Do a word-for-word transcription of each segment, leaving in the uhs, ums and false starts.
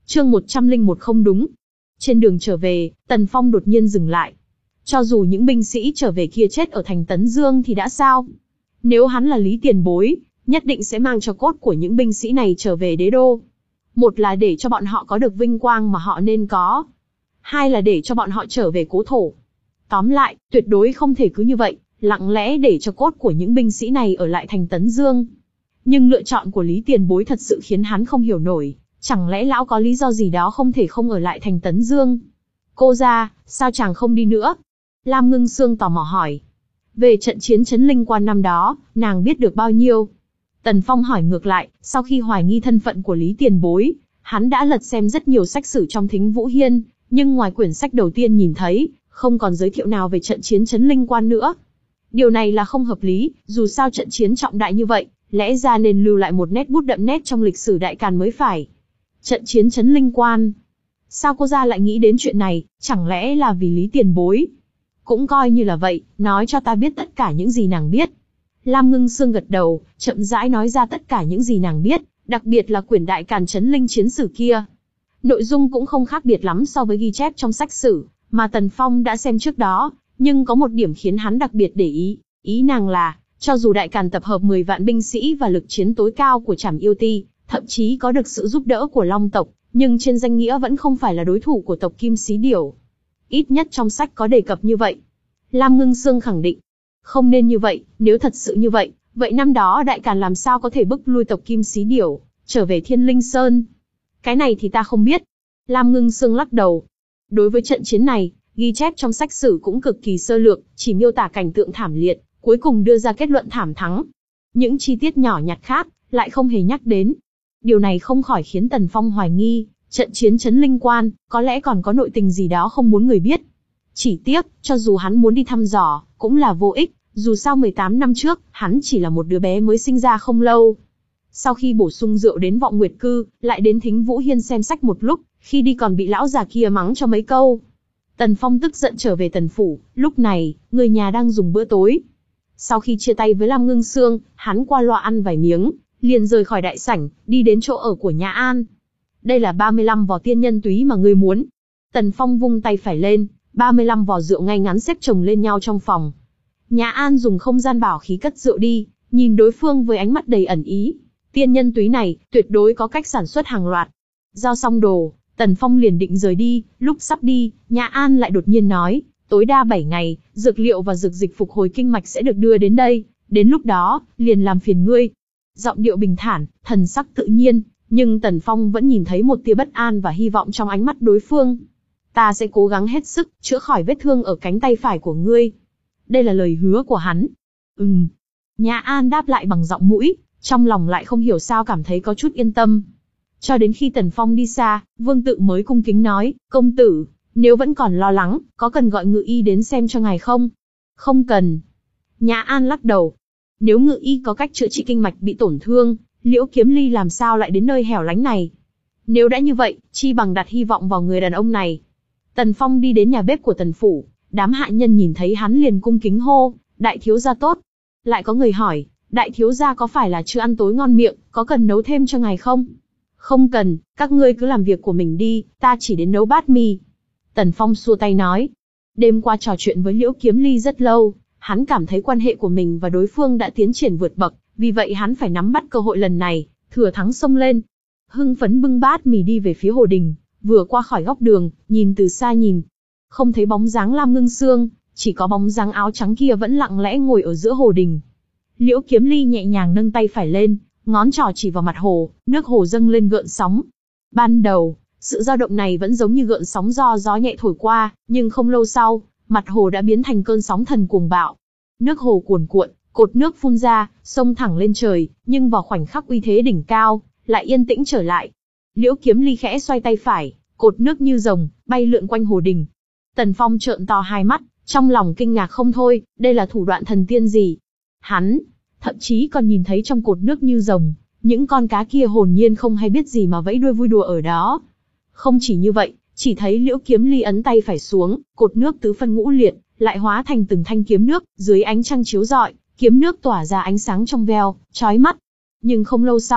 Chương một trăm lẻ một không đúng. Trên đường trở về, Tần Phong đột nhiên dừng lại. Cho dù những binh sĩ trở về kia chết ở thành Tấn Dương thì đã sao? Nếu hắn là Lý Tiền Bối, nhất định sẽ mang cho cốt của những binh sĩ này trở về đế đô. Một là để cho bọn họ có được vinh quang mà họ nên có. Hai là để cho bọn họ trở về cố thổ. Tóm lại, tuyệt đối không thể cứ như vậy, lặng lẽ để cho cốt của những binh sĩ này ở lại thành Tấn Dương. Nhưng lựa chọn của Lý Tiền Bối thật sự khiến hắn không hiểu nổi. Chẳng lẽ lão có lý do gì đó không thể không ở lại thành Tấn Dương? Cô ra, sao chàng không đi nữa? Lam Ngưng Sương tò mò hỏi. Về trận chiến Trấn Linh Quan năm đó, nàng biết được bao nhiêu? Tần Phong hỏi ngược lại, sau khi hoài nghi thân phận của Lý Tiền Bối, hắn đã lật xem rất nhiều sách sử trong Thính Vũ Hiên, nhưng ngoài quyển sách đầu tiên nhìn thấy, không còn giới thiệu nào về trận chiến Trấn Linh Quan nữa. Điều này là không hợp lý, dù sao trận chiến trọng đại như vậy, lẽ ra nên lưu lại một nét bút đậm nét trong lịch sử Đại Càn mới phải. Trận chiến Trấn Linh Quan. Sao cô gia lại nghĩ đến chuyện này, chẳng lẽ là vì Lý Tiền Bối? Cũng coi như là vậy, nói cho ta biết tất cả những gì nàng biết. Lam Ngưng Sương gật đầu, chậm rãi nói ra tất cả những gì nàng biết, đặc biệt là quyển Đại Càn Trấn Linh chiến sử kia. Nội dung cũng không khác biệt lắm so với ghi chép trong sách sử, mà Tần Phong đã xem trước đó, nhưng có một điểm khiến hắn đặc biệt để ý. Ý nàng là, cho dù Đại Càn tập hợp mười vạn binh sĩ và lực chiến tối cao của Trảm Yêu Ti, thậm chí có được sự giúp đỡ của Long tộc, nhưng trên danh nghĩa vẫn không phải là đối thủ của tộc Kim Xí Điểu. Ít nhất trong sách có đề cập như vậy. Lam Ngưng Sương khẳng định, không nên như vậy, nếu thật sự như vậy, vậy năm đó Đại Càn làm sao có thể bức lui tộc Kim Xí Điểu, trở về Thiên Linh Sơn? Cái này thì ta không biết. Lam Ngưng Sương lắc đầu. Đối với trận chiến này, ghi chép trong sách sử cũng cực kỳ sơ lược, chỉ miêu tả cảnh tượng thảm liệt, cuối cùng đưa ra kết luận thảm thắng. Những chi tiết nhỏ nhặt khác, lại không hề nhắc đến. Điều này không khỏi khiến Tần Phong hoài nghi, trận chiến Trấn Linh Quan, có lẽ còn có nội tình gì đó không muốn người biết. Chỉ tiếc, cho dù hắn muốn đi thăm dò, cũng là vô ích, dù sao mười tám năm trước, hắn chỉ là một đứa bé mới sinh ra không lâu. Sau khi bổ sung rượu đến Vọng Nguyệt Cư, lại đến Thính Vũ Hiên xem sách một lúc, khi đi còn bị lão già kia mắng cho mấy câu. Tần Phong tức giận trở về Tần Phủ, lúc này, người nhà đang dùng bữa tối. Sau khi chia tay với Lam Ngưng Sương, hắn qua loa ăn vài miếng, liền rời khỏi đại sảnh, đi đến chỗ ở của Nhã An. Đây là ba mươi lăm vò tiên nhân túy mà ngươi muốn. Tần Phong vung tay phải lên, ba mươi lăm vò rượu ngay ngắn xếp chồng lên nhau trong phòng. Nhã An dùng không gian bảo khí cất rượu đi, nhìn đối phương với ánh mắt đầy ẩn ý. Tiên nhân túy này, tuyệt đối có cách sản xuất hàng loạt. Giao xong đồ, Tần Phong liền định rời đi, lúc sắp đi, Nhã An lại đột nhiên nói, tối đa bảy ngày, dược liệu và dược dịch phục hồi kinh mạch sẽ được đưa đến đây, đến lúc đó, liền làm phiền ngươi. Giọng điệu bình thản, thần sắc tự nhiên, nhưng Tần Phong vẫn nhìn thấy một tia bất an và hy vọng trong ánh mắt đối phương. Ta sẽ cố gắng hết sức, chữa khỏi vết thương ở cánh tay phải của ngươi. Đây là lời hứa của hắn. Ừm. Nhã An đáp lại bằng giọng mũi, trong lòng lại không hiểu sao cảm thấy có chút yên tâm. Cho đến khi Tần Phong đi xa, Vương Tự mới cung kính nói, công tử, nếu vẫn còn lo lắng, có cần gọi ngự y đến xem cho ngài không? Không cần. Nhã An lắc đầu. Nếu ngự y có cách chữa trị kinh mạch bị tổn thương, Liễu Kiếm Ly làm sao lại đến nơi hẻo lánh này? Nếu đã như vậy, chi bằng đặt hy vọng vào người đàn ông này. Tần Phong đi đến nhà bếp của Tần Phủ, đám hạ nhân nhìn thấy hắn liền cung kính hô, đại thiếu gia tốt. Lại có người hỏi, đại thiếu gia có phải là chưa ăn tối ngon miệng, có cần nấu thêm cho ngài không? Không cần, các ngươi cứ làm việc của mình đi, ta chỉ đến nấu bát mì. Tần Phong xua tay nói. Đêm qua trò chuyện với Liễu Kiếm Ly rất lâu, hắn cảm thấy quan hệ của mình và đối phương đã tiến triển vượt bậc, vì vậy hắn phải nắm bắt cơ hội lần này, thừa thắng xông lên. Hưng phấn bưng bát mì đi về phía Hồ Đình, vừa qua khỏi góc đường, nhìn từ xa nhìn, không thấy bóng dáng Lam Ngưng Sương, chỉ có bóng dáng áo trắng kia vẫn lặng lẽ ngồi ở giữa Hồ Đình. Liễu Kiếm Ly nhẹ nhàng nâng tay phải lên, ngón trỏ chỉ vào mặt hồ, nước hồ dâng lên gợn sóng. Ban đầu, sự dao động này vẫn giống như gợn sóng do gió nhẹ thổi qua, nhưng không lâu sau, mặt hồ đã biến thành cơn sóng thần cuồng bạo. Nước hồ cuồn cuộn, cột nước phun ra, xông thẳng lên trời, nhưng vào khoảnh khắc uy thế đỉnh cao, lại yên tĩnh trở lại. Liễu Kiếm Ly khẽ xoay tay phải, cột nước như rồng, bay lượn quanh Hồ Đình. Tần Phong trợn to hai mắt, trong lòng kinh ngạc không thôi, đây là thủ đoạn thần tiên gì? Hắn, thậm chí còn nhìn thấy trong cột nước như rồng, những con cá kia hồn nhiên không hay biết gì mà vẫy đuôi vui đùa ở đó. Không chỉ như vậy, chỉ thấy Liễu Kiếm Ly ấn tay phải xuống, cột nước tứ phân ngũ liệt, lại hóa thành từng thanh kiếm nước, dưới ánh trăng chiếu rọi, kiếm nước tỏa ra ánh sáng trong veo, chói mắt. Nhưng không lâu sau,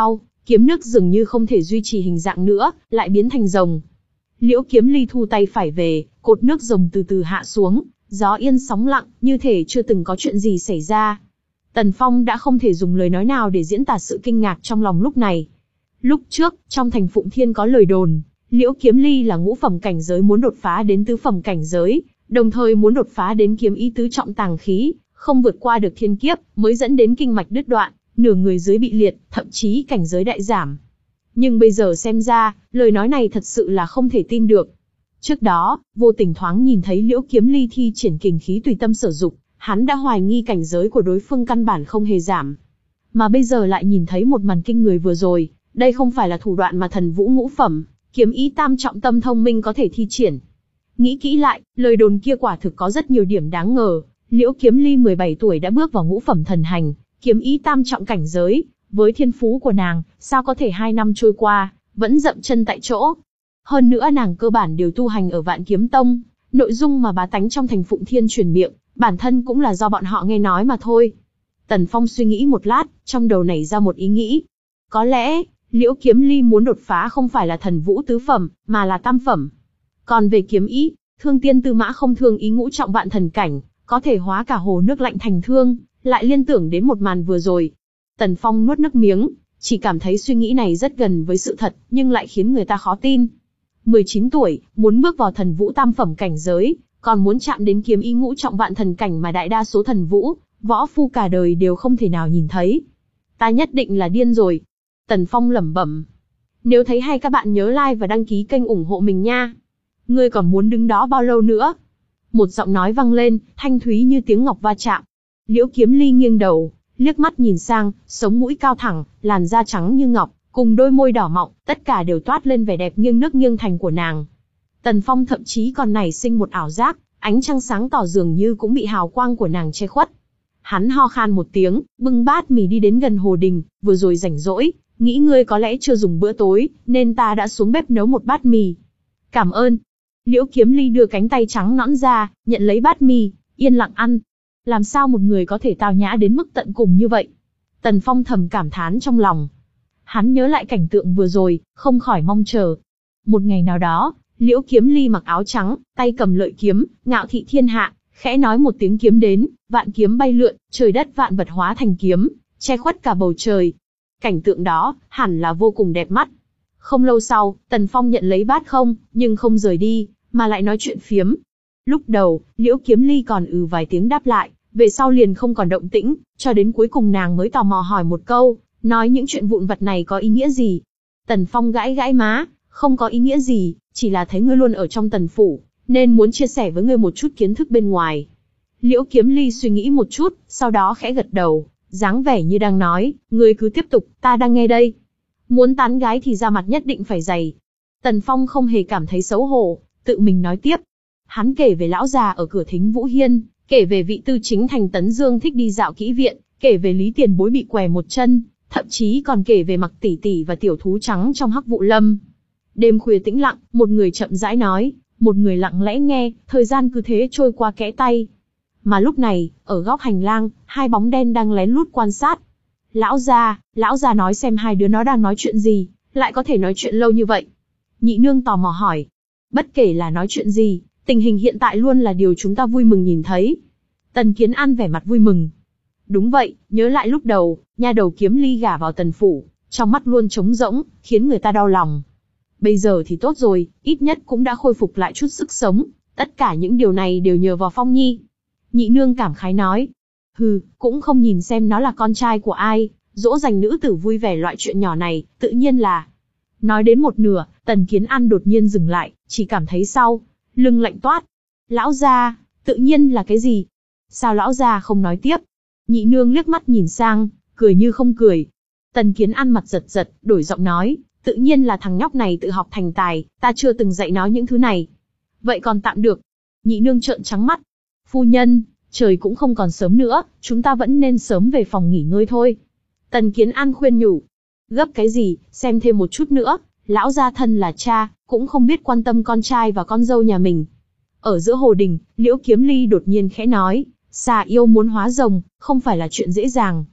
kiếm nước dường như không thể duy trì hình dạng nữa, lại biến thành rồng. Liễu Kiếm Ly thu tay phải về, cột nước rồng từ từ hạ xuống, gió yên sóng lặng, như thể chưa từng có chuyện gì xảy ra. Tần Phong đã không thể dùng lời nói nào để diễn tả sự kinh ngạc trong lòng lúc này. Lúc trước, trong thành Phụng Thiên có lời đồn, Liễu Kiếm Ly là ngũ phẩm cảnh giới muốn đột phá đến tứ phẩm cảnh giới, đồng thời muốn đột phá đến kiếm ý tứ trọng tàng khí, không vượt qua được thiên kiếp, mới dẫn đến kinh mạch đứt đoạn, nửa người dưới bị liệt, thậm chí cảnh giới đại giảm. Nhưng bây giờ xem ra, lời nói này thật sự là không thể tin được. Trước đó, vô tình thoáng nhìn thấy Liễu Kiếm Ly thi triển kình khí tùy tâm sử dụng, hắn đã hoài nghi cảnh giới của đối phương căn bản không hề giảm. Mà bây giờ lại nhìn thấy một màn kinh người vừa rồi, đây không phải là thủ đoạn mà thần vũ ngũ phẩm, kiếm ý tam trọng tâm thông minh có thể thi triển. Nghĩ kỹ lại, lời đồn kia quả thực có rất nhiều điểm đáng ngờ. Liễu Kiếm Ly mười bảy tuổi đã bước vào ngũ phẩm thần hành, kiếm ý tam trọng cảnh giới, với thiên phú của nàng, sao có thể hai năm trôi qua, vẫn dậm chân tại chỗ. Hơn nữa nàng cơ bản đều tu hành ở Vạn Kiếm Tông, nội dung mà bá tánh trong thành Phụng Thiên truyền miệng, bản thân cũng là do bọn họ nghe nói mà thôi. Tần Phong suy nghĩ một lát, trong đầu nảy ra một ý nghĩ. Có lẽ, Liễu Kiếm Ly muốn đột phá không phải là thần vũ tứ phẩm, mà là tam phẩm. Còn về kiếm ý, Thương Tiên Tư Mã không thương ý ngũ trọng vạn thần cảnh, có thể hóa cả hồ nước lạnh thành thương, lại liên tưởng đến một màn vừa rồi. Tần Phong nuốt nước miếng, chỉ cảm thấy suy nghĩ này rất gần với sự thật, nhưng lại khiến người ta khó tin. mười chín tuổi, muốn bước vào thần vũ tam phẩm cảnh giới, còn muốn chạm đến kiếm ý ngũ trọng vạn thần cảnh mà đại đa số thần vũ, võ phu cả đời đều không thể nào nhìn thấy. Ta nhất định là điên rồi. Tần Phong lẩm bẩm. Nếu thấy hay các bạn nhớ like và đăng ký kênh ủng hộ mình nha. Ngươi còn muốn đứng đó bao lâu nữa? Một giọng nói vang lên, thanh thúy như tiếng ngọc va chạm. Liễu Kiếm Ly nghiêng đầu, liếc mắt nhìn sang, sống mũi cao thẳng, làn da trắng như ngọc, cùng đôi môi đỏ mọng, tất cả đều toát lên vẻ đẹp nghiêng nước nghiêng thành của nàng. Tần Phong thậm chí còn nảy sinh một ảo giác, ánh trăng sáng tỏ dường như cũng bị hào quang của nàng che khuất. Hắn ho khan một tiếng, bưng bát mì đi đến gần hồ đình, vừa rồi rảnh rỗi, nghĩ ngươi có lẽ chưa dùng bữa tối, nên ta đã xuống bếp nấu một bát mì. Cảm ơn. Liễu Kiếm Ly đưa cánh tay trắng nõn ra, nhận lấy bát mì, yên lặng ăn. Làm sao một người có thể tao nhã đến mức tận cùng như vậy? Tần Phong thầm cảm thán trong lòng. Hắn nhớ lại cảnh tượng vừa rồi, không khỏi mong chờ. Một ngày nào đó, Liễu Kiếm Ly mặc áo trắng, tay cầm lợi kiếm, ngạo thị thiên hạ, khẽ nói một tiếng kiếm đến, vạn kiếm bay lượn, trời đất vạn vật hóa thành kiếm, che khuất cả bầu trời. Cảnh tượng đó, hẳn là vô cùng đẹp mắt. Không lâu sau, Tần Phong nhận lấy bát không, nhưng không rời đi, mà lại nói chuyện phiếm. Lúc đầu, Liễu Kiếm Ly còn ừ vài tiếng đáp lại, về sau liền không còn động tĩnh, cho đến cuối cùng nàng mới tò mò hỏi một câu, nói những chuyện vụn vặt này có ý nghĩa gì? Tần Phong gãi gãi má, không có ý nghĩa gì, chỉ là thấy ngươi luôn ở trong Tần phủ, nên muốn chia sẻ với ngươi một chút kiến thức bên ngoài. Liễu Kiếm Ly suy nghĩ một chút, sau đó khẽ gật đầu, dáng vẻ như đang nói, ngươi cứ tiếp tục, ta đang nghe đây. Muốn tán gái thì da mặt nhất định phải dày. Tần Phong không hề cảm thấy xấu hổ, tự mình nói tiếp. Hắn kể về lão già ở cửa Thính Vũ Hiên, kể về vị tư chính thành Tấn Dương thích đi dạo kỹ viện, kể về Lý Tiền Bối bị què một chân, thậm chí còn kể về Mặc tỷ tỷ và tiểu thú trắng trong Hắc Vụ Lâm. Đêm khuya tĩnh lặng, một người chậm rãi nói, một người lặng lẽ nghe, thời gian cứ thế trôi qua kẽ tay. Mà lúc này, ở góc hành lang, hai bóng đen đang lén lút quan sát. Lão gia, lão gia nói xem hai đứa nó đang nói chuyện gì, lại có thể nói chuyện lâu như vậy. Nhị nương tò mò hỏi. Bất kể là nói chuyện gì, tình hình hiện tại luôn là điều chúng ta vui mừng nhìn thấy. Tần Kiến An vẻ mặt vui mừng. Đúng vậy, nhớ lại lúc đầu, nha đầu Kiếm Ly gả vào Tần phủ, trong mắt luôn trống rỗng, khiến người ta đau lòng. Bây giờ thì tốt rồi, ít nhất cũng đã khôi phục lại chút sức sống, tất cả những điều này đều nhờ vào Phong Nhi. Nhị nương cảm khái nói. Hừ, cũng không nhìn xem nó là con trai của ai, dỗ dành nữ tử vui vẻ loại chuyện nhỏ này, tự nhiên là... Nói đến một nửa, Tần Kiến An đột nhiên dừng lại, chỉ cảm thấy sau, lưng lạnh toát. Lão gia, tự nhiên là cái gì? Sao lão gia không nói tiếp? Nhị nương liếc mắt nhìn sang, cười như không cười. Tần Kiến An mặt giật giật, đổi giọng nói, tự nhiên là thằng nhóc này tự học thành tài, ta chưa từng dạy nó những thứ này. Vậy còn tạm được. Nhị nương trợn trắng mắt. Phu nhân, trời cũng không còn sớm nữa, chúng ta vẫn nên sớm về phòng nghỉ ngơi thôi. Tần Kiến An khuyên nhủ. Gấp cái gì, xem thêm một chút nữa, lão gia thân là cha, cũng không biết quan tâm con trai và con dâu nhà mình. Ở giữa hồ đình, Liễu Kiếm Ly đột nhiên khẽ nói, xà yêu muốn hóa rồng, không phải là chuyện dễ dàng.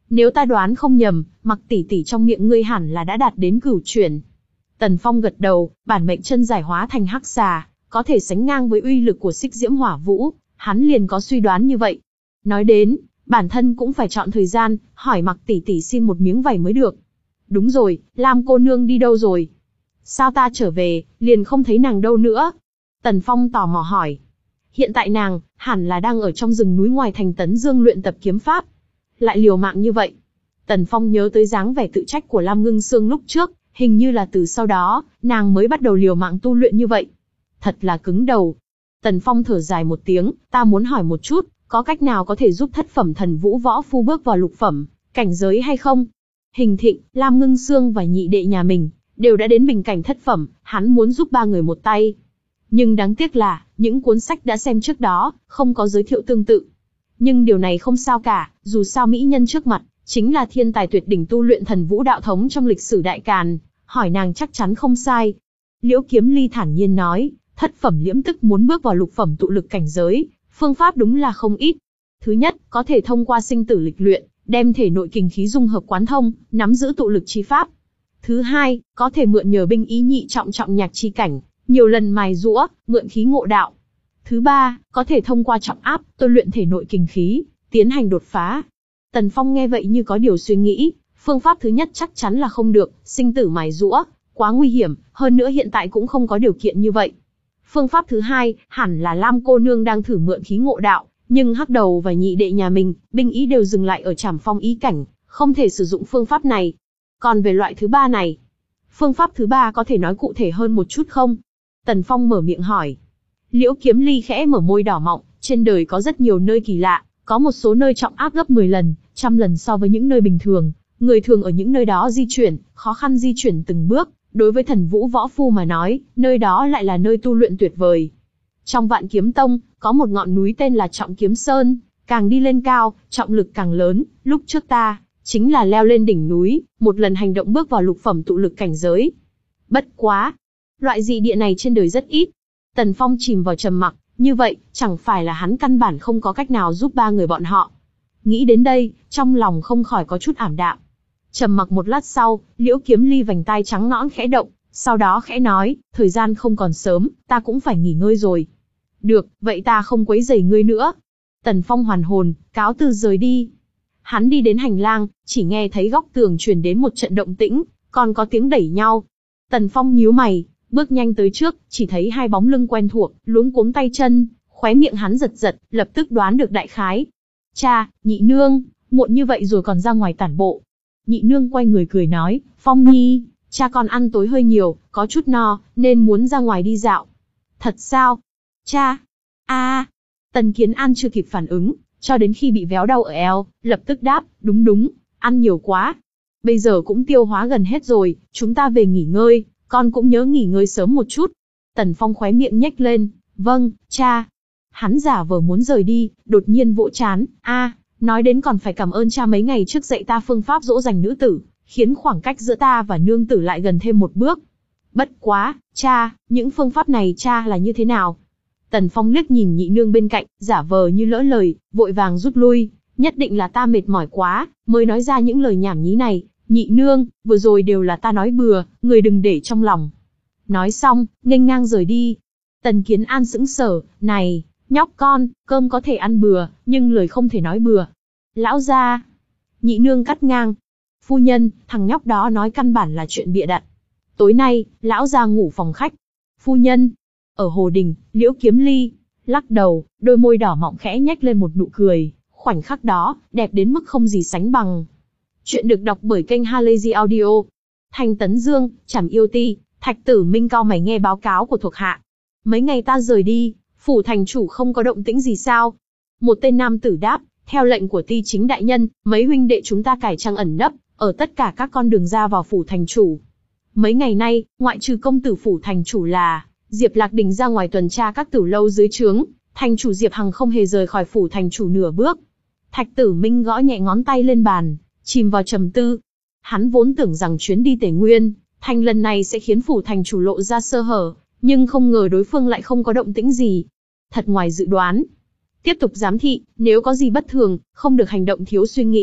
Nếu ta đoán không nhầm, Mặc tỷ tỷ trong miệng ngươi hẳn là đã đạt đến cửu chuyển. Tần Phong gật đầu, bản mệnh chân giải hóa thành hắc xà, có thể sánh ngang với uy lực của xích diễm hỏa vũ, hắn liền có suy đoán như vậy. Nói đến, bản thân cũng phải chọn thời gian, hỏi Mặc tỷ tỷ xin một miếng vảy mới được. Đúng rồi, Lam cô nương đi đâu rồi? Sao ta trở về, liền không thấy nàng đâu nữa? Tần Phong tò mò hỏi. Hiện tại nàng, hẳn là đang ở trong rừng núi ngoài thành Tấn Dương luyện tập kiếm pháp. Lại liều mạng như vậy. Tần Phong nhớ tới dáng vẻ tự trách của Lam Ngưng Sương lúc trước, hình như là từ sau đó, nàng mới bắt đầu liều mạng tu luyện như vậy. Thật là cứng đầu. Tần Phong thở dài một tiếng, ta muốn hỏi một chút, có cách nào có thể giúp thất phẩm thần vũ võ phu bước vào lục phẩm, cảnh giới hay không? Hình Thịnh, Lam Ngưng Sương và nhị đệ nhà mình, đều đã đến bình cảnh thất phẩm, hắn muốn giúp ba người một tay. Nhưng đáng tiếc là, những cuốn sách đã xem trước đó, không có giới thiệu tương tự. Nhưng điều này không sao cả, dù sao mỹ nhân trước mặt, chính là thiên tài tuyệt đỉnh tu luyện thần vũ đạo thống trong lịch sử Đại Càn, hỏi nàng chắc chắn không sai. Liễu Kiếm Ly thản nhiên nói, thất phẩm liễm tức muốn bước vào lục phẩm tụ lực cảnh giới, phương pháp đúng là không ít. Thứ nhất, có thể thông qua sinh tử lịch luyện, đem thể nội kình khí dung hợp quán thông, nắm giữ tụ lực chi pháp. Thứ hai, có thể mượn nhờ binh ý nhị trọng trọng nhạc chi cảnh, nhiều lần mài giũa, mượn khí ngộ đạo. Thứ ba, có thể thông qua trọng áp, tôi luyện thể nội kình khí, tiến hành đột phá. Tần Phong nghe vậy như có điều suy nghĩ, phương pháp thứ nhất chắc chắn là không được, sinh tử mài giũa, quá nguy hiểm, hơn nữa hiện tại cũng không có điều kiện như vậy. Phương pháp thứ hai, hẳn là Lam cô nương đang thử mượn khí ngộ đạo, nhưng Hắc Đầu và nhị đệ nhà mình, binh ý đều dừng lại ở Trảm Phong ý cảnh, không thể sử dụng phương pháp này. Còn về loại thứ ba này, phương pháp thứ ba có thể nói cụ thể hơn một chút không? Tần Phong mở miệng hỏi. Liễu Kiếm Ly khẽ mở môi đỏ mọng, trên đời có rất nhiều nơi kỳ lạ, có một số nơi trọng áp gấp mười lần, trăm lần so với những nơi bình thường. Người thường ở những nơi đó di chuyển, khó khăn di chuyển từng bước, đối với thần vũ võ phu mà nói, nơi đó lại là nơi tu luyện tuyệt vời. Trong Vạn Kiếm Tông, có một ngọn núi tên là Trọng Kiếm Sơn, càng đi lên cao, trọng lực càng lớn, lúc trước ta, chính là leo lên đỉnh núi, một lần hành động bước vào lục phẩm tụ lực cảnh giới. Bất quá, loại dị địa này trên đời rất ít. Tần Phong chìm vào trầm mặc, như vậy, chẳng phải là hắn căn bản không có cách nào giúp ba người bọn họ. Nghĩ đến đây, trong lòng không khỏi có chút ảm đạm. Trầm mặc một lát sau, Liễu Kiếm Ly vành tai trắng nõn khẽ động, sau đó khẽ nói, thời gian không còn sớm, ta cũng phải nghỉ ngơi rồi. Được, vậy ta không quấy rầy ngươi nữa. Tần Phong hoàn hồn, cáo từ rời đi. Hắn đi đến hành lang, chỉ nghe thấy góc tường truyền đến một trận động tĩnh, còn có tiếng đẩy nhau. Tần Phong nhíu mày, bước nhanh tới trước, chỉ thấy hai bóng lưng quen thuộc, luống cuống tay chân, khóe miệng hắn giật giật, lập tức đoán được đại khái. Cha, nhị nương, muộn như vậy rồi còn ra ngoài tản bộ. Nhị nương quay người cười nói, Phong Nhi, cha con ăn tối hơi nhiều, có chút no, nên muốn ra ngoài đi dạo. Thật sao? Cha! A! Tần Kiến An chưa kịp phản ứng, cho đến khi bị véo đau ở eo, lập tức đáp, đúng đúng, ăn nhiều quá. Bây giờ cũng tiêu hóa gần hết rồi, chúng ta về nghỉ ngơi, con cũng nhớ nghỉ ngơi sớm một chút. Tần Phong khóe miệng nhếch lên, vâng, cha. Hắn giả vờ muốn rời đi, đột nhiên vỗ chán, a, nói đến còn phải cảm ơn cha mấy ngày trước dạy ta phương pháp dỗ dành nữ tử, khiến khoảng cách giữa ta và nương tử lại gần thêm một bước. Bất quá, cha, những phương pháp này cha là như thế nào? Tần Phong liếc nhìn nhị nương bên cạnh, giả vờ như lỡ lời, vội vàng rút lui, nhất định là ta mệt mỏi quá, mới nói ra những lời nhảm nhí này, nhị nương, vừa rồi đều là ta nói bừa, người đừng để trong lòng. Nói xong, nghênh ngang rời đi. Tần Kiến An sững sờ, này, nhóc con, cơm có thể ăn bừa, nhưng lời không thể nói bừa. Lão gia, nhị nương cắt ngang. Phu nhân, thằng nhóc đó nói căn bản là chuyện bịa đặt. Tối nay, lão gia ngủ phòng khách. Phu nhân, ở Hồ Đình, Liễu Kiếm Ly, lắc đầu, đôi môi đỏ mọng khẽ nhếch lên một nụ cười, khoảnh khắc đó, đẹp đến mức không gì sánh bằng. Chuyện được đọc bởi kênh Halazy Audio. Thành Tấn Dương, Trảm Yêu Ti, Thạch Tử Minh cau mày nghe báo cáo của thuộc hạ. Mấy ngày ta rời đi, phủ thành chủ không có động tĩnh gì sao? Một tên nam tử đáp, theo lệnh của Ti Chính đại nhân, mấy huynh đệ chúng ta cải trang ẩn nấp, ở tất cả các con đường ra vào phủ thành chủ. Mấy ngày nay, ngoại trừ công tử phủ thành chủ là Diệp Lạc Đình ra ngoài tuần tra các tử lâu dưới trướng, thành chủ Diệp Hằng không hề rời khỏi phủ thành chủ nửa bước. Thạch Tử Minh gõ nhẹ ngón tay lên bàn, chìm vào trầm tư. Hắn vốn tưởng rằng chuyến đi Tề Nguyên Thành lần này sẽ khiến phủ thành chủ lộ ra sơ hở, nhưng không ngờ đối phương lại không có động tĩnh gì. Thật ngoài dự đoán. Tiếp tục giám thị, nếu có gì bất thường, không được hành động thiếu suy nghĩ,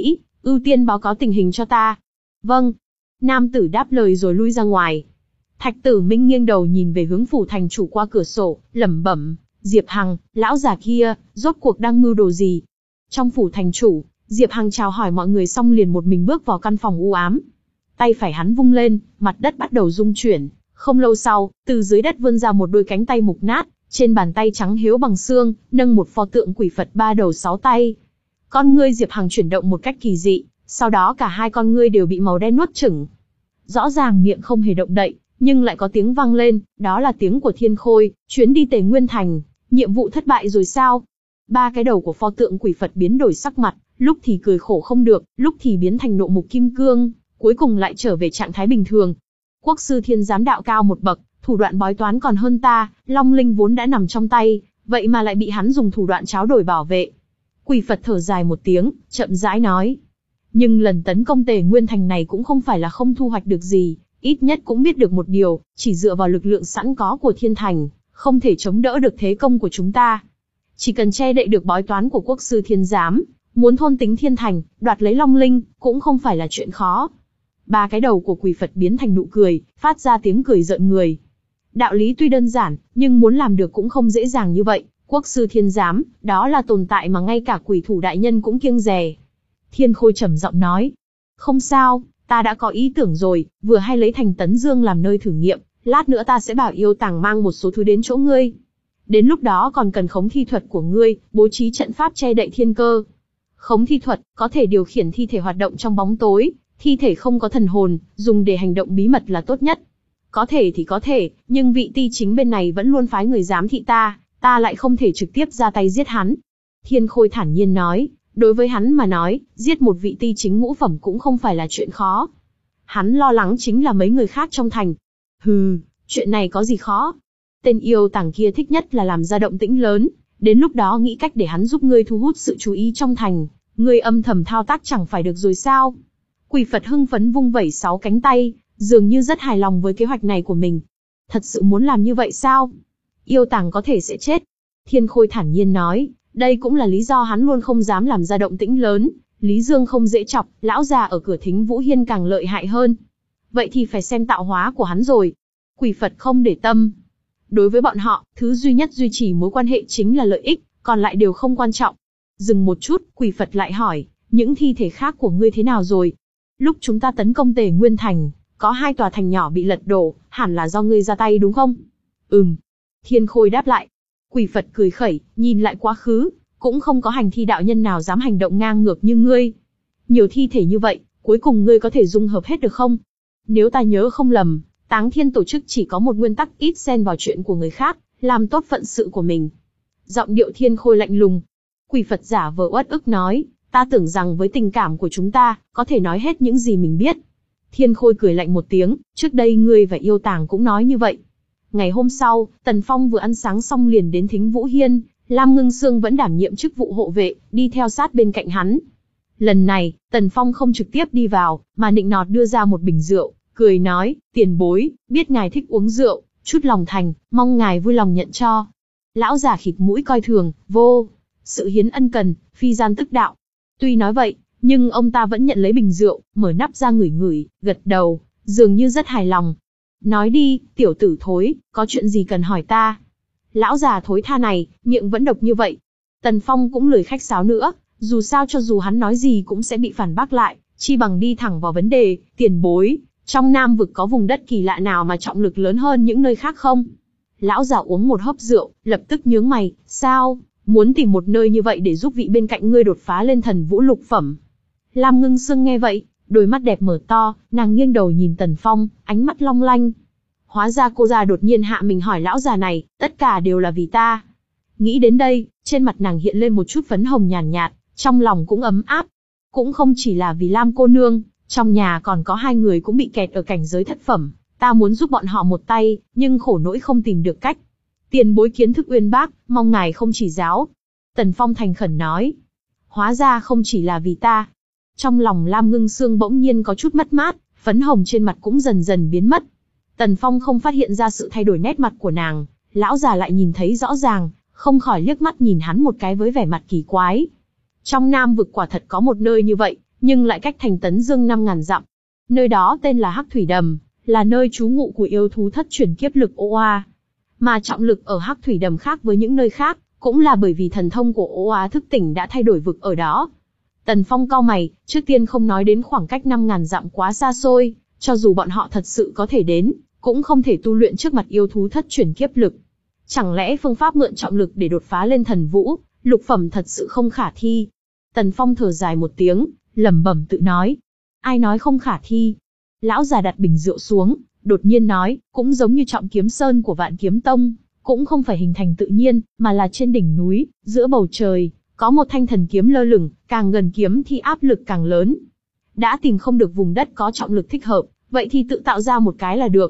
ưu tiên báo cáo tình hình cho ta. Vâng. Nam tử đáp lời rồi lui ra ngoài. Thạch Tử Minh nghiêng đầu nhìn về hướng phủ thành chủ qua cửa sổ, lẩm bẩm, Diệp Hằng, lão già kia, rốt cuộc đang mưu đồ gì? Trong phủ thành chủ, Diệp Hằng chào hỏi mọi người xong liền một mình bước vào căn phòng u ám. Tay phải hắn vung lên, mặt đất bắt đầu rung chuyển. Không lâu sau, từ dưới đất vươn ra một đôi cánh tay mục nát, trên bàn tay trắng hiếu bằng xương, nâng một pho tượng quỷ Phật ba đầu sáu tay. Con ngươi Diệp Hằng chuyển động một cách kỳ dị, sau đó cả hai con ngươi đều bị màu đen nuốt chửng. Rõ ràng miệng không hề động đậy, nhưng lại có tiếng vang lên, đó là tiếng của Thiên Khôi, chuyến đi Tề Nguyên Thành, nhiệm vụ thất bại rồi sao? Ba cái đầu của pho tượng quỷ Phật biến đổi sắc mặt, lúc thì cười khổ không được, lúc thì biến thành nộ mục kim cương, cuối cùng lại trở về trạng thái bình thường. Quốc sư Thiên Giám đạo cao một bậc, thủ đoạn bói toán còn hơn ta, Long Linh vốn đã nằm trong tay, vậy mà lại bị hắn dùng thủ đoạn tráo đổi bảo vệ. Quỷ Phật thở dài một tiếng, chậm rãi nói. Nhưng lần tấn công Tề Nguyên Thành này cũng không phải là không thu hoạch được gì, ít nhất cũng biết được một điều, chỉ dựa vào lực lượng sẵn có của Thiên Thành, không thể chống đỡ được thế công của chúng ta. Chỉ cần che đậy được bói toán của quốc sư Thiên Giám, muốn thôn tính Thiên Thành, đoạt lấy Long Linh, cũng không phải là chuyện khó. Ba cái đầu của quỷ Phật biến thành nụ cười, phát ra tiếng cười rợn người. Đạo lý tuy đơn giản, nhưng muốn làm được cũng không dễ dàng như vậy. Quốc sư Thiên Giám, đó là tồn tại mà ngay cả quỷ thủ đại nhân cũng kiêng dè. Thiên Khôi trầm giọng nói. Không sao, ta đã có ý tưởng rồi, vừa hay lấy thành Tấn Dương làm nơi thử nghiệm, lát nữa ta sẽ bảo Yêu Tàng mang một số thứ đến chỗ ngươi. Đến lúc đó còn cần khống thi thuật của ngươi, bố trí trận pháp che đậy thiên cơ. Khống thi thuật, có thể điều khiển thi thể hoạt động trong bóng tối, thi thể không có thần hồn, dùng để hành động bí mật là tốt nhất. Có thể thì có thể, nhưng vị ti chính bên này vẫn luôn phái người giám thị ta, ta lại không thể trực tiếp ra tay giết hắn. Thiên Khôi thản nhiên nói, đối với hắn mà nói, giết một vị ti chính ngũ phẩm cũng không phải là chuyện khó. Hắn lo lắng chính là mấy người khác trong thành. Hừ, chuyện này có gì khó? Tên Yêu Tàng kia thích nhất là làm ra động tĩnh lớn, đến lúc đó nghĩ cách để hắn giúp ngươi thu hút sự chú ý trong thành, ngươi âm thầm thao tác chẳng phải được rồi sao? Quỷ Phật hưng phấn vung vẩy sáu cánh tay, dường như rất hài lòng với kế hoạch này của mình. Thật sự muốn làm như vậy sao? Yêu Tàng có thể sẽ chết. Thiên Khôi thản nhiên nói, đây cũng là lý do hắn luôn không dám làm ra động tĩnh lớn. Lý Dương không dễ chọc, lão già ở cửa Thính Vũ Hiên càng lợi hại hơn. Vậy thì phải xem tạo hóa của hắn rồi. Quỷ Phật không để tâm. Đối với bọn họ, thứ duy nhất duy trì mối quan hệ chính là lợi ích, còn lại đều không quan trọng. Dừng một chút, Quỷ Phật lại hỏi, những thi thể khác của ngươi thế nào rồi? Lúc chúng ta tấn công Tề Nguyên Thành, có hai tòa thành nhỏ bị lật đổ, hẳn là do ngươi ra tay đúng không? Ừm. Thiên Khôi đáp lại. Quỷ Phật cười khẩy, nhìn lại quá khứ, cũng không có hành thi đạo nhân nào dám hành động ngang ngược như ngươi. Nhiều thi thể như vậy, cuối cùng ngươi có thể dung hợp hết được không? Nếu ta nhớ không lầm, Táng Thiên tổ chức chỉ có một nguyên tắc ít xen vào chuyện của người khác, làm tốt phận sự của mình. Giọng điệu Thiên Khôi lạnh lùng. Quỷ Phật giả vờ uất ức nói, ta tưởng rằng với tình cảm của chúng ta, có thể nói hết những gì mình biết. Thiên Khôi cười lạnh một tiếng, trước đây ngươi và Yêu Tàng cũng nói như vậy. Ngày hôm sau, Tần Phong vừa ăn sáng xong liền đến Thính Vũ Hiên, Lam Ngưng Sương vẫn đảm nhiệm chức vụ hộ vệ, đi theo sát bên cạnh hắn. Lần này, Tần Phong không trực tiếp đi vào, mà nịnh nọt đưa ra một bình rượu, cười nói, tiền bối, biết ngài thích uống rượu, chút lòng thành, mong ngài vui lòng nhận cho. Lão già khịt mũi coi thường, vô, sự hiến ân cần, phi gian tức đạo. Tuy nói vậy, nhưng ông ta vẫn nhận lấy bình rượu, mở nắp ra ngửi ngửi, gật đầu, dường như rất hài lòng. Nói đi, tiểu tử thối, có chuyện gì cần hỏi ta? Lão già thối tha này, miệng vẫn độc như vậy. Tần Phong cũng lười khách sáo nữa, dù sao cho dù hắn nói gì cũng sẽ bị phản bác lại, chi bằng đi thẳng vào vấn đề, tiền bối, trong Nam vực có vùng đất kỳ lạ nào mà trọng lực lớn hơn những nơi khác không? Lão già uống một hớp rượu, lập tức nhướng mày, sao, muốn tìm một nơi như vậy để giúp vị bên cạnh ngươi đột phá lên thần vũ lục phẩm? Lam Ngưng Sương nghe vậy, đôi mắt đẹp mở to, nàng nghiêng đầu nhìn Tần Phong, ánh mắt long lanh. Hóa ra cô già đột nhiên hạ mình hỏi lão già này, tất cả đều là vì ta. Nghĩ đến đây, trên mặt nàng hiện lên một chút phấn hồng nhàn nhạt, nhạt, trong lòng cũng ấm áp. Cũng không chỉ là vì Lam cô nương, trong nhà còn có hai người cũng bị kẹt ở cảnh giới thất phẩm, ta muốn giúp bọn họ một tay, nhưng khổ nỗi không tìm được cách. Tiền bối kiến thức uyên bác, mong ngài không chỉ giáo. Tần Phong thành khẩn nói. Hóa ra không chỉ là vì ta. Trong lòng Lam Ngưng Sương bỗng nhiên có chút mất mát, phấn hồng trên mặt cũng dần dần biến mất. Tần Phong không phát hiện ra sự thay đổi nét mặt của nàng, lão già lại nhìn thấy rõ ràng, không khỏi liếc mắt nhìn hắn một cái với vẻ mặt kỳ quái. Trong Nam vực quả thật có một nơi như vậy, nhưng lại cách thành Tấn Dương năm ngàn dặm. Nơi đó tên là Hắc Thủy Đầm, là nơi trú ngụ của yêu thú thất chuyển kiếp lực Oa. Mà trọng lực ở Hắc Thủy Đầm khác với những nơi khác, cũng là bởi vì thần thông của Oa thức tỉnh đã thay đổi vực ở đó. Tần Phong cau mày, trước tiên không nói đến khoảng cách năm ngàn dặm quá xa xôi, cho dù bọn họ thật sự có thể đến, cũng không thể tu luyện trước mặt yêu thú thất chuyển kiếp lực. Chẳng lẽ phương pháp mượn trọng lực để đột phá lên thần vũ, lục phẩm thật sự không khả thi? Tần Phong thở dài một tiếng, lẩm bẩm tự nói. Ai nói không khả thi? Lão già đặt bình rượu xuống, đột nhiên nói, cũng giống như Trọng Kiếm Sơn của Vạn Kiếm Tông, cũng không phải hình thành tự nhiên, mà là trên đỉnh núi, giữa bầu trời, có một thanh thần kiếm lơ lửng, càng gần kiếm thì áp lực càng lớn. Đã tìm không được vùng đất có trọng lực thích hợp, vậy thì tự tạo ra một cái là được.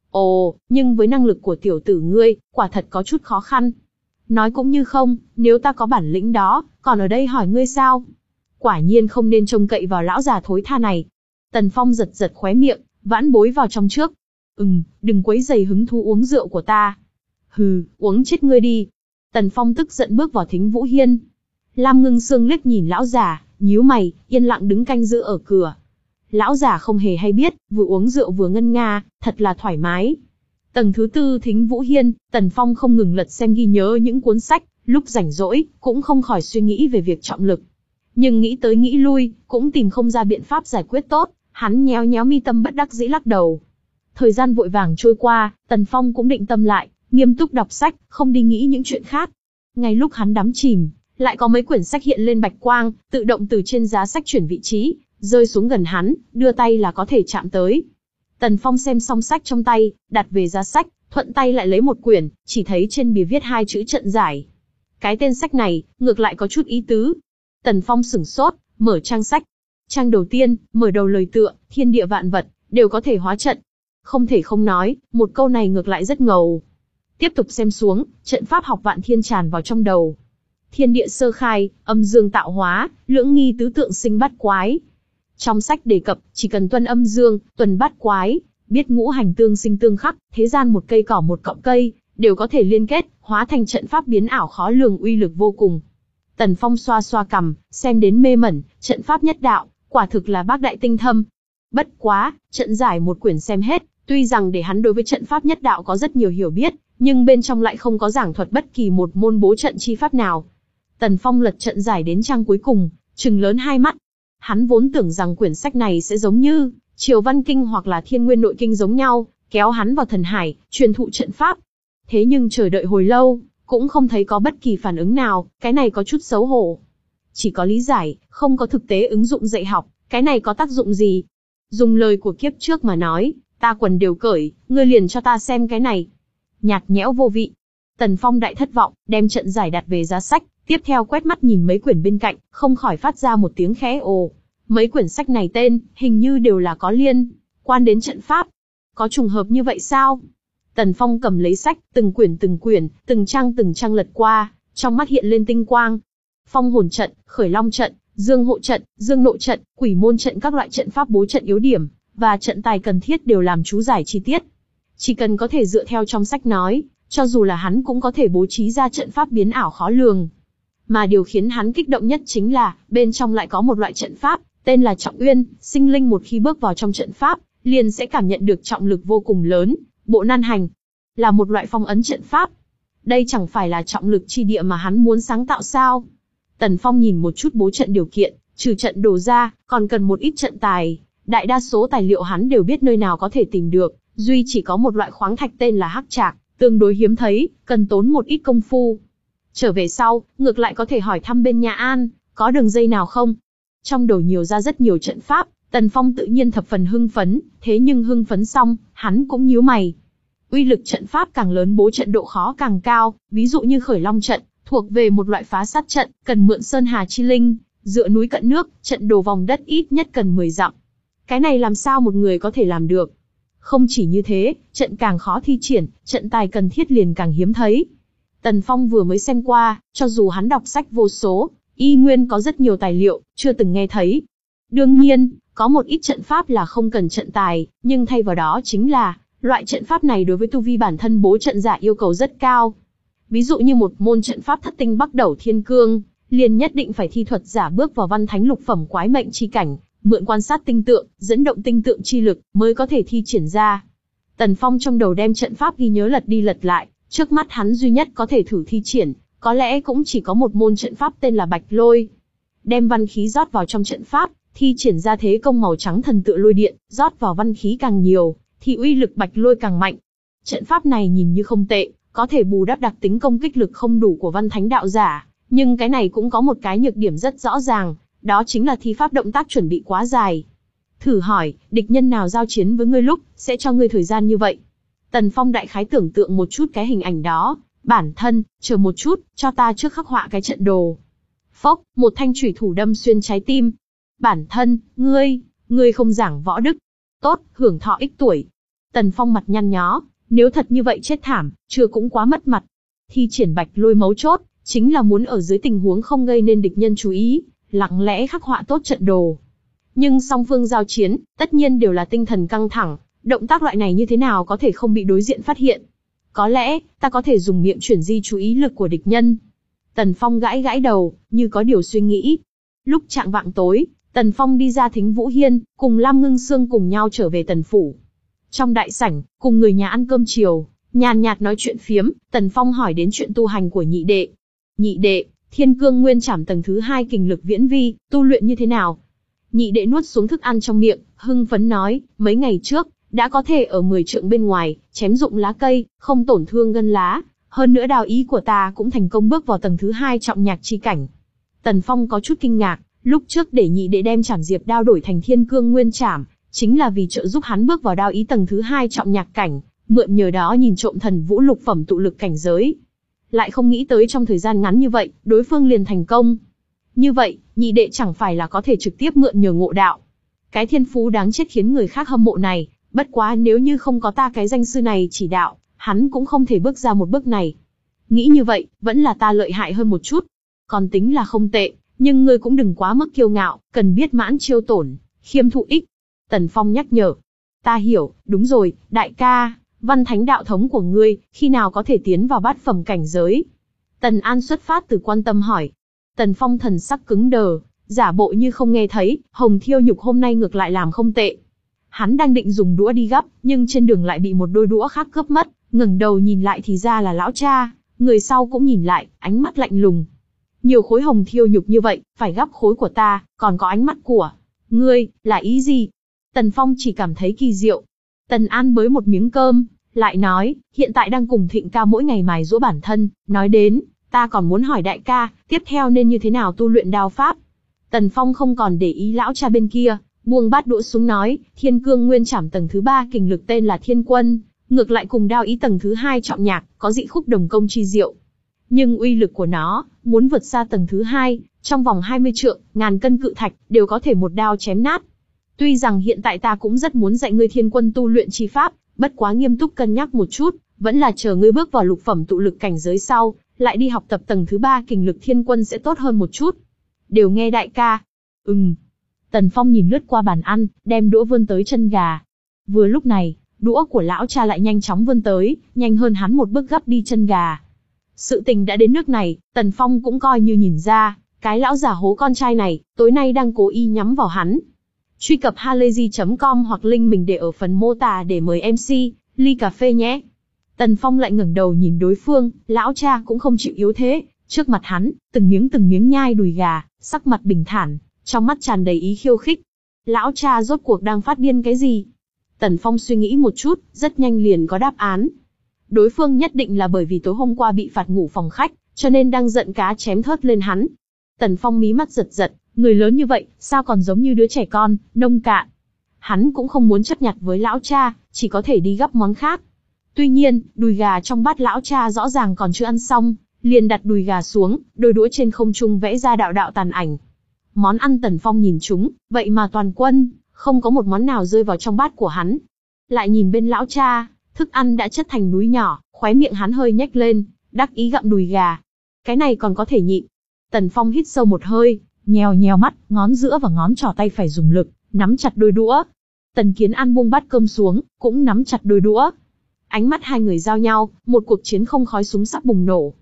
Ồ, nhưng với năng lực của tiểu tử ngươi, quả thật có chút khó khăn. Nói cũng như không, nếu ta có bản lĩnh đó, còn ở đây hỏi ngươi sao? Quả nhiên không nên trông cậy vào lão già thối tha này. Tần Phong giật giật khóe miệng, vãn bối vào trong trước. Ừm, đừng quấy rầy hứng thú uống rượu của ta. Hừ, uống chết ngươi đi. Tần Phong tức giận bước vào Thính Vũ Hiên. Lam Ngưng Sương liếc nhìn lão già, nhíu mày, yên lặng đứng canh giữ ở cửa. Lão già không hề hay biết, vừa uống rượu vừa ngân nga, thật là thoải mái. Tầng thứ tư Thính Vũ Hiên, Tần Phong không ngừng lật xem ghi nhớ những cuốn sách, lúc rảnh rỗi, cũng không khỏi suy nghĩ về việc trọng lực. Nhưng nghĩ tới nghĩ lui, cũng tìm không ra biện pháp giải quyết tốt, hắn nhéo nhéo mi tâm bất đắc dĩ lắc đầu. Thời gian vội vàng trôi qua, Tần Phong cũng định tâm lại, nghiêm túc đọc sách, không đi nghĩ những chuyện khác. Ngay lúc hắn đắm chìm, lại có mấy quyển sách hiện lên bạch quang, tự động từ trên giá sách chuyển vị trí, rơi xuống gần hắn, đưa tay là có thể chạm tới. Tần Phong xem xong sách trong tay, đặt về giá sách, thuận tay lại lấy một quyển, chỉ thấy trên bìa viết hai chữ trận giải. Cái tên sách này, ngược lại có chút ý tứ. Tần Phong sửng sốt, mở trang sách. Trang đầu tiên, mở đầu lời tựa, thiên địa vạn vật, đều có thể hóa trận. Không thể không nói, một câu này ngược lại rất ngầu. Tiếp tục xem xuống, trận pháp học vạn thiên tràn vào trong đầu. Thiên địa sơ khai, âm dương tạo hóa, lưỡng nghi tứ tượng sinh bát quái. Trong sách đề cập, chỉ cần tuân âm dương, tuần bát quái, biết ngũ hành tương sinh tương khắc, thế gian một cây cỏ một cọng cây, đều có thể liên kết, hóa thành trận pháp biến ảo khó lường uy lực vô cùng. Tần Phong xoa xoa cằm, xem đến mê mẩn, trận pháp nhất đạo, quả thực là bác đại tinh thâm. Bất quá, trận giải một quyển xem hết, tuy rằng để hắn đối với trận pháp nhất đạo có rất nhiều hiểu biết, nhưng bên trong lại không có giảng thuật bất kỳ một môn bố trận chi pháp nào. Tần Phong lật trận giải đến trang cuối cùng, trừng lớn hai mắt. Hắn vốn tưởng rằng quyển sách này sẽ giống như Triều Văn Kinh hoặc là Thiên Nguyên Nội Kinh giống nhau, kéo hắn vào thần hải, truyền thụ trận pháp. Thế nhưng chờ đợi hồi lâu, cũng không thấy có bất kỳ phản ứng nào, cái này có chút xấu hổ. Chỉ có lý giải, không có thực tế ứng dụng dạy học, cái này có tác dụng gì? Dùng lời của kiếp trước mà nói, ta quần đều cởi, ngươi liền cho ta xem cái này. Nhạt nhẽo vô vị. Tần Phong đại thất vọng, đem trận giải đặt về giá sách, tiếp theo quét mắt nhìn mấy quyển bên cạnh, không khỏi phát ra một tiếng khẽ ồ. Mấy quyển sách này tên, hình như đều là có liên quan đến trận pháp. Có trùng hợp như vậy sao? Tần Phong cầm lấy sách, từng quyển từng quyển, từng trang từng trang lật qua, trong mắt hiện lên tinh quang. Phong hồn trận, khởi long trận, dương hộ trận, dương nộ trận, quỷ môn trận, các loại trận pháp bố trận yếu điểm, và trận tài cần thiết đều làm chú giải chi tiết. Chỉ cần có thể dựa theo trong sách nói, cho dù là hắn cũng có thể bố trí ra trận pháp biến ảo khó lường. Mà điều khiến hắn kích động nhất chính là, bên trong lại có một loại trận pháp, tên là Trọng Uyên, sinh linh một khi bước vào trong trận pháp, liền sẽ cảm nhận được trọng lực vô cùng lớn, bộ nan hành. Là một loại phong ấn trận pháp. Đây chẳng phải là trọng lực chi địa mà hắn muốn sáng tạo sao? Tần Phong nhìn một chút bố trận điều kiện, trừ trận đồ ra, còn cần một ít trận tài. Đại đa số tài liệu hắn đều biết nơi nào có thể tìm được, duy chỉ có một loại khoáng thạch tên là hắc trạc, tương đối hiếm thấy, cần tốn một ít công phu. Trở về sau, ngược lại có thể hỏi thăm bên nhà An, có đường dây nào không? Trong đầu nhiều ra rất nhiều trận pháp, Tần Phong tự nhiên thập phần hưng phấn, thế nhưng hưng phấn xong, hắn cũng nhíu mày. Uy lực trận pháp càng lớn bố trận độ khó càng cao, ví dụ như khởi long trận, thuộc về một loại phá sát trận, cần mượn sơn hà chi linh, dựa núi cận nước, trận đồ vòng đất ít nhất cần mười dặm. Cái này làm sao một người có thể làm được? Không chỉ như thế, trận càng khó thi triển, trận tài cần thiết liền càng hiếm thấy. Tần Phong vừa mới xem qua, cho dù hắn đọc sách vô số, y nguyên có rất nhiều tài liệu, chưa từng nghe thấy. Đương nhiên, có một ít trận pháp là không cần trận tài, nhưng thay vào đó chính là, loại trận pháp này đối với tu vi bản thân bố trận giả yêu cầu rất cao. Ví dụ như một môn trận pháp thất tinh bắc đẩu thiên cương, liền nhất định phải thi thuật giả bước vào văn thánh lục phẩm quái mệnh chi cảnh, mượn quan sát tinh tượng, dẫn động tinh tượng chi lực, mới có thể thi triển ra. Tần Phong trong đầu đem trận pháp ghi nhớ lật đi lật lại, trước mắt hắn duy nhất có thể thử thi triển, có lẽ cũng chỉ có một môn trận pháp tên là Bạch Lôi. Đem văn khí rót vào trong trận pháp, thi triển ra thế công màu trắng thần tựa lôi điện, rót vào văn khí càng nhiều, thì uy lực Bạch Lôi càng mạnh. Trận pháp này nhìn như không tệ, có thể bù đắp đặc tính công kích lực không đủ của văn thánh đạo giả, nhưng cái này cũng có một cái nhược điểm rất rõ ràng, đó chính là thi pháp động tác chuẩn bị quá dài. Thử hỏi, địch nhân nào giao chiến với ngươi lúc, sẽ cho ngươi thời gian như vậy? Tần Phong đại khái tưởng tượng một chút cái hình ảnh đó, bản thân, chờ một chút, cho ta trước khắc họa cái trận đồ. Phốc, một thanh chủy thủ đâm xuyên trái tim. Bản thân, ngươi, ngươi không giảng võ đức. Tốt, hưởng thọ ích tuổi. Tần Phong mặt nhăn nhó, nếu thật như vậy chết thảm, chưa cũng quá mất mặt. Thi triển Bạch Lôi mấu chốt, chính là muốn ở dưới tình huống không gây nên địch nhân chú ý, lặng lẽ khắc họa tốt trận đồ. Nhưng song phương giao chiến, tất nhiên đều là tinh thần căng thẳng, động tác loại này như thế nào có thể không bị đối diện phát hiện. Có lẽ, ta có thể dùng miệng chuyển di chú ý lực của địch nhân. Tần Phong gãi gãi đầu, như có điều suy nghĩ. Lúc chạng vạng tối, Tần Phong đi ra Thính Vũ Hiên, cùng Lam Ngưng Sương cùng nhau trở về Tần Phủ. Trong đại sảnh, cùng người nhà ăn cơm chiều, nhàn nhạt nói chuyện phiếm, Tần Phong hỏi đến chuyện tu hành của nhị đệ. Nhị đệ, Thiên Cương Nguyên Trảm tầng thứ hai kình lực viễn vi, tu luyện như thế nào? Nhị đệ nuốt xuống thức ăn trong miệng, hưng phấn nói, mấy ngày trước, đã có thể ở mười trượng bên ngoài, chém dụng lá cây, không tổn thương gân lá. Hơn nữa đao ý của ta cũng thành công bước vào tầng thứ hai trọng nhạc chi cảnh. Tần Phong có chút kinh ngạc, lúc trước để nhị đệ đem Trảm Diệp đao đổi thành Thiên Cương Nguyên Trảm, chính là vì trợ giúp hắn bước vào đao ý tầng thứ hai trọng nhạc cảnh, mượn nhờ đó nhìn trộm thần vũ lục phẩm tụ lực cảnh giới. Lại không nghĩ tới trong thời gian ngắn như vậy, đối phương liền thành công. Như vậy, nhị đệ chẳng phải là có thể trực tiếp mượn nhờ ngộ đạo. Cái thiên phú đáng chết khiến người khác hâm mộ này, bất quá nếu như không có ta cái danh sư này chỉ đạo, hắn cũng không thể bước ra một bước này. Nghĩ như vậy, vẫn là ta lợi hại hơn một chút. Còn tính là không tệ, nhưng ngươi cũng đừng quá mức kiêu ngạo, cần biết mãn chiêu tổn, khiêm thụ ích. Tần Phong nhắc nhở. Ta hiểu, đúng rồi, đại ca, văn thánh đạo thống của ngươi, khi nào có thể tiến vào bát phẩm cảnh giới? Tần An xuất phát từ quan tâm hỏi. Tần Phong thần sắc cứng đờ, giả bộ như không nghe thấy, Hồng Thiêu Nhục hôm nay ngược lại làm không tệ. Hắn đang định dùng đũa đi gắp, nhưng trên đường lại bị một đôi đũa khác cướp mất, ngẩng đầu nhìn lại thì ra là lão cha, người sau cũng nhìn lại, ánh mắt lạnh lùng. Nhiều khối hồng thiêu nhục như vậy, phải gắp khối của ta, còn có ánh mắt của ngươi, là ý gì? Tần Phong chỉ cảm thấy kỳ diệu. Tần An bới một miếng cơm, lại nói, hiện tại đang cùng Thịnh ca mỗi ngày mài giũa bản thân, nói đến, ta còn muốn hỏi đại ca, tiếp theo nên như thế nào tu luyện đao pháp? Tần Phong không còn để ý lão cha bên kia, buông bát đũa xuống nói, Thiên Cương Nguyên Trảm tầng thứ ba kình lực tên là Thiên Quân, ngược lại cùng đao ý tầng thứ hai trọng nhạc, có dị khúc đồng công chi diệu. Nhưng uy lực của nó, muốn vượt xa tầng thứ hai, trong vòng hai mươi trượng, ngàn cân cự thạch, đều có thể một đao chém nát. Tuy rằng hiện tại ta cũng rất muốn dạy ngươi Thiên Quân tu luyện chi pháp, bất quá nghiêm túc cân nhắc một chút, vẫn là chờ ngươi bước vào lục phẩm tụ lực cảnh giới sau, lại đi học tập tầng thứ ba kình lực Thiên Quân sẽ tốt hơn một chút. Đều nghe đại ca. Ừm. Tần Phong nhìn lướt qua bàn ăn, đem đũa vươn tới chân gà. Vừa lúc này, đũa của lão cha lại nhanh chóng vươn tới, nhanh hơn hắn một bước gắp đi chân gà. Sự tình đã đến nước này, Tần Phong cũng coi như nhìn ra, cái lão già hố con trai này, tối nay đang cố ý nhắm vào hắn. Truy cập halayzi chấm com hoặc link mình để ở phần mô tả để mời em xê, ly cà phê nhé. Tần Phong lại ngẩng đầu nhìn đối phương, lão cha cũng không chịu yếu thế, trước mặt hắn, từng miếng từng miếng nhai đùi gà, sắc mặt bình thản, trong mắt tràn đầy ý khiêu khích. Lão cha rốt cuộc đang phát điên cái gì? Tần Phong suy nghĩ một chút, rất nhanh liền có đáp án. Đối phương nhất định là bởi vì tối hôm qua bị phạt ngủ phòng khách, cho nên đang giận cá chém thớt lên hắn. Tần Phong mí mắt giật giật, người lớn như vậy, sao còn giống như đứa trẻ con, nông cạn. Hắn cũng không muốn chấp nhặt với lão cha, chỉ có thể đi gắp món khác. Tuy nhiên, đùi gà trong bát lão cha rõ ràng còn chưa ăn xong, liền đặt đùi gà xuống, đôi đũa trên không trung vẽ ra đạo đạo tàn ảnh. Món ăn Tần Phong nhìn chúng, vậy mà toàn quân, không có một món nào rơi vào trong bát của hắn. Lại nhìn bên lão cha, thức ăn đã chất thành núi nhỏ, khóe miệng hắn hơi nhếch lên, đắc ý gặm đùi gà. Cái này còn có thể nhịn. Tần Phong hít sâu một hơi, nheo nheo mắt, ngón giữa và ngón trỏ tay phải dùng lực, nắm chặt đôi đũa. Tần Kiến An buông bát cơm xuống, cũng nắm chặt đôi đũa. Ánh mắt hai người giao nhau, một cuộc chiến không khói súng sắp bùng nổ.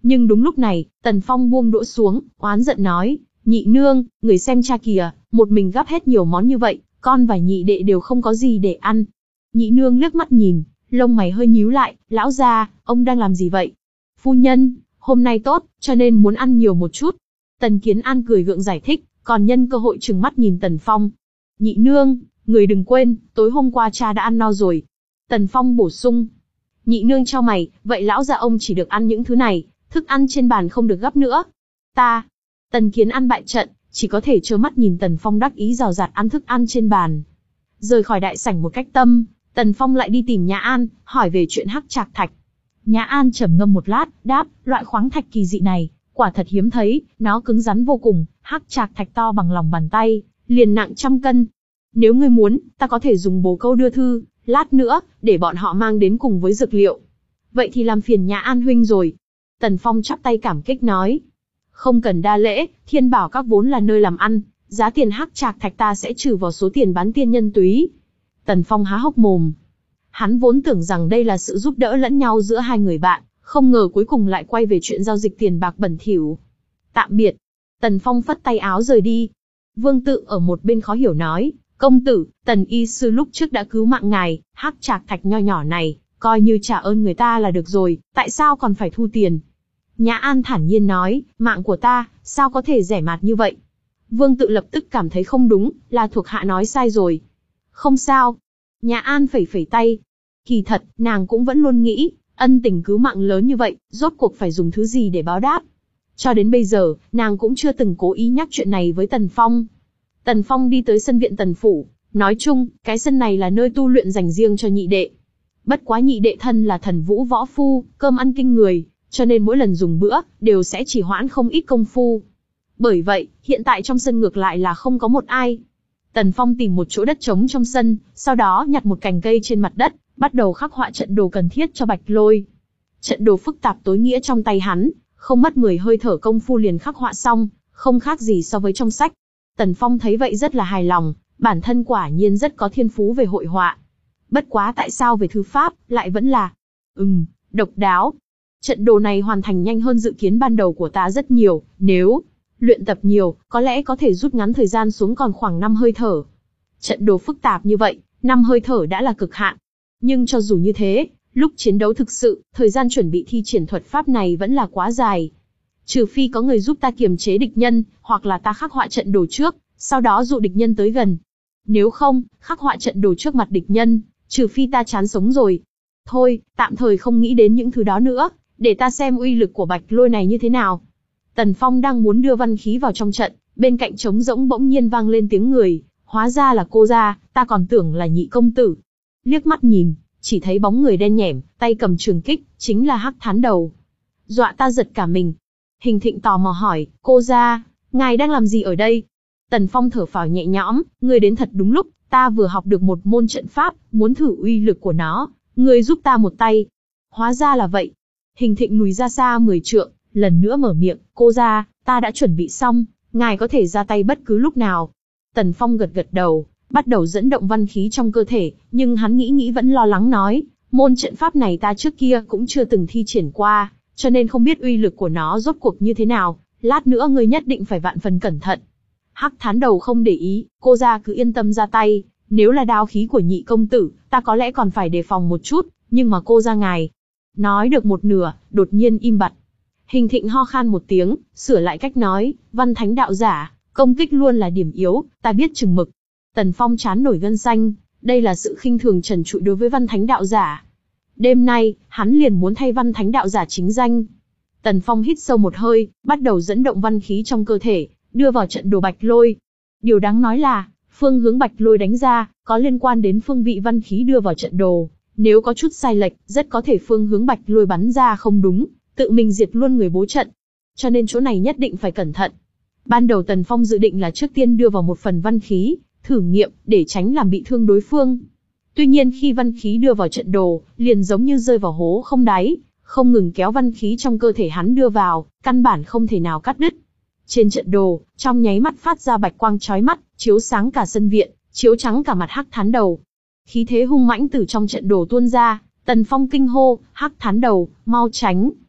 Nhưng đúng lúc này, Tần Phong buông đũa xuống, oán giận nói, nhị nương, người xem cha kìa, một mình gắp hết nhiều món như vậy, con và nhị đệ đều không có gì để ăn. Nhị nương liếc mắt nhìn, lông mày hơi nhíu lại, lão gia, ông đang làm gì vậy? Phu nhân, hôm nay tốt, cho nên muốn ăn nhiều một chút. Tần Kiến An cười gượng giải thích, còn nhân cơ hội trừng mắt nhìn Tần Phong. Nhị nương, người đừng quên, tối hôm qua cha đã ăn no rồi. Tần Phong bổ sung. Nhị nương chau mày, vậy lão gia ông chỉ được ăn những thứ này, thức ăn trên bàn không được gắp nữa. Ta. Tần Kiến An bại trận, chỉ có thể trơ mắt nhìn Tần Phong đắc ý rào rạt ăn thức ăn trên bàn. Rời khỏi đại sảnh một cách tâm, Tần Phong lại đi tìm Nhã An, hỏi về chuyện hắc trạc thạch. Nhã An trầm ngâm một lát, đáp, loại khoáng thạch kỳ dị này, quả thật hiếm thấy, nó cứng rắn vô cùng, hắc trạc thạch to bằng lòng bàn tay, liền nặng trăm cân. Nếu ngươi muốn, ta có thể dùng bồ câu đưa thư, lát nữa, để bọn họ mang đến cùng với dược liệu. Vậy thì làm phiền Nhã An huynh rồi. Tần Phong chắp tay cảm kích nói. Không cần đa lễ, Thiên Bảo các vốn là nơi làm ăn, giá tiền hắc trạc thạch ta sẽ trừ vào số tiền bán tiên nhân túy. Tần Phong há hốc mồm. Hắn vốn tưởng rằng đây là sự giúp đỡ lẫn nhau giữa hai người bạn, không ngờ cuối cùng lại quay về chuyện giao dịch tiền bạc bẩn thỉu. Tạm biệt. Tần Phong phất tay áo rời đi. Vương Tự ở một bên khó hiểu nói, công tử, Tần y sư lúc trước đã cứu mạng ngài, hắc trạc thạch nho nhỏ này, coi như trả ơn người ta là được rồi, tại sao còn phải thu tiền? Nhã An thản nhiên nói, mạng của ta, sao có thể rẻ mạt như vậy? Vương Tự lập tức cảm thấy không đúng, là thuộc hạ nói sai rồi. Không sao. Nhã An phẩy phẩy tay. Kỳ thật, nàng cũng vẫn luôn nghĩ, ân tình cứu mạng lớn như vậy, rốt cuộc phải dùng thứ gì để báo đáp. Cho đến bây giờ, nàng cũng chưa từng cố ý nhắc chuyện này với Tần Phong. Tần Phong đi tới sân viện Tần Phủ, nói chung, cái sân này là nơi tu luyện dành riêng cho nhị đệ. Bất quá nhị đệ thân là thần vũ võ phu, cơm ăn kinh người, cho nên mỗi lần dùng bữa, đều sẽ chỉ hoãn không ít công phu. Bởi vậy, hiện tại trong sân ngược lại là không có một ai. Tần Phong tìm một chỗ đất trống trong sân, sau đó nhặt một cành cây trên mặt đất, bắt đầu khắc họa trận đồ cần thiết cho Bạch Lôi. Trận đồ phức tạp tối nghĩa trong tay hắn, không mất mười hơi thở công phu liền khắc họa xong, không khác gì so với trong sách. Tần Phong thấy vậy rất là hài lòng, bản thân quả nhiên rất có thiên phú về hội họa. Bất quá tại sao về thư pháp, lại vẫn là, ừm, độc đáo. Trận đồ này hoàn thành nhanh hơn dự kiến ban đầu của ta rất nhiều, nếu luyện tập nhiều, có lẽ có thể rút ngắn thời gian xuống còn khoảng năm hơi thở. Trận đồ phức tạp như vậy, năm hơi thở đã là cực hạn. Nhưng cho dù như thế, lúc chiến đấu thực sự, thời gian chuẩn bị thi triển thuật pháp này vẫn là quá dài. Trừ phi có người giúp ta kiềm chế địch nhân, hoặc là ta khắc họa trận đồ trước, sau đó dụ địch nhân tới gần. Nếu không, khắc họa trận đồ trước mặt địch nhân, trừ phi ta chán sống rồi. Thôi, tạm thời không nghĩ đến những thứ đó nữa, để ta xem uy lực của Bạch Lôi này như thế nào. Tần Phong đang muốn đưa văn khí vào trong trận, bên cạnh trống rỗng bỗng nhiên vang lên tiếng người, hóa ra là cô gia, ta còn tưởng là nhị công tử. Liếc mắt nhìn, chỉ thấy bóng người đen nhẻm, tay cầm trường kích, chính là Hắc Thán Đầu. Dọa ta giật cả mình. Hình Thịnh tò mò hỏi, cô gia, ngài đang làm gì ở đây? Tần Phong thở phào nhẹ nhõm, người đến thật đúng lúc, ta vừa học được một môn trận pháp, muốn thử uy lực của nó, người giúp ta một tay. Hóa ra là vậy. Hình Thịnh lùi ra xa mười trượng, lần nữa mở miệng, cô gia, ta đã chuẩn bị xong, ngài có thể ra tay bất cứ lúc nào. Tần Phong gật gật đầu, bắt đầu dẫn động văn khí trong cơ thể, nhưng hắn nghĩ nghĩ vẫn lo lắng nói, môn trận pháp này ta trước kia cũng chưa từng thi triển qua, cho nên không biết uy lực của nó rốt cuộc như thế nào, lát nữa ngươi nhất định phải vạn phần cẩn thận. Hắc Thán Đầu không để ý, cô gia cứ yên tâm ra tay, nếu là đao khí của nhị công tử, ta có lẽ còn phải đề phòng một chút, nhưng mà cô gia ngài. Nói được một nửa, đột nhiên im bặt. Hình Thịnh ho khan một tiếng, sửa lại cách nói, văn thánh đạo giả, công kích luôn là điểm yếu, ta biết chừng mực. Tần Phong chán nổi gân xanh, đây là sự khinh thường trần trụi đối với văn thánh đạo giả. Đêm nay, hắn liền muốn thay văn thánh đạo giả chính danh. Tần Phong hít sâu một hơi, bắt đầu dẫn động văn khí trong cơ thể, đưa vào trận đồ Bạch Lôi. Điều đáng nói là, phương hướng Bạch Lôi đánh ra, có liên quan đến phương vị văn khí đưa vào trận đồ. Nếu có chút sai lệch, rất có thể phương hướng Bạch Lôi bắn ra không đúng, tự mình diệt luôn người bố trận. Cho nên chỗ này nhất định phải cẩn thận. Ban đầu Tần Phong dự định là trước tiên đưa vào một phần văn khí, thử nghiệm, để tránh làm bị thương đối phương. Tuy nhiên khi văn khí đưa vào trận đồ, liền giống như rơi vào hố không đáy, không ngừng kéo văn khí trong cơ thể hắn đưa vào, căn bản không thể nào cắt đứt. Trên trận đồ, trong nháy mắt phát ra bạch quang chói mắt, chiếu sáng cả sân viện, chiếu trắng cả mặt Hắc Thán Đầu. Khí thế hung mãnh từ trong trận đồ tuôn ra, Tần Phong kinh hô, Hắc Thán Đầu, mau tránh.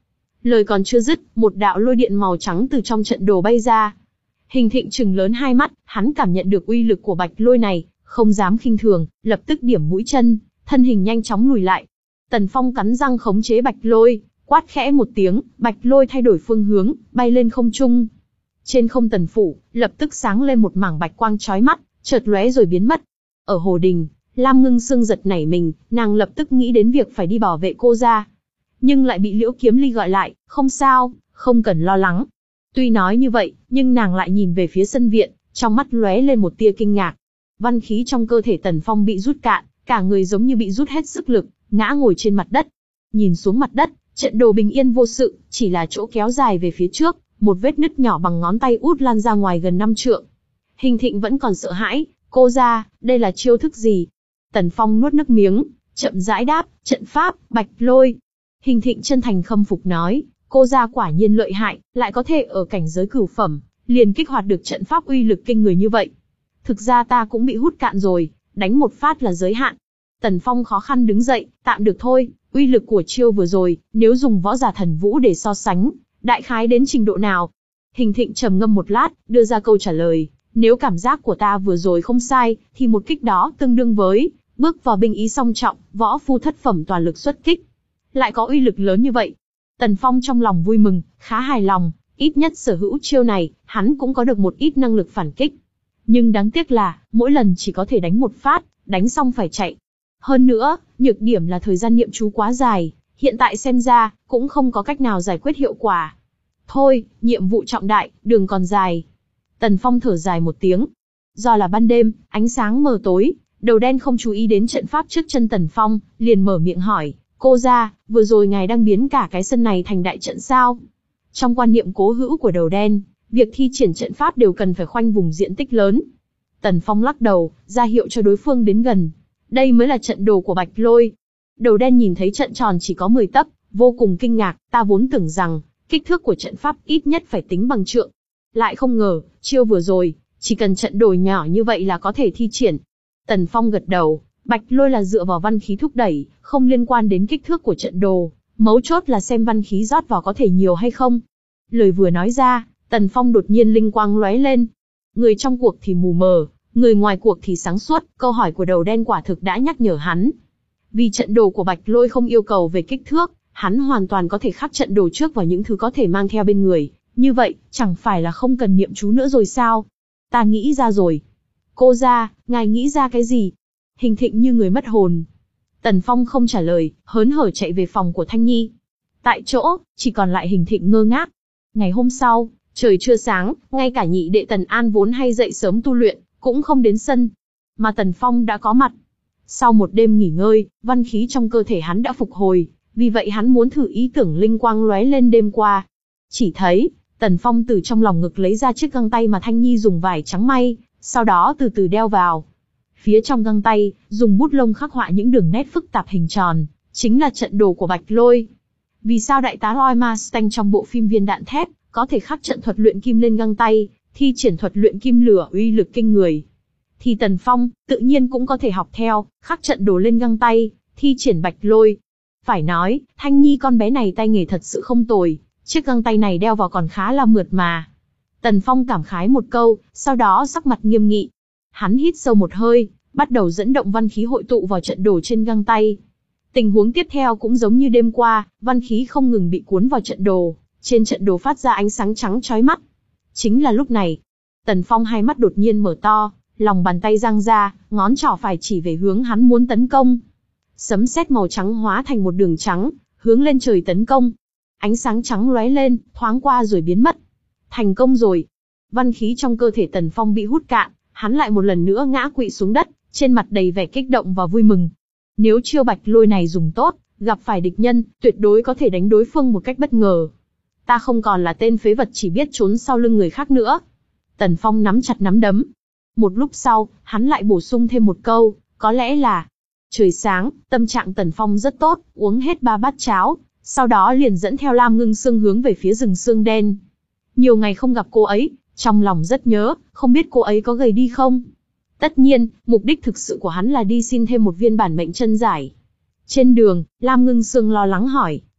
Lời còn chưa dứt, một đạo lôi điện màu trắng từ trong trận đồ bay ra. Hình Thịnh trừng lớn hai mắt, hắn cảm nhận được uy lực của bạch lôi này, không dám khinh thường, lập tức điểm mũi chân, thân hình nhanh chóng lùi lại. Tần Phong cắn răng khống chế bạch lôi, quát khẽ một tiếng, bạch lôi thay đổi phương hướng, bay lên không trung. Trên không Tần phủ, lập tức sáng lên một mảng bạch quang chói mắt, chợt lóe rồi biến mất. Ở hồ đình, Lam Ngưng Sương giật nảy mình, nàng lập tức nghĩ đến việc phải đi bảo vệ cô ra. Nhưng lại bị Liễu Kiếm Ly gọi lại, không sao, không cần lo lắng. Tuy nói như vậy, nhưng nàng lại nhìn về phía sân viện, trong mắt lóe lên một tia kinh ngạc. Văn khí trong cơ thể Tần Phong bị rút cạn, cả người giống như bị rút hết sức lực, ngã ngồi trên mặt đất. Nhìn xuống mặt đất, trận đồ bình yên vô sự, chỉ là chỗ kéo dài về phía trước, một vết nứt nhỏ bằng ngón tay út lan ra ngoài gần năm trượng. Hình Thịnh vẫn còn sợ hãi, cô ra, đây là chiêu thức gì? Tần Phong nuốt nước miếng, chậm rãi đáp, trận pháp, bạch lôi. Hình Thịnh chân thành khâm phục nói, cô ra quả nhiên lợi hại, lại có thể ở cảnh giới cửu phẩm, liền kích hoạt được trận pháp uy lực kinh người như vậy. Thực ra ta cũng bị hút cạn rồi, đánh một phát là giới hạn. Tần Phong khó khăn đứng dậy, tạm được thôi, uy lực của chiêu vừa rồi, nếu dùng võ giả thần vũ để so sánh, đại khái đến trình độ nào? Hình Thịnh trầm ngâm một lát, đưa ra câu trả lời, nếu cảm giác của ta vừa rồi không sai, thì một kích đó tương đương với bước vào binh ý song trọng, võ phu thất phẩm toàn lực xuất kích. Lại có uy lực lớn như vậy. Tần Phong trong lòng vui mừng, khá hài lòng, ít nhất sở hữu chiêu này, hắn cũng có được một ít năng lực phản kích. Nhưng đáng tiếc là, mỗi lần chỉ có thể đánh một phát, đánh xong phải chạy. Hơn nữa, nhược điểm là thời gian niệm chú quá dài, hiện tại xem ra, cũng không có cách nào giải quyết hiệu quả. Thôi, nhiệm vụ trọng đại, đường còn dài. Tần Phong thở dài một tiếng. Do là ban đêm, ánh sáng mờ tối, đầu đen không chú ý đến trận pháp trước chân Tần Phong, liền mở miệng hỏi, cô ra, vừa rồi ngài đang biến cả cái sân này thành đại trận sao? Trong quan niệm cố hữu của đầu đen, việc thi triển trận pháp đều cần phải khoanh vùng diện tích lớn. Tần Phong lắc đầu, ra hiệu cho đối phương đến gần. Đây mới là trận đồ của bạch lôi. Đầu đen nhìn thấy trận tròn chỉ có mười tấc, vô cùng kinh ngạc, ta vốn tưởng rằng, kích thước của trận pháp ít nhất phải tính bằng trượng. Lại không ngờ, chiêu vừa rồi, chỉ cần trận đồ nhỏ như vậy là có thể thi triển. Tần Phong gật đầu, bạch lôi là dựa vào văn khí thúc đẩy, không liên quan đến kích thước của trận đồ, mấu chốt là xem văn khí rót vào có thể nhiều hay không. Lời vừa nói ra, Tần Phong đột nhiên linh quang lóe lên. Người trong cuộc thì mù mờ, người ngoài cuộc thì sáng suốt, câu hỏi của đầu đen quả thực đã nhắc nhở hắn. Vì trận đồ của bạch lôi không yêu cầu về kích thước, hắn hoàn toàn có thể khắc trận đồ trước vào những thứ có thể mang theo bên người. Như vậy, chẳng phải là không cần niệm chú nữa rồi sao? Ta nghĩ ra rồi. Cô ra, ngài nghĩ ra cái gì? Hình Thịnh như người mất hồn. Tần Phong không trả lời, hớn hở chạy về phòng của Thanh Nhi. Tại chỗ, chỉ còn lại Hình Thịnh ngơ ngác. Ngày hôm sau, trời chưa sáng, ngay cả nhị đệ Tần An vốn hay dậy sớm tu luyện, cũng không đến sân. Mà Tần Phong đã có mặt. Sau một đêm nghỉ ngơi, văn khí trong cơ thể hắn đã phục hồi, vì vậy hắn muốn thử ý tưởng linh quang lóe lên đêm qua. Chỉ thấy, Tần Phong từ trong lòng ngực lấy ra chiếc găng tay mà Thanh Nhi dùng vải trắng may, sau đó từ từ đeo vào. Phía trong găng tay, dùng bút lông khắc họa những đường nét phức tạp hình tròn, chính là trận đồ của bạch lôi. Vì sao đại tá Roy Mustang trong bộ phim Viên đạn thép, có thể khắc trận thuật luyện kim lên găng tay, thi triển thuật luyện kim lửa uy lực kinh người. Thì Tần Phong, tự nhiên cũng có thể học theo, khắc trận đồ lên găng tay, thi triển bạch lôi. Phải nói, Thanh Nhi con bé này tay nghề thật sự không tồi, chiếc găng tay này đeo vào còn khá là mượt mà. Tần Phong cảm khái một câu, sau đó sắc mặt nghiêm nghị. Hắn hít sâu một hơi, bắt đầu dẫn động văn khí hội tụ vào trận đồ trên găng tay. Tình huống tiếp theo cũng giống như đêm qua, văn khí không ngừng bị cuốn vào trận đồ, trên trận đồ phát ra ánh sáng trắng chói mắt. Chính là lúc này, Tần Phong hai mắt đột nhiên mở to, lòng bàn tay giang ra, ngón trỏ phải chỉ về hướng hắn muốn tấn công. Sấm sét màu trắng hóa thành một đường trắng, hướng lên trời tấn công. Ánh sáng trắng lóe lên, thoáng qua rồi biến mất. Thành công rồi. Văn khí trong cơ thể Tần Phong bị hút cạn, hắn lại một lần nữa ngã quỵ xuống đất, trên mặt đầy vẻ kích động và vui mừng. Nếu chiêu bạch lôi này dùng tốt, gặp phải địch nhân, tuyệt đối có thể đánh đối phương một cách bất ngờ. Ta không còn là tên phế vật chỉ biết trốn sau lưng người khác nữa. Tần Phong nắm chặt nắm đấm. Một lúc sau, hắn lại bổ sung thêm một câu, có lẽ là... Trời sáng, tâm trạng Tần Phong rất tốt, uống hết ba bát cháo, sau đó liền dẫn theo Lam Ngưng Sương hướng về phía rừng xương đen. Nhiều ngày không gặp cô ấy, trong lòng rất nhớ, không biết cô ấy có gầy đi không? Tất nhiên, mục đích thực sự của hắn là đi xin thêm một viên bản mệnh chân giải. Trên đường, Lam Ngưng Sương lo lắng hỏi,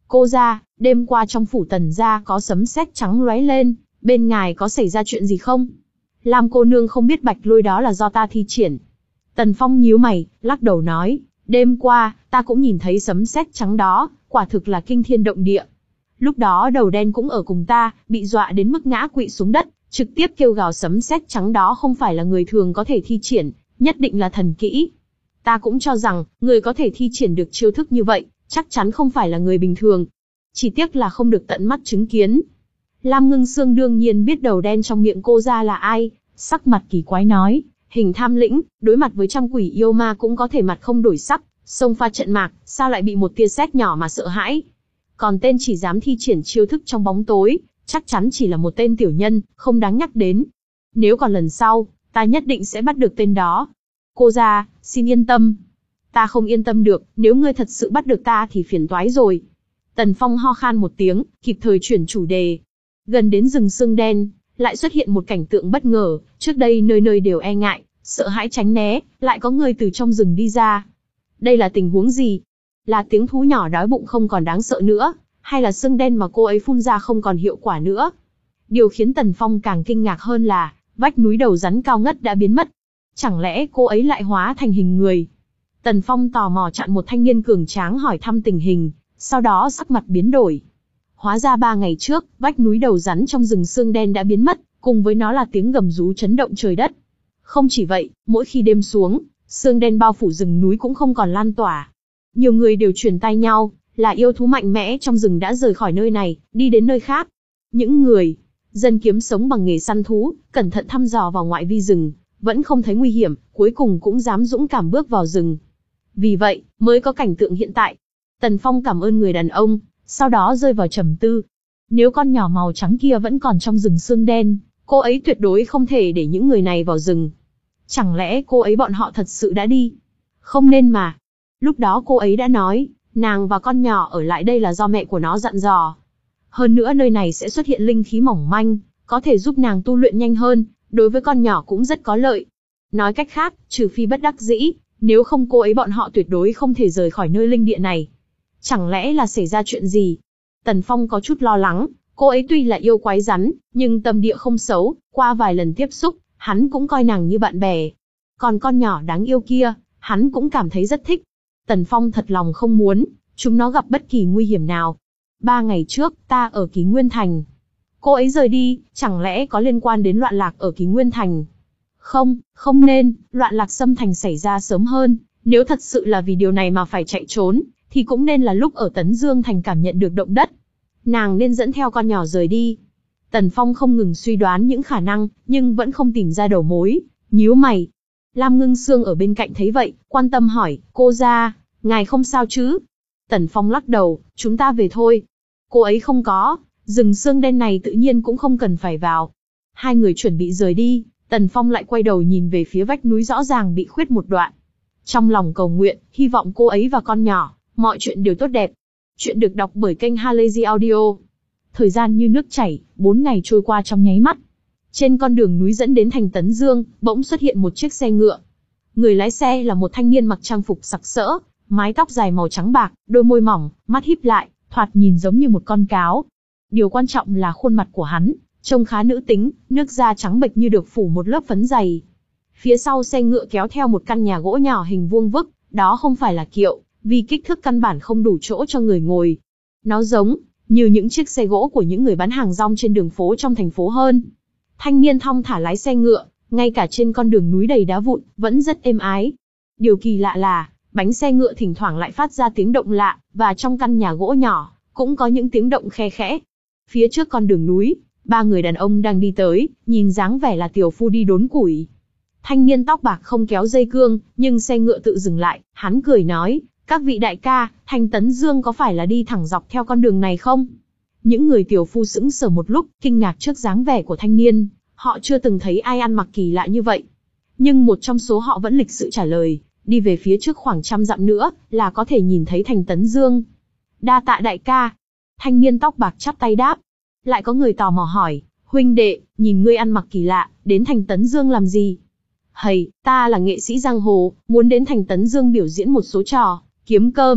Cô gia, đêm qua trong phủ Tần gia có sấm sét trắng lóe lên, bên ngài có xảy ra chuyện gì không? Lam cô nương không biết bạch lôi đó là do ta thi triển. Tần Phong nhíu mày, lắc đầu nói, đêm qua, ta cũng nhìn thấy sấm sét trắng đó, quả thực là kinh thiên động địa. Lúc đó đầu đen cũng ở cùng ta, bị dọa đến mức ngã quỵ xuống đất, trực tiếp kêu gào sấm sét trắng đó không phải là người thường có thể thi triển, nhất định là thần kỹ. Ta cũng cho rằng, người có thể thi triển được chiêu thức như vậy, chắc chắn không phải là người bình thường. Chỉ tiếc là không được tận mắt chứng kiến. Lam Ngưng Sương đương nhiên biết đầu đen trong miệng cô ra là ai, sắc mặt kỳ quái nói, hình tham lĩnh, đối mặt với trăm quỷ yêu ma cũng có thể mặt không đổi sắc, xông pha trận mạc, sao lại bị một tia sét nhỏ mà sợ hãi. Còn tên chỉ dám thi triển chiêu thức trong bóng tối, chắc chắn chỉ là một tên tiểu nhân, không đáng nhắc đến. Nếu còn lần sau, ta nhất định sẽ bắt được tên đó. Cô ra, xin yên tâm. Ta không yên tâm được, nếu ngươi thật sự bắt được ta thì phiền toái rồi. Tần Phong ho khan một tiếng, kịp thời chuyển chủ đề. Gần đến rừng sương đen, lại xuất hiện một cảnh tượng bất ngờ, trước đây nơi nơi đều e ngại, sợ hãi tránh né, lại có người từ trong rừng đi ra. Đây là tình huống gì? Là tiếng thú nhỏ đói bụng không còn đáng sợ nữa, hay là sương đen mà cô ấy phun ra không còn hiệu quả nữa? Điều khiến Tần Phong càng kinh ngạc hơn là, vách núi đầu rắn cao ngất đã biến mất. Chẳng lẽ cô ấy lại hóa thành hình người? Tần Phong tò mò chặn một thanh niên cường tráng hỏi thăm tình hình, sau đó sắc mặt biến đổi. Hóa ra ba ngày trước, vách núi đầu rắn trong rừng sương đen đã biến mất, cùng với nó là tiếng gầm rú chấn động trời đất. Không chỉ vậy, mỗi khi đêm xuống, sương đen bao phủ rừng núi cũng không còn lan tỏa. Nhiều người đều truyền tai nhau, là yêu thú mạnh mẽ trong rừng đã rời khỏi nơi này, đi đến nơi khác. Những người, dân kiếm sống bằng nghề săn thú, cẩn thận thăm dò vào ngoại vi rừng, vẫn không thấy nguy hiểm, cuối cùng cũng dám dũng cảm bước vào rừng. Vì vậy, mới có cảnh tượng hiện tại. Tần Phong cảm ơn người đàn ông, sau đó rơi vào trầm tư. Nếu con nhỏ màu trắng kia vẫn còn trong rừng sương đen, cô ấy tuyệt đối không thể để những người này vào rừng. Chẳng lẽ cô ấy bọn họ thật sự đã đi? Không nên mà. Lúc đó cô ấy đã nói, nàng và con nhỏ ở lại đây là do mẹ của nó dặn dò. Hơn nữa nơi này sẽ xuất hiện linh khí mỏng manh, có thể giúp nàng tu luyện nhanh hơn, đối với con nhỏ cũng rất có lợi. Nói cách khác, trừ phi bất đắc dĩ, nếu không cô ấy bọn họ tuyệt đối không thể rời khỏi nơi linh địa này. Chẳng lẽ là xảy ra chuyện gì? Tần Phong có chút lo lắng, cô ấy tuy là yêu quái rắn, nhưng tâm địa không xấu, qua vài lần tiếp xúc, hắn cũng coi nàng như bạn bè. Còn con nhỏ đáng yêu kia, hắn cũng cảm thấy rất thích. Tần Phong thật lòng không muốn, chúng nó gặp bất kỳ nguy hiểm nào. Ba ngày trước, ta ở Ký Nguyên Thành. Cô ấy rời đi, chẳng lẽ có liên quan đến loạn lạc ở Ký Nguyên Thành? Không, không nên, loạn lạc xâm thành xảy ra sớm hơn. Nếu thật sự là vì điều này mà phải chạy trốn, thì cũng nên là lúc ở Tấn Dương Thành cảm nhận được động đất. Nàng nên dẫn theo con nhỏ rời đi. Tần Phong không ngừng suy đoán những khả năng, nhưng vẫn không tìm ra đầu mối, nhíu mày. Lam Ngưng Sương ở bên cạnh thấy vậy, quan tâm hỏi, cô gia, ngài không sao chứ? Tần Phong lắc đầu, chúng ta về thôi. Cô ấy không có, rừng sương đen này tự nhiên cũng không cần phải vào. Hai người chuẩn bị rời đi, Tần Phong lại quay đầu nhìn về phía vách núi rõ ràng bị khuyết một đoạn. Trong lòng cầu nguyện, hy vọng cô ấy và con nhỏ, mọi chuyện đều tốt đẹp. Chuyện được đọc bởi kênh Halazy Audio. Thời gian như nước chảy, bốn ngày trôi qua trong nháy mắt. Trên con đường núi dẫn đến thành Tấn Dương, bỗng xuất hiện một chiếc xe ngựa. Người lái xe là một thanh niên mặc trang phục sặc sỡ, mái tóc dài màu trắng bạc, đôi môi mỏng, mắt híp lại, thoạt nhìn giống như một con cáo. Điều quan trọng là khuôn mặt của hắn, trông khá nữ tính, nước da trắng bệch như được phủ một lớp phấn dày. Phía sau xe ngựa kéo theo một căn nhà gỗ nhỏ hình vuông vức, đó không phải là kiệu, vì kích thước căn bản không đủ chỗ cho người ngồi. Nó giống như những chiếc xe gỗ của những người bán hàng rong trên đường phố trong thành phố hơn. Thanh niên thong thả lái xe ngựa, ngay cả trên con đường núi đầy đá vụn, vẫn rất êm ái. Điều kỳ lạ là, bánh xe ngựa thỉnh thoảng lại phát ra tiếng động lạ, và trong căn nhà gỗ nhỏ, cũng có những tiếng động khe khẽ. Phía trước con đường núi, ba người đàn ông đang đi tới, nhìn dáng vẻ là tiểu phu đi đốn củi. Thanh niên tóc bạc không kéo dây cương, nhưng xe ngựa tự dừng lại, hắn cười nói, các vị đại ca, thành Tấn Dương có phải là đi thẳng dọc theo con đường này không? Những người tiểu phu sững sờ một lúc, kinh ngạc trước dáng vẻ của thanh niên, họ chưa từng thấy ai ăn mặc kỳ lạ như vậy. Nhưng một trong số họ vẫn lịch sự trả lời, đi về phía trước khoảng trăm dặm nữa, là có thể nhìn thấy thành Tấn Dương. Đa tạ đại ca. Thanh niên tóc bạc chắp tay đáp. Lại có người tò mò hỏi, huynh đệ, nhìn ngươi ăn mặc kỳ lạ, đến thành Tấn Dương làm gì? Hầy, ta là nghệ sĩ giang hồ, muốn đến thành Tấn Dương biểu diễn một số trò, kiếm cơm.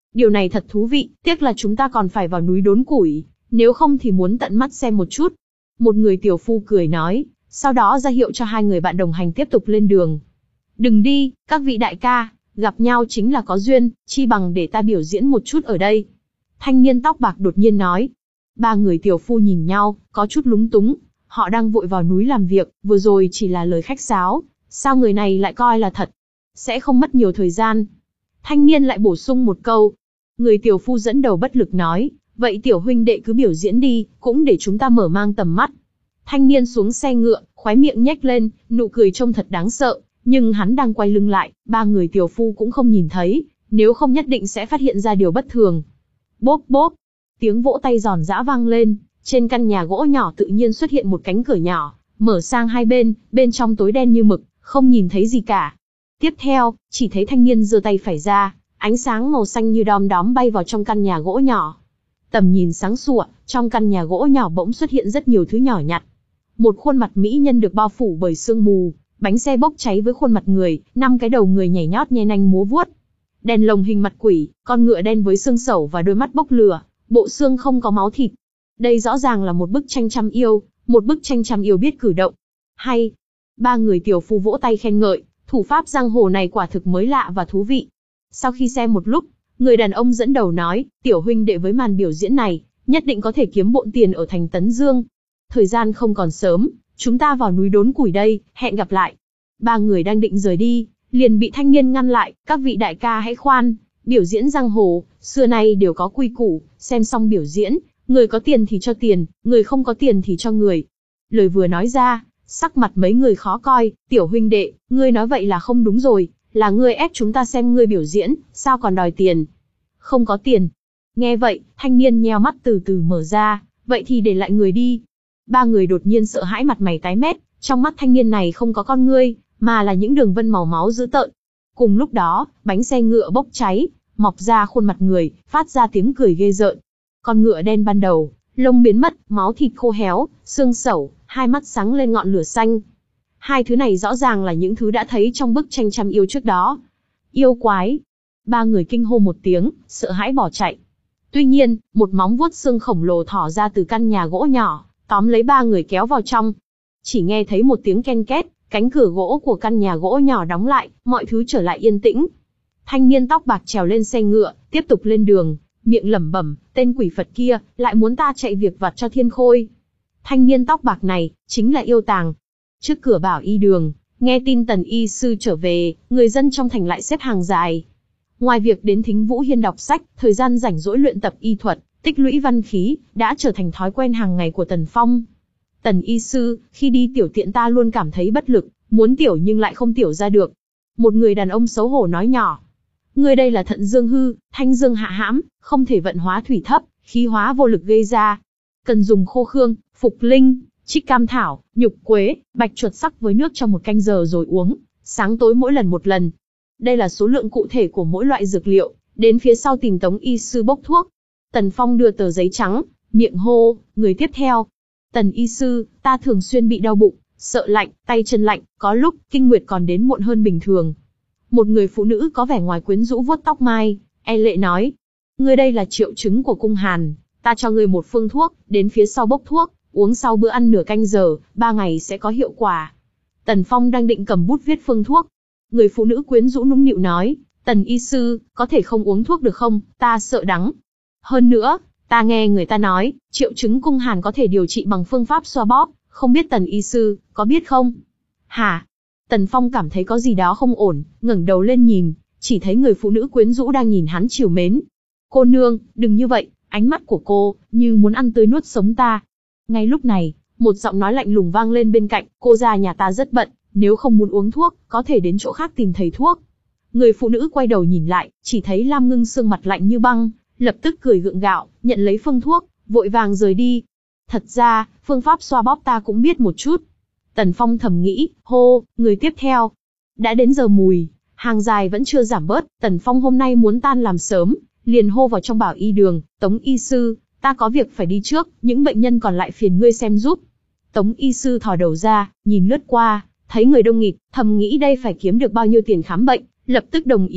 Điều này thật thú vị, tiếc là chúng ta còn phải vào núi đốn củi, nếu không thì muốn tận mắt xem một chút. Một người tiểu phu cười nói, sau đó ra hiệu cho hai người bạn đồng hành tiếp tục lên đường. Đừng đi, các vị đại ca, gặp nhau chính là có duyên, chi bằng để ta biểu diễn một chút ở đây. Thanh niên tóc bạc đột nhiên nói. Ba người tiểu phu nhìn nhau, có chút lúng túng, họ đang vội vào núi làm việc, vừa rồi chỉ là lời khách sáo, sao người này lại coi là thật? Sẽ không mất nhiều thời gian. Thanh niên lại bổ sung một câu. Người tiểu phu dẫn đầu bất lực nói, vậy tiểu huynh đệ cứ biểu diễn đi, cũng để chúng ta mở mang tầm mắt. Thanh niên xuống xe ngựa, khóe miệng nhếch lên, nụ cười trông thật đáng sợ, nhưng hắn đang quay lưng lại, ba người tiểu phu cũng không nhìn thấy, nếu không nhất định sẽ phát hiện ra điều bất thường. Bốp bốp, tiếng vỗ tay giòn giã vang lên, trên căn nhà gỗ nhỏ tự nhiên xuất hiện một cánh cửa nhỏ, mở sang hai bên, bên trong tối đen như mực, không nhìn thấy gì cả. Tiếp theo, chỉ thấy thanh niên giơ tay phải ra, ánh sáng màu xanh như đom đóm bay vào trong căn nhà gỗ nhỏ. Tầm nhìn sáng sủa, trong căn nhà gỗ nhỏ bỗng xuất hiện rất nhiều thứ nhỏ nhặt. Một khuôn mặt mỹ nhân được bao phủ bởi sương mù, bánh xe bốc cháy với khuôn mặt người, năm cái đầu người nhảy nhót nhe nanh múa vuốt. Đèn lồng hình mặt quỷ, con ngựa đen với xương sẩu và đôi mắt bốc lửa, bộ xương không có máu thịt. Đây rõ ràng là một bức tranh trăm yêu, một bức tranh trăm yêu biết cử động. Hay! Ba người tiểu phu vỗ tay khen ngợi, thủ pháp giang hồ này quả thực mới lạ và thú vị. Sau khi xem một lúc, người đàn ông dẫn đầu nói, tiểu huynh đệ với màn biểu diễn này, nhất định có thể kiếm bộn tiền ở thành Tấn Dương. Thời gian không còn sớm, chúng ta vào núi đốn củi đây, hẹn gặp lại. Ba người đang định rời đi, liền bị thanh niên ngăn lại, các vị đại ca hãy khoan, biểu diễn giang hồ, xưa nay đều có quy củ, xem xong biểu diễn, người có tiền thì cho tiền, người không có tiền thì cho người. Lời vừa nói ra, sắc mặt mấy người khó coi, tiểu huynh đệ, ngươi nói vậy là không đúng rồi, là ngươi ép chúng ta xem ngươi biểu diễn, sao còn đòi tiền? Không có tiền. Nghe vậy, thanh niên nheo mắt từ từ mở ra, vậy thì để lại người đi. Ba người đột nhiên sợ hãi mặt mày tái mét, trong mắt thanh niên này không có con ngươi, mà là những đường vân màu máu dữ tợn. Cùng lúc đó, bánh xe ngựa bốc cháy, mọc ra khuôn mặt người, phát ra tiếng cười ghê rợn. Con ngựa đen ban đầu, lông biến mất, máu thịt khô héo, xương sẩu, hai mắt sáng lên ngọn lửa xanh. Hai thứ này rõ ràng là những thứ đã thấy trong bức tranh trăm yêu trước đó. Yêu quái! Ba người kinh hô một tiếng, sợ hãi bỏ chạy. Tuy nhiên, một móng vuốt xương khổng lồ thỏ ra từ căn nhà gỗ nhỏ, tóm lấy ba người kéo vào trong. Chỉ nghe thấy một tiếng ken két, cánh cửa gỗ của căn nhà gỗ nhỏ đóng lại, mọi thứ trở lại yên tĩnh. Thanh niên tóc bạc trèo lên xe ngựa, tiếp tục lên đường, miệng lẩm bẩm, tên quỷ Phật kia, lại muốn ta chạy việc vặt cho thiên khôi. Thanh niên tóc bạc này, chính là yêu tàng. Trước cửa Bảo Y đường, nghe tin Tần y sư trở về, người dân trong thành lại xếp hàng dài. Ngoài việc đến Thính Vũ Hiên đọc sách, thời gian rảnh rỗi luyện tập y thuật, tích lũy văn khí, đã trở thành thói quen hàng ngày của Tần Phong. Tần y sư, khi đi tiểu tiện ta luôn cảm thấy bất lực, muốn tiểu nhưng lại không tiểu ra được. Một người đàn ông xấu hổ nói nhỏ. Người đây là thận dương hư, thanh dương hạ hãm, không thể vận hóa thủy thấp, khí hóa vô lực gây ra. Cần dùng khô khương, phục linh, trích cam thảo, nhục quế, bạch chuột sắc với nước trong một canh giờ rồi uống, sáng tối mỗi lần một lần. Đây là số lượng cụ thể của mỗi loại dược liệu, đến phía sau tìm Tống y sư bốc thuốc. Tần Phong đưa tờ giấy trắng, miệng hô, người tiếp theo. Tần y sư, ta thường xuyên bị đau bụng, sợ lạnh, tay chân lạnh, có lúc, kinh nguyệt còn đến muộn hơn bình thường. Một người phụ nữ có vẻ ngoài quyến rũ vuốt tóc mai, e lệ nói. Ngươi đây là triệu chứng của cung hàn, ta cho ngươi một phương thuốc, đến phía sau bốc thuốc, uống sau bữa ăn nửa canh giờ, ba ngày sẽ có hiệu quả. Tần Phong đang định cầm bút viết phương thuốc. Người phụ nữ quyến rũ nũng nịu nói, Tần y sư, có thể không uống thuốc được không, ta sợ đắng. Hơn nữa, ta nghe người ta nói, triệu chứng cung hàn có thể điều trị bằng phương pháp xoa bóp, không biết Tần y sư, có biết không? Hả? Tần Phong cảm thấy có gì đó không ổn, ngẩng đầu lên nhìn, chỉ thấy người phụ nữ quyến rũ đang nhìn hắn trìu mến. Cô nương, đừng như vậy, ánh mắt của cô, như muốn ăn tươi nuốt sống ta. Ngay lúc này, một giọng nói lạnh lùng vang lên bên cạnh, cô già nhà ta rất bận, nếu không muốn uống thuốc, có thể đến chỗ khác tìm thầy thuốc. Người phụ nữ quay đầu nhìn lại, chỉ thấy Lam Ngưng Sương mặt lạnh như băng, lập tức cười gượng gạo, nhận lấy phương thuốc, vội vàng rời đi. Thật ra, phương pháp xoa bóp ta cũng biết một chút. Tần Phong thầm nghĩ, hô, người tiếp theo. Đã đến giờ mùi, hàng dài vẫn chưa giảm bớt, Tần Phong hôm nay muốn tan làm sớm, liền hô vào trong Bảo Y đường, Tống y sư, ta có việc phải đi trước, những bệnh nhân còn lại phiền ngươi xem giúp. Tống y sư thò đầu ra, nhìn lướt qua, thấy người đông nghịt, thầm nghĩ đây phải kiếm được bao nhiêu tiền khám bệnh, lập tức đồng ý.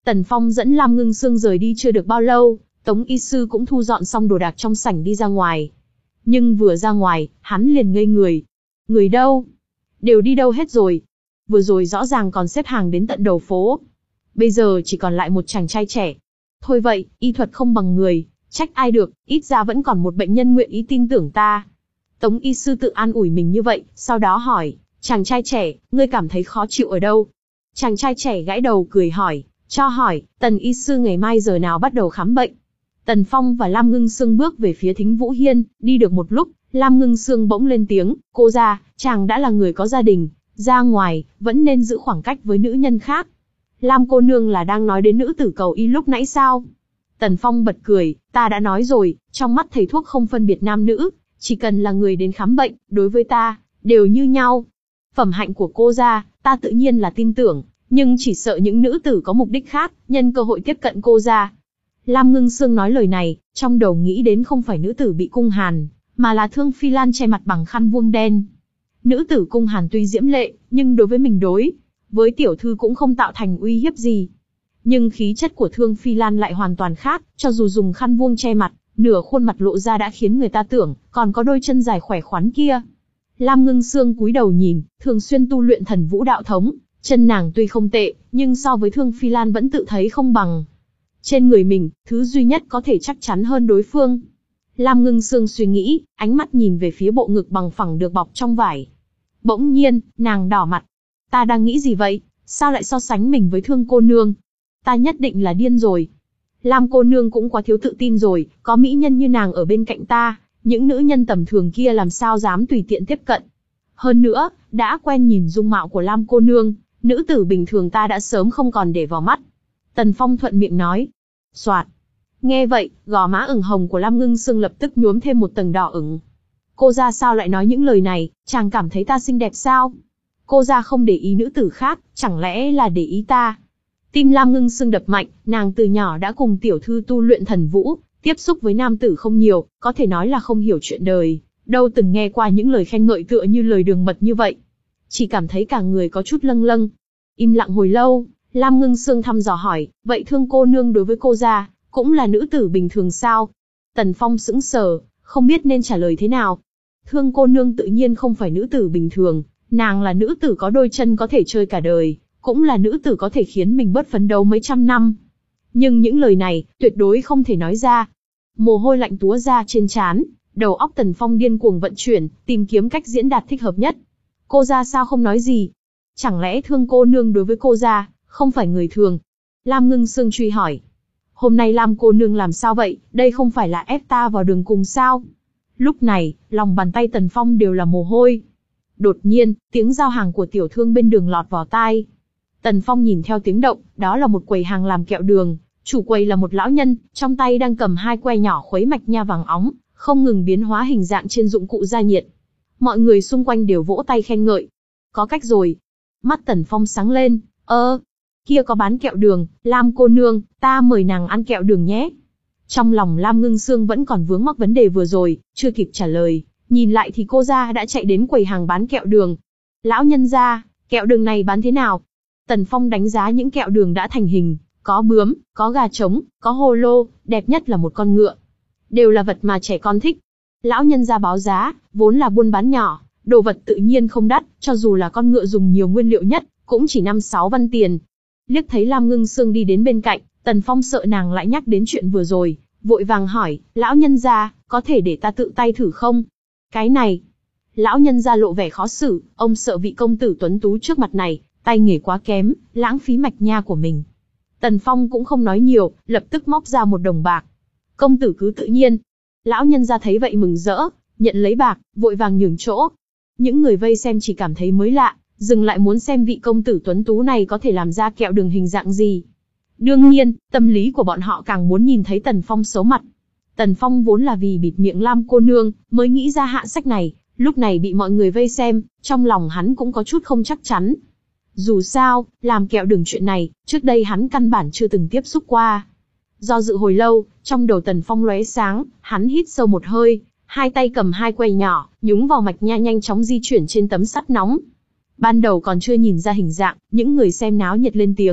Tần Phong dẫn Lam Ngưng Sương rời đi chưa được bao lâu, Tống y sư cũng thu dọn xong đồ đạc trong sảnh đi ra ngoài. Nhưng vừa ra ngoài, hắn liền ngây người. Người đâu? Đều đi đâu hết rồi? Vừa rồi rõ ràng còn xếp hàng đến tận đầu phố. Bây giờ chỉ còn lại một chàng trai trẻ. Thôi vậy, y thuật không bằng người, trách ai được, ít ra vẫn còn một bệnh nhân nguyện ý tin tưởng ta. Tống y sư tự an ủi mình như vậy, sau đó hỏi, chàng trai trẻ, ngươi cảm thấy khó chịu ở đâu? Chàng trai trẻ gãi đầu cười hỏi, cho hỏi, Tần y sư ngày mai giờ nào bắt đầu khám bệnh? Tần Phong và Lam Ngưng Sương bước về phía Thính Vũ Hiên, đi được một lúc, Lam Ngưng Sương bỗng lên tiếng, cô ra, chàng đã là người có gia đình, ra ngoài, vẫn nên giữ khoảng cách với nữ nhân khác. Lam cô nương là đang nói đến nữ tử cầu y lúc nãy sao? Tần Phong bật cười, ta đã nói rồi, trong mắt thầy thuốc không phân biệt nam nữ, chỉ cần là người đến khám bệnh, đối với ta, đều như nhau. Phẩm hạnh của cô ra, ta tự nhiên là tin tưởng, nhưng chỉ sợ những nữ tử có mục đích khác, nhân cơ hội tiếp cận cô ra. Lam Ngưng Sương nói lời này, trong đầu nghĩ đến không phải nữ tử bị cung hàn, mà là Thương Phi Lan che mặt bằng khăn vuông đen. Nữ tử cung hàn tuy diễm lệ, nhưng đối với mình đối với tiểu thư cũng không tạo thành uy hiếp gì. Nhưng khí chất của Thương Phi Lan lại hoàn toàn khác, cho dù dùng khăn vuông che mặt, nửa khuôn mặt lộ ra đã khiến người ta tưởng, còn có đôi chân dài khỏe khoắn kia. Lam Ngưng Sương cúi đầu nhìn, thường xuyên tu luyện thần vũ đạo thống, chân nàng tuy không tệ, nhưng so với Thương Phi Lan vẫn tự thấy không bằng. Trên người mình, thứ duy nhất có thể chắc chắn hơn đối phương. Lam Ngưng Sương suy nghĩ, ánh mắt nhìn về phía bộ ngực bằng phẳng được bọc trong vải. Bỗng nhiên, nàng đỏ mặt. Ta đang nghĩ gì vậy? Sao lại so sánh mình với Thương cô nương? Ta nhất định là điên rồi. Lam cô nương cũng quá thiếu tự tin rồi, có mỹ nhân như nàng ở bên cạnh ta, những nữ nhân tầm thường kia làm sao dám tùy tiện tiếp cận. Hơn nữa, đã quen nhìn dung mạo của Lam cô nương, nữ tử bình thường ta đã sớm không còn để vào mắt. Tần Phong thuận miệng nói. Soạt. Nghe vậy, gò má ửng hồng của Lam Ngưng Sương lập tức nhuốm thêm một tầng đỏ ửng. Cô ra sao lại nói những lời này, chàng cảm thấy ta xinh đẹp sao? Cô ra không để ý nữ tử khác, chẳng lẽ là để ý ta? Tim Lam Ngưng Sương đập mạnh, nàng từ nhỏ đã cùng tiểu thư tu luyện thần vũ, tiếp xúc với nam tử không nhiều, có thể nói là không hiểu chuyện đời, đâu từng nghe qua những lời khen ngợi tựa như lời đường mật như vậy. Chỉ cảm thấy cả người có chút lâng lâng. Im lặng hồi lâu, Lam Ngưng Sương thăm dò hỏi, vậy Thương cô nương đối với cô ra, cũng là nữ tử bình thường sao? Tần Phong sững sờ, không biết nên trả lời thế nào. Thương cô nương tự nhiên không phải nữ tử bình thường, nàng là nữ tử có đôi chân có thể chơi cả đời, cũng là nữ tử có thể khiến mình bớt phấn đấu mấy trăm năm. Nhưng những lời này, tuyệt đối không thể nói ra. Mồ hôi lạnh túa ra trên trán, đầu óc Tần Phong điên cuồng vận chuyển, tìm kiếm cách diễn đạt thích hợp nhất. Cô ra sao không nói gì? Chẳng lẽ Thương cô nương đối với cô ra, không phải người thường? Lam Ngưng Sương truy hỏi. Hôm nay Lam cô nương làm sao vậy, đây không phải là ép ta vào đường cùng sao? Lúc này, lòng bàn tay Tần Phong đều là mồ hôi. Đột nhiên, tiếng giao hàng của tiểu thương bên đường lọt vào tai. Tần Phong nhìn theo tiếng động, đó là một quầy hàng làm kẹo đường. Chủ quầy là một lão nhân, trong tay đang cầm hai que nhỏ khuấy mạch nha vàng óng, không ngừng biến hóa hình dạng trên dụng cụ gia nhiệt. Mọi người xung quanh đều vỗ tay khen ngợi. Có cách rồi. Mắt Tần Phong sáng lên, ơ, kia có bán kẹo đường, Lam cô nương, ta mời nàng ăn kẹo đường nhé. Trong lòng Lam Ngưng Sương vẫn còn vướng mắc vấn đề vừa rồi, chưa kịp trả lời, nhìn lại thì cô ra đã chạy đến quầy hàng bán kẹo đường. Lão nhân gia, kẹo đường này bán thế nào? Tần Phong đánh giá những kẹo đường đã thành hình, có bướm, có gà trống, có hồ lô, đẹp nhất là một con ngựa. Đều là vật mà trẻ con thích. Lão nhân gia báo giá, vốn là buôn bán nhỏ, đồ vật tự nhiên không đắt, cho dù là con ngựa dùng nhiều nguyên liệu nhất, cũng chỉ năm sáu văn tiền. Liếc thấy Lam Ngưng Sương đi đến bên cạnh, Tần Phong sợ nàng lại nhắc đến chuyện vừa rồi, vội vàng hỏi, lão nhân gia, có thể để ta tự tay thử không? Cái này, lão nhân gia lộ vẻ khó xử, ông sợ vị công tử tuấn tú trước mặt này, tay nghề quá kém, lãng phí mạch nha của mình. Tần Phong cũng không nói nhiều, lập tức móc ra một đồng bạc. Công tử cứ tự nhiên. Lão nhân gia thấy vậy mừng rỡ, nhận lấy bạc, vội vàng nhường chỗ. Những người vây xem chỉ cảm thấy mới lạ, dừng lại muốn xem vị công tử tuấn tú này có thể làm ra kẹo đường hình dạng gì. Đương nhiên, tâm lý của bọn họ càng muốn nhìn thấy Tần Phong xấu mặt. Tần Phong vốn là vì bịt miệng Lam cô nương, mới nghĩ ra hạ sách này, lúc này bị mọi người vây xem, trong lòng hắn cũng có chút không chắc chắn. Dù sao, làm kẹo đường chuyện này, trước đây hắn căn bản chưa từng tiếp xúc qua. Do dự hồi lâu, trong đầu Tần Phong lóe sáng, hắn hít sâu một hơi, hai tay cầm hai que nhỏ, nhúng vào mạch nha nhanh chóng di chuyển trên tấm sắt nóng. Ban đầu còn chưa nhìn ra hình dạng, những người xem náo nhiệt lên tiếng,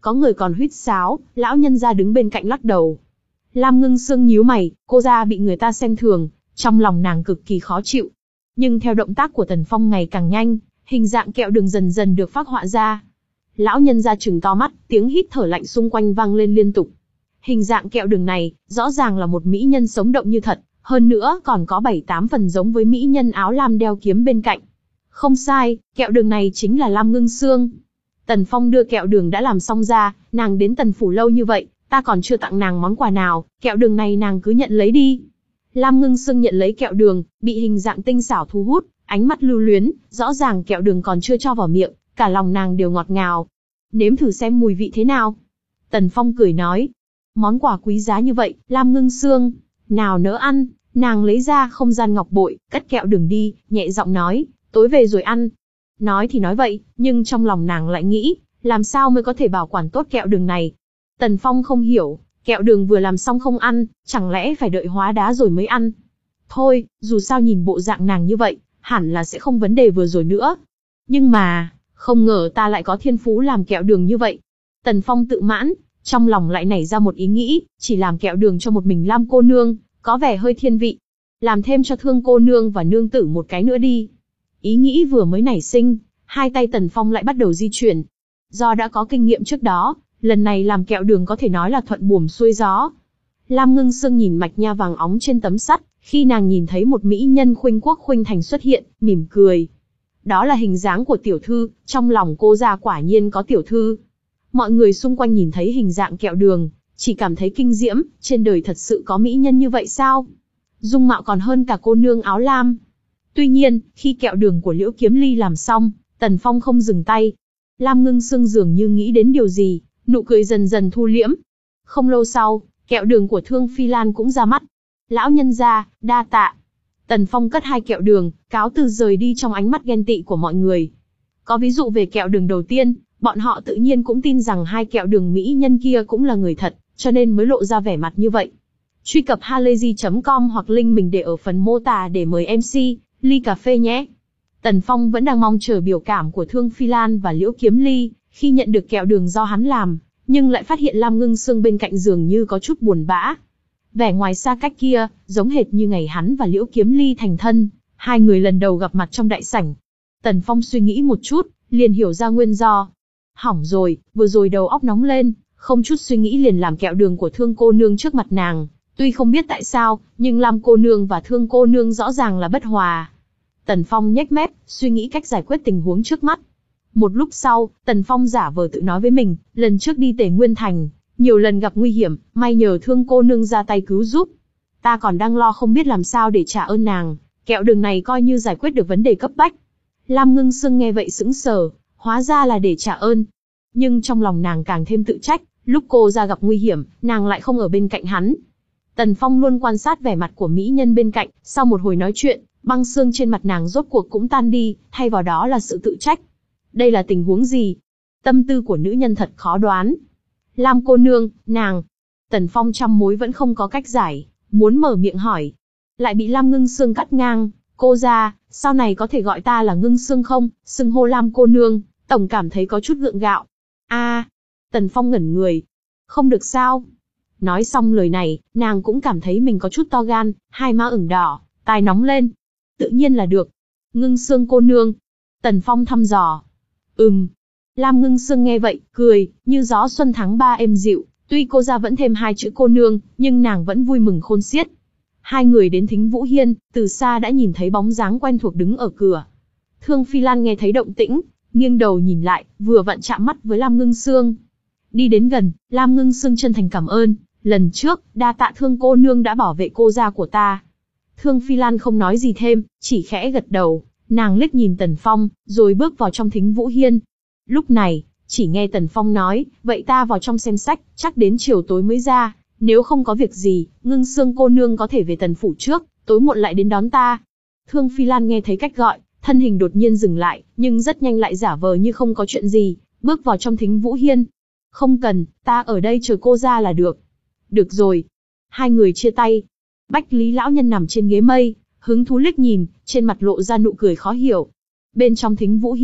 có người còn huýt sáo, lão nhân gia đứng bên cạnh lắc đầu. Lam Ngưng Sương nhíu mày, cô gia bị người ta xem thường, trong lòng nàng cực kỳ khó chịu. Nhưng theo động tác của Tần Phong ngày càng nhanh, hình dạng kẹo đường dần dần được phác họa ra. Lão nhân gia trừng to mắt, tiếng hít thở lạnh xung quanh vang lên liên tục. Hình dạng kẹo đường này, rõ ràng là một mỹ nhân sống động như thật, hơn nữa còn có bảy tám phần giống với mỹ nhân áo lam đeo kiếm bên cạnh. Không sai, kẹo đường này chính là Lam Ngưng Sương. Tần Phong đưa kẹo đường đã làm xong ra, nàng đến Tần phủ lâu như vậy, ta còn chưa tặng nàng món quà nào, kẹo đường này nàng cứ nhận lấy đi. Lam Ngưng Sương nhận lấy kẹo đường, bị hình dạng tinh xảo thu hút, ánh mắt lưu luyến, rõ ràng kẹo đường còn chưa cho vào miệng, cả lòng nàng đều ngọt ngào. Nếm thử xem mùi vị thế nào. Tần Phong cười nói, món quà quý giá như vậy, Lam Ngưng Sương, nào nỡ ăn, nàng lấy ra không gian ngọc bội, cất kẹo đường đi, nhẹ giọng nói, tối về rồi ăn. Nói thì nói vậy, nhưng trong lòng nàng lại nghĩ, làm sao mới có thể bảo quản tốt kẹo đường này. Tần Phong không hiểu, kẹo đường vừa làm xong không ăn, chẳng lẽ phải đợi hóa đá rồi mới ăn. Thôi, dù sao nhìn bộ dạng nàng như vậy, hẳn là sẽ không vấn đề vừa rồi nữa. Nhưng mà, không ngờ ta lại có thiên phú làm kẹo đường như vậy. Tần Phong tự mãn, trong lòng lại nảy ra một ý nghĩ, chỉ làm kẹo đường cho một mình Lam cô nương, có vẻ hơi thiên vị. Làm thêm cho Thương cô nương và nương tử một cái nữa đi. Ý nghĩ vừa mới nảy sinh, hai tay Tần Phong lại bắt đầu di chuyển. Do đã có kinh nghiệm trước đó, lần này làm kẹo đường có thể nói là thuận buồm xuôi gió. Lam Ngưng Sương nhìn mạch nha vàng óng trên tấm sắt, khi nàng nhìn thấy một mỹ nhân khuynh quốc khuynh thành xuất hiện, mỉm cười. Đó là hình dáng của tiểu thư, trong lòng cô ra quả nhiên có tiểu thư. Mọi người xung quanh nhìn thấy hình dạng kẹo đường, chỉ cảm thấy kinh diễm, trên đời thật sự có mỹ nhân như vậy sao? Dung mạo còn hơn cả cô nương áo lam. Tuy nhiên, khi kẹo đường của Liễu Kiếm Ly làm xong, Tần Phong không dừng tay. Lam Ngưng Sương dường như nghĩ đến điều gì, nụ cười dần dần thu liễm. Không lâu sau, kẹo đường của Thương Phi Lan cũng ra mắt. Lão nhân gia, đa tạ. Tần Phong cất hai kẹo đường, cáo từ rời đi trong ánh mắt ghen tị của mọi người. Có ví dụ về kẹo đường đầu tiên, bọn họ tự nhiên cũng tin rằng hai kẹo đường mỹ nhân kia cũng là người thật, cho nên mới lộ ra vẻ mặt như vậy. Truy cập halayzi chấm com hoặc link mình để ở phần mô tả để mời em xê, ly cà phê nhé. Tần Phong vẫn đang mong chờ biểu cảm của Thương Phi Lan và Liễu Kiếm Ly, khi nhận được kẹo đường do hắn làm, nhưng lại phát hiện Lam Ngưng Sương bên cạnh dường như có chút buồn bã. Vẻ ngoài xa cách kia, giống hệt như ngày hắn và Liễu Kiếm Ly thành thân, hai người lần đầu gặp mặt trong đại sảnh. Tần Phong suy nghĩ một chút, liền hiểu ra nguyên do. Hỏng rồi, vừa rồi đầu óc nóng lên, không chút suy nghĩ liền làm kẹo đường của Thương cô nương trước mặt nàng. Tuy không biết tại sao, nhưng Lam cô nương và Thương cô nương rõ ràng là bất hòa. Tần Phong nhếch mép, suy nghĩ cách giải quyết tình huống trước mắt. Một lúc sau, Tần Phong giả vờ tự nói với mình, lần trước đi Tề Nguyên Thành, nhiều lần gặp nguy hiểm, may nhờ Thương cô nương ra tay cứu giúp. Ta còn đang lo không biết làm sao để trả ơn nàng, kẹo đường này coi như giải quyết được vấn đề cấp bách. Lam Ngưng Sương nghe vậy sững sờ, hóa ra là để trả ơn. Nhưng trong lòng nàng càng thêm tự trách, lúc cô ra gặp nguy hiểm, nàng lại không ở bên cạnh hắn. Tần Phong luôn quan sát vẻ mặt của mỹ nhân bên cạnh, sau một hồi nói chuyện, băng xương trên mặt nàng rốt cuộc cũng tan đi, thay vào đó là sự tự trách. Đây là tình huống gì? Tâm tư của nữ nhân thật khó đoán. Lam cô nương, nàng. Tần Phong trăm mối vẫn không có cách giải, muốn mở miệng hỏi. Lại bị Lam Ngưng Sương cắt ngang, cô ra, sau này có thể gọi ta là Ngưng Sương không, xưng hô Lam cô nương, tổng cảm thấy có chút gượng gạo. A, à, Tần Phong ngẩn người. Không được sao? Nói xong lời này, nàng cũng cảm thấy mình có chút to gan, hai má ửng đỏ, tai nóng lên. Tự nhiên là được. Ngưng Sương cô nương. Tần Phong thăm dò. Ừm. Lam Ngưng Sương nghe vậy, cười, như gió xuân tháng ba êm dịu. Tuy cô ra vẫn thêm hai chữ cô nương, nhưng nàng vẫn vui mừng khôn xiết. Hai người đến Thính Vũ Hiên, từ xa đã nhìn thấy bóng dáng quen thuộc đứng ở cửa. Thương Phi Lan nghe thấy động tĩnh, nghiêng đầu nhìn lại, vừa vặn chạm mắt với Lam Ngưng Sương. Đi đến gần, Lam Ngưng Sương chân thành cảm ơn, lần trước, đa tạ Thương cô nương đã bảo vệ cô gia của ta. Thương Phi Lan không nói gì thêm, chỉ khẽ gật đầu, nàng liếc nhìn Tần Phong, rồi bước vào trong Thính Vũ Hiên. Lúc này, chỉ nghe Tần Phong nói, vậy ta vào trong xem sách, chắc đến chiều tối mới ra, nếu không có việc gì, Ngưng Sương cô nương có thể về Tần phủ trước, tối muộn lại đến đón ta. Thương Phi Lan nghe thấy cách gọi, thân hình đột nhiên dừng lại, nhưng rất nhanh lại giả vờ như không có chuyện gì, bước vào trong Thính Vũ Hiên. Không cần, ta ở đây chờ cô ra là được. Được rồi. Hai người chia tay. Bách Lý lão nhân nằm trên ghế mây, hứng thú liếc nhìn, trên mặt lộ ra nụ cười khó hiểu. Bên trong Thính Vũ Hiên,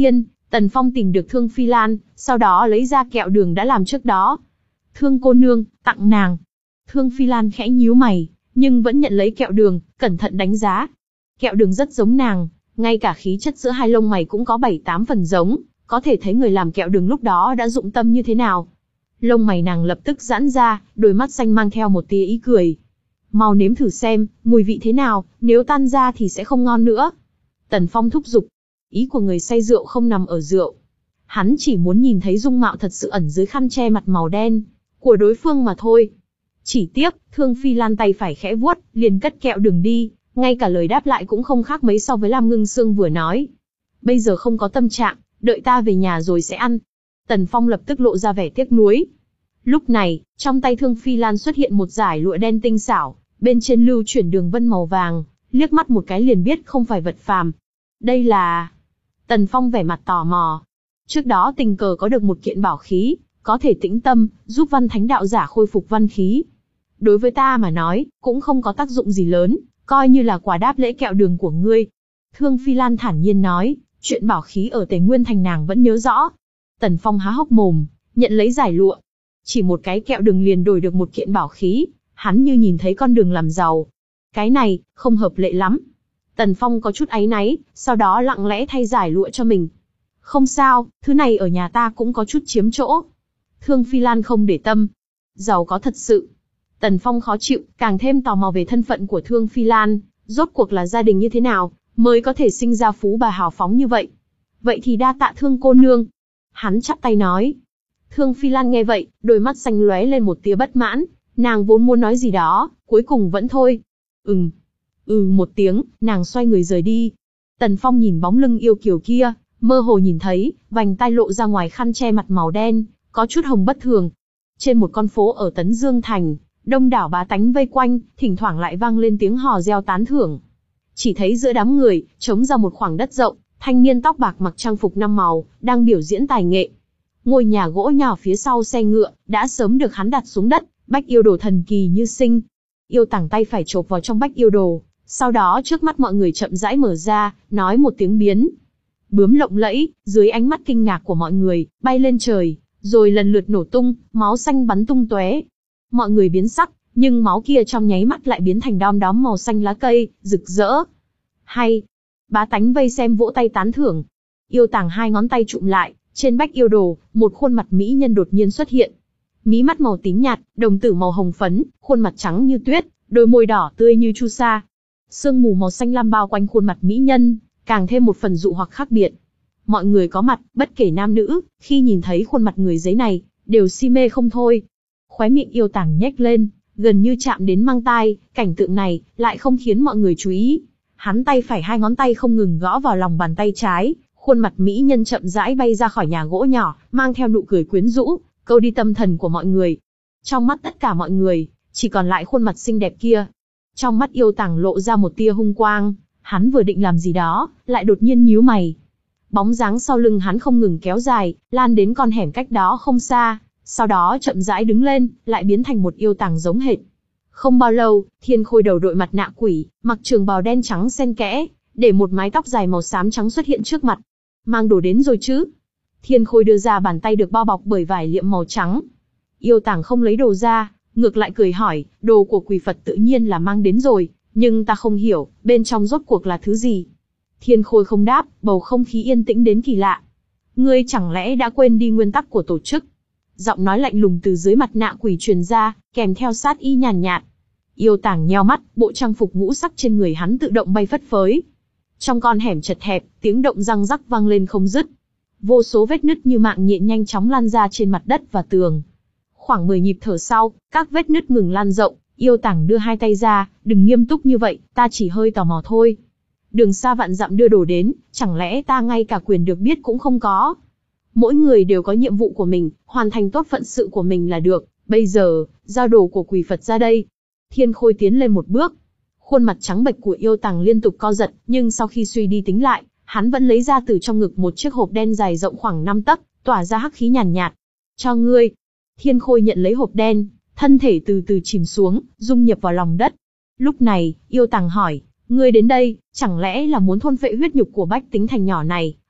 Tần Phong tìm được Thương Phi Lan, sau đó lấy ra kẹo đường đã làm trước đó. Thương cô nương, tặng nàng. Thương Phi Lan khẽ nhíu mày, nhưng vẫn nhận lấy kẹo đường, cẩn thận đánh giá. Kẹo đường rất giống nàng, ngay cả khí chất giữa hai lông mày cũng có bảy tám phần giống, có thể thấy người làm kẹo đường lúc đó đã dụng tâm như thế nào. Lông mày nàng lập tức giãn ra, đôi mắt xanh mang theo một tia ý cười. Mau nếm thử xem, mùi vị thế nào, nếu tan ra thì sẽ không ngon nữa. Tần Phong thúc giục. Ý của người say rượu không nằm ở rượu. Hắn chỉ muốn nhìn thấy dung mạo thật sự ẩn dưới khăn che mặt màu đen của đối phương mà thôi. Chỉ tiếc, Thương Phi Lan tay phải khẽ vuốt, liền cất kẹo đường đi, ngay cả lời đáp lại cũng không khác mấy so với Lam Ngưng Sương vừa nói. Bây giờ không có tâm trạng, đợi ta về nhà rồi sẽ ăn. Tần Phong lập tức lộ ra vẻ tiếc nuối. Lúc này, trong tay Thương Phi Lan xuất hiện một dải lụa đen tinh xảo, bên trên lưu chuyển đường vân màu vàng, liếc mắt một cái liền biết không phải vật phàm. Đây là... Tần Phong vẻ mặt tò mò. Trước đó tình cờ có được một kiện bảo khí, có thể tĩnh tâm, giúp văn thánh đạo giả khôi phục văn khí. Đối với ta mà nói, cũng không có tác dụng gì lớn, coi như là quà đáp lễ kẹo đường của ngươi. Thương Phi Lan thản nhiên nói, chuyện bảo khí ở Tề Nguyên Thành nàng vẫn nhớ rõ. Tần Phong há hốc mồm, nhận lấy giải lụa. Chỉ một cái kẹo đường liền đổi được một kiện bảo khí, hắn như nhìn thấy con đường làm giàu. Cái này, không hợp lệ lắm. Tần Phong có chút áy náy, sau đó lặng lẽ thay giải lụa cho mình. Không sao, thứ này ở nhà ta cũng có chút chiếm chỗ. Thương Phi Lan không để tâm. Giàu có thật sự. Tần Phong khó chịu, càng thêm tò mò về thân phận của Thương Phi Lan, rốt cuộc là gia đình như thế nào, mới có thể sinh ra phú bà hào phóng như vậy. Vậy thì đa tạ Thương cô nương. Hắn chắp tay nói. Thương Phi Lan nghe vậy, đôi mắt xanh lóe lên một tia bất mãn, nàng vốn muốn nói gì đó, cuối cùng vẫn thôi. Ừm. Ừ một tiếng, nàng xoay người rời đi. Tần Phong nhìn bóng lưng yêu kiều kia, mơ hồ nhìn thấy, vành tai lộ ra ngoài khăn che mặt màu đen, có chút hồng bất thường. Trên một con phố ở Tấn Dương Thành, đông đảo bá tánh vây quanh, thỉnh thoảng lại vang lên tiếng hò reo tán thưởng. Chỉ thấy giữa đám người, trống ra một khoảng đất rộng, thanh niên tóc bạc mặc trang phục năm màu, đang biểu diễn tài nghệ. Ngôi nhà gỗ nhỏ phía sau xe ngựa, đã sớm được hắn đặt xuống đất, bách yêu đồ thần kỳ như sinh. Yêu Tàng tay phải chộp vào trong bách yêu đồ, sau đó trước mắt mọi người chậm rãi mở ra, nói một tiếng biến. Bướm lộng lẫy, dưới ánh mắt kinh ngạc của mọi người, bay lên trời, rồi lần lượt nổ tung, máu xanh bắn tung tóe. Mọi người biến sắc, nhưng máu kia trong nháy mắt lại biến thành đom đóm màu xanh lá cây, rực rỡ. Hay! Bá tánh vây xem vỗ tay tán thưởng. Yêu Tàng hai ngón tay chụm lại, trên bách yêu đồ, một khuôn mặt mỹ nhân đột nhiên xuất hiện. Mí mắt màu tím nhạt, đồng tử màu hồng phấn, khuôn mặt trắng như tuyết, đôi môi đỏ tươi như chu sa. Sương mù màu xanh lam bao quanh khuôn mặt mỹ nhân, càng thêm một phần dụ hoặc khác biệt. Mọi người có mặt, bất kể nam nữ, khi nhìn thấy khuôn mặt người giấy này, đều si mê không thôi. Khóe miệng Yêu Tàng nhếch lên, gần như chạm đến mang tai, cảnh tượng này lại không khiến mọi người chú ý. Hắn tay phải hai ngón tay không ngừng gõ vào lòng bàn tay trái, khuôn mặt mỹ nhân chậm rãi bay ra khỏi nhà gỗ nhỏ, mang theo nụ cười quyến rũ, câu đi tâm thần của mọi người. Trong mắt tất cả mọi người, chỉ còn lại khuôn mặt xinh đẹp kia. Trong mắt Yêu Tàng lộ ra một tia hung quang, hắn vừa định làm gì đó, lại đột nhiên nhíu mày. Bóng dáng sau lưng hắn không ngừng kéo dài, lan đến con hẻm cách đó không xa, sau đó chậm rãi đứng lên, lại biến thành một Yêu Tàng giống hệt. Không bao lâu, Thiên Khôi đầu đội mặt nạ quỷ, mặc trường bào đen trắng xen kẽ, để một mái tóc dài màu xám trắng xuất hiện trước mặt. Mang đồ đến rồi chứ? Thiên Khôi đưa ra bàn tay được bao bọc bởi vải liệm màu trắng. Yêu Tàng không lấy đồ ra, ngược lại cười hỏi, đồ của quỷ Phật tự nhiên là mang đến rồi, nhưng ta không hiểu, bên trong rốt cuộc là thứ gì? Thiên Khôi không đáp, bầu không khí yên tĩnh đến kỳ lạ. Ngươi chẳng lẽ đã quên đi nguyên tắc của tổ chức? Giọng nói lạnh lùng từ dưới mặt nạ quỷ truyền ra, kèm theo sát ý nhàn nhạt. Yêu Tàng nheo mắt, bộ trang phục ngũ sắc trên người hắn tự động bay phất phới. Trong con hẻm chật hẹp, tiếng động răng rắc vang lên không dứt. Vô số vết nứt như mạng nhện nhanh chóng lan ra trên mặt đất và tường. Khoảng mười nhịp thở sau, các vết nứt ngừng lan rộng, Yêu Tàng đưa hai tay ra, đừng nghiêm túc như vậy, ta chỉ hơi tò mò thôi. Đường xa vạn dặm đưa đồ đến, chẳng lẽ ta ngay cả quyền được biết cũng không có? Mỗi người đều có nhiệm vụ của mình, hoàn thành tốt phận sự của mình là được, bây giờ, giao đồ của quỷ Phật ra đây. Thiên Khôi tiến lên một bước. Khuôn mặt trắng bệch của Yêu Tàng liên tục co giật, nhưng sau khi suy đi tính lại, hắn vẫn lấy ra từ trong ngực một chiếc hộp đen dài rộng khoảng năm tấc, tỏa ra hắc khí nhàn nhạt. Cho ngươi. Thiên Khôi nhận lấy hộp đen, thân thể từ từ chìm xuống, dung nhập vào lòng đất. Lúc này, Yêu Tàng hỏi, ngươi đến đây, chẳng lẽ là muốn thôn phệ huyết nhục của bách tính thành nhỏ này,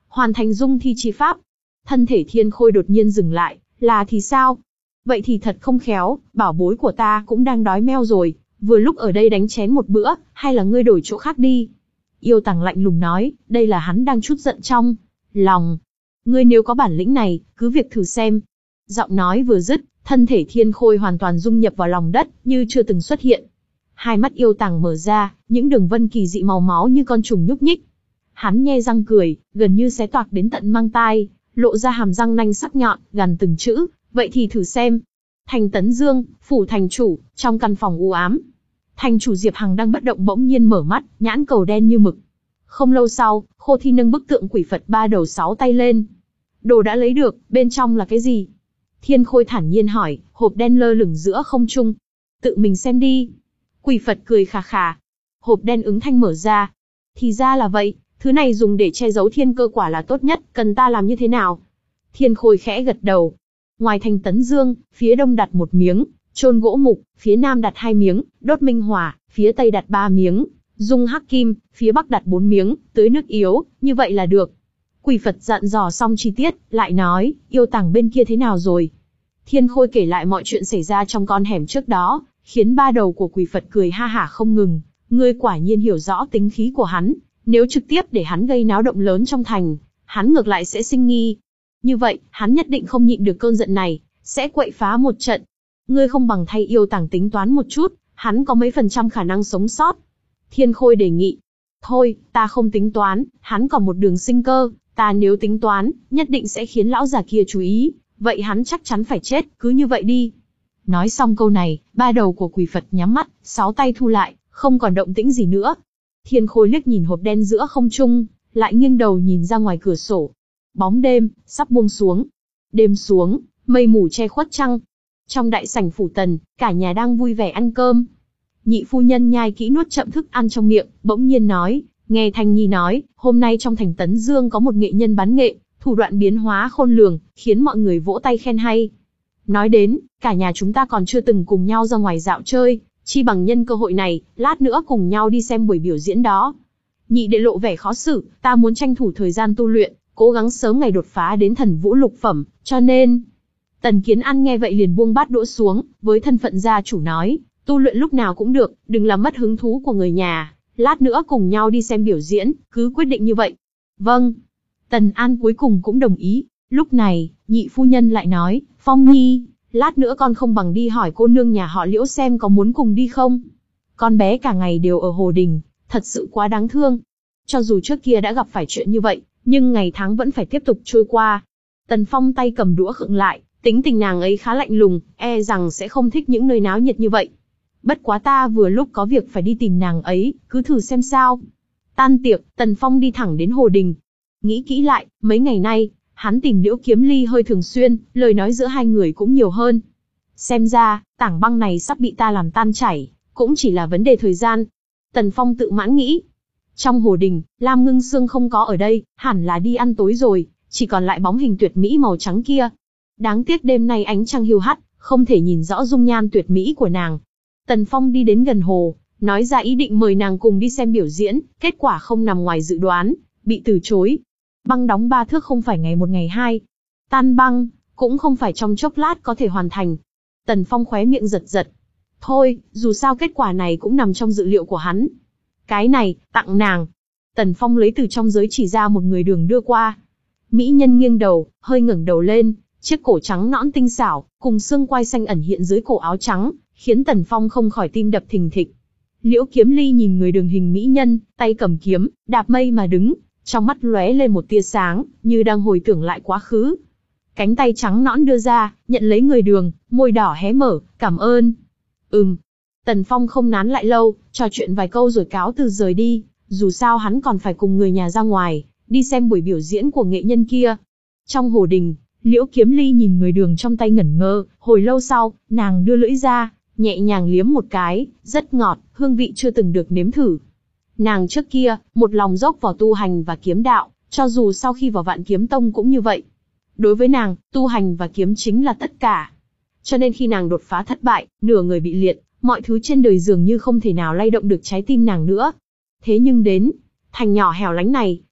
hoàn thành dung thi chi pháp. Thân thể Thiên Khôi đột nhiên dừng lại, là thì sao? Vậy thì thật không khéo, bảo bối của ta cũng đang đói meo rồi, vừa lúc ở đây đánh chén một bữa, hay là ngươi đổi chỗ khác đi. Yêu Tằng lạnh lùng nói, đây là hắn đang chút giận trong lòng. Ngươi nếu có bản lĩnh này, cứ việc thử xem. Giọng nói vừa dứt, thân thể Thiên Khôi hoàn toàn dung nhập vào lòng đất, như chưa từng xuất hiện. Hai mắt Yêu Tằng mở ra, những đường vân kỳ dị màu máu như con trùng nhúc nhích. Hắn nhe răng cười, gần như xé toạc đến tận mang tai, lộ ra hàm răng nanh sắc nhọn, gằn từng chữ, vậy thì thử xem. Thành Tấn Dương, phủ thành chủ, trong căn phòng u ám. Thành chủ Diệp Hằng đang bất động bỗng nhiên mở mắt, nhãn cầu đen như mực. Không lâu sau, Khô Thi nâng bức tượng quỷ Phật ba đầu sáu tay lên. Đồ đã lấy được, bên trong là cái gì? Thiên Khôi thản nhiên hỏi, hộp đen lơ lửng giữa không trung. Tự mình xem đi. Quỷ Phật cười khà khà. Hộp đen ứng thanh mở ra. Thì ra là vậy, thứ này dùng để che giấu thiên cơ quả là tốt nhất, cần ta làm như thế nào? Thiên Khôi khẽ gật đầu. Ngoài thành Tấn Dương, phía đông đặt một miếng, chôn gỗ mục, phía nam đặt hai miếng, đốt minh hỏa, phía tây đặt ba miếng, dung hắc kim, phía bắc đặt bốn miếng, tưới nước yếu, như vậy là được. Quỷ Phật dặn dò xong chi tiết, lại nói, Yêu Tằng bên kia thế nào rồi? Thiên Khôi kể lại mọi chuyện xảy ra trong con hẻm trước đó, khiến ba đầu của Quỷ Phật cười ha hả không ngừng. Ngươi quả nhiên hiểu rõ tính khí của hắn, nếu trực tiếp để hắn gây náo động lớn trong thành, hắn ngược lại sẽ sinh nghi. Như vậy, hắn nhất định không nhịn được cơn giận này, sẽ quậy phá một trận. Ngươi không bằng thay Yêu Tằng tính toán một chút, hắn có mấy phần trăm khả năng sống sót. Thiên Khôi đề nghị. Thôi, ta không tính toán, hắn còn một đường sinh cơ, ta nếu tính toán, nhất định sẽ khiến lão già kia chú ý, vậy hắn chắc chắn phải chết, cứ như vậy đi. Nói xong câu này, ba đầu của Quỷ Phật nhắm mắt, sáu tay thu lại, không còn động tĩnh gì nữa. Thiên Khôi liếc nhìn hộp đen giữa không trung, lại nghiêng đầu nhìn ra ngoài cửa sổ. Bóng đêm, sắp buông xuống. Đêm xuống, mây mù che khuất trăng. Trong đại sảnh phủ Tần, cả nhà đang vui vẻ ăn cơm. Nhị phu nhân nhai kỹ nuốt chậm thức ăn trong miệng, bỗng nhiên nói, nghe Thanh Nhi nói, hôm nay trong thành Tấn Dương có một nghệ nhân bán nghệ, thủ đoạn biến hóa khôn lường, khiến mọi người vỗ tay khen hay. Nói đến, cả nhà chúng ta còn chưa từng cùng nhau ra ngoài dạo chơi, chi bằng nhân cơ hội này, lát nữa cùng nhau đi xem buổi biểu diễn đó. Nhị đệ lộ vẻ khó xử, ta muốn tranh thủ thời gian tu luyện, cố gắng sớm ngày đột phá đến thần vũ lục phẩm, cho nên... Tần Kiến An nghe vậy liền buông bát đũa xuống, với thân phận gia chủ nói, tu luyện lúc nào cũng được, đừng làm mất hứng thú của người nhà, lát nữa cùng nhau đi xem biểu diễn, cứ quyết định như vậy. Vâng. Tần An cuối cùng cũng đồng ý. Lúc này, nhị phu nhân lại nói, Phong Nhi, lát nữa con không bằng đi hỏi cô nương nhà họ Liễu xem có muốn cùng đi không? Con bé cả ngày đều ở Hồ Đình, thật sự quá đáng thương. Cho dù trước kia đã gặp phải chuyện như vậy, nhưng ngày tháng vẫn phải tiếp tục trôi qua. Tần Phong tay cầm đũa khựng lại, tính tình nàng ấy khá lạnh lùng, e rằng sẽ không thích những nơi náo nhiệt như vậy. Bất quá ta vừa lúc có việc phải đi tìm nàng ấy, cứ thử xem sao. Tan tiệc, Tần Phong đi thẳng đến Hồ Đình. Nghĩ kỹ lại, mấy ngày nay, hắn tìm Liễu Kiếm Ly hơi thường xuyên, lời nói giữa hai người cũng nhiều hơn. Xem ra, tảng băng này sắp bị ta làm tan chảy, cũng chỉ là vấn đề thời gian. Tần Phong tự mãn nghĩ. Trong Hồ Đình, Lam Ngưng Sương không có ở đây, hẳn là đi ăn tối rồi, chỉ còn lại bóng hình tuyệt mỹ màu trắng kia. Đáng tiếc đêm nay ánh trăng hiu hắt, không thể nhìn rõ dung nhan tuyệt mỹ của nàng. Tần Phong đi đến gần hồ, nói ra ý định mời nàng cùng đi xem biểu diễn, kết quả không nằm ngoài dự đoán, bị từ chối. Băng đóng ba thước không phải ngày một ngày hai. Tan băng, cũng không phải trong chốc lát có thể hoàn thành. Tần Phong khóe miệng giật giật. Thôi, dù sao kết quả này cũng nằm trong dự liệu của hắn. Cái này, tặng nàng. Tần Phong lấy từ trong giới chỉ ra một người đường đưa qua. Mỹ nhân nghiêng đầu, hơi ngẩng đầu lên, chiếc cổ trắng nõn tinh xảo, cùng xương quai xanh ẩn hiện dưới cổ áo trắng, khiến Tần Phong không khỏi tim đập thình thịch. Liễu Kiếm Ly nhìn người đường hình mỹ nhân, tay cầm kiếm, đạp mây mà đứng, trong mắt lóe lên một tia sáng, như đang hồi tưởng lại quá khứ. Cánh tay trắng nõn đưa ra, nhận lấy người đường, môi đỏ hé mở, cảm ơn. Ừm. Tần Phong không nán lại lâu, trò chuyện vài câu rồi cáo từ rời đi, dù sao hắn còn phải cùng người nhà ra ngoài, đi xem buổi biểu diễn của nghệ nhân kia. Trong Hồ Đình, Liễu Kiếm Ly nhìn người đường trong tay ngẩn ngơ, hồi lâu sau, nàng đưa lưỡi ra, nhẹ nhàng liếm một cái, rất ngọt, hương vị chưa từng được nếm thử. Nàng trước kia, một lòng dốc vào tu hành và kiếm đạo, cho dù sau khi vào Vạn Kiếm Tông cũng như vậy. Đối với nàng, tu hành và kiếm chính là tất cả. Cho nên khi nàng đột phá thất bại, nửa người bị liệt, mọi thứ trên đời dường như không thể nào lay động được trái tim nàng nữa. Thế nhưng đến thành nhỏ hẻo lánh này,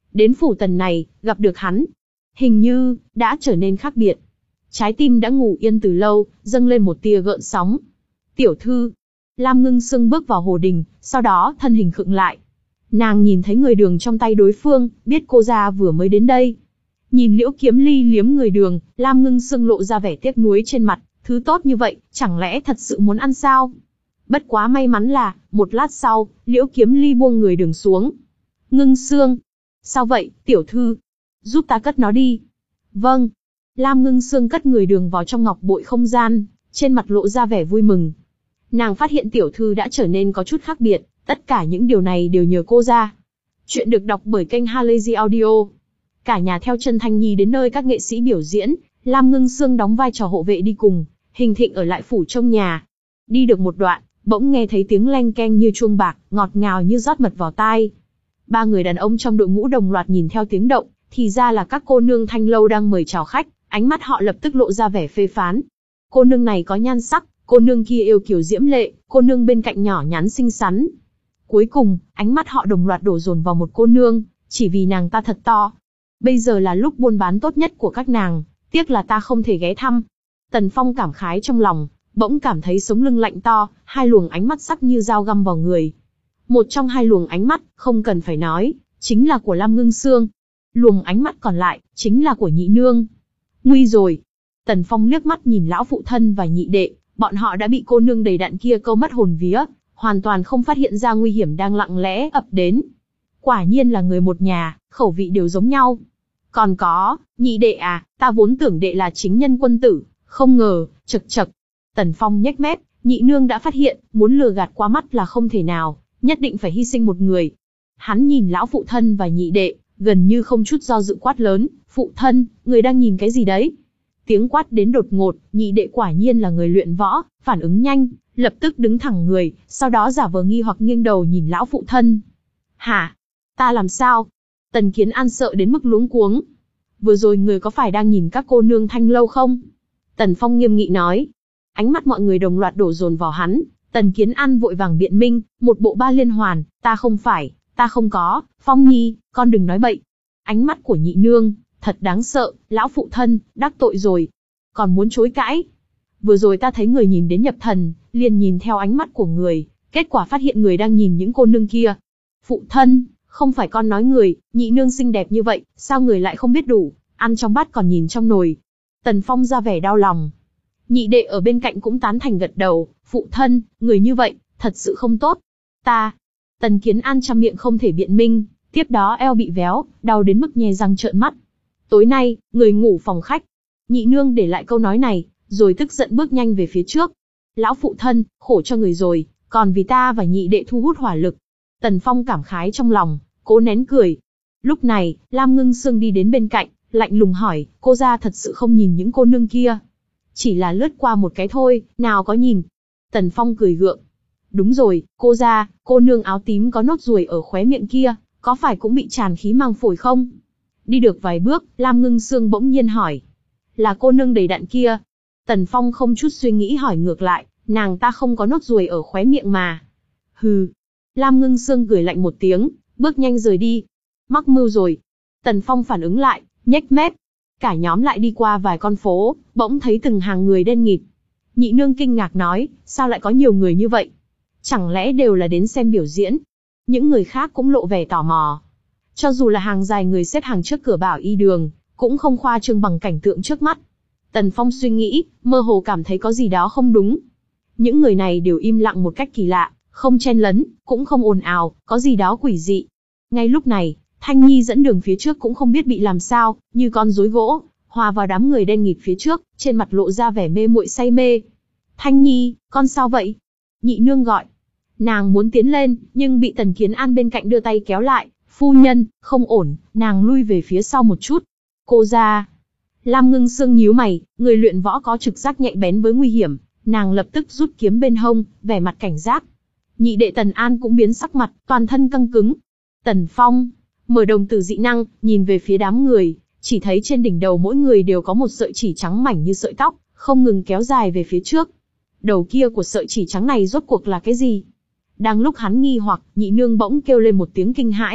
Đến phủ Tần này, gặp được hắn, hình như đã trở nên khác biệt. Trái tim đã ngủ yên từ lâu, dâng lên một tia gợn sóng. Tiểu thư. Lam Ngưng Sương bước vào hồ đình, sau đó thân hình khựng lại. Nàng nhìn thấy người đường trong tay đối phương, biết cô gia vừa mới đến đây. Nhìn Liễu Kiếm Ly liếm người đường, Lam Ngưng Sương lộ ra vẻ tiếc nuối trên mặt, thứ tốt như vậy, chẳng lẽ thật sự muốn ăn sao? Bất quá may mắn là, một lát sau, Liễu Kiếm Ly buông người đường xuống. Ngưng Sương. Sao vậy, tiểu thư? Giúp ta cất nó đi. Vâng. Lam Ngưng Sương cất người đường vào trong ngọc bội không gian, trên mặt lộ ra vẻ vui mừng. Nàng phát hiện tiểu thư đã trở nên có chút khác biệt, tất cả những điều này đều nhờ cô ra. Chuyện được đọc bởi kênh Halazy Audio. Cả nhà theo chân Thanh Nhi đến nơi các nghệ sĩ biểu diễn, Lam Ngưng Sương đóng vai trò hộ vệ đi cùng, Hình Thịnh ở lại phủ trông nhà. Đi được một đoạn, bỗng nghe thấy tiếng leng keng như chuông bạc, ngọt ngào như rót mật vào tai. Ba người đàn ông trong đội ngũ đồng loạt nhìn theo tiếng động, thì ra là các cô nương Thanh lâu đang mời chào khách, ánh mắt họ lập tức lộ ra vẻ phê phán. Cô nương này có nhan sắc, cô nương kia yêu kiều diễm lệ, cô nương bên cạnh nhỏ nhắn xinh xắn. Cuối cùng, ánh mắt họ đồng loạt đổ dồn vào một cô nương, chỉ vì nàng ta thật to. Bây giờ là lúc buôn bán tốt nhất của các nàng, tiếc là ta không thể ghé thăm. Tần Phong cảm khái trong lòng, bỗng cảm thấy sống lưng lạnh to, hai luồng ánh mắt sắc như dao găm vào người. Một trong hai luồng ánh mắt, không cần phải nói, chính là của Lam Ngưng Sương. Luồng ánh mắt còn lại, chính là của nhị nương. Nguy rồi. Tần Phong liếc mắt nhìn lão phụ thân và nhị đệ, bọn họ đã bị cô nương đầy đặn kia câu mất hồn vía, hoàn toàn không phát hiện ra nguy hiểm đang lặng lẽ ập đến. Quả nhiên là người một nhà, khẩu vị đều giống nhau. Còn có, nhị đệ à, ta vốn tưởng đệ là chính nhân quân tử, không ngờ, chật chật. Tần Phong nhếch mép, nhị nương đã phát hiện, muốn lừa gạt qua mắt là không thể nào, nhất định phải hy sinh một người. Hắn nhìn lão phụ thân và nhị đệ, gần như không chút do dự quát lớn, phụ thân, người đang nhìn cái gì đấy? Tiếng quát đến đột ngột, nhị đệ quả nhiên là người luyện võ, phản ứng nhanh, lập tức đứng thẳng người, sau đó giả vờ nghi hoặc nghiêng đầu nhìn lão phụ thân. Hả? Ta làm sao? Tần Kiến An sợ đến mức luống cuống. Vừa rồi người có phải đang nhìn các cô nương Thanh lâu không? Tần Phong nghiêm nghị nói. Ánh mắt mọi người đồng loạt đổ dồn vào hắn, Tần Kiến An vội vàng biện minh, một bộ ba liên hoàn, ta không phải, ta không có, Phong Nhi, con đừng nói bậy. Ánh mắt của nhị nương, thật đáng sợ, lão phụ thân, đắc tội rồi. Còn muốn chối cãi. Vừa rồi ta thấy người nhìn đến nhập thần, liền nhìn theo ánh mắt của người, kết quả phát hiện người đang nhìn những cô nương kia. Phụ thân, không phải con nói người, nhị nương xinh đẹp như vậy, sao người lại không biết đủ, ăn trong bát còn nhìn trong nồi. Tần Phong ra vẻ đau lòng. Nhị đệ ở bên cạnh cũng tán thành gật đầu, phụ thân, người như vậy, thật sự không tốt. Ta, Tần Kiến An trăm miệng không thể biện minh, tiếp đó eo bị véo, đau đến mức nhe răng trợn mắt. Tối nay, người ngủ phòng khách. Nhị nương để lại câu nói này, rồi tức giận bước nhanh về phía trước. Lão phụ thân, khổ cho người rồi, còn vì ta và nhị đệ thu hút hỏa lực. Tần Phong cảm khái trong lòng, cố nén cười. Lúc này, Lam Ngưng Sương đi đến bên cạnh, lạnh lùng hỏi, cô gia thật sự không nhìn những cô nương kia. Chỉ là lướt qua một cái thôi, nào có nhìn. Tần Phong cười gượng. Đúng rồi, cô gia, cô nương áo tím có nốt ruồi ở khóe miệng kia, có phải cũng bị tràn khí mang phổi không? Đi được vài bước, Lam Ngưng Sương bỗng nhiên hỏi. Là cô nương đầy đặn kia. Tần Phong không chút suy nghĩ hỏi ngược lại, nàng ta không có nốt ruồi ở khóe miệng mà. Hừ. Lam Ngưng Sương cười lạnh một tiếng, bước nhanh rời đi. Mắc mưu rồi. Tần Phong phản ứng lại, nhếch mép. Cả nhóm lại đi qua vài con phố, bỗng thấy từng hàng người đen nghịt. Nhị nương kinh ngạc nói, sao lại có nhiều người như vậy? Chẳng lẽ đều là đến xem biểu diễn? Những người khác cũng lộ vẻ tò mò. Cho dù là hàng dài người xếp hàng trước cửa Bảo Y đường, cũng không khoa trương bằng cảnh tượng trước mắt. Tần Phong suy nghĩ, mơ hồ cảm thấy có gì đó không đúng. Những người này đều im lặng một cách kỳ lạ, không chen lấn, cũng không ồn ào, có gì đó quỷ dị. Ngay lúc này, Thanh Nhi dẫn đường phía trước cũng không biết bị làm sao, như con rối gỗ, hòa vào đám người đen nghịt phía trước, trên mặt lộ ra vẻ mê muội say mê. Thanh Nhi, con sao vậy? Nhị nương gọi. Nàng muốn tiến lên, nhưng bị Tần Kiến An bên cạnh đưa tay kéo lại. Phu nhân, không ổn, nàng lui về phía sau một chút. Cô ra. Lam Ngưng Sương nhíu mày, người luyện võ có trực giác nhạy bén với nguy hiểm, nàng lập tức rút kiếm bên hông, vẻ mặt cảnh giác. Nhị đệ Tần An cũng biến sắc mặt, toàn thân căng cứng. Tần Phong mở đồng tử dị năng, nhìn về phía đám người, chỉ thấy trên đỉnh đầu mỗi người đều có một sợi chỉ trắng mảnh như sợi tóc, không ngừng kéo dài về phía trước. Đầu kia của sợi chỉ trắng này rốt cuộc là cái gì? Đang lúc hắn nghi hoặc, nhị nương bỗng kêu lên một tiếng kinh hãi,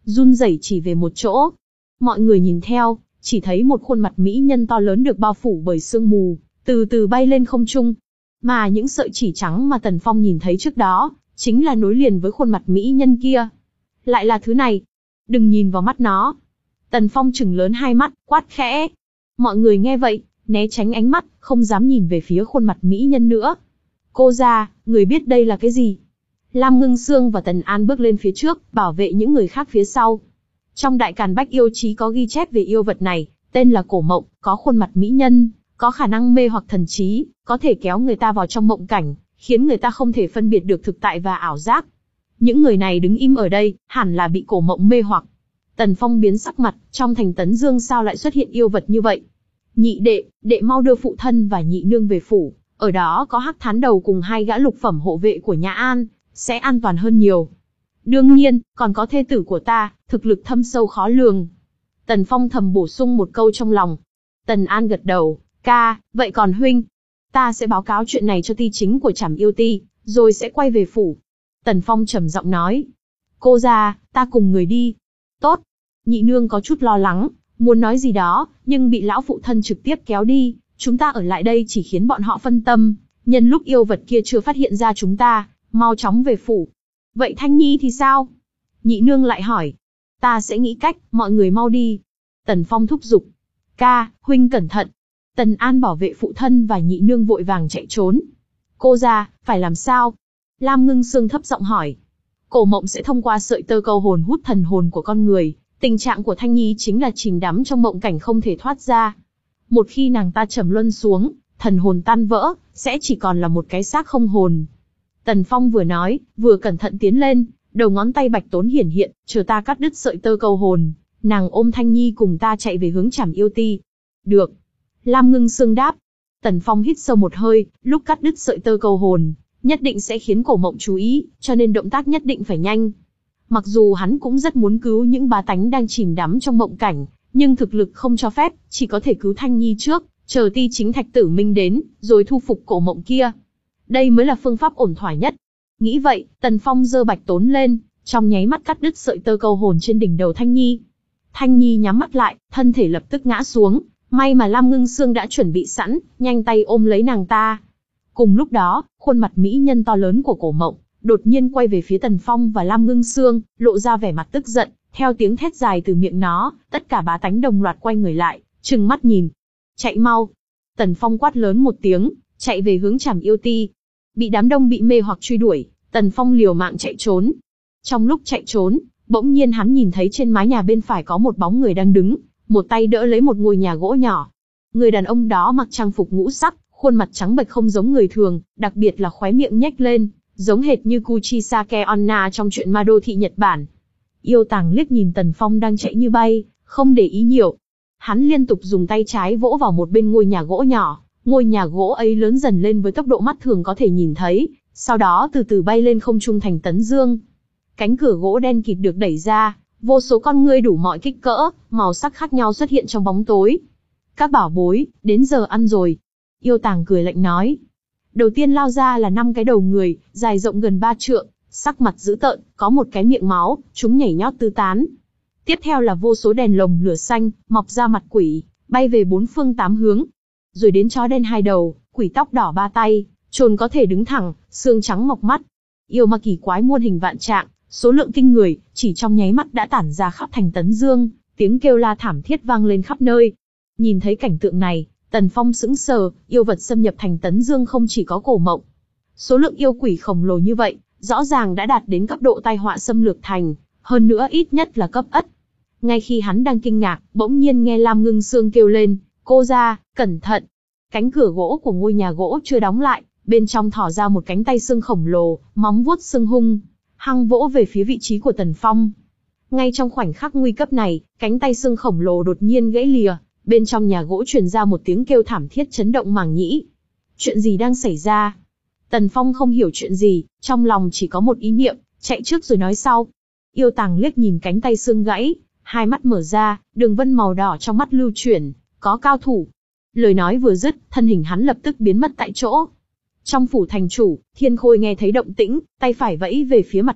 run rẩy chỉ về một chỗ. Mọi người nhìn theo, chỉ thấy một khuôn mặt mỹ nhân to lớn được bao phủ bởi sương mù, từ từ bay lên không trung. Mà những sợi chỉ trắng mà Tần Phong nhìn thấy trước đó, chính là nối liền với khuôn mặt mỹ nhân kia. Lại là thứ này. Đừng nhìn vào mắt nó. Tần Phong trừng lớn hai mắt, quát khẽ. Mọi người nghe vậy, né tránh ánh mắt, không dám nhìn về phía khuôn mặt mỹ nhân nữa. Cô ra, người biết đây là cái gì? Lam Ngưng Sương và Tần An bước lên phía trước, bảo vệ những người khác phía sau. Trong Đại Càn Bách Yêu Chí có ghi chép về yêu vật này, tên là Cổ Mộng, có khuôn mặt mỹ nhân, có khả năng mê hoặc thần trí, có thể kéo người ta vào trong mộng cảnh, khiến người ta không thể phân biệt được thực tại và ảo giác. Những người này đứng im ở đây, hẳn là bị Cổ Mộng mê hoặc. Tần Phong biến sắc mặt, trong thành Tấn Dương sao lại xuất hiện yêu vật như vậy? Nhị đệ, đệ mau đưa phụ thân và nhị nương về phủ, ở đó có Hắc Thán Đầu cùng hai gã lục phẩm hộ vệ của Nhã An, sẽ an toàn hơn nhiều. Đương nhiên, còn có thê tử của ta, thực lực thâm sâu khó lường. Tần Phong thầm bổ sung một câu trong lòng. Tần An gật đầu, ca, vậy còn huynh? Ta sẽ báo cáo chuyện này cho ty chính của Trảm Yêu Ti, rồi sẽ quay về phủ. Tần Phong trầm giọng nói. Cô ra, ta cùng người đi. Tốt. Nhị nương có chút lo lắng, muốn nói gì đó, nhưng bị lão phụ thân trực tiếp kéo đi. Chúng ta ở lại đây chỉ khiến bọn họ phân tâm. Nhân lúc yêu vật kia chưa phát hiện ra chúng ta, mau chóng về phủ. Vậy Thanh Nhi thì sao? Nhị nương lại hỏi. Ta sẽ nghĩ cách, mọi người mau đi. Tần Phong thúc giục. Ca, huynh cẩn thận. Tần An bảo vệ phụ thân và nhị nương vội vàng chạy trốn. Cô ra, phải làm sao? Lam Ngưng Sương thấp giọng hỏi. Cổ Mộng sẽ thông qua sợi tơ câu hồn hút thần hồn của con người. Tình trạng của Thanh Nhi chính là chìm đắm trong mộng cảnh không thể thoát ra. Một khi nàng ta trầm luân xuống, thần hồn tan vỡ, sẽ chỉ còn là một cái xác không hồn. Tần Phong vừa nói, vừa cẩn thận tiến lên, đầu ngón tay bạch tốn hiển hiện, chờ ta cắt đứt sợi tơ câu hồn, nàng ôm Thanh Nhi cùng ta chạy về hướng Trảm Yêu Ti. Được. Lam Ngưng Sương đáp. Tần Phong hít sâu một hơi, lúc cắt đứt sợi tơ câu hồn, nhất định sẽ khiến Cổ Mộng chú ý, cho nên động tác nhất định phải nhanh. Mặc dù hắn cũng rất muốn cứu những bá tánh đang chìm đắm trong mộng cảnh, nhưng thực lực không cho phép, chỉ có thể cứu Thanh Nhi trước, chờ ty chính Thạch Tử Minh đến, rồi thu phục Cổ Mộng kia. Đây mới là phương pháp ổn thỏa nhất. Nghĩ vậy, Tần Phong giơ bạch tốn lên, trong nháy mắt cắt đứt sợi tơ câu hồn trên đỉnh đầu Thanh Nhi. Thanh Nhi nhắm mắt lại, thân thể lập tức ngã xuống, may mà Lam Ngưng Sương đã chuẩn bị sẵn, nhanh tay ôm lấy nàng ta. Cùng lúc đó, khuôn mặt mỹ nhân to lớn của Cổ Mộng đột nhiên quay về phía Tần Phong và Lam Ngưng Sương, lộ ra vẻ mặt tức giận, theo tiếng thét dài từ miệng nó, tất cả bá tánh đồng loạt quay người lại, trừng mắt nhìn. Chạy mau! Tần Phong quát lớn một tiếng, chạy về hướng Trảm Yêu Ti. Bị đám đông bị mê hoặc truy đuổi, Tần Phong liều mạng chạy trốn. Trong lúc chạy trốn, bỗng nhiên hắn nhìn thấy trên mái nhà bên phải có một bóng người đang đứng, một tay đỡ lấy một ngôi nhà gỗ nhỏ. Người đàn ông đó mặc trang phục ngũ sắc, khuôn mặt trắng bệch không giống người thường, đặc biệt là khóe miệng nhếch lên, giống hệt như Kuchisake Onna trong truyện ma đô thị Nhật Bản. Yêu Tàng liếc nhìn Tần Phong đang chạy như bay, không để ý nhiều. Hắn liên tục dùng tay trái vỗ vào một bên ngôi nhà gỗ nhỏ, ngôi nhà gỗ ấy lớn dần lên với tốc độ mắt thường có thể nhìn thấy, sau đó từ từ bay lên không trung thành Tấn Dương. Cánh cửa gỗ đen kịt được đẩy ra, vô số con ngươi đủ mọi kích cỡ, màu sắc khác nhau xuất hiện trong bóng tối. Các bảo bối, đến giờ ăn rồi. Yêu Tàng cười lạnh nói. Đầu tiên lao ra là năm cái đầu người, dài rộng gần ba trượng, sắc mặt dữ tợn, có một cái miệng máu, chúng nhảy nhót tứ tán. Tiếp theo là vô số đèn lồng lửa xanh, mọc ra mặt quỷ, bay về bốn phương tám hướng. Rồi đến chó đen hai đầu, quỷ tóc đỏ ba tay, trồn có thể đứng thẳng, xương trắng mọc mắt. Yêu ma kỳ quái muôn hình vạn trạng, số lượng kinh người, chỉ trong nháy mắt đã tản ra khắp thành Tấn Dương, tiếng kêu la thảm thiết vang lên khắp nơi. Nhìn thấy cảnh tượng này, Tần Phong sững sờ, yêu vật xâm nhập thành Tấn Dương không chỉ có Cổ Mộng. Số lượng yêu quỷ khổng lồ như vậy, rõ ràng đã đạt đến cấp độ tai họa xâm lược thành, hơn nữa ít nhất là cấp ất. Ngay khi hắn đang kinh ngạc, bỗng nhiên nghe Lam Ngưng Sương kêu lên, cô ra, cẩn thận. Cánh cửa gỗ của ngôi nhà gỗ chưa đóng lại, bên trong thỏ ra một cánh tay xương khổng lồ, móng vuốt xương hung, hăng vỗ về phía vị trí của Tần Phong. Ngay trong khoảnh khắc nguy cấp này, cánh tay xương khổng lồ đột nhiên gãy lìa, bên trong nhà gỗ truyền ra một tiếng kêu thảm thiết chấn động màng nhĩ. Chuyện gì đang xảy ra? Tần Phong không hiểu chuyện gì, trong lòng chỉ có một ý niệm, chạy trước rồi nói sau. Yêu Tàng liếc nhìn cánh tay xương gãy, hai mắt mở ra, đường vân màu đỏ trong mắt lưu chuyển, có cao thủ. Lời nói vừa dứt, thân hình hắn lập tức biến mất tại chỗ. Trong phủ thành chủ, Thiên Khôi nghe thấy động tĩnh, tay phải vẫy về phía mặt đất,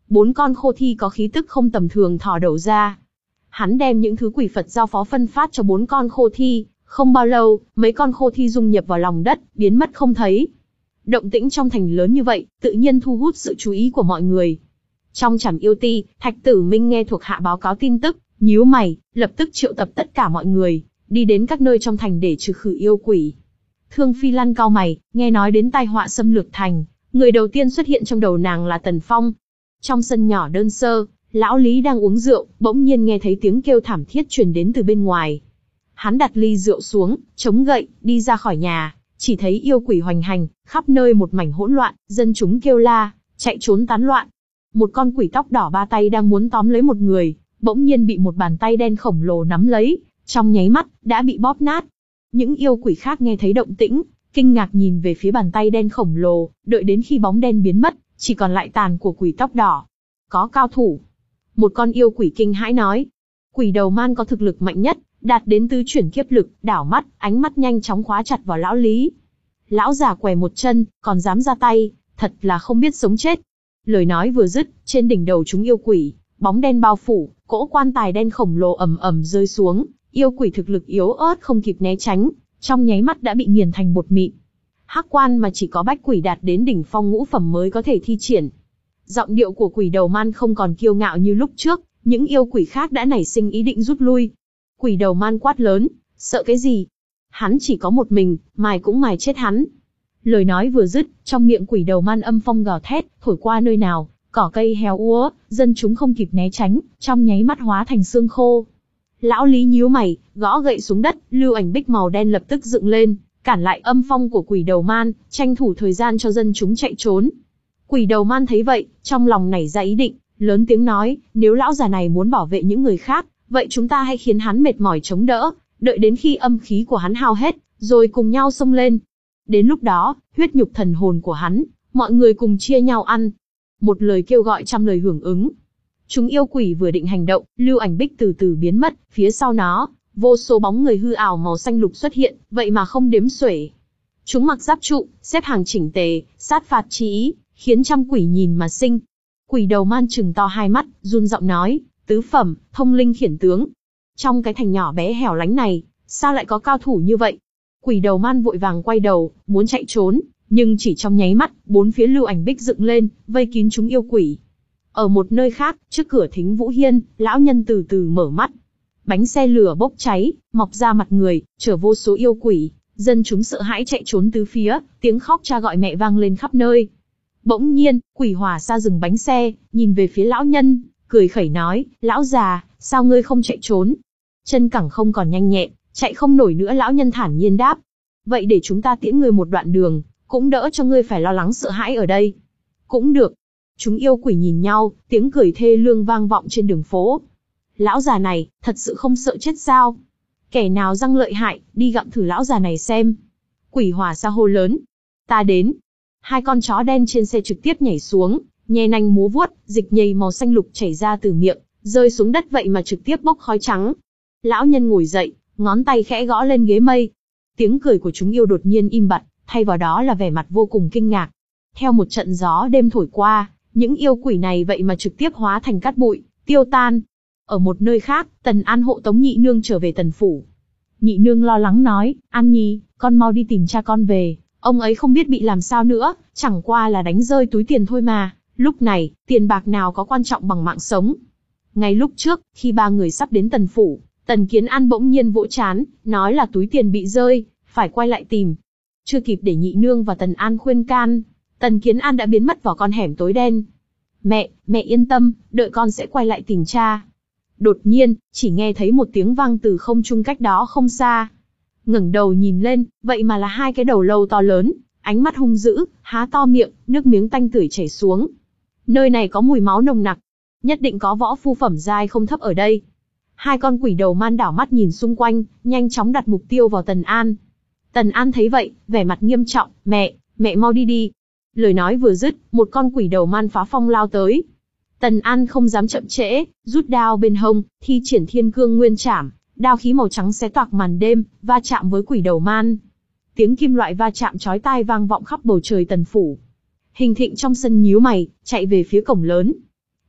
bốn con khô thi có khí tức không tầm thường thò đầu ra. Hắn đem những thứ quỷ Phật giao phó phân phát cho bốn con khô thi, không bao lâu, mấy con khô thi dung nhập vào lòng đất, biến mất không thấy. Động tĩnh trong thành lớn như vậy, tự nhiên thu hút sự chú ý của mọi người. Trong Trảm Yêu Ti, Thạch Tử Minh nghe thuộc hạ báo cáo tin tức, nhíu mày, lập tức triệu tập tất cả mọi người, đi đến các nơi trong thành để trừ khử yêu quỷ. Thương Phi Lan cau mày, nghe nói đến tai họa xâm lược thành, người đầu tiên xuất hiện trong đầu nàng là Tần Phong. Trong sân nhỏ đơn sơ, lão Lý đang uống rượu, bỗng nhiên nghe thấy tiếng kêu thảm thiết truyền đến từ bên ngoài. Hắn đặt ly rượu xuống, chống gậy, đi ra khỏi nhà, chỉ thấy yêu quỷ hoành hành, khắp nơi một mảnh hỗn loạn, dân chúng kêu la, chạy trốn tán loạn. Một con quỷ tóc đỏ ba tay đang muốn tóm lấy một người, bỗng nhiên bị một bàn tay đen khổng lồ nắm lấy, trong nháy mắt, đã bị bóp nát. Những yêu quỷ khác nghe thấy động tĩnh, kinh ngạc nhìn về phía bàn tay đen khổng lồ, đợi đến khi bóng đen biến mất, chỉ còn lại tàn của quỷ tóc đỏ. Có cao thủ. Một con yêu quỷ kinh hãi nói. Quỷ đầu man có thực lực mạnh nhất, đạt đến tứ chuyển kiếp lực, đảo mắt, ánh mắt nhanh chóng khóa chặt vào lão Lý. Lão già què một chân, còn dám ra tay, thật là không biết sống chết. Lời nói vừa dứt, trên đỉnh đầu chúng yêu quỷ, bóng đen bao phủ, cỗ quan tài đen khổng lồ ầm ầm rơi xuống, yêu quỷ thực lực yếu ớt không kịp né tránh, trong nháy mắt đã bị nghiền thành bột mịn. Hắc quan mà chỉ có bách quỷ đạt đến đỉnh phong ngũ phẩm mới có thể thi triển. Giọng điệu của quỷ đầu man không còn kiêu ngạo như lúc trước, những yêu quỷ khác đã nảy sinh ý định rút lui. Quỷ đầu man quát lớn, sợ cái gì? Hắn chỉ có một mình, mài cũng mài chết hắn. Lời nói vừa dứt, trong miệng quỷ đầu man âm phong gào thét, thổi qua nơi nào, cỏ cây héo úa, dân chúng không kịp né tránh, trong nháy mắt hóa thành xương khô. Lão Lý nhíu mày, gõ gậy xuống đất, lưu ảnh bích màu đen lập tức dựng lên, cản lại âm phong của quỷ đầu man, tranh thủ thời gian cho dân chúng chạy trốn. Quỷ đầu man thấy vậy, trong lòng nảy ra ý định, lớn tiếng nói, nếu lão già này muốn bảo vệ những người khác, vậy chúng ta hãy khiến hắn mệt mỏi chống đỡ, đợi đến khi âm khí của hắn hao hết, rồi cùng nhau xông lên. Đến lúc đó, huyết nhục thần hồn của hắn, mọi người cùng chia nhau ăn. Một lời kêu gọi trăm lời hưởng ứng. Chúng yêu quỷ vừa định hành động, lưu ảnh bích từ từ biến mất, phía sau nó, vô số bóng người hư ảo màu xanh lục xuất hiện, vậy mà không đếm xuể. Chúng mặc giáp trụ, xếp hàng chỉnh tề, sát phạt chi ý, khiến trăm quỷ nhìn mà sinh. Quỷ đầu man trừng to hai mắt, run giọng nói, tứ phẩm, thông linh khiển tướng. Trong cái thành nhỏ bé hẻo lánh này, sao lại có cao thủ như vậy? Quỷ đầu man vội vàng quay đầu, muốn chạy trốn, nhưng chỉ trong nháy mắt, bốn phía lưu ảnh bích dựng lên, vây kín chúng yêu quỷ. Ở một nơi khác, trước cửa Thính Vũ Hiên, lão nhân từ từ mở mắt. Bánh xe lửa bốc cháy, mọc ra mặt người, chở vô số yêu quỷ, dân chúng sợ hãi chạy trốn tứ phía, tiếng khóc cha gọi mẹ vang lên khắp nơi. Bỗng nhiên, quỷ hỏa xa dừng bánh xe, nhìn về phía lão nhân, cười khẩy nói, lão già, sao ngươi không chạy trốn? Chân cẳng không còn nhanh nhẹn, chạy không nổi nữa. Lão nhân thản nhiên đáp. Vậy để chúng ta tiễn ngươi một đoạn đường, cũng đỡ cho ngươi phải lo lắng sợ hãi ở đây. Cũng được. Chúng yêu quỷ nhìn nhau, tiếng cười thê lương vang vọng trên đường phố. Lão già này, thật sự không sợ chết sao? Kẻ nào răng lợi hại, đi gặm thử lão già này xem. Quỷ hỏa sa hô lớn. Ta đến. Hai con chó đen trên xe trực tiếp nhảy xuống, nhe nanh múa vuốt, dịch nhầy màu xanh lục chảy ra từ miệng, rơi xuống đất vậy mà trực tiếp bốc khói trắng. Lão nhân ngồi dậy, ngón tay khẽ gõ lên ghế mây. Tiếng cười của chúng yêu đột nhiên im bặt, thay vào đó là vẻ mặt vô cùng kinh ngạc. Theo một trận gió đêm thổi qua, những yêu quỷ này vậy mà trực tiếp hóa thành cát bụi, tiêu tan. Ở một nơi khác, Tần An hộ tống Nhị Nương trở về Tần phủ. Nhị Nương lo lắng nói, An Nhi, con mau đi tìm cha con về, ông ấy không biết bị làm sao nữa, chẳng qua là đánh rơi túi tiền thôi mà, lúc này, tiền bạc nào có quan trọng bằng mạng sống. Ngay lúc trước, khi ba người sắp đến Tần phủ, Tần Kiến An bỗng nhiên vỗ chán, nói là túi tiền bị rơi, phải quay lại tìm. Chưa kịp để Nhị Nương và Tần An khuyên can, Tần Kiến An đã biến mất vào con hẻm tối đen. Mẹ, mẹ yên tâm, đợi con sẽ quay lại tìm cha. Đột nhiên, chỉ nghe thấy một tiếng vang từ không trung cách đó không xa. Ngẩng đầu nhìn lên, vậy mà là hai cái đầu lâu to lớn, ánh mắt hung dữ, há to miệng, nước miếng tanh tưởi chảy xuống. Nơi này có mùi máu nồng nặc, nhất định có võ phu phẩm giai không thấp ở đây. Hai con quỷ đầu man đảo mắt nhìn xung quanh, nhanh chóng đặt mục tiêu vào Tần An. Tần An thấy vậy, vẻ mặt nghiêm trọng, mẹ, mẹ mau đi đi. Lời nói vừa dứt, một con quỷ đầu man phá phong lao tới. Tần An không dám chậm trễ, rút đao bên hông, thi triển Thiên Cương Nguyên Trảm, đao khí màu trắng xé toạc màn đêm, va chạm với quỷ đầu man. Tiếng kim loại va chạm chói tai vang vọng khắp bầu trời Tần phủ. Hình Thịnh trong sân nhíu mày, chạy về phía cổng lớn.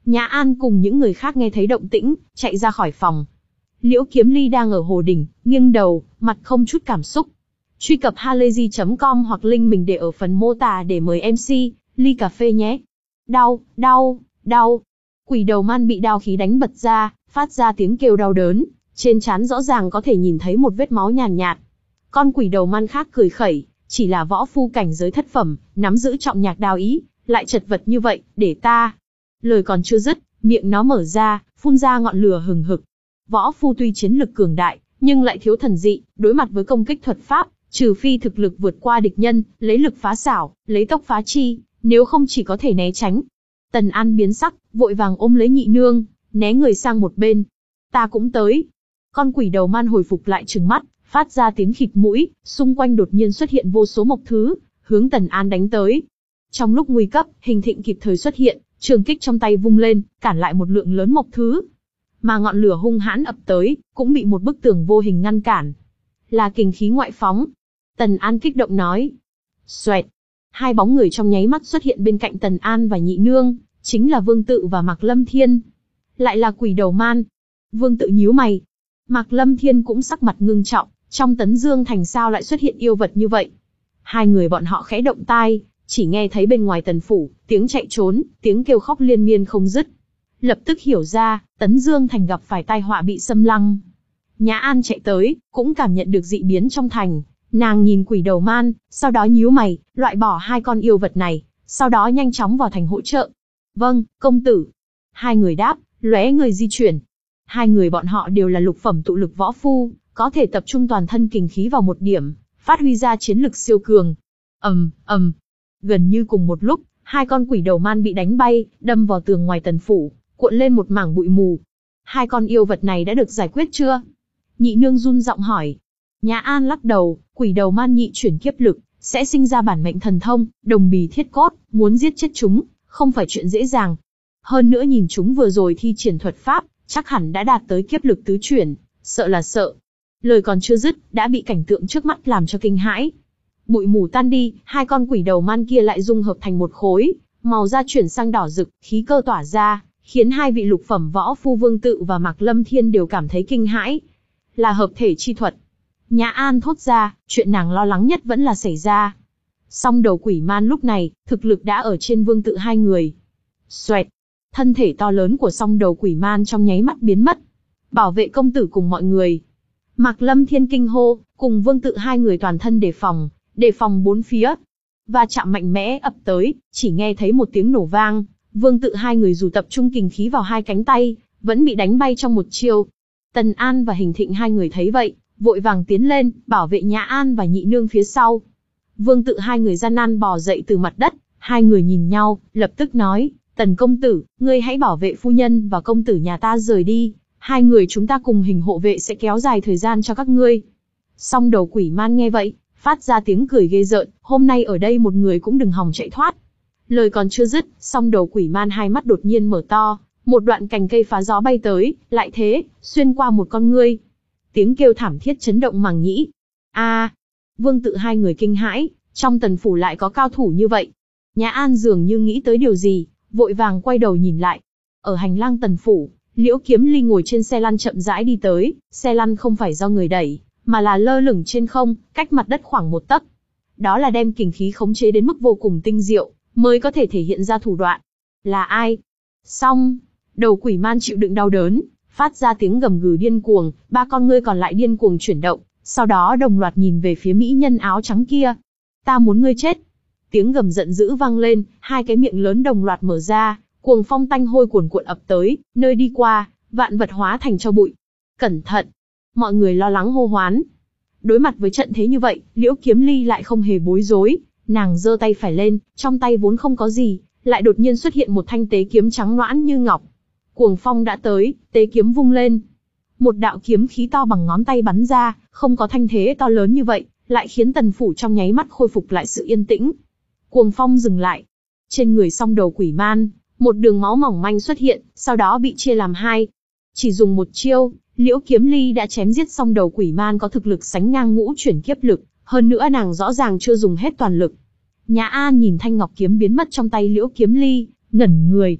Nhã An cùng những người khác nghe thấy động tĩnh, chạy ra khỏi phòng. Liễu Kiếm Ly đang ở hồ đỉnh, nghiêng đầu, mặt không chút cảm xúc. Truy cập halayzi chấm com hoặc link mình để ở phần mô tả để mời em xê, ly cà phê nhé. Đau, đau, đau. Quỷ đầu man bị đao khí đánh bật ra, phát ra tiếng kêu đau đớn, trên trán rõ ràng có thể nhìn thấy một vết máu nhàn nhạt, nhạt. Con quỷ đầu man khác cười khẩy, chỉ là võ phu cảnh giới thất phẩm, nắm giữ trọng nhạc đao ý, lại chật vật như vậy, để ta. Lời còn chưa dứt, miệng nó mở ra, phun ra ngọn lửa hừng hực. Võ phu tuy chiến lực cường đại, nhưng lại thiếu thần dị, đối mặt với công kích thuật pháp, trừ phi thực lực vượt qua địch nhân, lấy lực phá xảo, lấy tốc phá chi, nếu không chỉ có thể né tránh. Tần An biến sắc, vội vàng ôm lấy nhị nương, né người sang một bên. Ta cũng tới. Con quỷ đầu man hồi phục lại trừng mắt, phát ra tiếng khịt mũi, xung quanh đột nhiên xuất hiện vô số mộc thứ, hướng Tần An đánh tới. Trong lúc nguy cấp, Hình Thịnh kịp thời xuất hiện, trường kích trong tay vung lên, cản lại một lượng lớn mộc thứ. Mà ngọn lửa hung hãn ập tới, cũng bị một bức tường vô hình ngăn cản. Là kình khí ngoại phóng. Tần An kích động nói. Xoẹt. Hai bóng người trong nháy mắt xuất hiện bên cạnh Tần An và nhị nương, chính là Vương Tự và Mạc Lâm Thiên. Lại là quỷ đầu man. Vương Tự nhíu mày. Mạc Lâm Thiên cũng sắc mặt ngưng trọng, trong Tấn Dương Thành sao lại xuất hiện yêu vật như vậy. Hai người bọn họ khẽ động tai, chỉ nghe thấy bên ngoài tần phủ, tiếng chạy trốn, tiếng kêu khóc liên miên không dứt. Lập tức hiểu ra, Tấn Dương Thành gặp phải tai họa bị xâm lăng. Nhã An chạy tới, cũng cảm nhận được dị biến trong thành. Nàng nhìn quỷ đầu man, sau đó nhíu mày, loại bỏ hai con yêu vật này, sau đó nhanh chóng vào thành hỗ trợ. Vâng, công tử. Hai người đáp, lóe người di chuyển. Hai người bọn họ đều là lục phẩm tụ lực võ phu, có thể tập trung toàn thân kình khí vào một điểm, phát huy ra chiến lực siêu cường. ầm ầm, gần như cùng một lúc, hai con quỷ đầu man bị đánh bay, đâm vào tường ngoài tần phủ, cuộn lên một mảng bụi mù. Hai con yêu vật này đã được giải quyết chưa? Nhị nương run giọng hỏi. Nhã An lắc đầu, quỷ đầu man nhị chuyển kiếp lực, sẽ sinh ra bản mệnh thần thông, đồng bì thiết cốt, muốn giết chết chúng, không phải chuyện dễ dàng. Hơn nữa nhìn chúng vừa rồi thi triển thuật pháp, chắc hẳn đã đạt tới kiếp lực tứ chuyển, sợ là sợ. Lời còn chưa dứt, đã bị cảnh tượng trước mắt làm cho kinh hãi. Bụi mù tan đi, hai con quỷ đầu man kia lại dung hợp thành một khối, màu da chuyển sang đỏ rực, khí cơ tỏa ra, khiến hai vị lục phẩm võ phu Vương Tự và Mạc Lâm Thiên đều cảm thấy kinh hãi. Là hợp thể chi thuật. Nhã An thốt ra, chuyện nàng lo lắng nhất vẫn là xảy ra. Song đầu quỷ man lúc này, thực lực đã ở trên Vương Tự hai người. Xoẹt, thân thể to lớn của song đầu quỷ man trong nháy mắt biến mất. Bảo vệ công tử cùng mọi người. Mạc Lâm Thiên kinh hô, cùng Vương Tự hai người toàn thân đề phòng, đề phòng bốn phía. Va chạm mạnh mẽ ập tới, chỉ nghe thấy một tiếng nổ vang. Vương Tự hai người dù tập trung kình khí vào hai cánh tay, vẫn bị đánh bay trong một chiêu. Tần An và Hình Thịnh hai người thấy vậy, vội vàng tiến lên, bảo vệ Nhã An và nhị nương phía sau. Vương Tự hai người gian nan bò dậy từ mặt đất, hai người nhìn nhau, lập tức nói, Tần công tử, ngươi hãy bảo vệ phu nhân và công tử nhà ta rời đi, hai người chúng ta cùng Hình hộ vệ sẽ kéo dài thời gian cho các ngươi. Song đầu quỷ man nghe vậy, phát ra tiếng cười ghê rợn, hôm nay ở đây một người cũng đừng hòng chạy thoát. Lời còn chưa dứt, song đầu quỷ man hai mắt đột nhiên mở to, một đoạn cành cây phá gió bay tới, lại thế, xuyên qua một con ngươi. Tiếng kêu thảm thiết chấn động màng nhĩ. A, à, Vương Tự hai người kinh hãi, trong tần phủ lại có cao thủ như vậy. Nhã An dường như nghĩ tới điều gì, vội vàng quay đầu nhìn lại. Ở hành lang tần phủ, Liễu Kiếm Ly ngồi trên xe lăn chậm rãi đi tới, xe lăn không phải do người đẩy, mà là lơ lửng trên không, cách mặt đất khoảng một tấc. Đó là đem kình khí khống chế đến mức vô cùng tinh diệu, mới có thể thể hiện ra thủ đoạn. Là ai? Xong, đầu quỷ man chịu đựng đau đớn, phát ra tiếng gầm gừ điên cuồng, ba con ngươi còn lại điên cuồng chuyển động, sau đó đồng loạt nhìn về phía mỹ nhân áo trắng kia. Ta muốn ngươi chết. Tiếng gầm giận dữ vang lên, hai cái miệng lớn đồng loạt mở ra, cuồng phong tanh hôi cuồn cuộn ập tới, nơi đi qua, vạn vật hóa thành tro bụi. Cẩn thận! Mọi người lo lắng hô hoán. Đối mặt với trận thế như vậy, Liễu Kiếm Ly lại không hề bối rối, nàng giơ tay phải lên, trong tay vốn không có gì, lại đột nhiên xuất hiện một thanh tế kiếm trắng loãng như ngọc. Cuồng phong đã tới, tế kiếm vung lên. Một đạo kiếm khí to bằng ngón tay bắn ra, không có thanh thế to lớn như vậy, lại khiến tần phủ trong nháy mắt khôi phục lại sự yên tĩnh. Cuồng phong dừng lại. Trên người song đầu quỷ man, một đường máu mỏng manh xuất hiện, sau đó bị chia làm hai. Chỉ dùng một chiêu, Liễu Kiếm Ly đã chém giết song đầu quỷ man có thực lực sánh ngang ngũ chuyển kiếp lực, hơn nữa nàng rõ ràng chưa dùng hết toàn lực. Nhã An nhìn thanh ngọc kiếm biến mất trong tay Liễu Kiếm Ly, ngẩn người.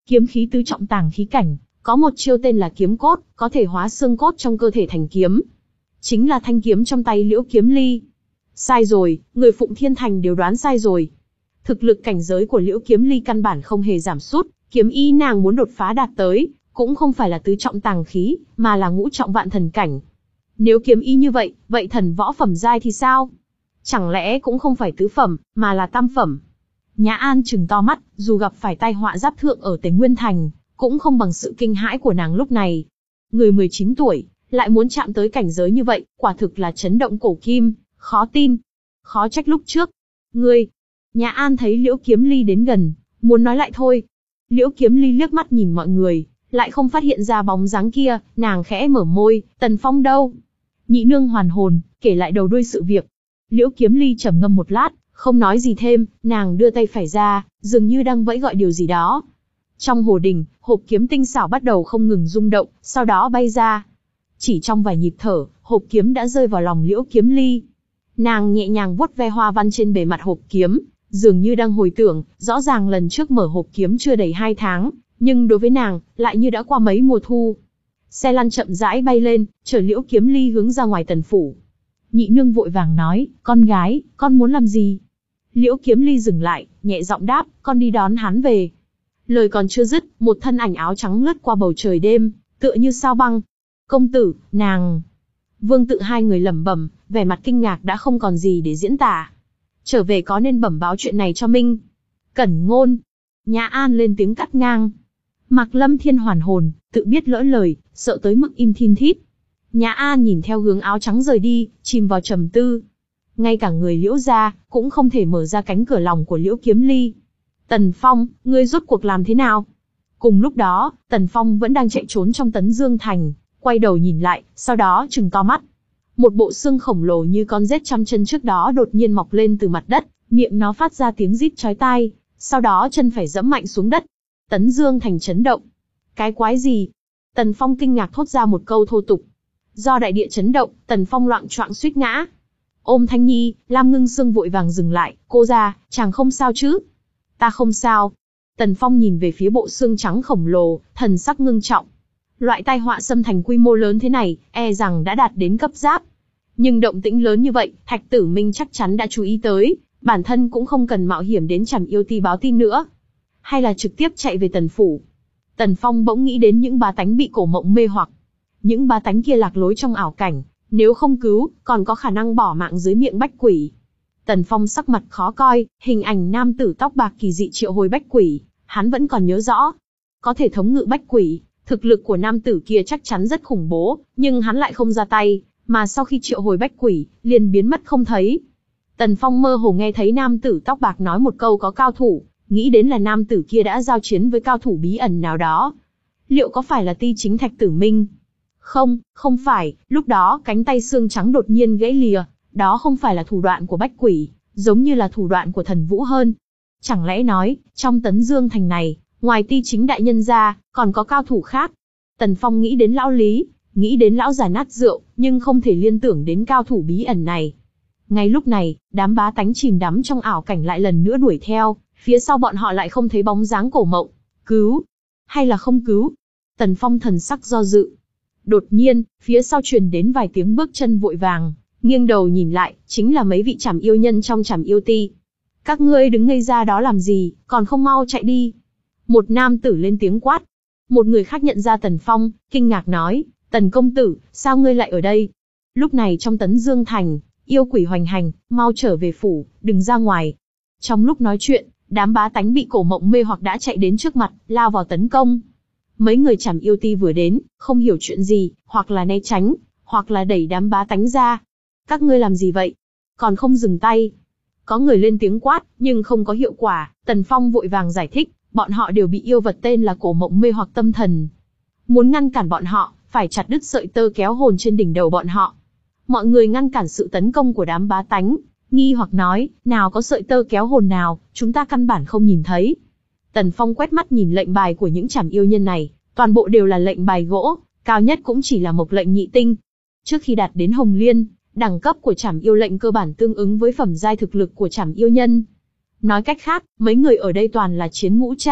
Kiếm khí tứ trọng tàng khí cảnh, có một chiêu tên là kiếm cốt, có thể hóa xương cốt trong cơ thể thành kiếm. Chính là thanh kiếm trong tay Liễu Kiếm Ly. Sai rồi, người Phụng Thiên Thành đều đoán sai rồi. Thực lực cảnh giới của Liễu Kiếm Ly căn bản không hề giảm sút, kiếm ý nàng muốn đột phá đạt tới, cũng không phải là tứ trọng tàng khí, mà là ngũ trọng vạn thần cảnh. Nếu kiếm ý như vậy, vậy thần võ phẩm giai thì sao? Chẳng lẽ cũng không phải tứ phẩm, mà là tam phẩm? Nhã An trừng to mắt, dù gặp phải tai họa giáp thượng ở Tề Nguyên Thành, cũng không bằng sự kinh hãi của nàng lúc này. Người mười chín tuổi, lại muốn chạm tới cảnh giới như vậy, quả thực là chấn động cổ kim, khó tin. Khó trách lúc trước. Ngươi! Nhã An thấy Liễu Kiếm Ly đến gần, muốn nói lại thôi. Liễu Kiếm Ly liếc mắt nhìn mọi người, lại không phát hiện ra bóng dáng kia, nàng khẽ mở môi, Tần Phong đâu? Nhị nương hoàn hồn, kể lại đầu đuôi sự việc. Liễu Kiếm Ly trầm ngâm một lát, không nói gì thêm, nàng đưa tay phải ra, dường như đang vẫy gọi điều gì đó. Trong hồ đình, hộp kiếm tinh xảo bắt đầu không ngừng rung động, sau đó bay ra. Chỉ trong vài nhịp thở, hộp kiếm đã rơi vào lòng Liễu Kiếm Ly. Nàng nhẹ nhàng vuốt ve hoa văn trên bề mặt hộp kiếm, dường như đang hồi tưởng, rõ ràng lần trước mở hộp kiếm chưa đầy hai tháng, nhưng đối với nàng, lại như đã qua mấy mùa thu. Xe lăn chậm rãi bay lên, chở Liễu Kiếm Ly hướng ra ngoài tần phủ. Nhị nương vội vàng nói, con gái, con muốn làm gì? Liễu Kiếm Ly dừng lại, nhẹ giọng đáp, con đi đón hắn về. Lời còn chưa dứt, một thân ảnh áo trắng lướt qua bầu trời đêm, tựa như sao băng. Công tử, nàng... Vương Tự hai người lẩm bẩm, vẻ mặt kinh ngạc đã không còn gì để diễn tả. Trở về có nên bẩm báo chuyện này cho Minh Cẩn Ngôn. Nhã An lên tiếng cắt ngang. Mạc Lâm Thiên hoàn hồn, tự biết lỡ lời, sợ tới mức im thin thít. Nhã An nhìn theo hướng áo trắng rời đi, chìm vào trầm tư. Ngay cả người Liễu gia cũng không thể mở ra cánh cửa lòng của Liễu Kiếm Ly. Tần Phong, ngươi rốt cuộc làm thế nào? Cùng lúc đó, Tần Phong vẫn đang chạy trốn trong Tấn Dương Thành, quay đầu nhìn lại, sau đó trừng to mắt. Một bộ xương khổng lồ như con rết trăm chân trước đó đột nhiên mọc lên từ mặt đất, miệng nó phát ra tiếng rít chói tai, sau đó chân phải giẫm mạnh xuống đất. Tấn Dương Thành chấn động. Cái quái gì? Tần Phong kinh ngạc thốt ra một câu thô tục. Do đại địa chấn động, Tần Phong loạng choạng suýt ngã. Ôm Thanh Nhi, Lam Ngưng Sương vội vàng dừng lại, cô ra, chàng không sao chứ? Ta không sao. Tần Phong nhìn về phía bộ xương trắng khổng lồ, thần sắc ngưng trọng. Loại tai họa xâm thành quy mô lớn thế này, e rằng đã đạt đến cấp giáp. Nhưng động tĩnh lớn như vậy, Thạch Tử Minh chắc chắn đã chú ý tới, bản thân cũng không cần mạo hiểm đến Trảm Yêu Ti báo tin nữa. Hay là trực tiếp chạy về Tần phủ. Tần Phong bỗng nghĩ đến những bá tánh bị cổ mộng mê hoặc. Những bá tánh kia lạc lối trong ảo cảnh, nếu không cứu, còn có khả năng bỏ mạng dưới miệng bách quỷ. Tần Phong sắc mặt khó coi, hình ảnh nam tử tóc bạc kỳ dị triệu hồi bách quỷ, hắn vẫn còn nhớ rõ. Có thể thống ngự bách quỷ, thực lực của nam tử kia chắc chắn rất khủng bố, nhưng hắn lại không ra tay, mà sau khi triệu hồi bách quỷ, liền biến mất không thấy. Tần Phong mơ hồ nghe thấy nam tử tóc bạc nói một câu có cao thủ, nghĩ đến là nam tử kia đã giao chiến với cao thủ bí ẩn nào đó. Liệu có phải là Ti Chính Thạch Tử Minh? Không, không phải, lúc đó cánh tay xương trắng đột nhiên gãy lìa, đó không phải là thủ đoạn của bách quỷ, giống như là thủ đoạn của thần vũ hơn. Chẳng lẽ nói, trong Tấn Dương Thành này, ngoài Ti Chính đại nhân ra, còn có cao thủ khác? Tần Phong nghĩ đến lão Lý, nghĩ đến lão già nát rượu, nhưng không thể liên tưởng đến cao thủ bí ẩn này. Ngay lúc này, đám bá tánh chìm đắm trong ảo cảnh lại lần nữa đuổi theo, phía sau bọn họ lại không thấy bóng dáng cổ mộng. Cứu? Hay là không cứu? Tần Phong thần sắc do dự. Đột nhiên, phía sau truyền đến vài tiếng bước chân vội vàng, nghiêng đầu nhìn lại, chính là mấy vị Trảm Yêu nhân trong Trảm Yêu Ti. Các ngươi đứng ngây ra đó làm gì, còn không mau chạy đi. Một nam tử lên tiếng quát. Một người khác nhận ra Tần Phong, kinh ngạc nói, Tần công tử, sao ngươi lại ở đây? Lúc này trong Tấn Dương Thành, yêu quỷ hoành hành, mau trở về phủ, đừng ra ngoài. Trong lúc nói chuyện, đám bá tánh bị cổ mộng mê hoặc đã chạy đến trước mặt, lao vào tấn công. Mấy người Trảm Yêu Ti vừa đến, không hiểu chuyện gì, hoặc là né tránh, hoặc là đẩy đám bá tánh ra. Các ngươi làm gì vậy? Còn không dừng tay. Có người lên tiếng quát, nhưng không có hiệu quả, Tần Phong vội vàng giải thích, bọn họ đều bị yêu vật tên là cổ mộng mê hoặc tâm thần. Muốn ngăn cản bọn họ, phải chặt đứt sợi tơ kéo hồn trên đỉnh đầu bọn họ. Mọi người ngăn cản sự tấn công của đám bá tánh, nghi hoặc nói, nào có sợi tơ kéo hồn nào, chúng ta căn bản không nhìn thấy. Tần Phong quét mắt nhìn lệnh bài của những Trảm Yêu nhân này, toàn bộ đều là lệnh bài gỗ, cao nhất cũng chỉ là một lệnh nhị tinh. Trước khi đạt đến Hồng Liên, đẳng cấp của Trảm Yêu lệnh cơ bản tương ứng với phẩm giai thực lực của Trảm Yêu nhân. Nói cách khác, mấy người ở đây toàn là chiến ngũ cha,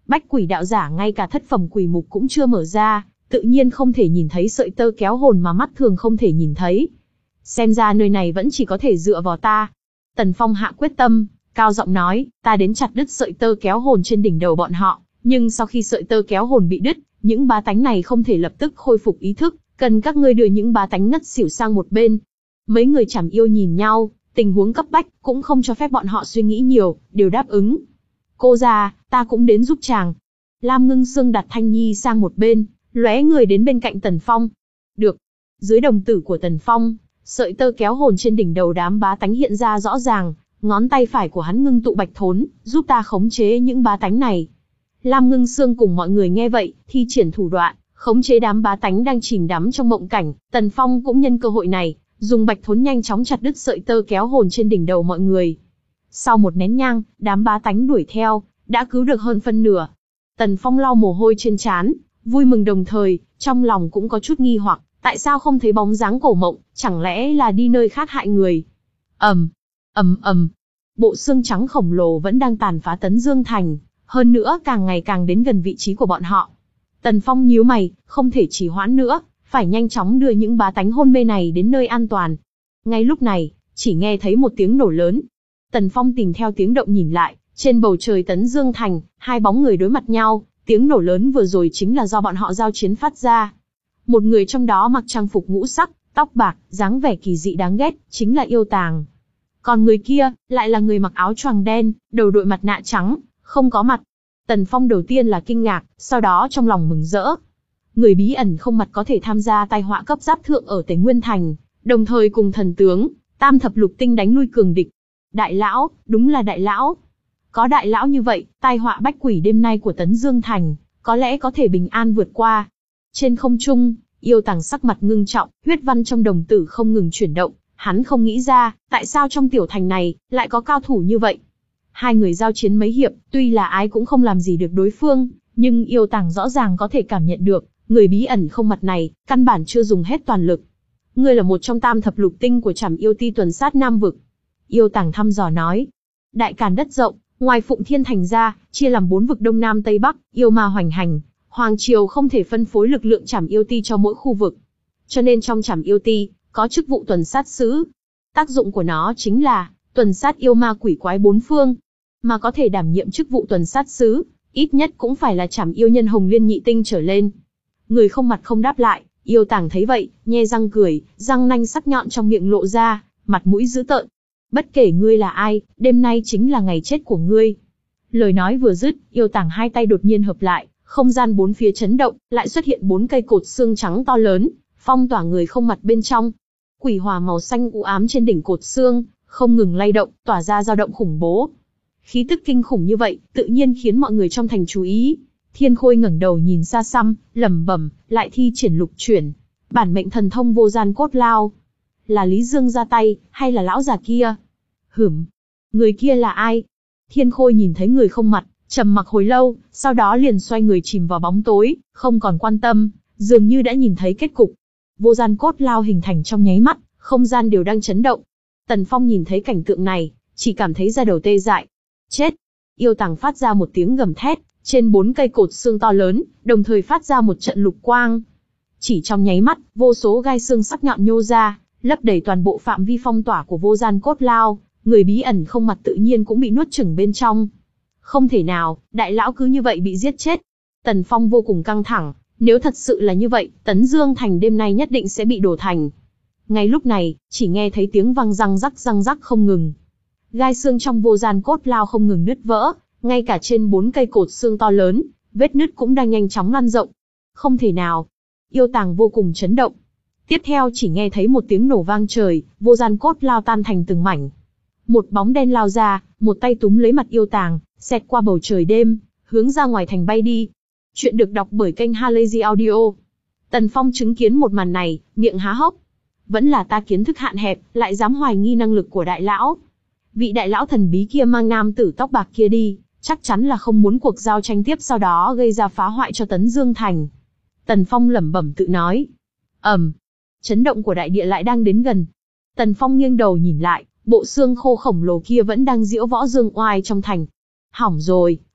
Bách quỷ đạo giả ngay cả thất phẩm quỷ mục cũng chưa mở ra, tự nhiên không thể nhìn thấy sợi tơ kéo hồn mà mắt thường không thể nhìn thấy. Xem ra nơi này vẫn chỉ có thể dựa vào ta. Tần Phong hạ quyết tâm, cao giọng nói, ta đến chặt đứt sợi tơ kéo hồn trên đỉnh đầu bọn họ, nhưng sau khi sợi tơ kéo hồn bị đứt, những bá tánh này không thể lập tức khôi phục ý thức, cần các ngươi đưa những bá tánh ngất xỉu sang một bên. Mấy người Trảm Yêu nhìn nhau, tình huống cấp bách, cũng không cho phép bọn họ suy nghĩ nhiều, đều đáp ứng. Cô già, ta cũng đến giúp chàng. Lam Ngưng Sương đặt Thanh Nhi sang một bên, lóe người đến bên cạnh Tần Phong. Được. Dưới đồng tử của Tần Phong, sợi tơ kéo hồn trên đỉnh đầu đám bá tánh hiện ra rõ ràng, ngón tay phải của hắn ngưng tụ bạch thốn, giúp ta khống chế những bá tánh này. Lam Ngưng Sương cùng mọi người nghe vậy, thi triển thủ đoạn, khống chế đám bá tánh đang chìm đắm trong mộng cảnh. Tần Phong cũng nhân cơ hội này, dùng bạch thốn nhanh chóng chặt đứt sợi tơ kéo hồn trên đỉnh đầu mọi người. Sau một nén nhang, đám bá tánh đuổi theo, đã cứu được hơn phân nửa. Tần Phong lau mồ hôi trên trán, vui mừng đồng thời, trong lòng cũng có chút nghi hoặc, tại sao không thấy bóng dáng Cổ Mộng, chẳng lẽ là đi nơi khác hại người? Ầm, ầm ầm, bộ xương trắng khổng lồ vẫn đang tàn phá Tấn Dương Thành, hơn nữa càng ngày càng đến gần vị trí của bọn họ. Tần Phong nhíu mày, không thể trì hoãn nữa, phải nhanh chóng đưa những bá tánh hôn mê này đến nơi an toàn. Ngay lúc này, chỉ nghe thấy một tiếng nổ lớn. Tần Phong tìm theo tiếng động nhìn lại, trên bầu trời Tấn Dương Thành, hai bóng người đối mặt nhau, tiếng nổ lớn vừa rồi chính là do bọn họ giao chiến phát ra. Một người trong đó mặc trang phục ngũ sắc, tóc bạc, dáng vẻ kỳ dị đáng ghét, chính là Yêu Tàng. Còn người kia, lại là người mặc áo choàng đen, đầu đội mặt nạ trắng, không có mặt. Tần Phong đầu tiên là kinh ngạc, sau đó trong lòng mừng rỡ. Người bí ẩn không mặt có thể tham gia tai họa cấp giáp thượng ở Tề Nguyên Thành, đồng thời cùng thần tướng, tam thập lục tinh đánh lui cường địch. Đại lão, đúng là đại lão. Có đại lão như vậy, tai họa bách quỷ đêm nay của Tấn Dương Thành, có lẽ có thể bình an vượt qua. Trên không trung, Yêu Tàng sắc mặt ngưng trọng, huyết văn trong đồng tử không ngừng chuyển động, hắn không nghĩ ra, tại sao trong tiểu thành này, lại có cao thủ như vậy. Hai người giao chiến mấy hiệp, tuy là ai cũng không làm gì được đối phương, nhưng Yêu Tàng rõ ràng có thể cảm nhận được, người bí ẩn không mặt này, căn bản chưa dùng hết toàn lực. Ngươi là một trong tam thập lục tinh của Trảm Yêu Ti tuần sát Nam Vực. Yêu Tàng thăm dò nói. Đại Càn đất rộng, ngoài Phụng Thiên Thành ra, chia làm bốn vực Đông Nam Tây Bắc, yêu ma hoành hành. Hoàng Triều không thể phân phối lực lượng Trảm Yêu Ti cho mỗi khu vực. Cho nên trong Trảm Yêu Ti, có chức vụ tuần sát sứ. Tác dụng của nó chính là, tuần sát yêu ma quỷ quái bốn phương. Mà có thể đảm nhiệm chức vụ tuần sát sứ, ít nhất cũng phải là Trảm Yêu Nhân Hồng Liên nhị tinh trở lên. Người không mặt không đáp lại, Yêu Tàng thấy vậy, nhe răng cười, răng nanh sắc nhọn trong miệng lộ ra, mặt mũi dữ tợn. Bất kể ngươi là ai, đêm nay chính là ngày chết của ngươi. Lời nói vừa dứt, Yêu Tàng hai tay đột nhiên hợp lại, không gian bốn phía chấn động, lại xuất hiện bốn cây cột xương trắng to lớn, phong tỏa người không mặt bên trong. Quỷ hỏa màu xanh u ám trên đỉnh cột xương, không ngừng lay động, tỏa ra dao động khủng bố. Khí tức kinh khủng như vậy, tự nhiên khiến mọi người trong thành chú ý. Thiên Khôi ngẩng đầu nhìn xa xăm, lẩm bẩm, lại thi triển lục chuyển, bản mệnh thần thông vô gian cốt lao. Là Lý Dương ra tay, hay là lão già kia? Hửm, người kia là ai? Thiên Khôi nhìn thấy người không mặt, trầm mặc hồi lâu, sau đó liền xoay người chìm vào bóng tối, không còn quan tâm, dường như đã nhìn thấy kết cục. Vô gian cốt lao hình thành trong nháy mắt, không gian đều đang chấn động. Tần Phong nhìn thấy cảnh tượng này, chỉ cảm thấy da đầu tê dại. Chết! Yêu Tàng phát ra một tiếng gầm thét, trên bốn cây cột xương to lớn, đồng thời phát ra một trận lục quang. Chỉ trong nháy mắt, vô số gai xương sắc nhọn nhô ra, lấp đầy toàn bộ phạm vi phong tỏa của vô gian cốt lao, người bí ẩn không mặt tự nhiên cũng bị nuốt chửng bên trong. Không thể nào, đại lão cứ như vậy bị giết chết. Tần Phong vô cùng căng thẳng, nếu thật sự là như vậy, Tấn Dương Thành đêm nay nhất định sẽ bị đổ thành. Ngay lúc này, chỉ nghe thấy tiếng vang răng rắc răng rắc không ngừng. Gai xương trong vô gian cốt lao không ngừng nứt vỡ, ngay cả trên bốn cây cột xương to lớn, vết nứt cũng đang nhanh chóng lan rộng. Không thể nào. Yêu Tàng vô cùng chấn động. Tiếp theo chỉ nghe thấy một tiếng nổ vang trời, vô gian cốt lao tan thành từng mảnh. Một bóng đen lao ra, một tay túm lấy mặt Yêu Tàng, xẹt qua bầu trời đêm, hướng ra ngoài thành bay đi. Chuyện được đọc bởi kênh Halazy Audio. Tần Phong chứng kiến một màn này, miệng há hốc. Vẫn là ta kiến thức hạn hẹp, lại dám hoài nghi năng lực của đại lão. Vị đại lão thần bí kia mang nam tử tóc bạc kia đi, chắc chắn là không muốn cuộc giao tranh tiếp sau đó gây ra phá hoại cho Tấn Dương Thành. Tần Phong lẩm bẩm tự nói. ầm, chấn động của đại địa lại đang đến gần. Tần Phong nghiêng đầu nhìn lại, bộ xương khô khổng lồ kia vẫn đang diễu võ dương oai trong thành. Hỏng rồi,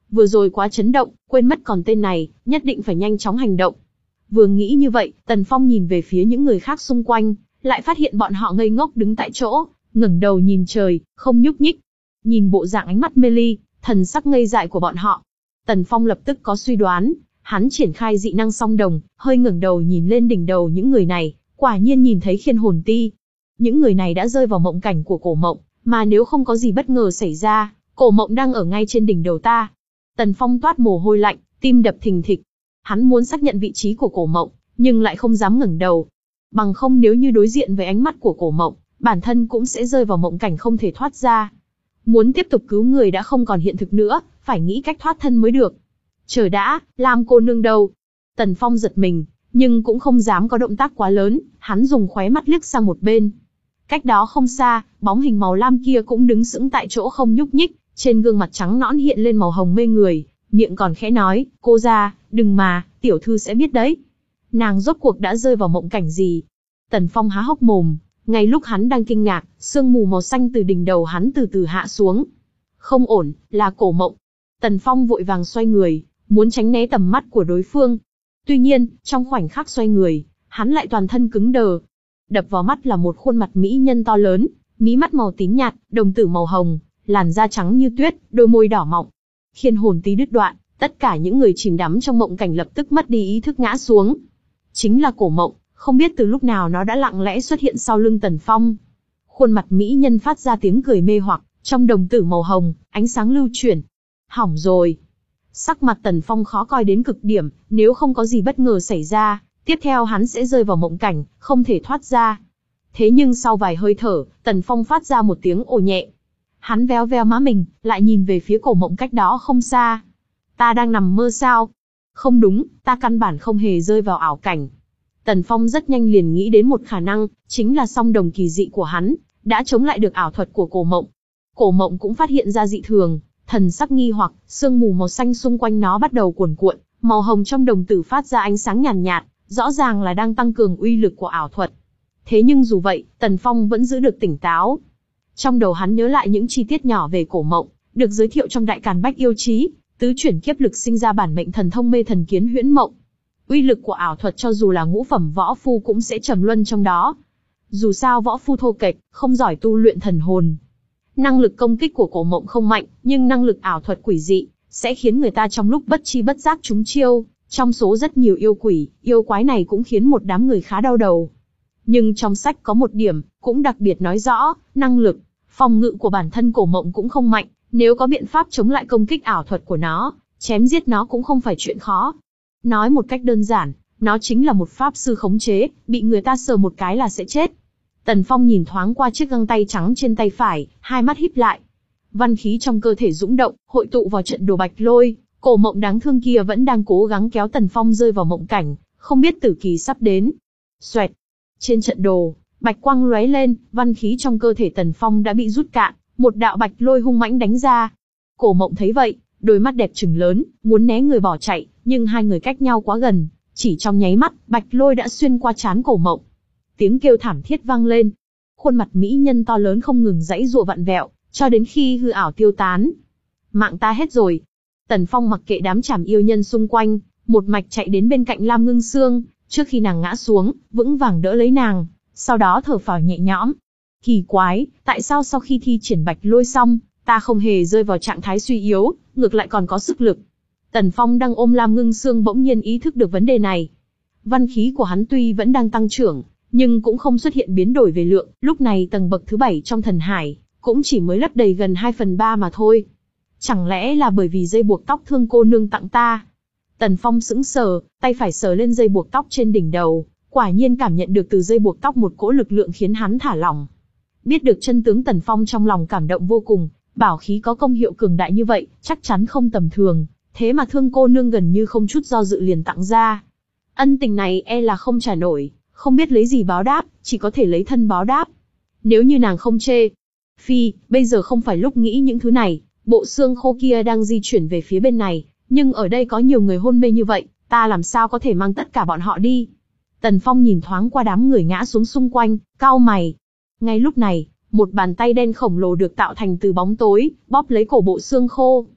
Vừa rồi quá chấn động, quên mất còn tên này, nhất định phải nhanh chóng hành động. Vừa nghĩ như vậy, Tần Phong nhìn về phía những người khác xung quanh, lại phát hiện bọn họ ngây ngốc đứng tại chỗ, ngẩng đầu nhìn trời, không nhúc nhích. Nhìn bộ dạng ánh mắt mê ly, thần sắc ngây dại của bọn họ, Tần Phong lập tức có suy đoán, hắn triển khai dị năng song đồng, hơi ngẩng đầu nhìn lên đỉnh đầu những người này, quả nhiên nhìn thấy khiên hồn ti. Những người này đã rơi vào mộng cảnh của cổ mộng, mà nếu không có gì bất ngờ xảy ra, cổ mộng đang ở ngay trên đỉnh đầu ta. Tần Phong toát mồ hôi lạnh, tim đập thình thịch. Hắn muốn xác nhận vị trí của cổ mộng, nhưng lại không dám ngẩng đầu. Bằng không nếu như đối diện với ánh mắt của cổ mộng, bản thân cũng sẽ rơi vào mộng cảnh không thể thoát ra. Muốn tiếp tục cứu người đã không còn hiện thực nữa, phải nghĩ cách thoát thân mới được. Chờ đã, Lam cô nương đâu? Tần Phong giật mình, nhưng cũng không dám có động tác quá lớn, hắn dùng khóe mắt liếc sang một bên. Cách đó không xa, bóng hình màu lam kia cũng đứng sững tại chỗ không nhúc nhích, trên gương mặt trắng nõn hiện lên màu hồng mê người, miệng còn khẽ nói, cô ra, đừng mà, tiểu thư sẽ biết đấy. Nàng rốt cuộc đã rơi vào mộng cảnh gì? Tần Phong há hốc mồm, ngay lúc hắn đang kinh ngạc, sương mù màu xanh từ đỉnh đầu hắn từ từ hạ xuống. Không ổn, là cổ mộng. Tần Phong vội vàng xoay người, muốn tránh né tầm mắt của đối phương. Tuy nhiên, trong khoảnh khắc xoay người, hắn lại toàn thân cứng đờ. Đập vào mắt là một khuôn mặt mỹ nhân to lớn, mí mắt màu tím nhạt, đồng tử màu hồng, làn da trắng như tuyết, đôi môi đỏ mọng. Khiên hồn tí đứt đoạn, tất cả những người chìm đắm trong mộng cảnh lập tức mất đi ý thức ngã xuống. Chính là cổ mộng, không biết từ lúc nào nó đã lặng lẽ xuất hiện sau lưng Tần Phong. Khuôn mặt mỹ nhân phát ra tiếng cười mê hoặc, trong đồng tử màu hồng, ánh sáng lưu chuyển. Hỏng rồi. Sắc mặt Tần Phong khó coi đến cực điểm, nếu không có gì bất ngờ xảy ra, tiếp theo hắn sẽ rơi vào mộng cảnh, không thể thoát ra. Thế nhưng sau vài hơi thở, Tần Phong phát ra một tiếng ồ nhẹ. Hắn véo véo má mình, lại nhìn về phía cổ mộng cách đó không xa. Ta đang nằm mơ sao? Không đúng, ta căn bản không hề rơi vào ảo cảnh. Tần Phong rất nhanh liền nghĩ đến một khả năng, chính là song đồng kỳ dị của hắn, đã chống lại được ảo thuật của cổ mộng. Cổ mộng cũng phát hiện ra dị thường, thần sắc nghi hoặc, sương mù màu xanh xung quanh nó bắt đầu cuồn cuộn, màu hồng trong đồng tử phát ra ánh sáng nhàn nhạt, nhạt, rõ ràng là đang tăng cường uy lực của ảo thuật. Thế nhưng dù vậy, Tần Phong vẫn giữ được tỉnh táo. Trong đầu hắn nhớ lại những chi tiết nhỏ về cổ mộng, được giới thiệu trong Đại Càn Bách Yêu Chí, tứ chuyển kiếp lực sinh ra bản mệnh thần thông mê thần kiến huyễn mộng. Uy lực của ảo thuật cho dù là ngũ phẩm võ phu cũng sẽ trầm luân trong đó. Dù sao võ phu thô kệch, không giỏi tu luyện thần hồn. Năng lực công kích của cổ mộng không mạnh, nhưng năng lực ảo thuật quỷ dị, sẽ khiến người ta trong lúc bất chi bất giác trúng chiêu. Trong số rất nhiều yêu quỷ, yêu quái này cũng khiến một đám người khá đau đầu. Nhưng trong sách có một điểm, cũng đặc biệt nói rõ, năng lực, phòng ngự của bản thân cổ mộng cũng không mạnh, nếu có biện pháp chống lại công kích ảo thuật của nó, chém giết nó cũng không phải chuyện khó. Nói một cách đơn giản, nó chính là một pháp sư khống chế, bị người ta sờ một cái là sẽ chết. Tần Phong nhìn thoáng qua chiếc găng tay trắng trên tay phải, hai mắt híp lại. Văn khí trong cơ thể dũng động, hội tụ vào trận đồ bạch lôi, cổ mộng đáng thương kia vẫn đang cố gắng kéo Tần Phong rơi vào mộng cảnh, không biết tử kỳ sắp đến. Xoẹt. Trên trận đồ, bạch quang lóe lên, văn khí trong cơ thể Tần Phong đã bị rút cạn, một đạo bạch lôi hung mãnh đánh ra. Cổ mộng thấy vậy, đôi mắt đẹp trừng lớn, muốn né người bỏ chạy, nhưng hai người cách nhau quá gần, chỉ trong nháy mắt, bạch lôi đã xuyên qua trán cổ mộng. Tiếng kêu thảm thiết vang lên. Khuôn mặt mỹ nhân to lớn không ngừng giãy giụa vặn vẹo, cho đến khi hư ảo tiêu tán. Mạng ta hết rồi. Tần Phong mặc kệ đám chảm yêu nhân xung quanh, một mạch chạy đến bên cạnh Lam Ngưng Sương, trước khi nàng ngã xuống, vững vàng đỡ lấy nàng, sau đó thở phào nhẹ nhõm. Kỳ quái, tại sao sau khi thi triển bạch lôi xong, ta không hề rơi vào trạng thái suy yếu, ngược lại còn có sức lực. Tần Phong đang ôm Lam Ngưng Sương bỗng nhiên ý thức được vấn đề này. Văn khí của hắn tuy vẫn đang tăng trưởng, nhưng cũng không xuất hiện biến đổi về lượng, lúc này tầng bậc thứ bảy trong thần hải, cũng chỉ mới lấp đầy gần hai phần ba mà thôi. Chẳng lẽ là bởi vì dây buộc tóc Thương cô nương tặng ta? Tần Phong sững sờ, tay phải sờ lên dây buộc tóc trên đỉnh đầu, quả nhiên cảm nhận được từ dây buộc tóc một cỗ lực lượng khiến hắn thả lỏng. Biết được chân tướng, Tần Phong trong lòng cảm động vô cùng, bảo khí có công hiệu cường đại như vậy, chắc chắn không tầm thường, thế mà Thương cô nương gần như không chút do dự liền tặng ra. Ân tình này e là không trả nổi, không biết lấy gì báo đáp, chỉ có thể lấy thân báo đáp. Nếu như nàng không chê. Phi, bây giờ không phải lúc nghĩ những thứ này, bộ xương khô kia đang di chuyển về phía bên này, nhưng ở đây có nhiều người hôn mê như vậy, ta làm sao có thể mang tất cả bọn họ đi. Tần Phong nhìn thoáng qua đám người ngã xuống xung quanh, cau mày. Ngay lúc này, một bàn tay đen khổng lồ được tạo thành từ bóng tối, bóp lấy cổ bộ xương khô.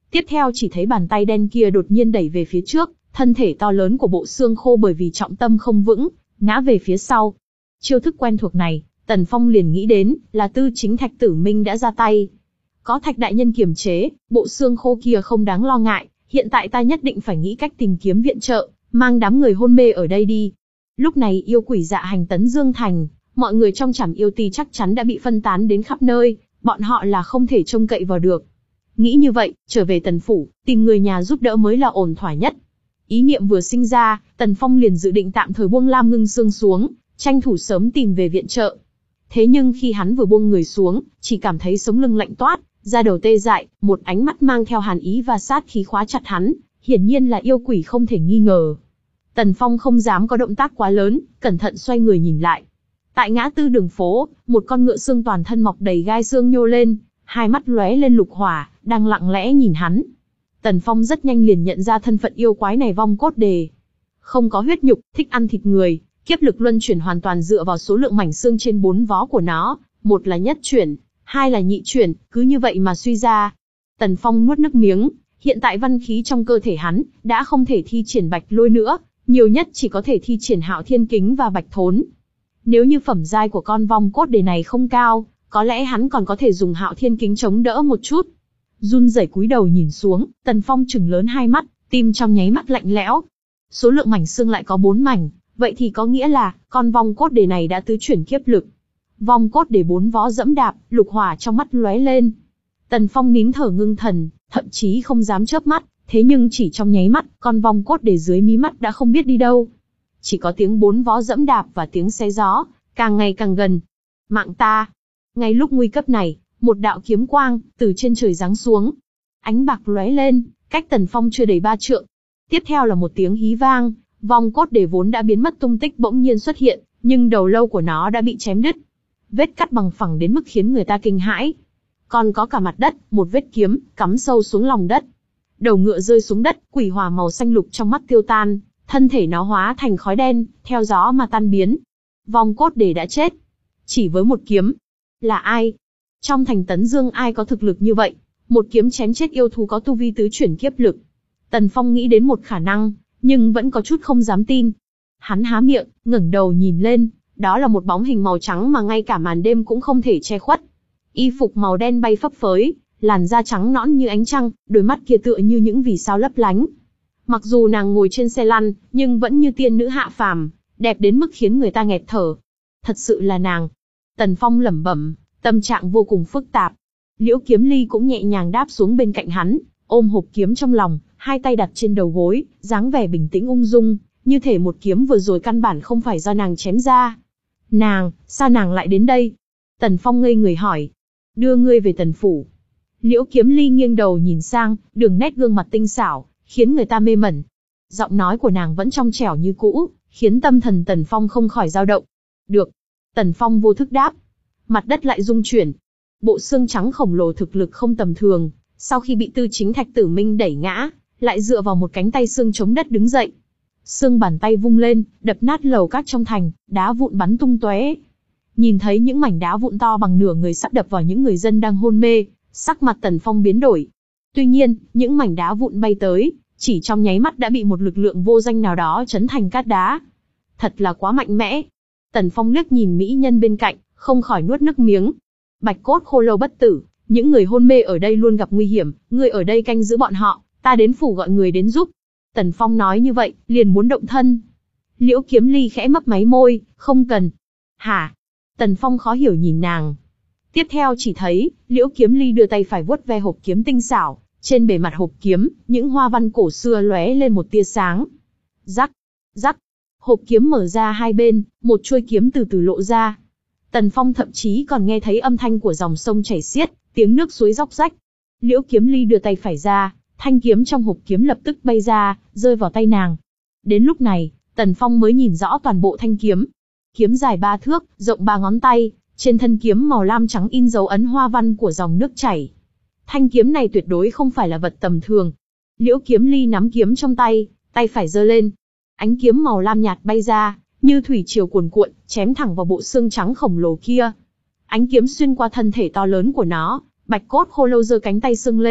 Tiếp theo chỉ thấy bàn tay đen kia đột nhiên đẩy về phía trước, thân thể to lớn của Bộ Xương Khô bởi vì trọng tâm không vững, ngã về phía sau. Chiêu thức quen thuộc này, Tần Phong liền nghĩ đến, là Tư Chính Thạch Tử Minh đã ra tay. Có Thạch đại nhân kiềm chế, Bộ Xương Khô kia không đáng lo ngại, hiện tại ta nhất định phải nghĩ cách tìm kiếm viện trợ, mang đám người hôn mê ở đây đi. Lúc này yêu quỷ dạ hành tấn Dương Thành, mọi người trong Trảm Yêu Ti chắc chắn đã bị phân tán đến khắp nơi, bọn họ là không thể trông cậy vào được. Nghĩ như vậy, trở về Tần phủ, tìm người nhà giúp đỡ mới là ổn thỏa nhất. Ý niệm vừa sinh ra, Tần Phong liền dự định tạm thời buông Lam Ngưng Sương xuống, tranh thủ sớm tìm về viện trợ. Thế nhưng khi hắn vừa buông người xuống, chỉ cảm thấy sống lưng lạnh toát, da đầu tê dại, một ánh mắt mang theo hàn ý và sát khí khóa chặt hắn, hiển nhiên là yêu quỷ không thể nghi ngờ. Tần Phong không dám có động tác quá lớn, cẩn thận xoay người nhìn lại. Tại ngã tư đường phố, một con ngựa xương toàn thân mọc đầy gai xương nhô lên, hai mắt lóe lên lục hỏa, đang lặng lẽ nhìn hắn. Tần Phong rất nhanh liền nhận ra thân phận yêu quái này Vong Cốt Đề. Không có huyết nhục, thích ăn thịt người, kiếp lực luân chuyển hoàn toàn dựa vào số lượng mảnh xương trên bốn vó của nó, một là nhất chuyển, hai là nhị chuyển, cứ như vậy mà suy ra. Tần Phong nuốt nước miếng, hiện tại văn khí trong cơ thể hắn đã không thể thi triển Bạch Lôi nữa, nhiều nhất chỉ có thể thi triển Hạo Thiên Kính và Bạch Thốn. Nếu như phẩm giai của con Vong Cốt Đề này không cao, có lẽ hắn còn có thể dùng Hạo Thiên Kính chống đỡ một chút. Run rẩy cúi đầu nhìn xuống, Tần Phong trừng lớn hai mắt, tim trong nháy mắt lạnh lẽo. Số lượng mảnh xương lại có bốn mảnh, vậy thì có nghĩa là con Vong Cốt Đề này đã tứ chuyển kiếp lực. Vong Cốt Đề bốn vó dẫm đạp, lục hỏa trong mắt lóe lên. Tần Phong nín thở ngưng thần, thậm chí không dám chớp mắt, thế nhưng chỉ trong nháy mắt, con Vong Cốt Đề dưới mí mắt đã không biết đi đâu. Chỉ có tiếng bốn vó dẫm đạp và tiếng xé gió, càng ngày càng gần. Mạng ta! Ngay lúc nguy cấp này, một đạo kiếm quang từ trên trời giáng xuống, ánh bạc lóe lên, cách Tần Phong chưa đầy ba trượng. Tiếp theo là một tiếng hí vang, Vong Cốt Đề vốn đã biến mất tung tích bỗng nhiên xuất hiện, nhưng đầu lâu của nó đã bị chém đứt, vết cắt bằng phẳng đến mức khiến người ta kinh hãi. Còn có cả mặt đất, một vết kiếm cắm sâu xuống lòng đất. Đầu ngựa rơi xuống đất, quỷ hỏa màu xanh lục trong mắt tiêu tan, thân thể nó hóa thành khói đen, theo gió mà tan biến. Vong Cốt Đề đã chết, chỉ với một kiếm. Là ai? Trong thành Tấn Dương ai có thực lực như vậy? Một kiếm chém chết yêu thú có tu vi tứ chuyển kiếp lực. Tần Phong nghĩ đến một khả năng, nhưng vẫn có chút không dám tin. Hắn há miệng, ngẩng đầu nhìn lên, đó là một bóng hình màu trắng mà ngay cả màn đêm cũng không thể che khuất. Y phục màu đen bay phấp phới, làn da trắng nõn như ánh trăng, đôi mắt kia tựa như những vì sao lấp lánh. Mặc dù nàng ngồi trên xe lăn, nhưng vẫn như tiên nữ hạ phàm, đẹp đến mức khiến người ta nghẹt thở. Thật sự là nàng. Tần Phong lẩm bẩm, tâm trạng vô cùng phức tạp. Liễu Kiếm Ly cũng nhẹ nhàng đáp xuống bên cạnh hắn, ôm hộp kiếm trong lòng, hai tay đặt trên đầu gối, dáng vẻ bình tĩnh ung dung, như thể một kiếm vừa rồi căn bản không phải do nàng chém ra. Nàng, sao nàng lại đến đây? Tần Phong ngây người hỏi. Đưa ngươi về Tần phủ. Liễu Kiếm Ly nghiêng đầu nhìn sang, đường nét gương mặt tinh xảo, khiến người ta mê mẩn. Giọng nói của nàng vẫn trong trẻo như cũ, khiến tâm thần Tần Phong không khỏi dao động. Được. Tần Phong vô thức đáp. Mặt đất lại rung chuyển. Bộ xương trắng khổng lồ thực lực không tầm thường, sau khi bị Tư Chính Thạch Tử Minh đẩy ngã, lại dựa vào một cánh tay xương chống đất đứng dậy. Xương bàn tay vung lên, đập nát lầu cát trong thành, đá vụn bắn tung tóe. Nhìn thấy những mảnh đá vụn to bằng nửa người sắp đập vào những người dân đang hôn mê, sắc mặt Tần Phong biến đổi. Tuy nhiên, những mảnh đá vụn bay tới, chỉ trong nháy mắt đã bị một lực lượng vô danh nào đó chấn thành cát đá. Thật là quá mạnh mẽ. Tần Phong liếc nhìn mỹ nhân bên cạnh, không khỏi nuốt nước miếng. Bạch Cốt Khô Lâu bất tử, những người hôn mê ở đây luôn gặp nguy hiểm, ngươi ở đây canh giữ bọn họ, ta đến phủ gọi người đến giúp. Tần Phong nói như vậy, liền muốn động thân. Liễu Kiếm Ly khẽ mấp máy môi, không cần. Hả? Tần Phong khó hiểu nhìn nàng. Tiếp theo chỉ thấy, Liễu Kiếm Ly đưa tay phải vuốt ve hộp kiếm tinh xảo, trên bề mặt hộp kiếm, những hoa văn cổ xưa lóe lên một tia sáng. Rắc, rắc, hộp kiếm mở ra hai bên, một chuôi kiếm từ từ lộ ra. Tần Phong thậm chí còn nghe thấy âm thanh của dòng sông chảy xiết, tiếng nước suối róc rách. Liễu Kiếm Ly đưa tay phải ra, thanh kiếm trong hộp kiếm lập tức bay ra, rơi vào tay nàng. Đến lúc này, Tần Phong mới nhìn rõ toàn bộ thanh kiếm. Kiếm dài ba thước, rộng ba ngón tay, trên thân kiếm màu lam trắng in dấu ấn hoa văn của dòng nước chảy. Thanh kiếm này tuyệt đối không phải là vật tầm thường. Liễu Kiếm Ly nắm kiếm trong tay, tay phải giơ lên. Ánh kiếm màu lam nhạt bay ra, như thủy triều cuồn cuộn, chém thẳng vào bộ xương trắng khổng lồ kia. Ánh kiếm xuyên qua thân thể to lớn của nó, Bạch Cốt Khô Lâu giơ cánh tay sưng lên,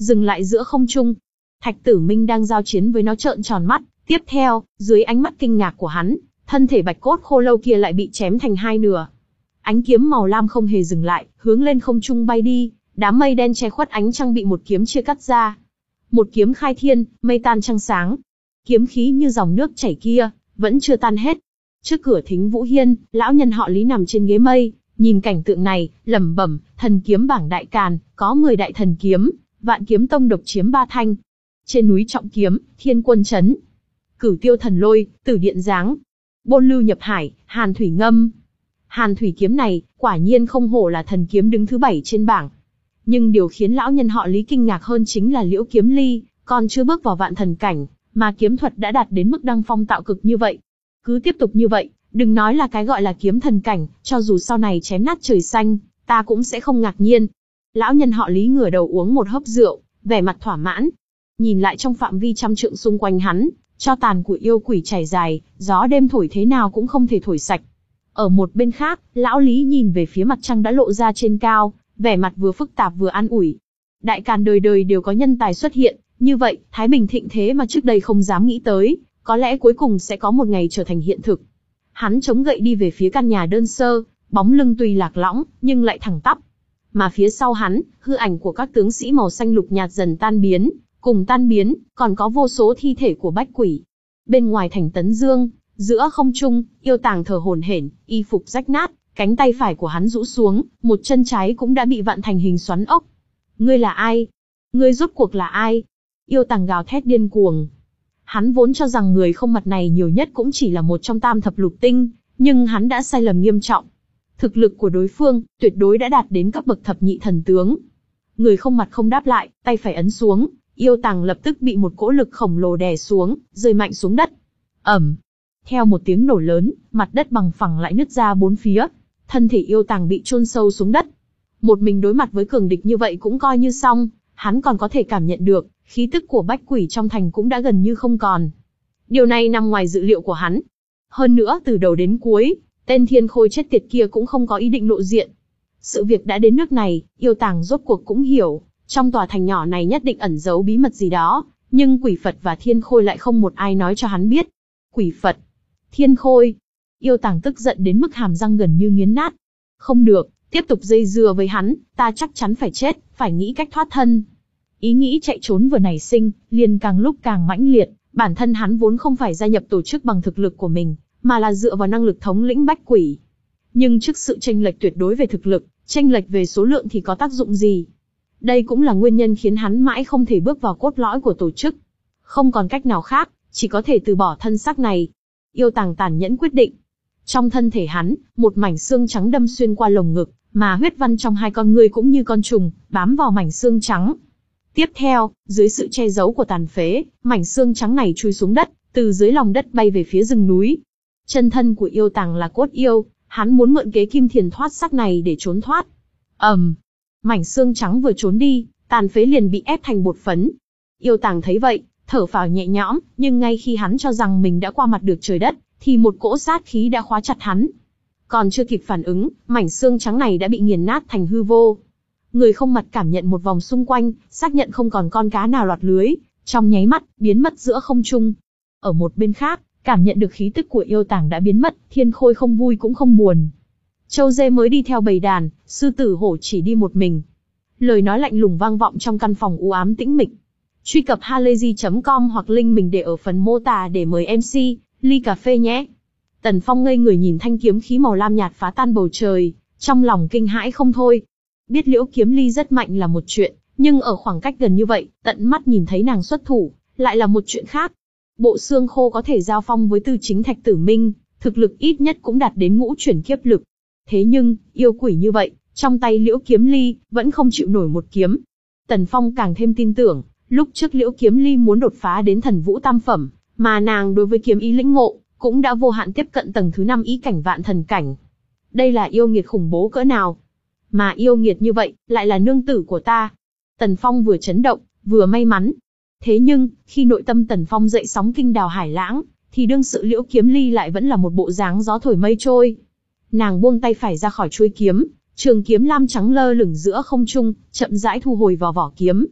dừng lại giữa không trung. Thạch Tử Minh đang giao chiến với nó trợn tròn mắt, tiếp theo, dưới ánh mắt kinh ngạc của hắn, thân thể bạch cốt khô lâu kia lại bị chém thành hai nửa. Ánh kiếm màu lam không hề dừng lại, hướng lên không trung bay đi, đám mây đen che khuất ánh trăng bị một kiếm chia cắt ra. Một kiếm khai thiên, mây tan trăng sáng. Kiếm khí như dòng nước chảy kia, vẫn chưa tan hết. Trước cửa Thính Vũ Hiên, lão nhân họ Lý nằm trên ghế mây, nhìn cảnh tượng này, lẩm bẩm, thần kiếm bảng đại càn, có mười đại thần kiếm, Vạn Kiếm Tông độc chiếm ba thanh. Trên núi trọng kiếm, Thiên Quân chấn. Cửu Tiêu thần lôi, Tử Điện giáng. Bôn lưu nhập hải, Hàn thủy ngâm. Hàn thủy kiếm này, quả nhiên không hổ là thần kiếm đứng thứ bảy trên bảng. Nhưng điều khiến lão nhân họ Lý kinh ngạc hơn chính là Liễu Kiếm Ly, còn chưa bước vào vạn thần cảnh, mà kiếm thuật đã đạt đến mức đăng phong tạo cực như vậy. Cứ tiếp tục như vậy, đừng nói là cái gọi là kiếm thần cảnh, cho dù sau này chém nát trời xanh, ta cũng sẽ không ngạc nhiên. Lão nhân họ Lý ngửa đầu uống một hớp rượu, vẻ mặt thỏa mãn. Nhìn lại trong phạm vi trăm trượng xung quanh hắn, cho tàn của yêu quỷ chảy dài, gió đêm thổi thế nào cũng không thể thổi sạch. Ở một bên khác, lão Lý nhìn về phía mặt trăng đã lộ ra trên cao, vẻ mặt vừa phức tạp vừa an ủi. Đại Càn đời đời đều có nhân tài xuất hiện, như vậy, Thái Bình thịnh thế mà trước đây không dám nghĩ tới, có lẽ cuối cùng sẽ có một ngày trở thành hiện thực. Hắn chống gậy đi về phía căn nhà đơn sơ, bóng lưng tuy lạc lõng, nhưng lại thẳng tắp. Mà phía sau hắn, hư ảnh của các tướng sĩ màu xanh lục nhạt dần tan biến, cùng tan biến, còn có vô số thi thể của bách quỷ. Bên ngoài thành Tấn Dương, giữa không trung, Yêu Tàng thở hổn hển, y phục rách nát, cánh tay phải của hắn rũ xuống, một chân trái cũng đã bị vặn thành hình xoắn ốc. Ngươi là ai? Ngươi rốt cuộc là ai? Yêu Tàng gào thét điên cuồng. Hắn vốn cho rằng người không mặt này nhiều nhất cũng chỉ là một trong tam thập lục tinh, nhưng hắn đã sai lầm nghiêm trọng. Thực lực của đối phương, tuyệt đối đã đạt đến cấp bậc thập nhị thần tướng. Người không mặt không đáp lại, tay phải ấn xuống, Yêu Tàng lập tức bị một cỗ lực khổng lồ đè xuống, rơi mạnh xuống đất. Ẩm. Theo một tiếng nổ lớn, mặt đất bằng phẳng lại nứt ra bốn phía. Thân thể Yêu Tàng bị chôn sâu xuống đất. Một mình đối mặt với cường địch như vậy cũng coi như xong, hắn còn có thể cảm nhận được, khí tức của bách quỷ trong thành cũng đã gần như không còn. Điều này nằm ngoài dự liệu của hắn. Hơn nữa từ đầu đến cuối, tên Thiên Khôi chết tiệt kia cũng không có ý định lộ diện. Sự việc đã đến nước này, Yêu Tàng rốt cuộc cũng hiểu, trong tòa thành nhỏ này nhất định ẩn giấu bí mật gì đó, nhưng Quỷ Phật và Thiên Khôi lại không một ai nói cho hắn biết. Quỷ Phật, Thiên Khôi. Yêu Tàng tức giận đến mức hàm răng gần như nghiến nát. Không được, tiếp tục dây dưa với hắn, ta chắc chắn phải chết, phải nghĩ cách thoát thân. Ý nghĩ chạy trốn vừa nảy sinh, liền càng lúc càng mãnh liệt, bản thân hắn vốn không phải gia nhập tổ chức bằng thực lực của mình, mà là dựa vào năng lực thống lĩnh bách quỷ. Nhưng trước sự chênh lệch tuyệt đối về thực lực, chênh lệch về số lượng thì có tác dụng gì? Đây cũng là nguyên nhân khiến hắn mãi không thể bước vào cốt lõi của tổ chức. Không còn cách nào khác, chỉ có thể từ bỏ thân xác này. Yêu Tàng tàn nhẫn quyết định. Trong thân thể hắn, một mảnh xương trắng đâm xuyên qua lồng ngực, mà huyết văn trong hai con ngươi cũng như con trùng, bám vào mảnh xương trắng. Tiếp theo, dưới sự che giấu của tàn phế, mảnh xương trắng này chui xuống đất, từ dưới lòng đất bay về phía rừng núi. Chân thân của Yêu Tàng là cốt yêu, hắn muốn mượn kế kim thiền thoát xác này để trốn thoát. ầm, um, mảnh xương trắng vừa trốn đi, tàn phế liền bị ép thành bột phấn. Yêu Tàng thấy vậy, thở phào nhẹ nhõm, nhưng ngay khi hắn cho rằng mình đã qua mặt được trời đất, thì một cỗ sát khí đã khóa chặt hắn. Còn chưa kịp phản ứng, mảnh xương trắng này đã bị nghiền nát thành hư vô. Người không mặt cảm nhận một vòng xung quanh, xác nhận không còn con cá nào lọt lưới, trong nháy mắt, biến mất giữa không trung. Ở một bên khác, cảm nhận được khí tức của Yêu Tàng đã biến mất, Thiên Khôi không vui cũng không buồn. Châu dê mới đi theo bầy đàn, sư tử hổ chỉ đi một mình. Lời nói lạnh lùng vang vọng trong căn phòng u ám tĩnh mịch. Truy cập halayzi chấm com hoặc link mình để ở phần mô tả để mời em xê, ly cà phê nhé. Tần Phong ngây người nhìn thanh kiếm khí màu lam nhạt phá tan bầu trời, trong lòng kinh hãi không thôi. Biết Liễu Kiếm Ly rất mạnh là một chuyện, nhưng ở khoảng cách gần như vậy, tận mắt nhìn thấy nàng xuất thủ, lại là một chuyện khác. Bộ xương khô có thể giao phong với Tư Chính Thạch Tử Minh, thực lực ít nhất cũng đạt đến ngũ chuyển kiếp lực. Thế nhưng, yêu quỷ như vậy, trong tay Liễu Kiếm Ly, vẫn không chịu nổi một kiếm. Tần Phong càng thêm tin tưởng, lúc trước Liễu Kiếm Ly muốn đột phá đến thần vũ tam phẩm, mà nàng đối với kiếm ý lĩnh ngộ, cũng đã vô hạn tiếp cận tầng thứ năm ý cảnh vạn thần cảnh. Đây là yêu nghiệt khủng bố cỡ nào? Mà yêu nghiệt như vậy, lại là nương tử của ta. Tần Phong vừa chấn động, vừa may mắn. Thế nhưng, khi nội tâm Tần Phong dậy sóng kinh đào hải lãng, thì đương sự Liễu Kiếm Ly lại vẫn là một bộ dáng gió thổi mây trôi. Nàng buông tay phải ra khỏi chuôi kiếm, trường kiếm lam trắng lơ lửng giữa không trung, chậm rãi thu hồi vào vỏ kiếm.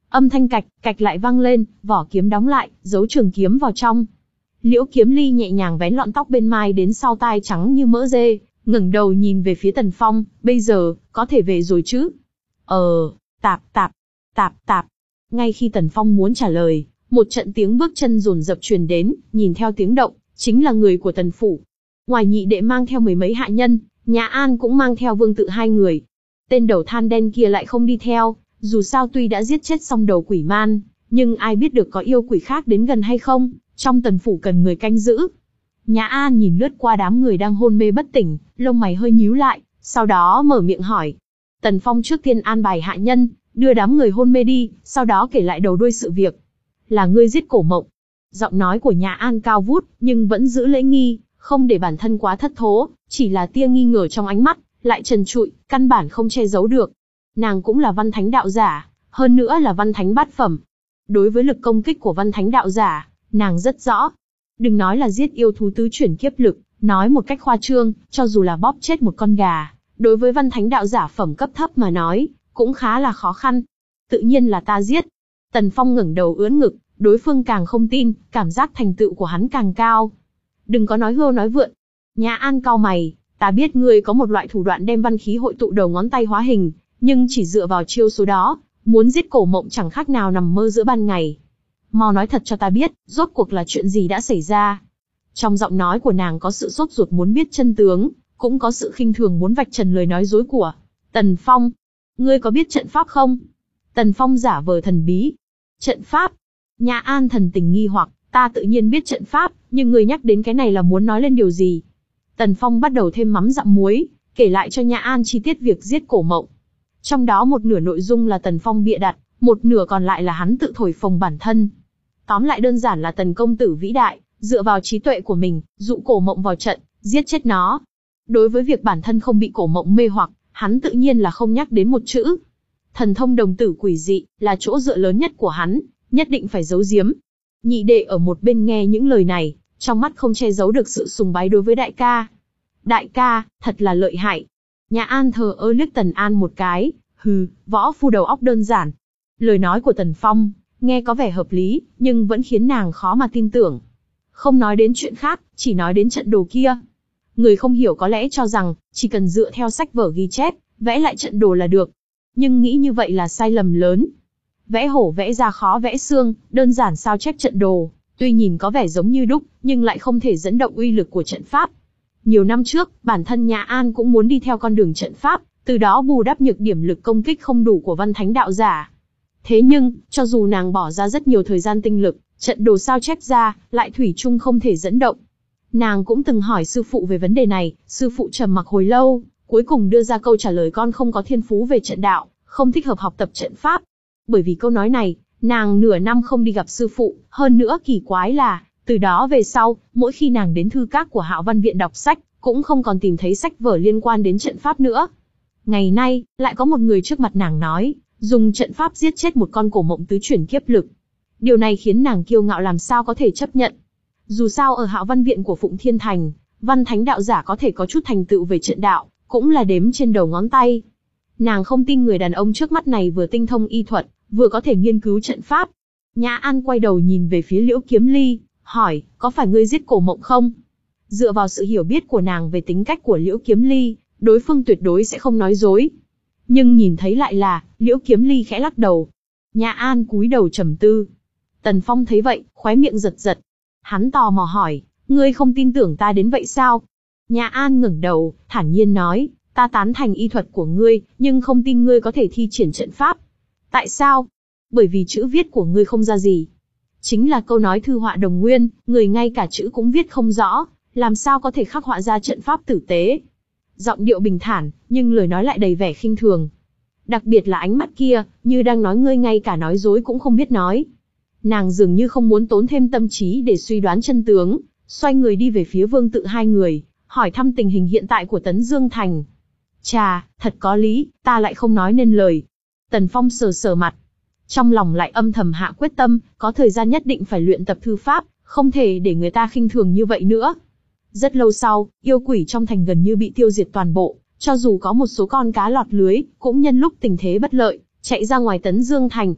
Âm thanh cạch, cạch lại vang lên, vỏ kiếm đóng lại, giấu trường kiếm vào trong. Liễu Kiếm Ly nhẹ nhàng vén lọn tóc bên mai đến sau tai trắng như mỡ dê, ngẩng đầu nhìn về phía Tần Phong, bây giờ, có thể về rồi chứ? Ờ, tạp tạp, tạp tạp. Ngay khi Tần Phong muốn trả lời, một trận tiếng bước chân dồn dập truyền đến, nhìn theo tiếng động, chính là người của Tần Phủ. Ngoài nhị đệ mang theo mười mấy hạ nhân, Nhã An cũng mang theo Vương Tự hai người. Tên đầu than đen kia lại không đi theo, dù sao tuy đã giết chết xong đầu quỷ man, nhưng ai biết được có yêu quỷ khác đến gần hay không, trong Tần Phủ cần người canh giữ. Nhã An nhìn lướt qua đám người đang hôn mê bất tỉnh, lông mày hơi nhíu lại, sau đó mở miệng hỏi. Tần Phong trước tiên an bài hạ nhân, đưa đám người hôn mê đi, sau đó kể lại đầu đuôi sự việc. Là ngươi giết Cổ Mộng. Giọng nói của Nhã An cao vút, nhưng vẫn giữ lễ nghi, không để bản thân quá thất thố, chỉ là tia nghi ngờ trong ánh mắt, lại trần trụi, căn bản không che giấu được. Nàng cũng là văn thánh đạo giả, hơn nữa là văn thánh bát phẩm. Đối với lực công kích của văn thánh đạo giả, nàng rất rõ. Đừng nói là giết yêu thú tứ chuyển kiếp lực, nói một cách khoa trương, cho dù là bóp chết một con gà, đối với văn thánh đạo giả phẩm cấp thấp mà nói, cũng khá là khó khăn. Tự nhiên là ta giết. Tần Phong ngẩng đầu ưỡn ngực, đối phương càng không tin, cảm giác thành tựu của hắn càng cao. Đừng có nói hưu nói vượn. Nhã An cau mày, ta biết ngươi có một loại thủ đoạn đem văn khí hội tụ đầu ngón tay hóa hình, nhưng chỉ dựa vào chiêu số đó, muốn giết Cổ Mộng chẳng khác nào nằm mơ giữa ban ngày. Mau nói thật cho ta biết, rốt cuộc là chuyện gì đã xảy ra. Trong giọng nói của nàng có sự sốt ruột muốn biết chân tướng, cũng có sự khinh thường muốn vạch trần lời nói dối của Tần Phong. Ngươi có biết trận pháp không? Tần Phong giả vờ thần bí. Trận pháp? Nhã An thần tình nghi hoặc, ta tự nhiên biết trận pháp, nhưng ngươi nhắc đến cái này là muốn nói lên điều gì? Tần Phong bắt đầu thêm mắm dặm muối, kể lại cho Nhã An chi tiết việc giết Cổ Mộng. Trong đó một nửa nội dung là Tần Phong bịa đặt, một nửa còn lại là hắn tự thổi phồng bản thân. Tóm lại đơn giản là Tần công tử vĩ đại, dựa vào trí tuệ của mình, dụ Cổ Mộng vào trận, giết chết nó. Đối với việc bản thân không bị Cổ Mộng mê hoặc, hắn tự nhiên là không nhắc đến một chữ. Thần thông đồng tử quỷ dị, là chỗ dựa lớn nhất của hắn, nhất định phải giấu giếm. Nhị đệ ở một bên nghe những lời này, trong mắt không che giấu được sự sùng bái đối với đại ca. Đại ca, thật là lợi hại. Nhã An thờ ơ liếc Tần An một cái, hừ, võ phu đầu óc đơn giản. Lời nói của Tần Phong, nghe có vẻ hợp lý, nhưng vẫn khiến nàng khó mà tin tưởng. Không nói đến chuyện khác, chỉ nói đến trận đồ kia. Người không hiểu có lẽ cho rằng, chỉ cần dựa theo sách vở ghi chép, vẽ lại trận đồ là được. Nhưng nghĩ như vậy là sai lầm lớn. Vẽ hổ vẽ ra khó vẽ xương, đơn giản sao chép trận đồ, tuy nhìn có vẻ giống như đúc, nhưng lại không thể dẫn động uy lực của trận pháp. Nhiều năm trước, bản thân Nhã An cũng muốn đi theo con đường trận pháp, từ đó bù đắp nhược điểm lực công kích không đủ của văn thánh đạo giả. Thế nhưng, cho dù nàng bỏ ra rất nhiều thời gian tinh lực, trận đồ sao chép ra, lại thủy chung không thể dẫn động. Nàng cũng từng hỏi sư phụ về vấn đề này, sư phụ trầm mặc hồi lâu, cuối cùng đưa ra câu trả lời con không có thiên phú về trận đạo, không thích hợp học tập trận pháp. Bởi vì câu nói này, nàng nửa năm không đi gặp sư phụ, hơn nữa kỳ quái là, từ đó về sau, mỗi khi nàng đến thư các của Hạo Văn Viện đọc sách, cũng không còn tìm thấy sách vở liên quan đến trận pháp nữa. Ngày nay, lại có một người trước mặt nàng nói, dùng trận pháp giết chết một con Cổ Mộng tứ chuyển kiếp lực. Điều này khiến nàng kiêu ngạo làm sao có thể chấp nhận. Dù sao ở Hạo Văn Viện của Phụng Thiên Thành, văn thánh đạo giả có thể có chút thành tựu về trận đạo, cũng là đếm trên đầu ngón tay. Nàng không tin người đàn ông trước mắt này vừa tinh thông y thuật, vừa có thể nghiên cứu trận pháp. Nhã An quay đầu nhìn về phía Liễu Kiếm Ly, hỏi, có phải ngươi giết Cổ Mộng không? Dựa vào sự hiểu biết của nàng về tính cách của Liễu Kiếm Ly, đối phương tuyệt đối sẽ không nói dối. Nhưng nhìn thấy lại là, Liễu Kiếm Ly khẽ lắc đầu. Nhã An cúi đầu trầm tư. Tần Phong thấy vậy, khóe miệng giật giật. Hắn tò mò hỏi, ngươi không tin tưởng ta đến vậy sao? Nhã An ngẩng đầu, thản nhiên nói, ta tán thành y thuật của ngươi, nhưng không tin ngươi có thể thi triển trận pháp. Tại sao? Bởi vì chữ viết của ngươi không ra gì. Chính là câu nói thư họa đồng nguyên, người ngay cả chữ cũng viết không rõ, làm sao có thể khắc họa ra trận pháp tử tế. Giọng điệu bình thản, nhưng lời nói lại đầy vẻ khinh thường. Đặc biệt là ánh mắt kia, như đang nói ngươi ngay cả nói dối cũng không biết nói. Nàng dường như không muốn tốn thêm tâm trí để suy đoán chân tướng, xoay người đi về phía Vương Tự hai người, hỏi thăm tình hình hiện tại của Tấn Dương Thành. Chà, thật có lý, ta lại không nói nên lời. Tần Phong sờ sờ mặt. Trong lòng lại âm thầm hạ quyết tâm, có thời gian nhất định phải luyện tập thư pháp, không thể để người ta khinh thường như vậy nữa. Rất lâu sau, yêu quỷ trong thành gần như bị tiêu diệt toàn bộ, cho dù có một số con cá lọt lưới, cũng nhân lúc tình thế bất lợi, chạy ra ngoài Tấn Dương Thành.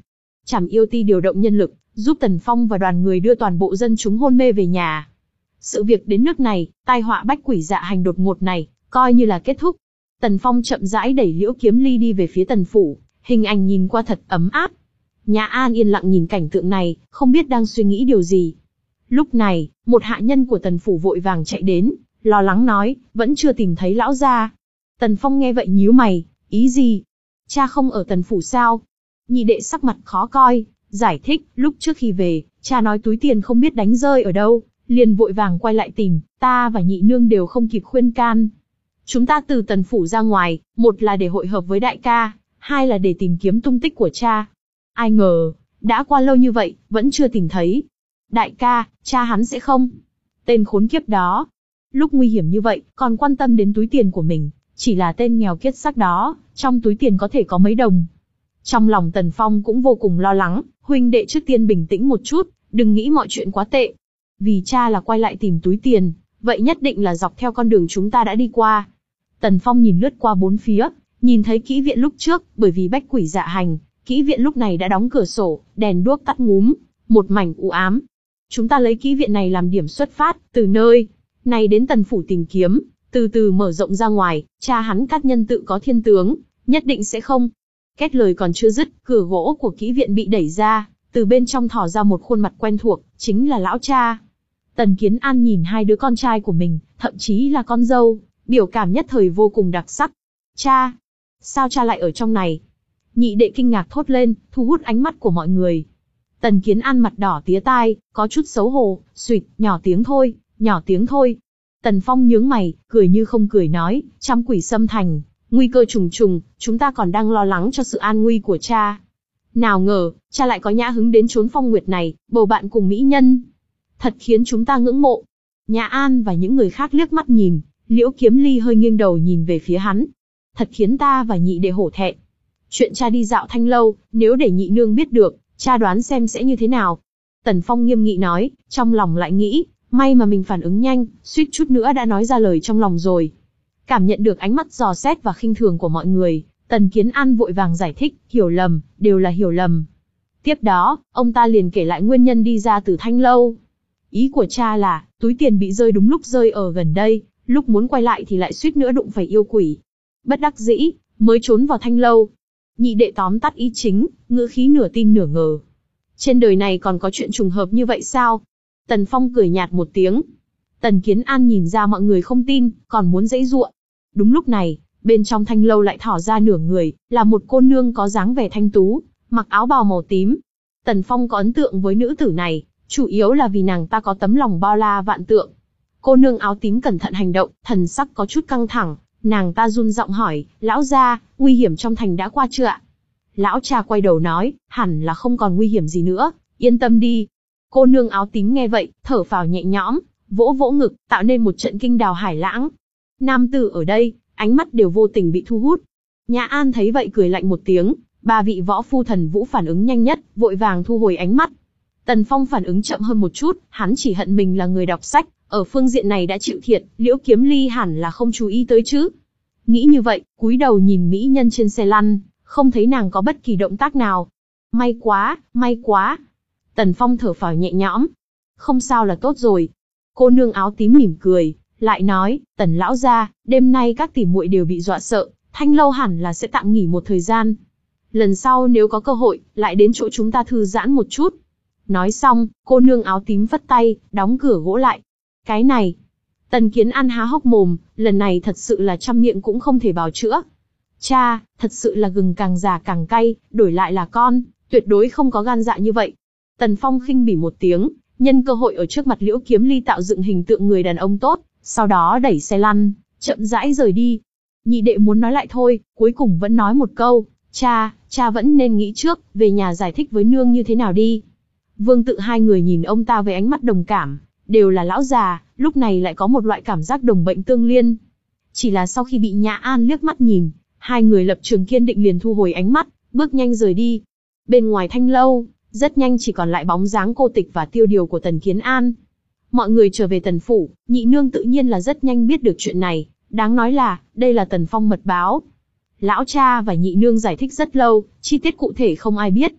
Trảm yêu ti điều động nhân lực, giúp Tần Phong và đoàn người đưa toàn bộ dân chúng hôn mê về nhà. Sự việc đến nước này, tai họa bách quỷ dạ hành đột ngột này, coi như là kết thúc. Tần Phong chậm rãi đẩy Liễu Kiếm Ly đi về phía Tần phủ, hình ảnh nhìn qua thật ấm áp. Nhã An yên lặng nhìn cảnh tượng này, không biết đang suy nghĩ điều gì. Lúc này, một hạ nhân của Tần phủ vội vàng chạy đến, lo lắng nói, vẫn chưa tìm thấy lão gia. Tần Phong nghe vậy nhíu mày, ý gì? Cha không ở Tần phủ sao? Nhị đệ sắc mặt khó coi, giải thích, lúc trước khi về, cha nói túi tiền không biết đánh rơi ở đâu, liền vội vàng quay lại tìm, ta và nhị nương đều không kịp khuyên can. Chúng ta từ Tần phủ ra ngoài, một là để hội hợp với đại ca, hai là để tìm kiếm tung tích của cha. Ai ngờ, đã qua lâu như vậy, vẫn chưa tìm thấy. Đại ca, cha hắn sẽ không? Tên khốn kiếp đó. Lúc nguy hiểm như vậy, còn quan tâm đến túi tiền của mình, chỉ là tên nghèo kiết xác đó, trong túi tiền có thể có mấy đồng. Trong lòng Tần Phong cũng vô cùng lo lắng, huynh đệ trước tiên bình tĩnh một chút, đừng nghĩ mọi chuyện quá tệ. Vì cha là quay lại tìm túi tiền, vậy nhất định là dọc theo con đường chúng ta đã đi qua. Tần Phong nhìn lướt qua bốn phía, nhìn thấy kỹ viện lúc trước, bởi vì bách quỷ dạ hành, kỹ viện lúc này đã đóng cửa sổ, đèn đuốc tắt ngúm, một mảnh u ám. Chúng ta lấy kỹ viện này làm điểm xuất phát, từ nơi này đến Tần phủ tìm kiếm, từ từ mở rộng ra ngoài, cha hắn Cát Nhân tự có thiên tướng, nhất định sẽ không. Kết lời còn chưa dứt, cửa gỗ của kỹ viện bị đẩy ra, từ bên trong thò ra một khuôn mặt quen thuộc, chính là lão cha. Tần Kiến An nhìn hai đứa con trai của mình, thậm chí là con dâu, biểu cảm nhất thời vô cùng đặc sắc. Cha! Sao cha lại ở trong này? Nhị đệ kinh ngạc thốt lên, thu hút ánh mắt của mọi người. Tần Kiến An mặt đỏ tía tai, có chút xấu hổ, suỵt, nhỏ tiếng thôi, nhỏ tiếng thôi. Tần Phong nhướng mày, cười như không cười nói, trăm quỷ xâm thành, nguy cơ trùng trùng, chúng ta còn đang lo lắng cho sự an nguy của cha. Nào ngờ, cha lại có nhã hứng đến chốn phong nguyệt này, bầu bạn cùng mỹ nhân. Thật khiến chúng ta ngưỡng mộ. Nhã An và những người khác liếc mắt nhìn, Liễu Kiếm Ly hơi nghiêng đầu nhìn về phía hắn. Thật khiến ta và nhị đệ hổ thẹn. Chuyện cha đi dạo Thanh lâu, nếu để nhị nương biết được, cha đoán xem sẽ như thế nào. Tần Phong nghiêm nghị nói, trong lòng lại nghĩ, may mà mình phản ứng nhanh, suýt chút nữa đã nói ra lời trong lòng rồi. Cảm nhận được ánh mắt dò xét và khinh thường của mọi người, Tần Kiến An vội vàng giải thích, hiểu lầm, đều là hiểu lầm. Tiếp đó, ông ta liền kể lại nguyên nhân đi ra từ Thanh lâu. Ý của cha là, túi tiền bị rơi đúng lúc rơi ở gần đây, lúc muốn quay lại thì lại suýt nữa đụng phải yêu quỷ. Bất đắc dĩ, mới trốn vào Thanh lâu. Nhị đệ tóm tắt ý chính, ngữ khí nửa tin nửa ngờ. Trên đời này còn có chuyện trùng hợp như vậy sao? Tần Phong cười nhạt một tiếng. Tần Kiến An nhìn ra mọi người không tin, còn muốn giãy giụa. Đúng lúc này, bên trong Thanh lâu lại thỏ ra nửa người, là một cô nương có dáng vẻ thanh tú, mặc áo bào màu tím. Tần Phong có ấn tượng với nữ tử này, chủ yếu là vì nàng ta có tấm lòng bao la vạn tượng. Cô nương áo tím cẩn thận hành động, thần sắc có chút căng thẳng, nàng ta run giọng hỏi, lão gia, nguy hiểm trong thành đã qua chưa ạ? Lão cha quay đầu nói, hẳn là không còn nguy hiểm gì nữa, yên tâm đi. Cô nương áo tím nghe vậy, thở phào nhẹ nhõm, vỗ vỗ ngực, tạo nên một trận kinh đào hải lãng. Nam tử ở đây, ánh mắt đều vô tình bị thu hút. Nhã An thấy vậy cười lạnh một tiếng, ba vị võ phu thần vũ phản ứng nhanh nhất, vội vàng thu hồi ánh mắt. Tần Phong phản ứng chậm hơn một chút, hắn chỉ hận mình là người đọc sách, ở phương diện này đã chịu thiệt, Liễu Kiếm Ly hẳn là không chú ý tới chứ. Nghĩ như vậy, cúi đầu nhìn mỹ nhân trên xe lăn, không thấy nàng có bất kỳ động tác nào. May quá, may quá. Tần Phong thở phào nhẹ nhõm. Không sao là tốt rồi. Cô nương áo tím mỉm cười, lại nói, Tần lão gia, đêm nay các tỷ muội đều bị dọa sợ, Thanh lâu hẳn là sẽ tạm nghỉ một thời gian. Lần sau nếu có cơ hội, lại đến chỗ chúng ta thư giãn một chút. Nói xong, cô nương áo tím vất tay, đóng cửa gỗ lại. Cái này, Tần Kiến An há hốc mồm, lần này thật sự là trăm miệng cũng không thể bào chữa. Cha, thật sự là gừng càng già càng cay, đổi lại là con, tuyệt đối không có gan dạ như vậy. Tần Phong khinh bỉ một tiếng, nhân cơ hội ở trước mặt Liễu Kiếm Ly tạo dựng hình tượng người đàn ông tốt, sau đó đẩy xe lăn, chậm rãi rời đi. Nhị đệ muốn nói lại thôi, cuối cùng vẫn nói một câu, cha, cha vẫn nên nghĩ trước, về nhà giải thích với nương như thế nào đi. Vương Tự hai người nhìn ông ta với ánh mắt đồng cảm, đều là lão già, lúc này lại có một loại cảm giác đồng bệnh tương liên. Chỉ là sau khi bị Nhã An liếc mắt nhìn, hai người lập trường kiên định liền thu hồi ánh mắt, bước nhanh rời đi. Bên ngoài Thanh lâu, rất nhanh chỉ còn lại bóng dáng cô tịch và tiêu điều của Tần Kiến An. Mọi người trở về Tần phủ, nhị nương tự nhiên là rất nhanh biết được chuyện này, đáng nói là, đây là Tần Phong mật báo. Lão cha và nhị nương giải thích rất lâu, chi tiết cụ thể không ai biết.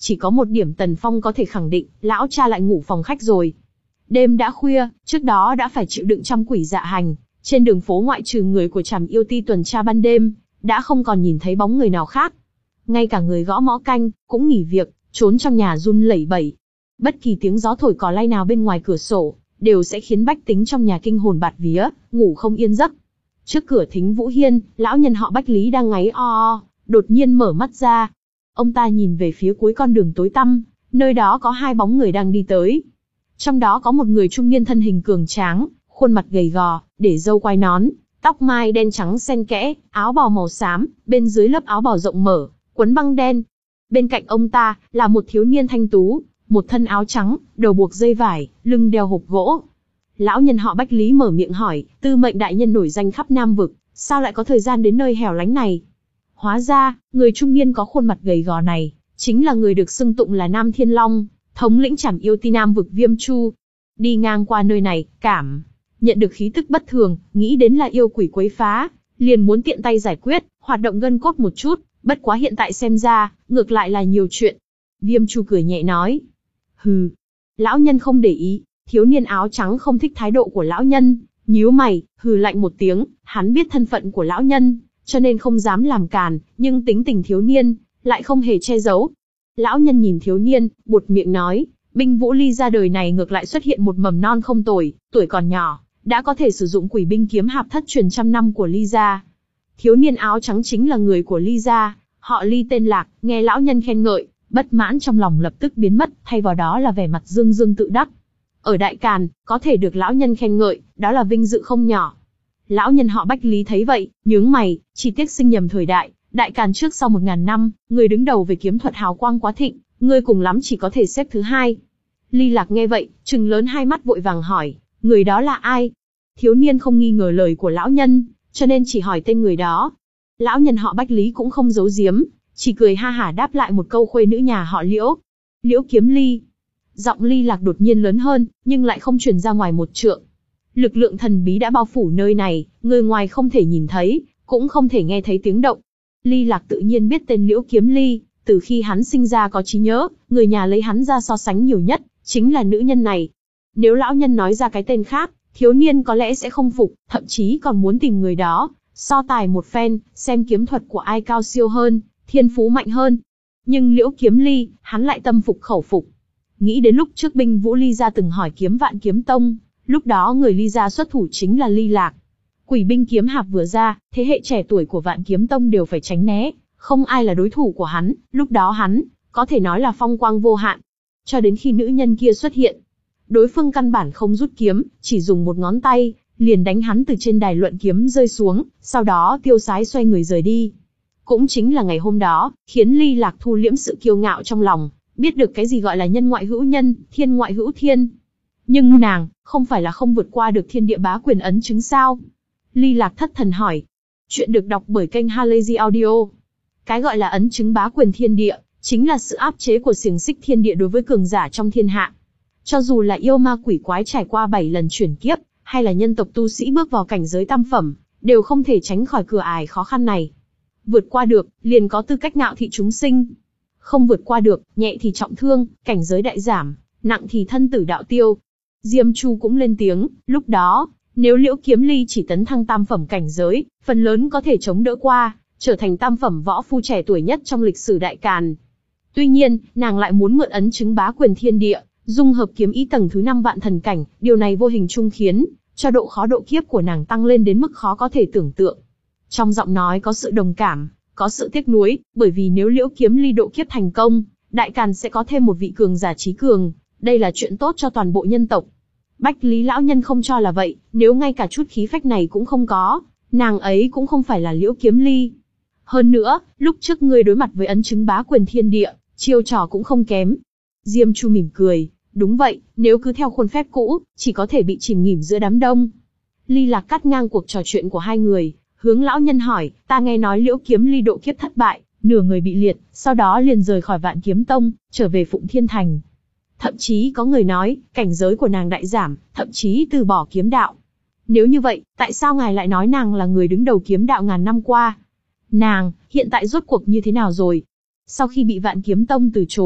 chỉ có một điểm Tần Phong có thể khẳng định, lão cha lại ngủ phòng khách rồi. Đêm đã khuya, trước đó đã phải chịu đựng trăm quỷ dạ hành, trên đường phố ngoại trừ người của Trảm Yêu Ti tuần tra ban đêm, đã không còn nhìn thấy bóng người nào khác. Ngay cả người gõ mõ canh, cũng nghỉ việc, trốn trong nhà run lẩy bẩy. Bất kỳ tiếng gió thổi cỏ lay nào bên ngoài cửa sổ, đều sẽ khiến bách tính trong nhà kinh hồn bạt vía, ngủ không yên giấc. Trước cửa Thính Vũ Hiên, lão nhân họ Bách Lý đang ngáy o o, đột nhiên mở mắt ra. Ông ta nhìn về phía cuối con đường tối tăm, nơi đó có hai bóng người đang đi tới. Trong đó có một người trung niên thân hình cường tráng, khuôn mặt gầy gò, để râu quai nón, tóc mai đen trắng xen kẽ, áo bào màu xám, bên dưới lớp áo bào rộng mở, quấn băng đen. Bên cạnh ông ta là một thiếu niên thanh tú, một thân áo trắng, đầu buộc dây vải, lưng đeo hộp gỗ. Lão nhân họ Bách Lý mở miệng hỏi, Tư Mệnh đại nhân nổi danh khắp Nam vực, sao lại có thời gian đến nơi hẻo lánh này? Hóa ra, người trung niên có khuôn mặt gầy gò này, chính là người được xưng tụng là Nam Thiên Long, thống lĩnh Trảm Yêu Ti Nam vực Viêm Chu. Đi ngang qua nơi này, cảm nhận được khí tức bất thường, nghĩ đến là yêu quỷ quấy phá, liền muốn tiện tay giải quyết, hoạt động gân cốt một chút, bất quá hiện tại xem ra, ngược lại là nhiều chuyện. Viêm Chu cười nhẹ nói. Hừ. Lão nhân không để ý, thiếu niên áo trắng không thích thái độ của lão nhân, nhíu mày, hừ lạnh một tiếng, hắn biết thân phận của lão nhân, cho nên không dám làm càn, nhưng tính tình thiếu niên, lại không hề che giấu. Lão nhân nhìn thiếu niên, buột miệng nói, binh Vũ Ly ra đời này ngược lại xuất hiện một mầm non không tồi, tuổi còn nhỏ, đã có thể sử dụng quỷ binh kiếm hạp thất truyền trăm năm của Ly gia. Thiếu niên áo trắng chính là người của Ly gia, họ Ly tên Lạc, nghe lão nhân khen ngợi, bất mãn trong lòng lập tức biến mất, thay vào đó là vẻ mặt dương dương tự đắc. Ở Đại Càn, có thể được lão nhân khen ngợi, đó là vinh dự không nhỏ. Lão nhân họ Bách Lý thấy vậy, nhướng mày, chỉ tiếc sinh nhầm thời đại, Đại Càn trước sau một ngàn năm, người đứng đầu về kiếm thuật hào quang quá thịnh, người cùng lắm chỉ có thể xếp thứ hai. Ly Lạc nghe vậy, trừng lớn hai mắt vội vàng hỏi, người đó là ai? Thiếu niên không nghi ngờ lời của lão nhân, cho nên chỉ hỏi tên người đó. Lão nhân họ Bách Lý cũng không giấu giếm, chỉ cười ha hả đáp lại một câu khuê nữ nhà họ Liễu. Liễu Kiếm Ly. Giọng Ly Lạc đột nhiên lớn hơn, nhưng lại không truyền ra ngoài một trượng. Lực lượng thần bí đã bao phủ nơi này, người ngoài không thể nhìn thấy, cũng không thể nghe thấy tiếng động. Ly Lạc tự nhiên biết tên Liễu Kiếm Ly, từ khi hắn sinh ra có trí nhớ, người nhà lấy hắn ra so sánh nhiều nhất, chính là nữ nhân này. Nếu lão nhân nói ra cái tên khác, thiếu niên có lẽ sẽ không phục, thậm chí còn muốn tìm người đó, so tài một phen, xem kiếm thuật của ai cao siêu hơn, thiên phú mạnh hơn. Nhưng Liễu Kiếm Ly, hắn lại tâm phục khẩu phục. Nghĩ đến lúc trước binh Vũ Ly gia từng hỏi kiếm Vạn Kiếm Tông, lúc đó người Ly gia xuất thủ chính là Ly Lạc. Quỷ binh kiếm hạp vừa ra, thế hệ trẻ tuổi của Vạn Kiếm Tông đều phải tránh né, không ai là đối thủ của hắn, lúc đó hắn, có thể nói là phong quang vô hạn. Cho đến khi nữ nhân kia xuất hiện, đối phương căn bản không rút kiếm, chỉ dùng một ngón tay, liền đánh hắn từ trên đài luận kiếm rơi xuống, sau đó tiêu sái xoay người rời đi. Cũng chính là ngày hôm đó, khiến Ly Lạc thu liễm sự kiêu ngạo trong lòng, biết được cái gì gọi là nhân ngoại hữu nhân, thiên ngoại hữu thiên. Nhưng nàng, không phải là không vượt qua được thiên địa bá quyền ấn chứng sao? Ly Lạc thất thần hỏi. Chuyện được đọc bởi kênh Halazy Audio. Cái gọi là ấn chứng bá quyền thiên địa, chính là sự áp chế của xiềng xích thiên địa đối với cường giả trong thiên hạ. Cho dù là yêu ma quỷ quái trải qua bảy lần chuyển kiếp, hay là nhân tộc tu sĩ bước vào cảnh giới tam phẩm, đều không thể tránh khỏi cửa ải khó khăn này. Vượt qua được, liền có tư cách ngạo thị chúng sinh. Không vượt qua được, nhẹ thì trọng thương, cảnh giới đại giảm, nặng thì thân tử đạo tiêu. Diêm Chu cũng lên tiếng, lúc đó, nếu Liễu Kiếm Ly chỉ tấn thăng tam phẩm cảnh giới, phần lớn có thể chống đỡ qua, trở thành tam phẩm võ phu trẻ tuổi nhất trong lịch sử Đại Càn. Tuy nhiên, nàng lại muốn mượn ấn chứng bá quyền thiên địa, dung hợp kiếm ý tầng thứ năm vạn thần cảnh, điều này vô hình chung khiến cho độ khó độ kiếp của nàng tăng lên đến mức khó có thể tưởng tượng. Trong giọng nói có sự đồng cảm, có sự tiếc nuối, bởi vì nếu Liễu Kiếm Ly độ kiếp thành công, Đại Càn sẽ có thêm một vị cường giả trí cường, đây là chuyện tốt cho toàn bộ nhân tộc. Bách Lý lão nhân không cho là vậy, nếu ngay cả chút khí phách này cũng không có, nàng ấy cũng không phải là Liễu Kiếm Ly. Hơn nữa, lúc trước ngươi đối mặt với ấn chứng bá quyền thiên địa, chiêu trò cũng không kém. Diêm Chu mỉm cười, đúng vậy, nếu cứ theo khuôn phép cũ, chỉ có thể bị chìm nghỉm giữa đám đông. Ly Lạc cắt ngang cuộc trò chuyện của hai người, hướng lão nhân hỏi, ta nghe nói Liễu Kiếm Ly độ kiếp thất bại, nửa người bị liệt, sau đó liền rời khỏi Vạn Kiếm Tông, trở về Phụng Thiên Thành. Thậm chí có người nói, cảnh giới của nàng đại giảm, thậm chí từ bỏ kiếm đạo. Nếu như vậy, tại sao ngài lại nói nàng là người đứng đầu kiếm đạo ngàn năm qua? Nàng, hiện tại rốt cuộc như thế nào rồi? Sau khi bị Vạn Kiếm Tông từ chối,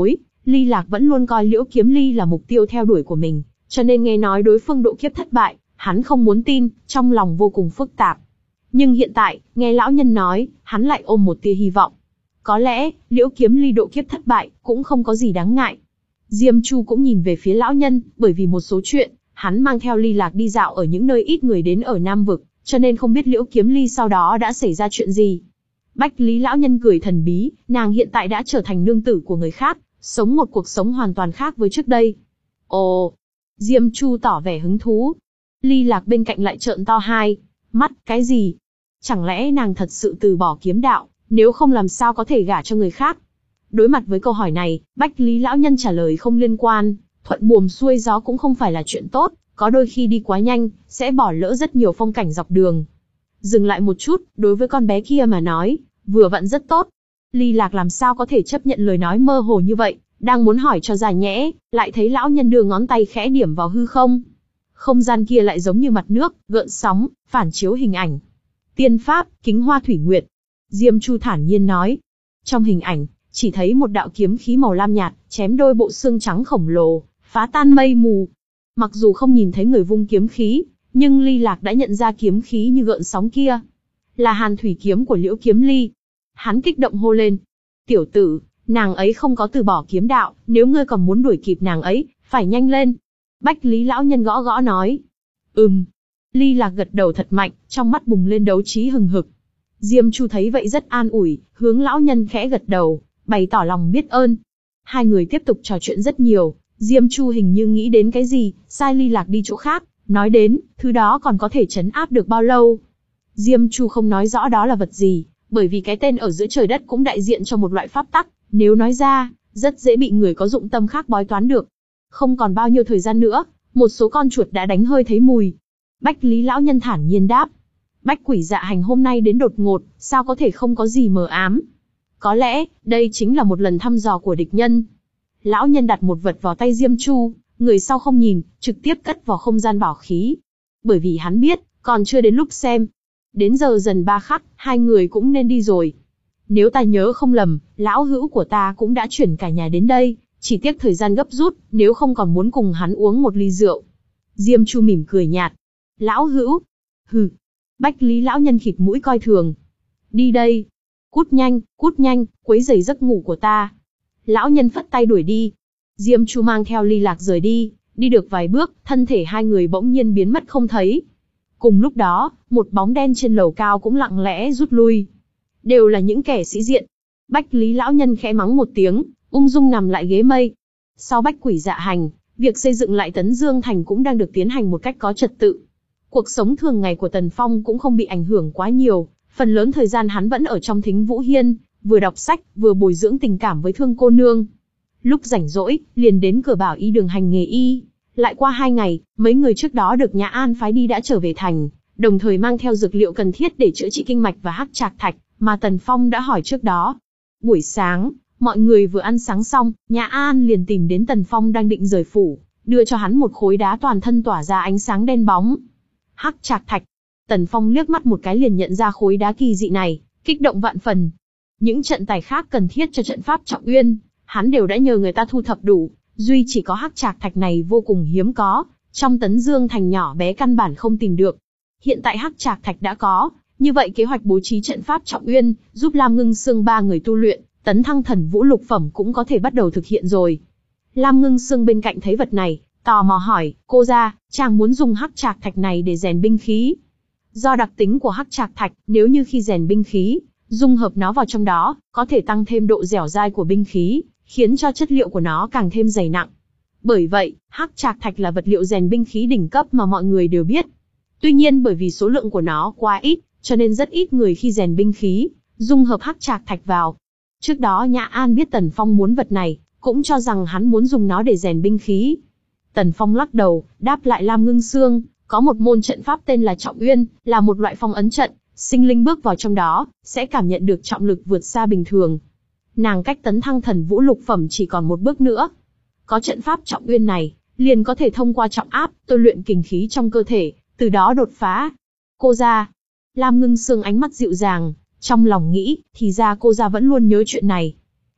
Ly Lạc vẫn luôn coi Liễu Kiếm Ly là mục tiêu theo đuổi của mình, cho nên nghe nói đối phương độ kiếp thất bại, hắn không muốn tin, trong lòng vô cùng phức tạp. Nhưng hiện tại, nghe lão nhân nói, hắn lại ôm một tia hy vọng. Có lẽ, Liễu Kiếm Ly độ kiếp thất bại, cũng không có gì đáng ngại. Diêm Chu cũng nhìn về phía lão nhân, bởi vì một số chuyện, hắn mang theo Ly Lạc đi dạo ở những nơi ít người đến ở Nam Vực, cho nên không biết Liễu Kiếm Ly sau đó đã xảy ra chuyện gì. Bách Lý lão nhân cười thần bí, nàng hiện tại đã trở thành nương tử của người khác, sống một cuộc sống hoàn toàn khác với trước đây. Ồ, Diêm Chu tỏ vẻ hứng thú. Ly Lạc bên cạnh lại trợn to hai mắt, cái gì? Chẳng lẽ nàng thật sự từ bỏ kiếm đạo, nếu không làm sao có thể gả cho người khác? Đối mặt với câu hỏi này, Bách Lý lão nhân trả lời không liên quan, thuận buồm xuôi gió cũng không phải là chuyện tốt, có đôi khi đi quá nhanh, sẽ bỏ lỡ rất nhiều phong cảnh dọc đường. Dừng lại một chút, đối với con bé kia mà nói, vừa vặn rất tốt. Ly Lạc làm sao có thể chấp nhận lời nói mơ hồ như vậy, đang muốn hỏi cho ra nhẽ, lại thấy lão nhân đưa ngón tay khẽ điểm vào hư không. Không gian kia lại giống như mặt nước, gợn sóng, phản chiếu hình ảnh. Tiên pháp, kính hoa thủy nguyệt. Diêm Chu thản nhiên nói. Trong hình ảnh, chỉ thấy một đạo kiếm khí màu lam nhạt, chém đôi bộ xương trắng khổng lồ, phá tan mây mù. Mặc dù không nhìn thấy người vung kiếm khí, nhưng Ly Lạc đã nhận ra kiếm khí như gợn sóng kia. Là Hàn Thủy kiếm của Liễu Kiếm Ly. Hắn kích động hô lên. Tiểu tử, nàng ấy không có từ bỏ kiếm đạo, nếu ngươi còn muốn đuổi kịp nàng ấy, phải nhanh lên. Bách Lý lão nhân gõ gõ nói. Ừm. Ly Lạc gật đầu thật mạnh, trong mắt bùng lên đấu trí hừng hực. Diêm Chu thấy vậy rất an ủi, hướng lão nhân khẽ gật đầu, bày tỏ lòng biết ơn. Hai người tiếp tục trò chuyện rất nhiều, Diêm Chu hình như nghĩ đến cái gì, sai Ly Lạc đi chỗ khác, nói đến, thứ đó còn có thể trấn áp được bao lâu. Diêm Chu không nói rõ đó là vật gì, bởi vì cái tên ở giữa trời đất cũng đại diện cho một loại pháp tắc, nếu nói ra, rất dễ bị người có dụng tâm khác bói toán được. Không còn bao nhiêu thời gian nữa, một số con chuột đã đánh hơi thấy mùi. Bách Lý lão nhân thản nhiên đáp. Bách Quỷ Dạ Hành hôm nay đến đột ngột, sao có thể không có gì mờ ám? Có lẽ, đây chính là một lần thăm dò của địch nhân. Lão nhân đặt một vật vào tay Diêm Chu, người sau không nhìn, trực tiếp cất vào không gian bảo khí. Bởi vì hắn biết, còn chưa đến lúc xem. Đến giờ dần ba khắc, hai người cũng nên đi rồi. Nếu ta nhớ không lầm, lão hữu của ta cũng đã chuyển cả nhà đến đây, chỉ tiếc thời gian gấp rút, nếu không còn muốn cùng hắn uống một ly rượu. Diêm Chu mỉm cười nhạt. Lão hữu? Hừ. Bách Lý lão nhân khịt mũi coi thường. Đi đây. Cút nhanh, cút nhanh, quấy rầy giấc ngủ của ta. Lão nhân phất tay đuổi đi. Diêm Chu mang theo Ly Lạc rời đi, đi được vài bước, thân thể hai người bỗng nhiên biến mất không thấy. Cùng lúc đó, một bóng đen trên lầu cao cũng lặng lẽ rút lui. Đều là những kẻ sĩ diện. Bách Lý lão nhân khẽ mắng một tiếng, ung dung nằm lại ghế mây. Sau Bách Quỷ Dạ Hành, việc xây dựng lại Tấn Dương Thành cũng đang được tiến hành một cách có trật tự. Cuộc sống thường ngày của Tần Phong cũng không bị ảnh hưởng quá nhiều, phần lớn thời gian hắn vẫn ở trong Thính Vũ Hiên, vừa đọc sách, vừa bồi dưỡng tình cảm với Thương cô nương. Lúc rảnh rỗi, liền đến Cửa Bảo Y đường hành nghề y. Lại qua hai ngày, mấy người trước đó được Nhã An phái đi đã trở về thành, đồng thời mang theo dược liệu cần thiết để chữa trị kinh mạch và hắc trạc thạch, mà Tần Phong đã hỏi trước đó. Buổi sáng, mọi người vừa ăn sáng xong, Nhã An liền tìm đến Tần Phong đang định rời phủ, đưa cho hắn một khối đá toàn thân tỏa ra ánh sáng đen bóng. Hắc trạc thạch. Tần Phong liếc mắt một cái liền nhận ra khối đá kỳ dị này, kích động vạn phần. Những trận tài khác cần thiết cho trận pháp Trọng Uyên, hắn đều đã nhờ người ta thu thập đủ, duy chỉ có hắc trạc thạch này vô cùng hiếm có, trong Tấn Dương Thành nhỏ bé căn bản không tìm được. Hiện tại hắc trạc thạch đã có, như vậy kế hoạch bố trí trận pháp Trọng Uyên, giúp Lam Ngưng Sương ba người tu luyện, tấn thăng thần vũ lục phẩm cũng có thể bắt đầu thực hiện rồi. Lam Ngưng Sương bên cạnh thấy vật này, tò mò hỏi, cô ra, chàng muốn dùng hắc trạc thạch này để rèn binh khí. Do đặc tính của hắc trạc thạch, nếu như khi rèn binh khí, dung hợp nó vào trong đó, có thể tăng thêm độ dẻo dai của binh khí, khiến cho chất liệu của nó càng thêm dày nặng. Bởi vậy, hắc trạc thạch là vật liệu rèn binh khí đỉnh cấp mà mọi người đều biết. Tuy nhiên bởi vì số lượng của nó quá ít, cho nên rất ít người khi rèn binh khí, dung hợp hắc trạc thạch vào. Trước đó Nhã An biết Tần Phong muốn vật này, cũng cho rằng hắn muốn dùng nó để rèn binh khí. Tần Phong lắc đầu, đáp lại Lam Ngưng Sương, có một môn trận pháp tên là Trọng Uyên, là một loại phong ấn trận, sinh linh bước vào trong đó, sẽ cảm nhận được trọng lực vượt xa bình thường. Nàng cách tấn thăng thần vũ lục phẩm chỉ còn một bước nữa. Có trận pháp Trọng Uyên này, liền có thể thông qua trọng áp, tôi luyện kình khí trong cơ thể, từ đó đột phá. Cô ra. Lam Ngưng Sương ánh mắt dịu dàng, trong lòng nghĩ, thì ra cô ra vẫn luôn nhớ chuyện này.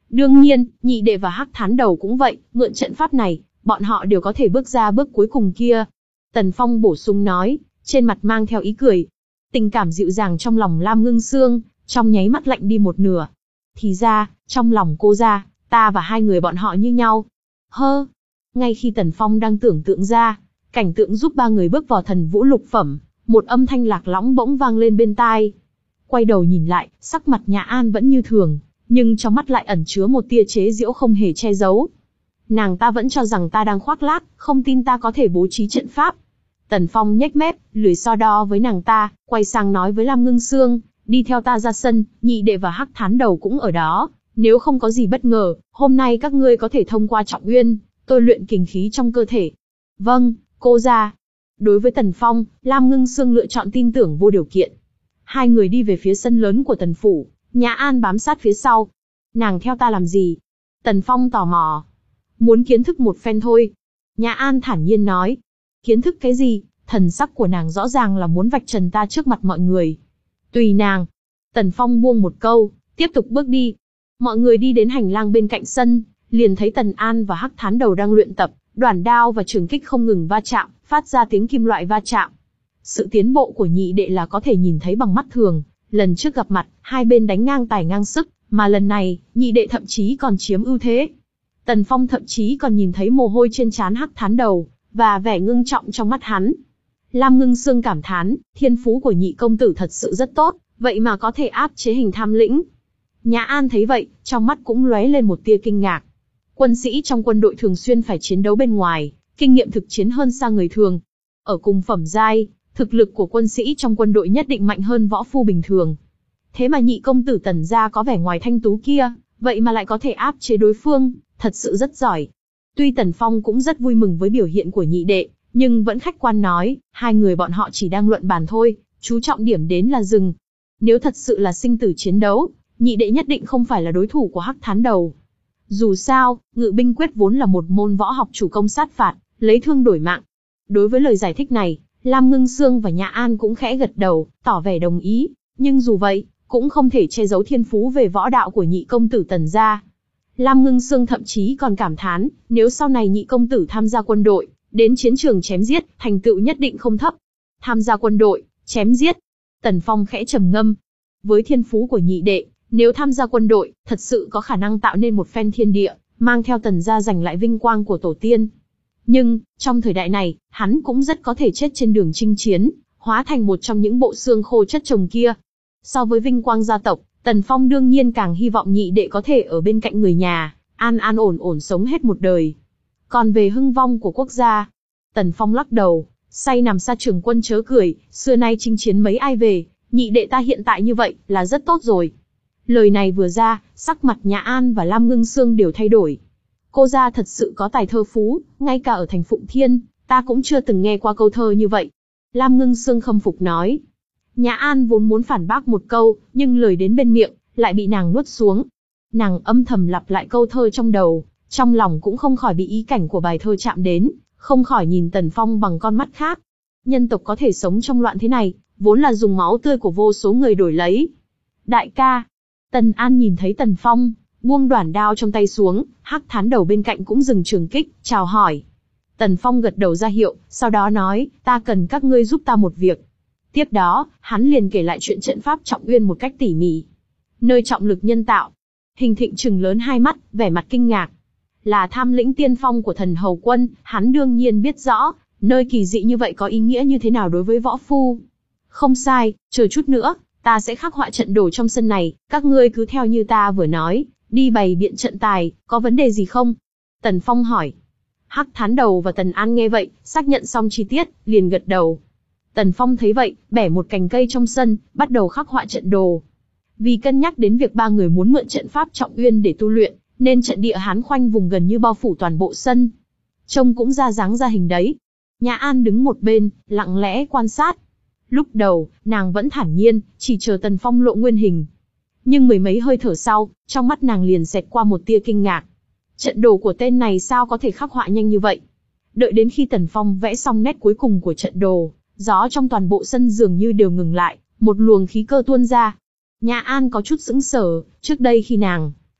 Đương nhiên, nhị đệ và Hắc Thán Đầu cũng vậy, mượn trận pháp này, bọn họ đều có thể bước ra bước cuối cùng kia. Tần Phong bổ sung nói, trên mặt mang theo ý cười. Tình cảm dịu dàng trong lòng Lam Ngưng Sương, trong nháy mắt lạnh đi một nửa. Thì ra, trong lòng cô ra, ta và hai người bọn họ như nhau. Hơ! Ngay khi Tần Phong đang tưởng tượng ra, cảnh tượng giúp ba người bước vào thần vũ lục phẩm, một âm thanh lạc lõng bỗng vang lên bên tai. Quay đầu nhìn lại, sắc mặt Nhã An vẫn như thường, nhưng trong mắt lại ẩn chứa một tia chế giễu không hề che giấu. Nàng ta vẫn cho rằng ta đang khoác lác, không tin ta có thể bố trí trận pháp. Tần Phong nhếch mép, lười so đo với nàng ta, quay sang nói với Lam Ngưng Sương, đi theo ta ra sân, nhị đệ và Hắc Thán Đầu cũng ở đó. Nếu không có gì bất ngờ, hôm nay các ngươi có thể thông qua Trọng Uyên, tôi luyện kình khí trong cơ thể. Vâng, cô ra. Đối với Tần Phong, Lam Ngưng Sương lựa chọn tin tưởng vô điều kiện. Hai người đi về phía sân lớn của Tần Phủ, Nhã An bám sát phía sau. Nàng theo ta làm gì? Tần Phong tò mò. Muốn kiến thức một phen thôi. Nhã An thản nhiên nói. Kiến thức cái gì? Thần sắc của nàng rõ ràng là muốn vạch trần ta trước mặt mọi người. Tùy nàng. Tần Phong buông một câu, tiếp tục bước đi. Mọi người đi đến hành lang bên cạnh sân, liền thấy Tần An và Hắc Thán Đầu đang luyện tập, đoản đao và trường kích không ngừng va chạm, phát ra tiếng kim loại va chạm. Sự tiến bộ của nhị đệ là có thể nhìn thấy bằng mắt thường, lần trước gặp mặt, hai bên đánh ngang tài ngang sức, mà lần này, nhị đệ thậm chí còn chiếm ưu thế. Tần Phong thậm chí còn nhìn thấy mồ hôi trên trán Hắc Thán Đầu, và vẻ ngưng trọng trong mắt hắn. Lam Ngưng Sương cảm thán, thiên phú của nhị công tử thật sự rất tốt, vậy mà có thể áp chế hình tham lĩnh. Nhã An thấy vậy, trong mắt cũng lóe lên một tia kinh ngạc. Quân sĩ trong quân đội thường xuyên phải chiến đấu bên ngoài, kinh nghiệm thực chiến hơn xa người thường. Ở cùng phẩm giai, thực lực của quân sĩ trong quân đội nhất định mạnh hơn võ phu bình thường. Thế mà nhị công tử Tần gia có vẻ ngoài thanh tú kia, vậy mà lại có thể áp chế đối phương, thật sự rất giỏi. Tuy Tần Phong cũng rất vui mừng với biểu hiện của nhị đệ, nhưng vẫn khách quan nói, hai người bọn họ chỉ đang luận bàn thôi, chú trọng điểm đến là dừng. Nếu thật sự là sinh tử chiến đấu, nhị đệ nhất định không phải là đối thủ của Hắc Thán Đầu. Dù sao, ngự binh quyết vốn là một môn võ học chủ công sát phạt, lấy thương đổi mạng. Đối với lời giải thích này, Lam Ngưng Sương và Nhã An cũng khẽ gật đầu, tỏ vẻ đồng ý. Nhưng dù vậy, cũng không thể che giấu thiên phú về võ đạo của nhị công tử Tần gia. Lam Ngưng Sương thậm chí còn cảm thán, nếu sau này nhị công tử tham gia quân đội, đến chiến trường chém giết, thành tựu nhất định không thấp. Tham gia quân đội, chém giết. Tần Phong khẽ trầm ngâm. Với thiên phú của nhị đệ, nếu tham gia quân đội, thật sự có khả năng tạo nên một phen thiên địa, mang theo Tần gia giành lại vinh quang của tổ tiên. Nhưng, trong thời đại này, hắn cũng rất có thể chết trên đường chinh chiến, hóa thành một trong những bộ xương khô chất chồng kia. So với vinh quang gia tộc, Tần Phong đương nhiên càng hy vọng nhị đệ có thể ở bên cạnh người nhà, an an ổn ổn sống hết một đời. Còn về hưng vong của quốc gia, Tần Phong lắc đầu, say nằm xa trường quân chớ cười, xưa nay chinh chiến mấy ai về, nhị đệ ta hiện tại như vậy, là rất tốt rồi. Lời này vừa ra, sắc mặt Nhã An và Lam Ngưng Sương đều thay đổi. Cô gia thật sự có tài thơ phú, ngay cả ở thành Phụng Thiên, ta cũng chưa từng nghe qua câu thơ như vậy. Lam Ngưng Sương khâm phục nói. Nhã An vốn muốn phản bác một câu, nhưng lời đến bên miệng, lại bị nàng nuốt xuống. Nàng âm thầm lặp lại câu thơ trong đầu, trong lòng cũng không khỏi bị ý cảnh của bài thơ chạm đến, không khỏi nhìn Tần Phong bằng con mắt khác. Nhân tộc có thể sống trong loạn thế này, vốn là dùng máu tươi của vô số người đổi lấy. Đại ca, Tần An nhìn thấy Tần Phong, buông đoản đao trong tay xuống, Hắc Thán Đầu bên cạnh cũng dừng trường kích, chào hỏi. Tần Phong gật đầu ra hiệu, sau đó nói, ta cần các ngươi giúp ta một việc. Tiếp đó, hắn liền kể lại chuyện trận pháp Trọng Uyên một cách tỉ mỉ. Nơi trọng lực nhân tạo. Hình Thịnh trừng lớn hai mắt, vẻ mặt kinh ngạc. Là tham lĩnh tiên phong của thần hầu quân, hắn đương nhiên biết rõ, nơi kỳ dị như vậy có ý nghĩa như thế nào đối với võ phu. Không sai, chờ chút nữa, ta sẽ khắc họa trận đồ trong sân này, các ngươi cứ theo như ta vừa nói, đi bày biện trận tài, có vấn đề gì không? Tần Phong hỏi. Hắc Thán Đầu và Tần An nghe vậy, xác nhận xong chi tiết, liền gật đầu. Tần Phong thấy vậy, bẻ một cành cây trong sân, bắt đầu khắc họa trận đồ. Vì cân nhắc đến việc ba người muốn mượn trận pháp Trọng Uyên để tu luyện, nên trận địa hán khoanh vùng gần như bao phủ toàn bộ sân. Trông cũng ra dáng ra hình đấy. Nhã An đứng một bên, lặng lẽ quan sát. Lúc đầu, nàng vẫn thản nhiên, chỉ chờ Tần Phong lộ nguyên hình. Nhưng mười mấy hơi thở sau, trong mắt nàng liền xẹt qua một tia kinh ngạc. Trận đồ của tên này sao có thể khắc họa nhanh như vậy? Đợi đến khi Tần Phong vẽ xong nét cuối cùng của trận đồ, gió trong toàn bộ sân dường như đều ngừng lại, một luồng khí cơ tuôn ra. Nhã An có chút sững sờ, trước đây khi nàng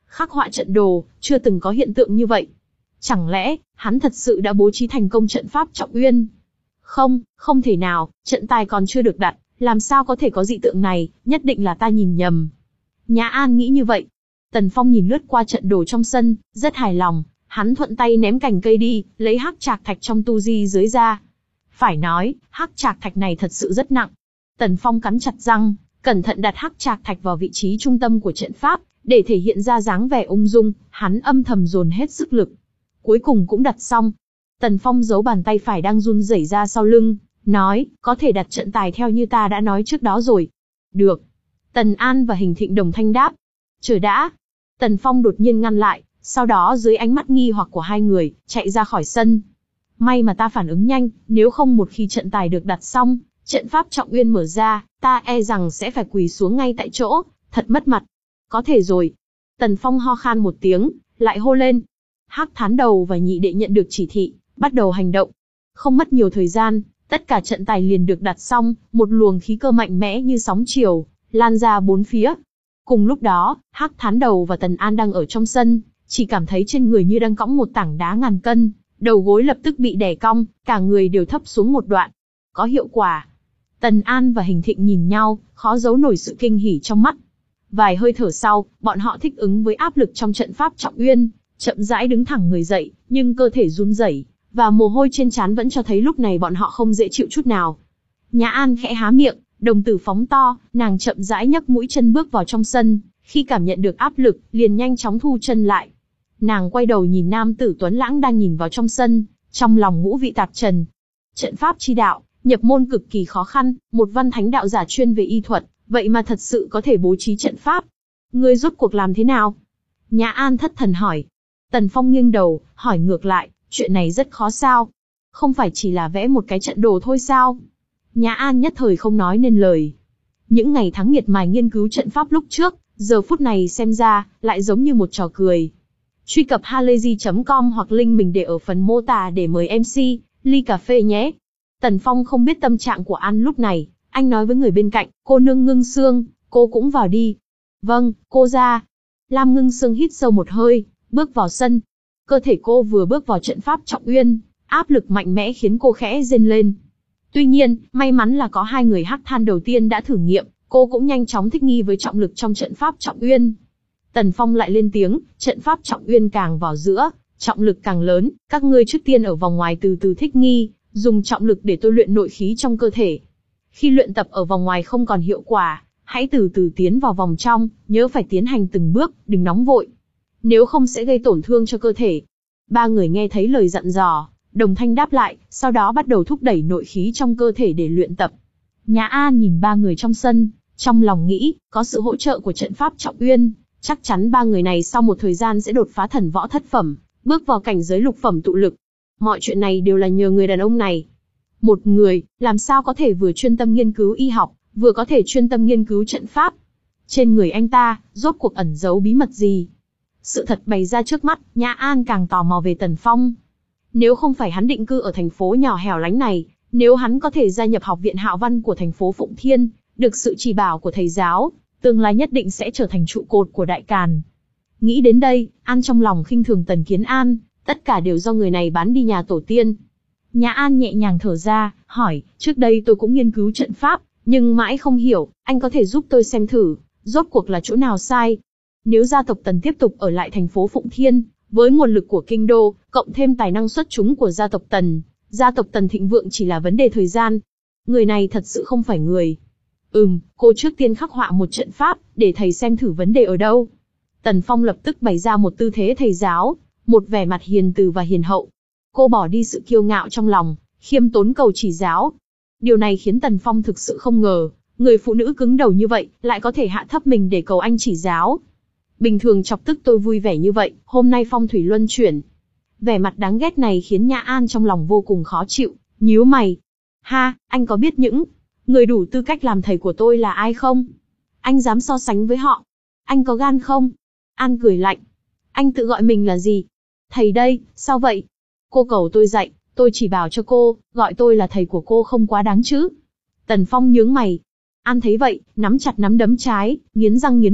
Khắc họa trận đồ, chưa từng có hiện tượng như vậy. Chẳng lẽ, hắn thật sự đã bố trí thành công trận pháp Trọng Uyên? Không, không thể nào, trận tài còn chưa được đặt, làm sao có thể có dị tượng này, nhất định là ta nhìn nhầm. Nhã An nghĩ như vậy. Tần Phong nhìn lướt qua trận đồ trong sân, rất hài lòng, hắn thuận tay ném cành cây đi, lấy hắc trạc thạch trong tu di dưới ra. Phải nói, hắc trạc thạch này thật sự rất nặng. Tần Phong cắn chặt răng, cẩn thận đặt hắc trạc thạch vào vị trí trung tâm của trận pháp, để thể hiện ra dáng vẻ ung dung, hắn âm thầm dồn hết sức lực. Cuối cùng cũng đặt xong. Tần Phong giấu bàn tay phải đang run rẩy ra sau lưng, nói, có thể đặt trận tài theo như ta đã nói trước đó rồi. Được. Tần An và Hình Thịnh đồng thanh đáp. Chờ đã. Tần Phong đột nhiên ngăn lại, sau đó dưới ánh mắt nghi hoặc của hai người, chạy ra khỏi sân. May mà ta phản ứng nhanh, nếu không một khi trận tài được đặt xong, trận pháp Trọng Uyên mở ra, ta e rằng sẽ phải quỳ xuống ngay tại chỗ, thật mất mặt. Có thể rồi. Tần Phong ho khan một tiếng, lại hô lên. Hắc Thán Đầu và nhị đệ nhận được chỉ thị, bắt đầu hành động. Không mất nhiều thời gian, tất cả trận tài liền được đặt xong, một luồng khí cơ mạnh mẽ như sóng chiều, lan ra bốn phía. Cùng lúc đó, Hắc Thán Đầu và Tần An đang ở trong sân, chỉ cảm thấy trên người như đang cõng một tảng đá ngàn cân, đầu gối lập tức bị đè cong, cả người đều thấp xuống một đoạn. Có hiệu quả. Tần An và Hình Thịnh nhìn nhau, khó giấu nổi sự kinh hỉ trong mắt. Vài hơi thở sau, bọn họ thích ứng với áp lực trong trận pháp Trọng Uyên, chậm rãi đứng thẳng người dậy, nhưng cơ thể run rẩy, và mồ hôi trên trán vẫn cho thấy lúc này bọn họ không dễ chịu chút nào. Nhã An khẽ há miệng, đồng tử phóng to, nàng chậm rãi nhấc mũi chân bước vào trong sân, khi cảm nhận được áp lực, liền nhanh chóng thu chân lại. Nàng quay đầu nhìn nam tử tuấn lãng đang nhìn vào trong sân, trong lòng ngũ vị tạp trần. Trận pháp chi đạo, nhập môn cực kỳ khó khăn, một văn thánh đạo giả chuyên về y thuật, vậy mà thật sự có thể bố trí trận pháp. Ngươi rốt cuộc làm thế nào? Nhã An thất thần hỏi. Tần Phong nghiêng đầu, hỏi ngược lại, chuyện này rất khó sao? Không phải chỉ là vẽ một cái trận đồ thôi sao? Nhã An nhất thời không nói nên lời. Những ngày tháng miệt mài nghiên cứu trận pháp lúc trước, giờ phút này xem ra, lại giống như một trò cười. Truy cập halayzi chấm com hoặc link mình để ở phần mô tả để mời em xê, ly cà phê nhé. Tần Phong không biết tâm trạng của An lúc này, anh nói với người bên cạnh, cô nương Ngưng Sương, cô cũng vào đi. Vâng, cô ra. Lam Ngưng Sương hít sâu một hơi, bước vào sân. Cơ thể cô vừa bước vào trận pháp Trọng Uyên, áp lực mạnh mẽ khiến cô khẽ rên lên. Tuy nhiên, may mắn là có hai người Hắc Than đầu tiên đã thử nghiệm, cô cũng nhanh chóng thích nghi với trọng lực trong trận pháp Trọng Uyên. Tần Phong lại lên tiếng, trận pháp Trọng Uyên càng vào giữa, trọng lực càng lớn, các ngươi trước tiên ở vòng ngoài từ từ thích nghi, dùng trọng lực để tôi luyện nội khí trong cơ thể. Khi luyện tập ở vòng ngoài không còn hiệu quả, hãy từ từ tiến vào vòng trong, nhớ phải tiến hành từng bước, đừng nóng vội. Nếu không sẽ gây tổn thương cho cơ thể. Ba người nghe thấy lời dặn dò, đồng thanh đáp lại, sau đó bắt đầu thúc đẩy nội khí trong cơ thể để luyện tập. Nhã An nhìn ba người trong sân, trong lòng nghĩ, có sự hỗ trợ của trận pháp Trọng Uyên, chắc chắn ba người này sau một thời gian sẽ đột phá thần võ thất phẩm, bước vào cảnh giới lục phẩm tụ lực. Mọi chuyện này đều là nhờ người đàn ông này. Một người, làm sao có thể vừa chuyên tâm nghiên cứu y học, vừa có thể chuyên tâm nghiên cứu trận pháp? Trên người anh ta, rốt cuộc ẩn giấu bí mật gì? Sự thật bày ra trước mắt, Nhã An càng tò mò về Tần Phong. Nếu không phải hắn định cư ở thành phố nhỏ hẻo lánh này, nếu hắn có thể gia nhập học viện Hạo Văn của thành phố Phụng Thiên, được sự chỉ bảo của thầy giáo, tương lai nhất định sẽ trở thành trụ cột của Đại Càn. Nghĩ đến đây, An trong lòng khinh thường Tần Kiến An, tất cả đều do người này bán đi nhà tổ tiên. Nhã An nhẹ nhàng thở ra, hỏi, trước đây tôi cũng nghiên cứu trận pháp, nhưng mãi không hiểu, anh có thể giúp tôi xem thử, rốt cuộc là chỗ nào sai? Nếu gia tộc Tần tiếp tục ở lại thành phố Phụng Thiên, với nguồn lực của kinh đô, cộng thêm tài năng xuất chúng của gia tộc Tần, gia tộc Tần thịnh vượng chỉ là vấn đề thời gian. Người này thật sự không phải người. Ừm, cô trước tiên khắc họa một trận pháp, để thầy xem thử vấn đề ở đâu. Tần Phong lập tức bày ra một tư thế thầy giáo, một vẻ mặt hiền từ và hiền hậu. Cô bỏ đi sự kiêu ngạo trong lòng, khiêm tốn cầu chỉ giáo. Điều này khiến Tần Phong thực sự không ngờ, người phụ nữ cứng đầu như vậy, lại có thể hạ thấp mình để cầu anh chỉ giáo. Bình thường chọc tức tôi vui vẻ như vậy, hôm nay phong thủy luân chuyển. Vẻ mặt đáng ghét này khiến Nhã An trong lòng vô cùng khó chịu, nhíu mày. Ha, anh có biết những người đủ tư cách làm thầy của tôi là ai không? Anh dám so sánh với họ? Anh có gan không? An cười lạnh. Anh tự gọi mình là gì? Thầy đây, sao vậy? Cô cầu tôi dạy, tôi chỉ bảo cho cô, gọi tôi là thầy của cô không quá đáng chứ? Tần Phong nhướng mày. An thấy vậy, nắm chặt nắm đấm trái, nghiến răng nghiến lợi,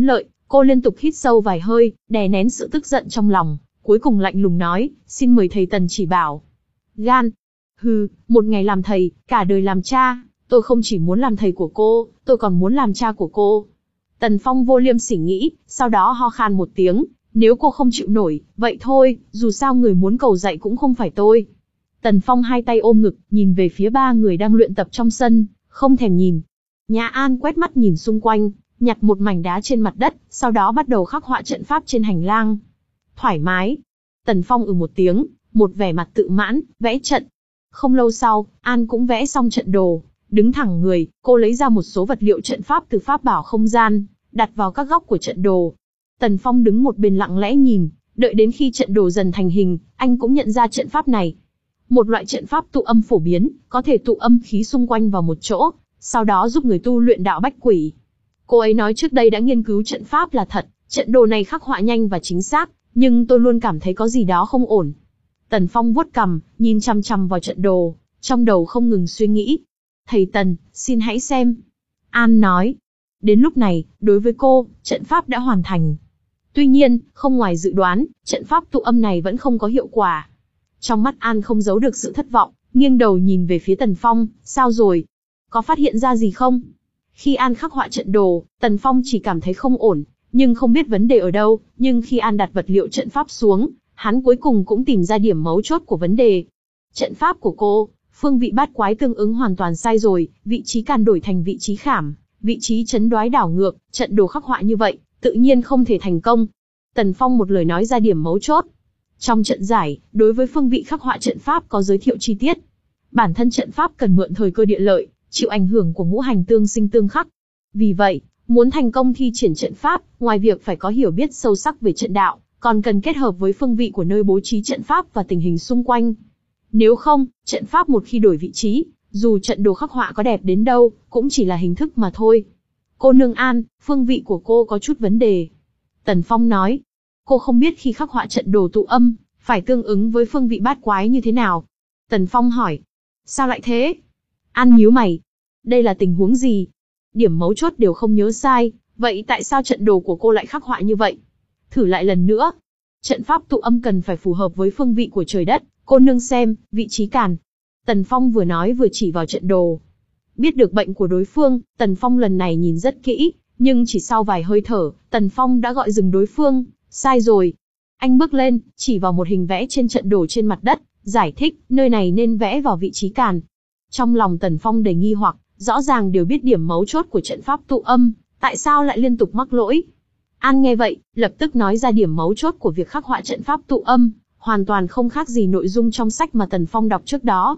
Cô liên tục hít sâu vài hơi, đè nén sự tức giận trong lòng, cuối cùng lạnh lùng nói, xin mời thầy Tần chỉ bảo. Gan. Hừ, một ngày làm thầy, cả đời làm cha, tôi không chỉ muốn làm thầy của cô, tôi còn muốn làm cha của cô. Tần Phong vô liêm sỉ nghĩ, sau đó ho khan một tiếng, nếu cô không chịu nổi, vậy thôi, dù sao người muốn cầu dạy cũng không phải tôi. Tần Phong hai tay ôm ngực, nhìn về phía ba người đang luyện tập trong sân, không thèm nhìn. Nhã An quét mắt nhìn xung quanh, nhặt một mảnh đá trên mặt đất, sau đó bắt đầu khắc họa trận pháp trên hành lang. Thoải mái. Tần Phong ừ một tiếng, một vẻ mặt tự mãn, vẽ trận. Không lâu sau, An cũng vẽ xong trận đồ, đứng thẳng người, cô lấy ra một số vật liệu trận pháp từ pháp bảo không gian, đặt vào các góc của trận đồ. Tần Phong đứng một bên lặng lẽ nhìn, đợi đến khi trận đồ dần thành hình, anh cũng nhận ra trận pháp này. Một loại trận pháp tụ âm phổ biến, có thể tụ âm khí xung quanh vào một chỗ, sau đó giúp người tu luyện đạo bách quỷ. Cô ấy nói trước đây đã nghiên cứu trận pháp là thật, trận đồ này khắc họa nhanh và chính xác, nhưng tôi luôn cảm thấy có gì đó không ổn. Tần Phong vuốt cằm, nhìn chằm chằm vào trận đồ, trong đầu không ngừng suy nghĩ. Thầy Tần, xin hãy xem. An nói. Đến lúc này, đối với cô, trận pháp đã hoàn thành. Tuy nhiên, không ngoài dự đoán, trận pháp tụ âm này vẫn không có hiệu quả. Trong mắt An không giấu được sự thất vọng, nghiêng đầu nhìn về phía Tần Phong, sao rồi? Có phát hiện ra gì không? Khi An khắc họa trận đồ, Tần Phong chỉ cảm thấy không ổn, nhưng không biết vấn đề ở đâu, nhưng khi An đặt vật liệu trận pháp xuống, hắn cuối cùng cũng tìm ra điểm mấu chốt của vấn đề. Trận pháp của cô, phương vị bát quái tương ứng hoàn toàn sai rồi, vị trí càn đổi thành vị trí khảm, vị trí chấn đoái đảo ngược, trận đồ khắc họa như vậy, tự nhiên không thể thành công. Tần Phong một lời nói ra điểm mấu chốt. Trong trận giải, đối với phương vị khắc họa trận pháp có giới thiệu chi tiết. Bản thân trận pháp cần mượn thời cơ địa lợi, chịu ảnh hưởng của ngũ hành tương sinh tương khắc. Vì vậy, muốn thành công thi triển trận pháp, ngoài việc phải có hiểu biết sâu sắc về trận đạo, còn cần kết hợp với phương vị của nơi bố trí trận pháp và tình hình xung quanh. Nếu không, trận pháp một khi đổi vị trí, dù trận đồ khắc họa có đẹp đến đâu, cũng chỉ là hình thức mà thôi. Cô nương An, phương vị của cô có chút vấn đề. Tần Phong nói. Cô không biết khi khắc họa trận đồ tụ âm, phải tương ứng với phương vị bát quái như thế nào? Tần Phong hỏi. Sao lại thế? An nhíu mày. Đây là tình huống gì? Điểm mấu chốt đều không nhớ sai, vậy tại sao trận đồ của cô lại khắc họa như vậy? Thử lại lần nữa. Trận pháp tụ âm cần phải phù hợp với phương vị của trời đất, cô nương xem, vị trí càn. Tần Phong vừa nói vừa chỉ vào trận đồ. Biết được bệnh của đối phương, Tần Phong lần này nhìn rất kỹ, nhưng chỉ sau vài hơi thở, Tần Phong đã gọi dừng đối phương. Sai rồi. Anh bước lên, chỉ vào một hình vẽ trên trận đồ trên mặt đất, giải thích, nơi này nên vẽ vào vị trí càn. Trong lòng Tần Phong đầy nghi hoặc, rõ ràng đều biết điểm mấu chốt của trận pháp tụ âm, tại sao lại liên tục mắc lỗi? An nghe vậy, lập tức nói ra điểm mấu chốt của việc khắc họa trận pháp tụ âm, hoàn toàn không khác gì nội dung trong sách mà Tần Phong đọc trước đó.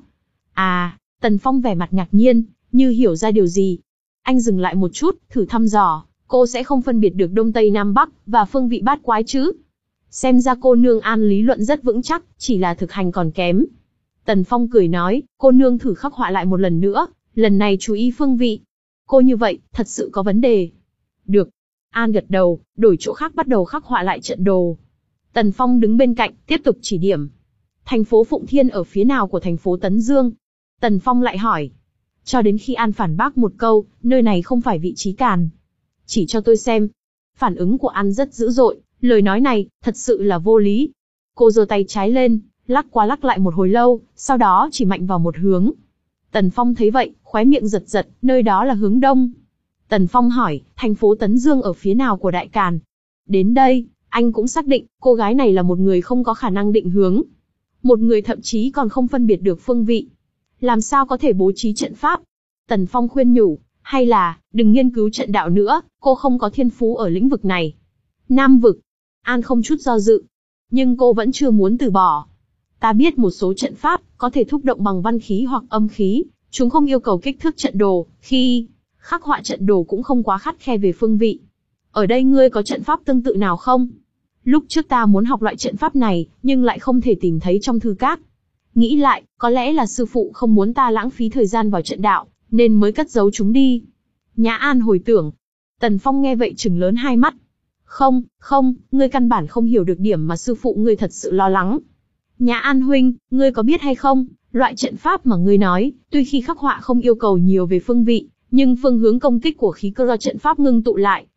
À, Tần Phong vẻ mặt ngạc nhiên, như hiểu ra điều gì. Anh dừng lại một chút, thử thăm dò, cô sẽ không phân biệt được Đông Tây Nam Bắc và phương vị bát quái chứ? Xem ra cô nương An lý luận rất vững chắc, chỉ là thực hành còn kém. Tần Phong cười nói, cô nương thử khắc họa lại một lần nữa, lần này chú ý phương vị. Cô như vậy, thật sự có vấn đề. Được. An gật đầu, đổi chỗ khác bắt đầu khắc họa lại trận đồ. Tần Phong đứng bên cạnh, tiếp tục chỉ điểm. Thành phố Phụng Thiên ở phía nào của thành phố Tấn Dương? Tần Phong lại hỏi. Cho đến khi An phản bác một câu, nơi này không phải vị trí càn. Chỉ cho tôi xem. Phản ứng của An rất dữ dội, lời nói này, thật sự là vô lý. Cô giơ tay trái lên, lắc qua lắc lại một hồi lâu, sau đó chỉ mạnh vào một hướng. Tần Phong thấy vậy, khóe miệng giật giật, nơi đó là hướng đông. Tần Phong hỏi, thành phố Tấn Dương ở phía nào của Đại Càn? Đến đây, anh cũng xác định, cô gái này là một người không có khả năng định hướng. Một người thậm chí còn không phân biệt được phương vị. Làm sao có thể bố trí trận pháp? Tần Phong khuyên nhủ, hay là, đừng nghiên cứu trận đạo nữa, cô không có thiên phú ở lĩnh vực này. Nam vực. An không chút do dự. Nhưng cô vẫn chưa muốn từ bỏ. Ta biết một số trận pháp, có thể thúc động bằng văn khí hoặc âm khí, chúng không yêu cầu kích thước trận đồ, khi khắc họa trận đồ cũng không quá khắt khe về phương vị. Ở đây ngươi có trận pháp tương tự nào không? Lúc trước ta muốn học loại trận pháp này, nhưng lại không thể tìm thấy trong thư các. Nghĩ lại, có lẽ là sư phụ không muốn ta lãng phí thời gian vào trận đạo, nên mới cất giấu chúng đi. Nhã An hồi tưởng. Tần Phong nghe vậy trừng lớn hai mắt. Không, không, ngươi căn bản không hiểu được điểm mà sư phụ ngươi thật sự lo lắng. Nhã An huynh, ngươi có biết hay không, loại trận pháp mà ngươi nói, tuy khi khắc họa không yêu cầu nhiều về phương vị, nhưng phương hướng công kích của khí cơ do trận pháp ngưng tụ lại,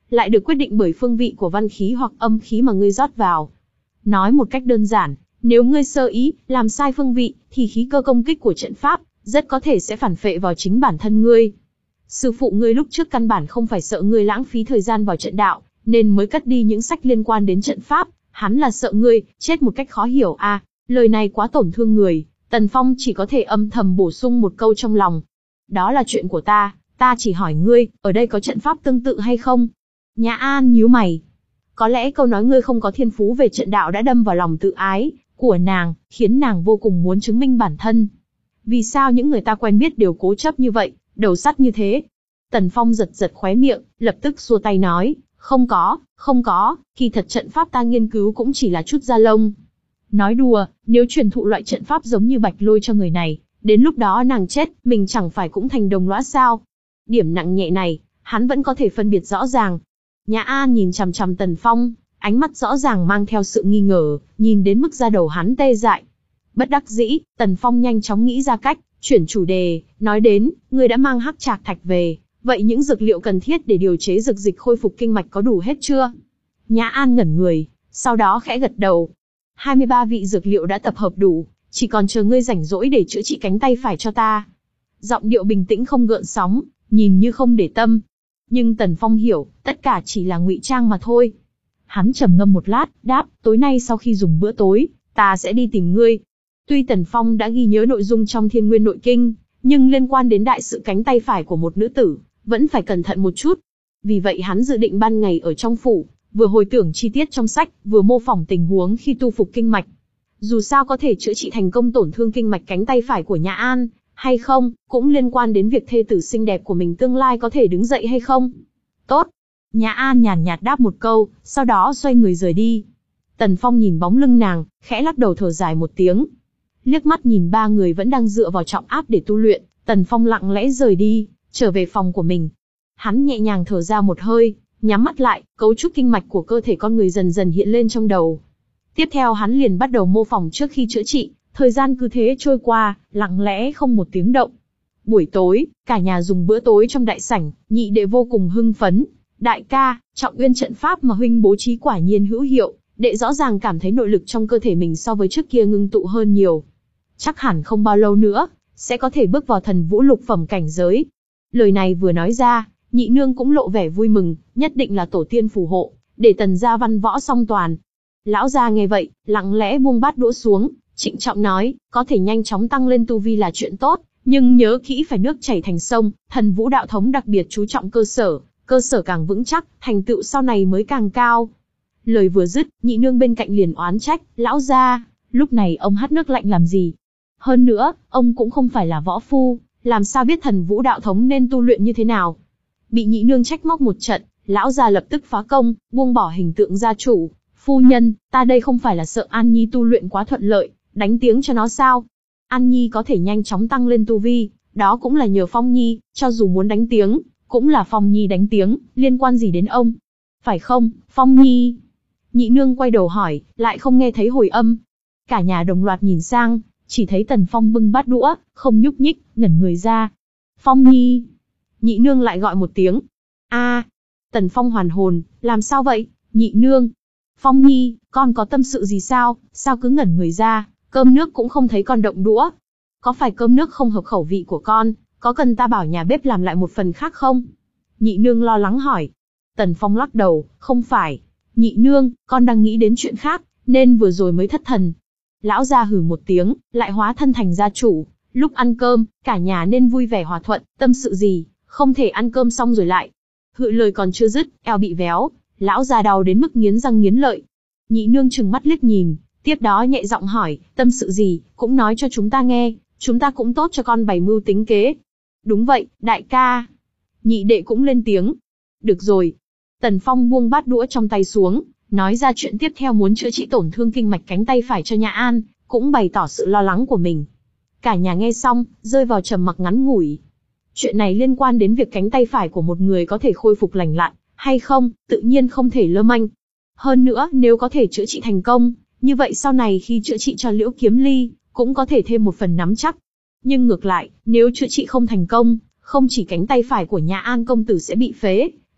lại được quyết định bởi phương vị của văn khí hoặc âm khí mà ngươi rót vào. Nói một cách đơn giản, nếu ngươi sơ ý, làm sai phương vị, thì khí cơ công kích của trận pháp, rất có thể sẽ phản phệ vào chính bản thân ngươi. Sư phụ ngươi lúc trước căn bản không phải sợ ngươi lãng phí thời gian vào trận đạo, nên mới cất đi những sách liên quan đến trận pháp, hắn là sợ ngươi, chết một cách khó hiểu à, lời này quá tổn thương người, Tần Phong chỉ có thể âm thầm bổ sung một câu trong lòng. Đó là chuyện của ta, ta chỉ hỏi ngươi, ở đây có trận pháp tương tự hay không? Nhã An nhíu mày. Có lẽ câu nói ngươi không có thiên phú về trận đạo đã đâm vào lòng tự ái của nàng, khiến nàng vô cùng muốn chứng minh bản thân. Vì sao những người ta quen biết đều cố chấp như vậy, đầu sắt như thế? Tần Phong giật giật khóe miệng, lập tức xua tay nói, không có, không có, kỳ thật trận pháp ta nghiên cứu cũng chỉ là chút da lông. Nói đùa, nếu truyền thụ loại trận pháp giống như Bạch Lôi cho người này, đến lúc đó nàng chết, mình chẳng phải cũng thành đồng lõa sao? Điểm nặng nhẹ này, hắn vẫn có thể phân biệt rõ ràng. Nhã An nhìn chằm chằm Tần Phong, ánh mắt rõ ràng mang theo sự nghi ngờ, nhìn đến mức da đầu hắn tê dại. Bất đắc dĩ, Tần Phong nhanh chóng nghĩ ra cách, chuyển chủ đề, nói đến, ngươi đã mang hắc trạc thạch về, vậy những dược liệu cần thiết để điều chế dược dịch khôi phục kinh mạch có đủ hết chưa? Nhã An ngẩn người, sau đó khẽ gật đầu. hai mươi ba vị dược liệu đã tập hợp đủ, chỉ còn chờ ngươi rảnh rỗi để chữa trị cánh tay phải cho ta. Giọng điệu bình tĩnh không gợn sóng, nhìn như không để tâm. Nhưng Tần Phong hiểu, tất cả chỉ là ngụy trang mà thôi. Hắn trầm ngâm một lát, đáp, tối nay sau khi dùng bữa tối, ta sẽ đi tìm ngươi. Tuy Tần Phong đã ghi nhớ nội dung trong Thiên Nguyên Nội Kinh, nhưng liên quan đến đại sự cánh tay phải của một nữ tử, vẫn phải cẩn thận một chút. Vì vậy hắn dự định ban ngày ở trong phủ, vừa hồi tưởng chi tiết trong sách, vừa mô phỏng tình huống khi tu phục kinh mạch. Dù sao có thể chữa trị thành công tổn thương kinh mạch cánh tay phải của Nhã An, hay không, cũng liên quan đến việc thê tử xinh đẹp của mình tương lai có thể đứng dậy hay không. Tốt. Nhã An nhàn nhạt đáp một câu, sau đó xoay người rời đi. Tần Phong nhìn bóng lưng nàng, khẽ lắc đầu thở dài một tiếng. Liếc mắt nhìn ba người vẫn đang dựa vào trọng áp để tu luyện, Tần Phong lặng lẽ rời đi, trở về phòng của mình. Hắn nhẹ nhàng thở ra một hơi, nhắm mắt lại, cấu trúc kinh mạch của cơ thể con người dần dần hiện lên trong đầu. Tiếp theo hắn liền bắt đầu mô phỏng trước khi chữa trị, thời gian cứ thế trôi qua, lặng lẽ không một tiếng động. Buổi tối, cả nhà dùng bữa tối trong đại sảnh, nhị đệ vô cùng hưng phấn. Đại ca, Trọng Uyên trận pháp mà huynh bố trí quả nhiên hữu hiệu, đệ rõ ràng cảm thấy nội lực trong cơ thể mình so với trước kia ngưng tụ hơn nhiều. Chắc hẳn không bao lâu nữa, sẽ có thể bước vào thần vũ lục phẩm cảnh giới. Lời này vừa nói ra, nhị nương cũng lộ vẻ vui mừng, nhất định là tổ tiên phù hộ, để Tần gia văn võ song toàn. Lão gia nghe vậy, lặng lẽ buông bát đũa xuống, trịnh trọng nói, có thể nhanh chóng tăng lên tu vi là chuyện tốt, nhưng nhớ kỹ phải nước chảy thành sông, thần vũ đạo thống đặc biệt chú trọng cơ sở, cơ sở càng vững chắc, thành tựu sau này mới càng cao. Lời vừa dứt, nhị nương bên cạnh liền oán trách, lão gia, lúc này ông hắt nước lạnh làm gì? Hơn nữa, ông cũng không phải là võ phu, làm sao biết thần vũ đạo thống nên tu luyện như thế nào? Bị nhị nương trách móc một trận, lão gia lập tức phá công, buông bỏ hình tượng gia chủ. Phu nhân, ta đây không phải là sợ An Nhi tu luyện quá thuận lợi, đánh tiếng cho nó sao? An Nhi có thể nhanh chóng tăng lên tu vi, đó cũng là nhờ Phong Nhi, cho dù muốn đánh tiếng, cũng là Phong Nhi đánh tiếng, liên quan gì đến ông? Phải không, Phong Nhi? Nhị nương quay đầu hỏi, lại không nghe thấy hồi âm. Cả nhà đồng loạt nhìn sang, chỉ thấy Tần Phong bưng bát đũa, không nhúc nhích, ngẩn người ra. Phong Nhi. Nhị nương lại gọi một tiếng. A. Tần Phong hoàn hồn, làm sao vậy, nhị nương? Phong Nhi, con có tâm sự gì sao, sao cứ ngẩn người ra, cơm nước cũng không thấy con động đũa. Có phải cơm nước không hợp khẩu vị của con, có cần ta bảo nhà bếp làm lại một phần khác không? Nhị nương lo lắng hỏi. Tần Phong lắc đầu, không phải. Nhị nương, con đang nghĩ đến chuyện khác, nên vừa rồi mới thất thần. Lão gia hừ một tiếng, lại hóa thân thành gia chủ. Lúc ăn cơm, cả nhà nên vui vẻ hòa thuận, tâm sự gì, không thể ăn cơm xong rồi lại. Hự lời còn chưa dứt, eo bị véo. Lão già đau đến mức nghiến răng nghiến lợi. Nhị nương trừng mắt liếc nhìn, tiếp đó nhẹ giọng hỏi, tâm sự gì, cũng nói cho chúng ta nghe, chúng ta cũng tốt cho con bày mưu tính kế. Đúng vậy, đại ca. Nhị đệ cũng lên tiếng. Được rồi. Tần Phong buông bát đũa trong tay xuống, nói ra chuyện tiếp theo muốn chữa trị tổn thương kinh mạch cánh tay phải cho Nhã An, cũng bày tỏ sự lo lắng của mình. Cả nhà nghe xong, rơi vào trầm mặc ngắn ngủi. Chuyện này liên quan đến việc cánh tay phải của một người có thể khôi phục lành lặn, hay không, tự nhiên không thể lơ manh. Hơn nữa, nếu có thể chữa trị thành công, như vậy sau này khi chữa trị cho Liễu Kiếm Ly, cũng có thể thêm một phần nắm chắc. Nhưng ngược lại, nếu chữa trị không thành công, không chỉ cánh tay phải của Nhã An công tử sẽ bị phế,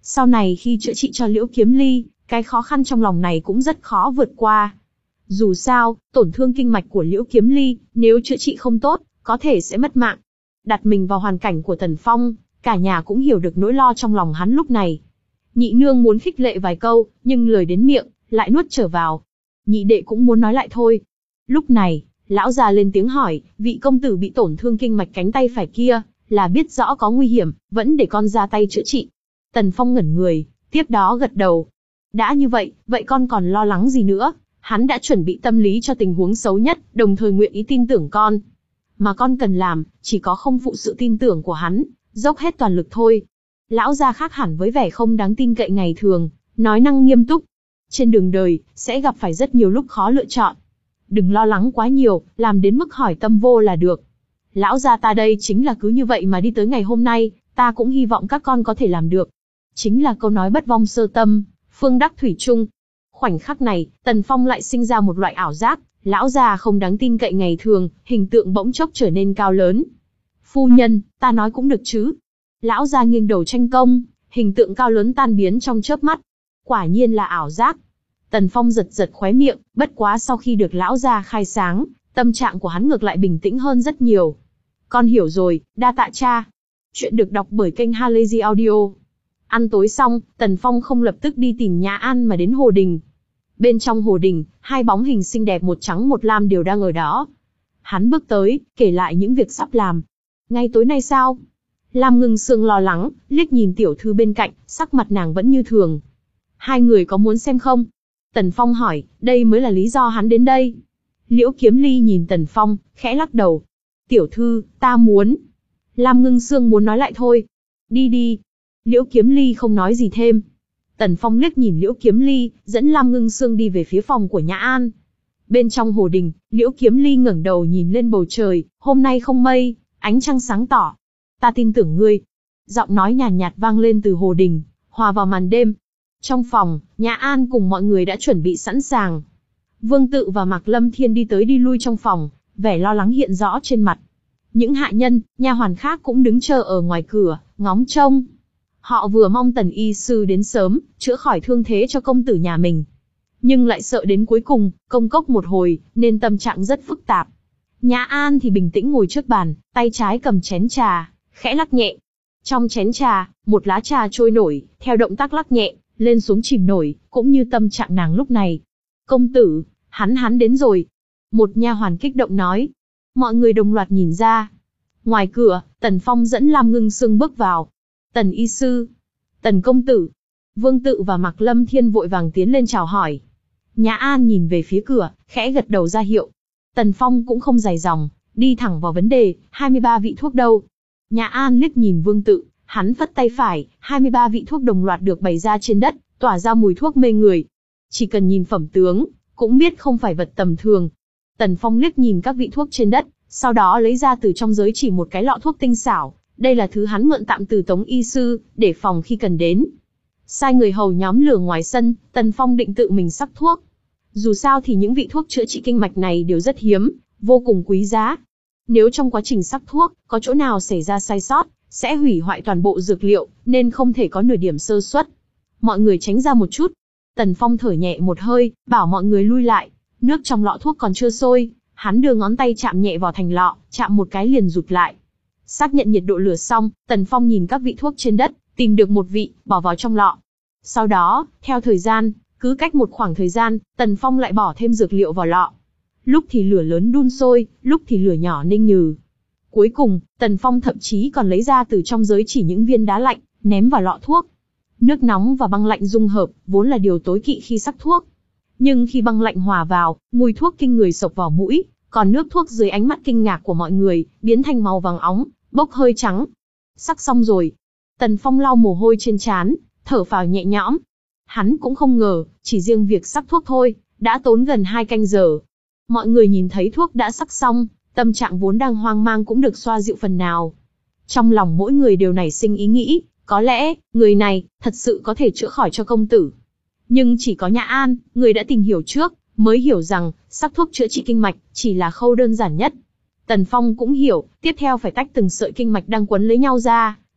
Sau này khi chữa trị cho Liễu Kiếm Ly, cái khó khăn trong lòng này cũng rất khó vượt qua. Dù sao, tổn thương kinh mạch của Liễu Kiếm Ly, nếu chữa trị không tốt, có thể sẽ mất mạng. Đặt mình vào hoàn cảnh của Tần Phong, cả nhà cũng hiểu được nỗi lo trong lòng hắn lúc này. Nhị nương muốn khích lệ vài câu, nhưng lời đến miệng, lại nuốt trở vào. Nhị đệ cũng muốn nói lại thôi. Lúc này, lão già lên tiếng hỏi, vị công tử bị tổn thương kinh mạch cánh tay phải kia, là biết rõ có nguy hiểm, vẫn để con ra tay chữa trị. Tần Phong ngẩn người, tiếp đó gật đầu. Đã như vậy, vậy con còn lo lắng gì nữa? Hắn đã chuẩn bị tâm lý cho tình huống xấu nhất, đồng thời nguyện ý tin tưởng con. Mà con cần làm, chỉ có không phụ sự tin tưởng của hắn, dốc hết toàn lực thôi. Lão gia khác hẳn với vẻ không đáng tin cậy ngày thường, nói năng nghiêm túc. Trên đường đời, sẽ gặp phải rất nhiều lúc khó lựa chọn. Đừng lo lắng quá nhiều, làm đến mức hỏi tâm vô là được. Lão gia ta đây chính là cứ như vậy mà đi tới ngày hôm nay, ta cũng hy vọng các con có thể làm được. Chính là câu nói bất vong sơ tâm, phương đắc thủy chung. Khoảnh khắc này, Tần Phong lại sinh ra một loại ảo giác, lão già không đáng tin cậy ngày thường, hình tượng bỗng chốc trở nên cao lớn. Phu nhân, ta nói cũng được chứ. Lão già nghiêng đầu tranh công, hình tượng cao lớn tan biến trong chớp mắt. Quả nhiên là ảo giác. Tần Phong giật giật khóe miệng, bất quá sau khi được lão già khai sáng, tâm trạng của hắn ngược lại bình tĩnh hơn rất nhiều. Con hiểu rồi, đa tạ cha. Chuyện được đọc bởi kênh Halazy Audio. Ăn tối xong, Tần Phong không lập tức đi tìm Nhã An mà đến hồ đình. Bên trong hồ đình, hai bóng hình xinh đẹp một trắng một lam đều đang ở đó. Hắn bước tới, kể lại những việc sắp làm. Ngay tối nay sao? Lam Ngưng Sương lo lắng, liếc nhìn tiểu thư bên cạnh, sắc mặt nàng vẫn như thường. Hai người có muốn xem không? Tần Phong hỏi, đây mới là lý do hắn đến đây. Liễu Kiếm Ly nhìn Tần Phong, khẽ lắc đầu. Tiểu thư, ta muốn. Lam Ngưng Sương muốn nói lại thôi. Đi đi. Liễu Kiếm Ly không nói gì thêm. Tần Phong liếc nhìn Liễu Kiếm Ly, dẫn Lam Ngưng Sương đi về phía phòng của Nhã An. Bên trong hồ đình, Liễu Kiếm Ly ngẩng đầu nhìn lên bầu trời, hôm nay không mây, ánh trăng sáng tỏ. Ta tin tưởng ngươi. Giọng nói nhàn nhạt, nhạt vang lên từ hồ đình, hòa vào màn đêm. Trong phòng, Nhã An cùng mọi người đã chuẩn bị sẵn sàng. Vương Tự và Mạc Lâm Thiên đi tới đi lui trong phòng, vẻ lo lắng hiện rõ trên mặt. Những hạ nhân, nha hoàn khác cũng đứng chờ ở ngoài cửa, ngóng trông. Họ vừa mong Tần y sư đến sớm, chữa khỏi thương thế cho công tử nhà mình. Nhưng lại sợ đến cuối cùng, công cốc một hồi, nên tâm trạng rất phức tạp. Nhã An thì bình tĩnh ngồi trước bàn, tay trái cầm chén trà, khẽ lắc nhẹ. Trong chén trà, một lá trà trôi nổi, theo động tác lắc nhẹ, lên xuống chìm nổi, cũng như tâm trạng nàng lúc này. Công tử, hắn hắn đến rồi. Một nha hoàn kích động nói. Mọi người đồng loạt nhìn ra. Ngoài cửa, Tần Phong dẫn Lam Ngưng Sương bước vào. Tần y sư, Tần công tử. Vương Tự và Mạc Lâm Thiên vội vàng tiến lên chào hỏi. Nhã An nhìn về phía cửa, khẽ gật đầu ra hiệu. Tần Phong cũng không dài dòng, đi thẳng vào vấn đề, hai mươi ba vị thuốc đâu? Nhã An liếc nhìn Vương Tự, hắn phất tay phải, hai mươi ba vị thuốc đồng loạt được bày ra trên đất, tỏa ra mùi thuốc mê người. Chỉ cần nhìn phẩm tướng, cũng biết không phải vật tầm thường. Tần Phong liếc nhìn các vị thuốc trên đất, sau đó lấy ra từ trong giới chỉ một cái lọ thuốc tinh xảo. Đây là thứ hắn mượn tạm từ Tống y sư, để phòng khi cần đến. Sai người hầu nhóm lửa ngoài sân, Tần Phong định tự mình sắc thuốc. Dù sao thì những vị thuốc chữa trị kinh mạch này đều rất hiếm, vô cùng quý giá. Nếu trong quá trình sắc thuốc, có chỗ nào xảy ra sai sót, sẽ hủy hoại toàn bộ dược liệu, nên không thể có nửa điểm sơ suất. Mọi người tránh ra một chút. Tần Phong thở nhẹ một hơi, bảo mọi người lui lại. Nước trong lọ thuốc còn chưa sôi, hắn đưa ngón tay chạm nhẹ vào thành lọ, chạm một cái liền rụt lại. Xác nhận nhiệt độ lửa xong, Tần Phong nhìn các vị thuốc trên đất, tìm được một vị, bỏ vào trong lọ. Sau đó, theo thời gian, cứ cách một khoảng thời gian, Tần Phong lại bỏ thêm dược liệu vào lọ. Lúc thì lửa lớn đun sôi, lúc thì lửa nhỏ ninh nhừ. Cuối cùng, Tần Phong thậm chí còn lấy ra từ trong giới chỉ những viên đá lạnh, ném vào lọ thuốc. Nước nóng và băng lạnh dung hợp, vốn là điều tối kỵ khi sắc thuốc. Nhưng khi băng lạnh hòa vào, mùi thuốc kinh người xộc vào mũi, còn nước thuốc dưới ánh mắt kinh ngạc của mọi người, biến thành màu vàng óng, bốc hơi trắng. Sắc xong rồi. Tần Phong lau mồ hôi trên trán, thở phào nhẹ nhõm. Hắn cũng không ngờ, chỉ riêng việc sắc thuốc thôi, đã tốn gần hai canh giờ. Mọi người nhìn thấy thuốc đã sắc xong, tâm trạng vốn đang hoang mang cũng được xoa dịu phần nào. Trong lòng mỗi người đều nảy sinh ý nghĩ, có lẽ, người này, thật sự có thể chữa khỏi cho công tử. Nhưng chỉ có Nhã An, người đã tìm hiểu trước, mới hiểu rằng, sắc thuốc chữa trị kinh mạch, chỉ là khâu đơn giản nhất. Tần Phong cũng hiểu, tiếp theo phải tách từng sợi kinh mạch đang quấn lấy nhau ra,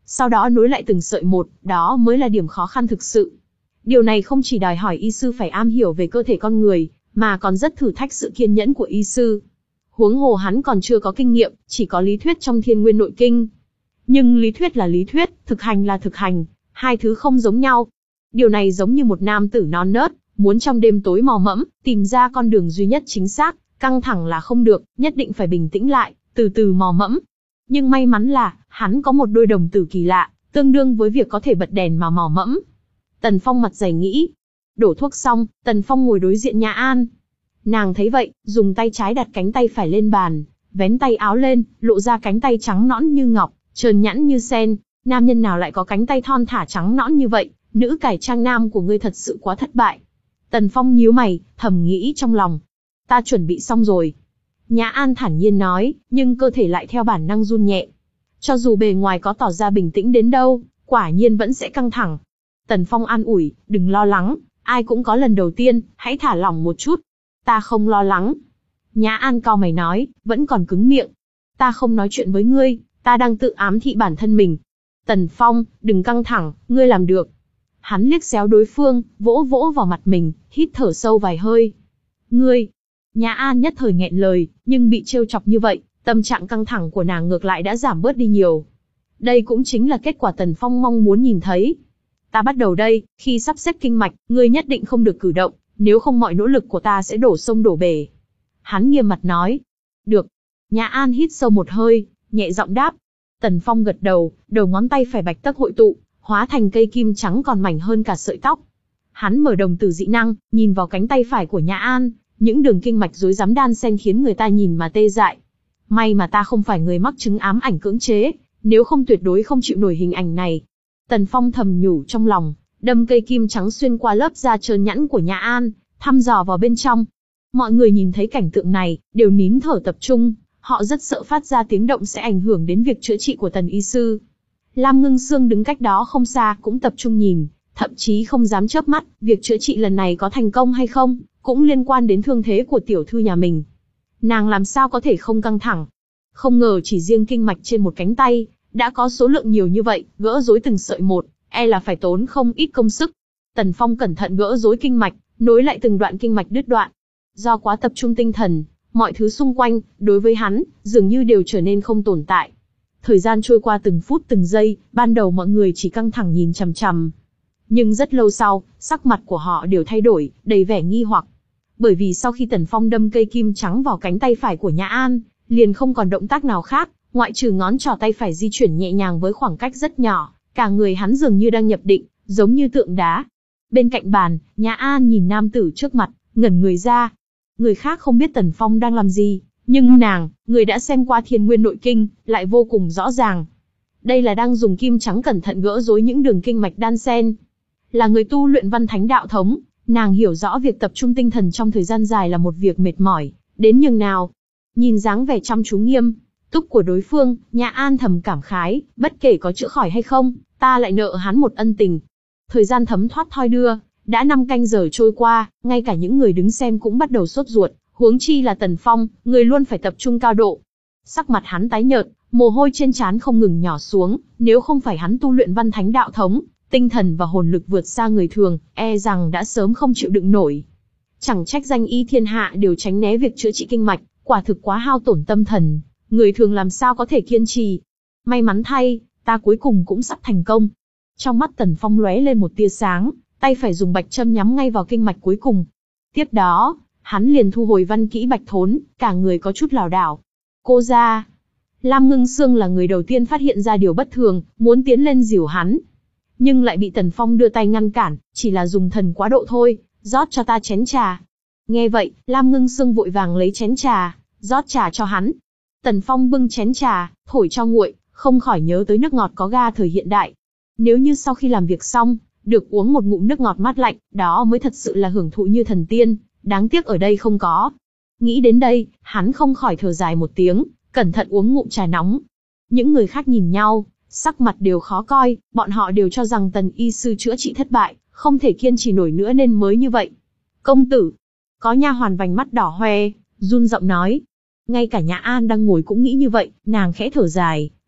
sau đó nối lại từng sợi một, đó mới là điểm khó khăn thực sự. Điều này không chỉ đòi hỏi y sư phải am hiểu về cơ thể con người, mà còn rất thử thách sự kiên nhẫn của y sư. Huống hồ hắn còn chưa có kinh nghiệm, chỉ có lý thuyết trong Thiên Nguyên Nội Kinh. Nhưng lý thuyết là lý thuyết, thực hành là thực hành, hai thứ không giống nhau. Điều này giống như một nam tử non nớt, muốn trong đêm tối mò mẫm, tìm ra con đường duy nhất chính xác, căng thẳng là không được, nhất định phải bình tĩnh lại, từ từ mò mẫm. Nhưng may mắn là, hắn có một đôi đồng tử kỳ lạ, tương đương với việc có thể bật đèn mà mò mẫm. Tần Phong mặt dày nghĩ. Đổ thuốc xong, Tần Phong ngồi đối diện Nhã An. Nàng thấy vậy, dùng tay trái đặt cánh tay phải lên bàn, vén tay áo lên, lộ ra cánh tay trắng nõn như ngọc, trơn nhẵn như sen. Nam nhân nào lại có cánh tay thon thả trắng nõn như vậy, nữ cải trang nam của ngươi thật sự quá thất bại. Tần Phong nhíu mày, thầm nghĩ trong lòng. Ta chuẩn bị xong rồi. Nhã An thản nhiên nói, nhưng cơ thể lại theo bản năng run nhẹ. Cho dù bề ngoài có tỏ ra bình tĩnh đến đâu, quả nhiên vẫn sẽ căng thẳng. Tần Phong an ủi, đừng lo lắng, ai cũng có lần đầu tiên, hãy thả lỏng một chút. Ta không lo lắng. Nhã An cau mày nói, vẫn còn cứng miệng. Ta không nói chuyện với ngươi, ta đang tự ám thị bản thân mình. Tần Phong, đừng căng thẳng, ngươi làm được. Hắn liếc xéo đối phương, vỗ vỗ vào mặt mình, hít thở sâu vài hơi. Ngươi. Nhã An nhất thời nghẹn lời, nhưng bị trêu chọc như vậy, tâm trạng căng thẳng của nàng ngược lại đã giảm bớt đi nhiều. Đây cũng chính là kết quả Tần Phong mong muốn nhìn thấy. Ta bắt đầu đây, khi sắp xếp kinh mạch, ngươi nhất định không được cử động, nếu không mọi nỗ lực của ta sẽ đổ sông đổ bể. Hắn nghiêm mặt nói. Được. Nhã An hít sâu một hơi, nhẹ giọng đáp. Tần Phong gật đầu, đầu ngón tay phải bạch tấc hội tụ, hóa thành cây kim trắng còn mảnh hơn cả sợi tóc. Hắn mở đồng tử dị năng, nhìn vào cánh tay phải của Nhã An, những đường kinh mạch rối rắm đan xen khiến người ta nhìn mà tê dại. May mà ta không phải người mắc chứng ám ảnh cưỡng chế, nếu không tuyệt đối không chịu nổi hình ảnh này. Tần Phong thầm nhủ trong lòng, đâm cây kim trắng xuyên qua lớp da trơn nhẵn của Nhã An, thăm dò vào bên trong. Mọi người nhìn thấy cảnh tượng này, đều nín thở tập trung, họ rất sợ phát ra tiếng động sẽ ảnh hưởng đến việc chữa trị của Tần y sư. Lam Ngưng Sương đứng cách đó không xa cũng tập trung nhìn, thậm chí không dám chớp mắt, việc chữa trị lần này có thành công hay không, cũng liên quan đến thương thế của tiểu thư nhà mình. Nàng làm sao có thể không căng thẳng. Không ngờ chỉ riêng kinh mạch trên một cánh tay, đã có số lượng nhiều như vậy, gỡ rối từng sợi một, e là phải tốn không ít công sức. Tần Phong cẩn thận gỡ rối kinh mạch, nối lại từng đoạn kinh mạch đứt đoạn. Do quá tập trung tinh thần, mọi thứ xung quanh, đối với hắn, dường như đều trở nên không tồn tại. Thời gian trôi qua từng phút từng giây, ban đầu mọi người chỉ căng thẳng nhìn chằm chằm. Nhưng rất lâu sau, sắc mặt của họ đều thay đổi, đầy vẻ nghi hoặc. Bởi vì sau khi Tần Phong đâm cây kim trắng vào cánh tay phải của Nhã An, liền không còn động tác nào khác, ngoại trừ ngón trỏ tay phải di chuyển nhẹ nhàng với khoảng cách rất nhỏ, cả người hắn dường như đang nhập định, giống như tượng đá. Bên cạnh bàn, Nhã An nhìn nam tử trước mặt, ngẩn người ra. Người khác không biết Tần Phong đang làm gì, nhưng nàng, người đã xem qua Thiên Nguyên Nội Kinh, lại vô cùng rõ ràng. Đây là đang dùng kim trắng cẩn thận gỡ rối những đường kinh mạch đan xen. Là người tu luyện văn thánh đạo thống, nàng hiểu rõ việc tập trung tinh thần trong thời gian dài là một việc mệt mỏi, đến nhường nào. Nhìn dáng vẻ chăm chú nghiêm túc của đối phương, Nhã An thầm cảm khái, bất kể có chữa khỏi hay không, ta lại nợ hắn một ân tình. Thời gian thấm thoát thoi đưa, đã năm canh giờ trôi qua, ngay cả những người đứng xem cũng bắt đầu sốt ruột, huống chi là Tần Phong, người luôn phải tập trung cao độ. Sắc mặt hắn tái nhợt, mồ hôi trên trán không ngừng nhỏ xuống, nếu không phải hắn tu luyện văn thánh đạo thống, tinh thần và hồn lực vượt xa người thường, e rằng đã sớm không chịu đựng nổi. Chẳng trách danh y thiên hạ đều tránh né việc chữa trị kinh mạch, quả thực quá hao tổn tâm thần, người thường làm sao có thể kiên trì. May mắn thay, ta cuối cùng cũng sắp thành công. Trong mắt Tần Phong lóe lên một tia sáng, tay phải dùng bạch châm nhắm ngay vào kinh mạch cuối cùng. Tiếp đó, hắn liền thu hồi văn kỹ bạch thốn, cả người có chút lảo đảo. Cô ra. Lam Ngưng Sương là người đầu tiên phát hiện ra điều bất thường, muốn tiến lên dìu hắn. Nhưng lại bị Tần Phong đưa tay ngăn cản, chỉ là dùng thần quá độ thôi, rót cho ta chén trà. Nghe vậy, Lam Ngưng Sương vội vàng lấy chén trà, rót trà cho hắn. Tần Phong bưng chén trà, thổi cho nguội, không khỏi nhớ tới nước ngọt có ga thời hiện đại. Nếu như sau khi làm việc xong, được uống một ngụm nước ngọt mát lạnh, đó mới thật sự là hưởng thụ như thần tiên, đáng tiếc ở đây không có. Nghĩ đến đây, hắn không khỏi thở dài một tiếng, cẩn thận uống ngụm trà nóng. Những người khác nhìn nhau, sắc mặt đều khó coi, bọn họ đều cho rằng Tần y sư chữa trị thất bại, không thể kiên trì nổi nữa nên mới như vậy. Công tử, có nha hoàn vành mắt đỏ hoe, run giọng nói. Ngay cả Nhã An đang ngồi cũng nghĩ như vậy, nàng khẽ thở dài,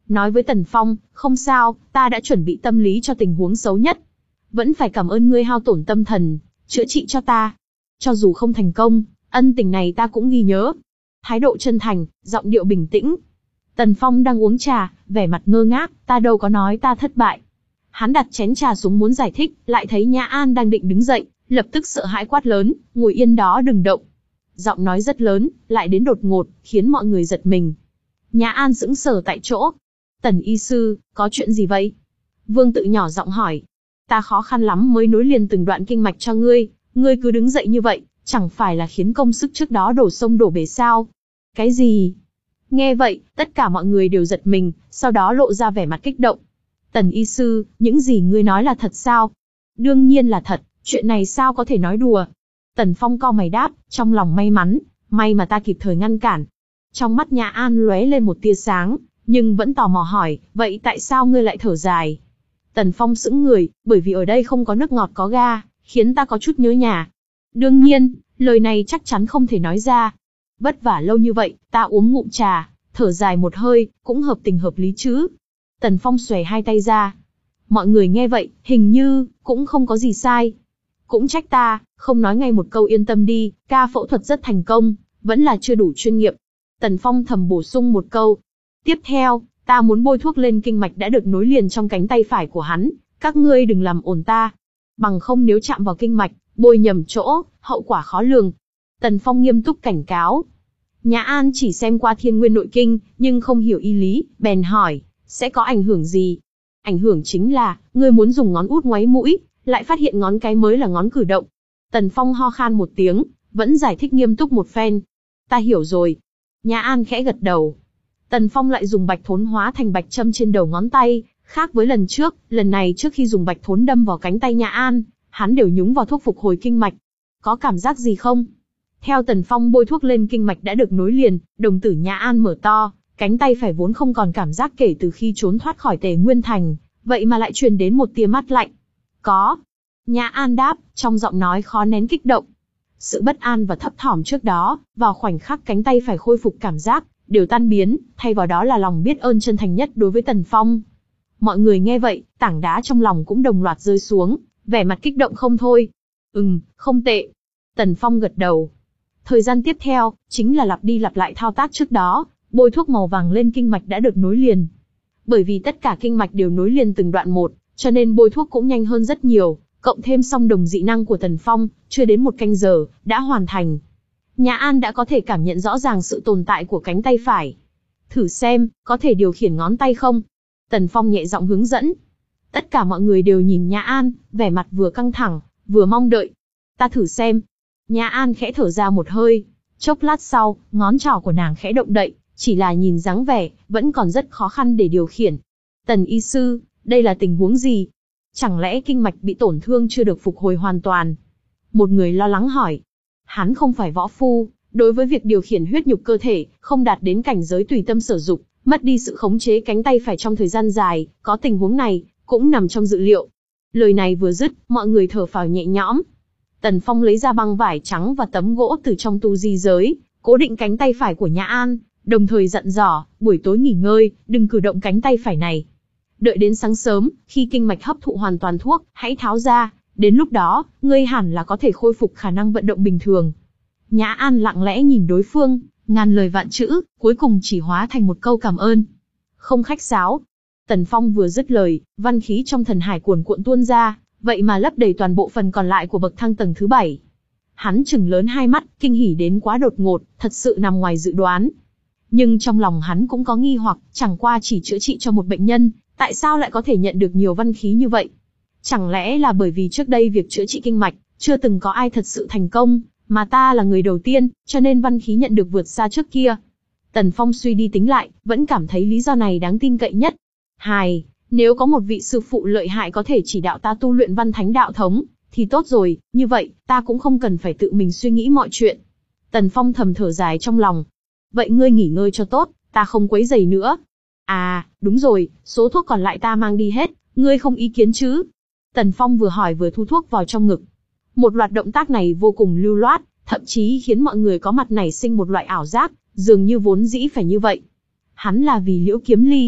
nói với Tần Phong, không sao, ta đã chuẩn bị tâm lý cho tình huống xấu nhất. Vẫn phải cảm ơn ngươi hao tổn tâm thần, chữa trị cho ta. Cho dù không thành công, ân tình này ta cũng ghi nhớ. Thái độ chân thành, giọng điệu bình tĩnh. Tần Phong đang uống trà, vẻ mặt ngơ ngác, ta đâu có nói ta thất bại. Hắn đặt chén trà xuống muốn giải thích, lại thấy Nhã An đang định đứng dậy, lập tức sợ hãi quát lớn, ngồi yên đó đừng động. Giọng nói rất lớn, lại đến đột ngột, khiến mọi người giật mình. Nhã An sững sờ tại chỗ. Tần y sư, có chuyện gì vậy? Vương Tự nhỏ giọng hỏi. Ta khó khăn lắm mới nối liền từng đoạn kinh mạch cho ngươi, ngươi cứ đứng dậy như vậy, chẳng phải là khiến công sức trước đó đổ sông đổ bể sao? Cái gì? Nghe vậy, tất cả mọi người đều giật mình, sau đó lộ ra vẻ mặt kích động. Tần y sư, những gì ngươi nói là thật sao? Đương nhiên là thật, chuyện này sao có thể nói đùa? Tần Phong cau mày đáp, trong lòng may mắn, may mà ta kịp thời ngăn cản. Trong mắt Nhã An lóe lên một tia sáng, nhưng vẫn tò mò hỏi, vậy tại sao ngươi lại thở dài? Tần Phong sững người, bởi vì ở đây không có nước ngọt có ga, khiến ta có chút nhớ nhà. Đương nhiên, lời này chắc chắn không thể nói ra. Vất vả lâu như vậy, ta uống ngụm trà, thở dài một hơi, cũng hợp tình hợp lý chứ. Tần Phong xòe hai tay ra. Mọi người nghe vậy, hình như, cũng không có gì sai. Cũng trách ta, không nói ngay một câu yên tâm đi, ca phẫu thuật rất thành công, vẫn là chưa đủ chuyên nghiệp. Tần Phong thầm bổ sung một câu. Tiếp theo, ta muốn bôi thuốc lên kinh mạch đã được nối liền trong cánh tay phải của hắn, các ngươi đừng làm ổn ta. Bằng không nếu chạm vào kinh mạch, bôi nhầm chỗ, hậu quả khó lường. Tần Phong nghiêm túc cảnh cáo. Nhã An chỉ xem qua Thiên Nguyên Nội Kinh, nhưng không hiểu y lý, bèn hỏi, sẽ có ảnh hưởng gì? Ảnh hưởng chính là, ngươi muốn dùng ngón út ngoáy mũi, lại phát hiện ngón cái mới là ngón cử động. Tần Phong ho khan một tiếng, vẫn giải thích nghiêm túc một phen. Ta hiểu rồi. Nhã An khẽ gật đầu. Tần Phong lại dùng bạch thốn hóa thành bạch châm trên đầu ngón tay, khác với lần trước, lần này trước khi dùng bạch thốn đâm vào cánh tay Nhã An, hắn đều nhúng vào thuốc phục hồi kinh mạch. Có cảm giác gì không? Theo Tần Phong bôi thuốc lên kinh mạch đã được nối liền, đồng tử Nhã An mở to, cánh tay phải vốn không còn cảm giác kể từ khi trốn thoát khỏi Tề Nguyên Thành, vậy mà lại truyền đến một tia mát lạnh. Có. Nhã An đáp, trong giọng nói khó nén kích động. Sự bất an và thấp thỏm trước đó, vào khoảnh khắc cánh tay phải khôi phục cảm giác, đều tan biến, thay vào đó là lòng biết ơn chân thành nhất đối với Tần Phong. Mọi người nghe vậy, tảng đá trong lòng cũng đồng loạt rơi xuống, vẻ mặt kích động không thôi. Ừm, không tệ. Tần Phong gật đầu. Thời gian tiếp theo, chính là lặp đi lặp lại thao tác trước đó, bôi thuốc màu vàng lên kinh mạch đã được nối liền. Bởi vì tất cả kinh mạch đều nối liền từng đoạn một, cho nên bôi thuốc cũng nhanh hơn rất nhiều, cộng thêm song đồng dị năng của Tần Phong, chưa đến một canh giờ, đã hoàn thành. Nhã An đã có thể cảm nhận rõ ràng sự tồn tại của cánh tay phải. Thử xem, có thể điều khiển ngón tay không? Tần Phong nhẹ giọng hướng dẫn. Tất cả mọi người đều nhìn Nhã An, vẻ mặt vừa căng thẳng, vừa mong đợi. Ta thử xem. Nhã An khẽ thở ra một hơi. Chốc lát sau, ngón trỏ của nàng khẽ động đậy, chỉ là nhìn dáng vẻ, vẫn còn rất khó khăn để điều khiển. Tần y sư, đây là tình huống gì? Chẳng lẽ kinh mạch bị tổn thương chưa được phục hồi hoàn toàn? Một người lo lắng hỏi. Hắn không phải võ phu, đối với việc điều khiển huyết nhục cơ thể, không đạt đến cảnh giới tùy tâm sở dục, mất đi sự khống chế cánh tay phải trong thời gian dài, có tình huống này, cũng nằm trong dự liệu. Lời này vừa dứt, mọi người thở phào nhẹ nhõm. Tần Phong lấy ra băng vải trắng và tấm gỗ từ trong tu di giới, cố định cánh tay phải của Nhã An, đồng thời dặn dò, buổi tối nghỉ ngơi, đừng cử động cánh tay phải này. Đợi đến sáng sớm, khi kinh mạch hấp thụ hoàn toàn thuốc, hãy tháo ra, đến lúc đó, ngươi hẳn là có thể khôi phục khả năng vận động bình thường. Nhã An lặng lẽ nhìn đối phương, ngàn lời vạn chữ, cuối cùng chỉ hóa thành một câu cảm ơn. Không khách sáo. Tần Phong vừa dứt lời, văn khí trong thần hải cuồn cuộn tuôn ra, vậy mà lấp đầy toàn bộ phần còn lại của bậc thang tầng thứ bảy. Hắn trừng lớn hai mắt, kinh hỉ đến quá đột ngột, thật sự nằm ngoài dự đoán. Nhưng trong lòng hắn cũng có nghi hoặc, chẳng qua chỉ chữa trị cho một bệnh nhân, tại sao lại có thể nhận được nhiều văn khí như vậy? Chẳng lẽ là bởi vì trước đây việc chữa trị kinh mạch, chưa từng có ai thật sự thành công, mà ta là người đầu tiên, cho nên văn khí nhận được vượt xa trước kia. Tần Phong suy đi tính lại, vẫn cảm thấy lý do này đáng tin cậy nhất. Hài, nếu có một vị sư phụ lợi hại có thể chỉ đạo ta tu luyện văn thánh đạo thống, thì tốt rồi, như vậy, ta cũng không cần phải tự mình suy nghĩ mọi chuyện. Tần Phong thầm thở dài trong lòng. Vậy ngươi nghỉ ngơi cho tốt, ta không quấy rầy nữa. À, đúng rồi, số thuốc còn lại ta mang đi hết, ngươi không ý kiến chứ? Tần Phong vừa hỏi vừa thu thuốc vào trong ngực. Một loạt động tác này vô cùng lưu loát, thậm chí khiến mọi người có mặt nảy sinh một loại ảo giác, dường như vốn dĩ phải như vậy. Hắn là vì Liễu Kiếm Ly.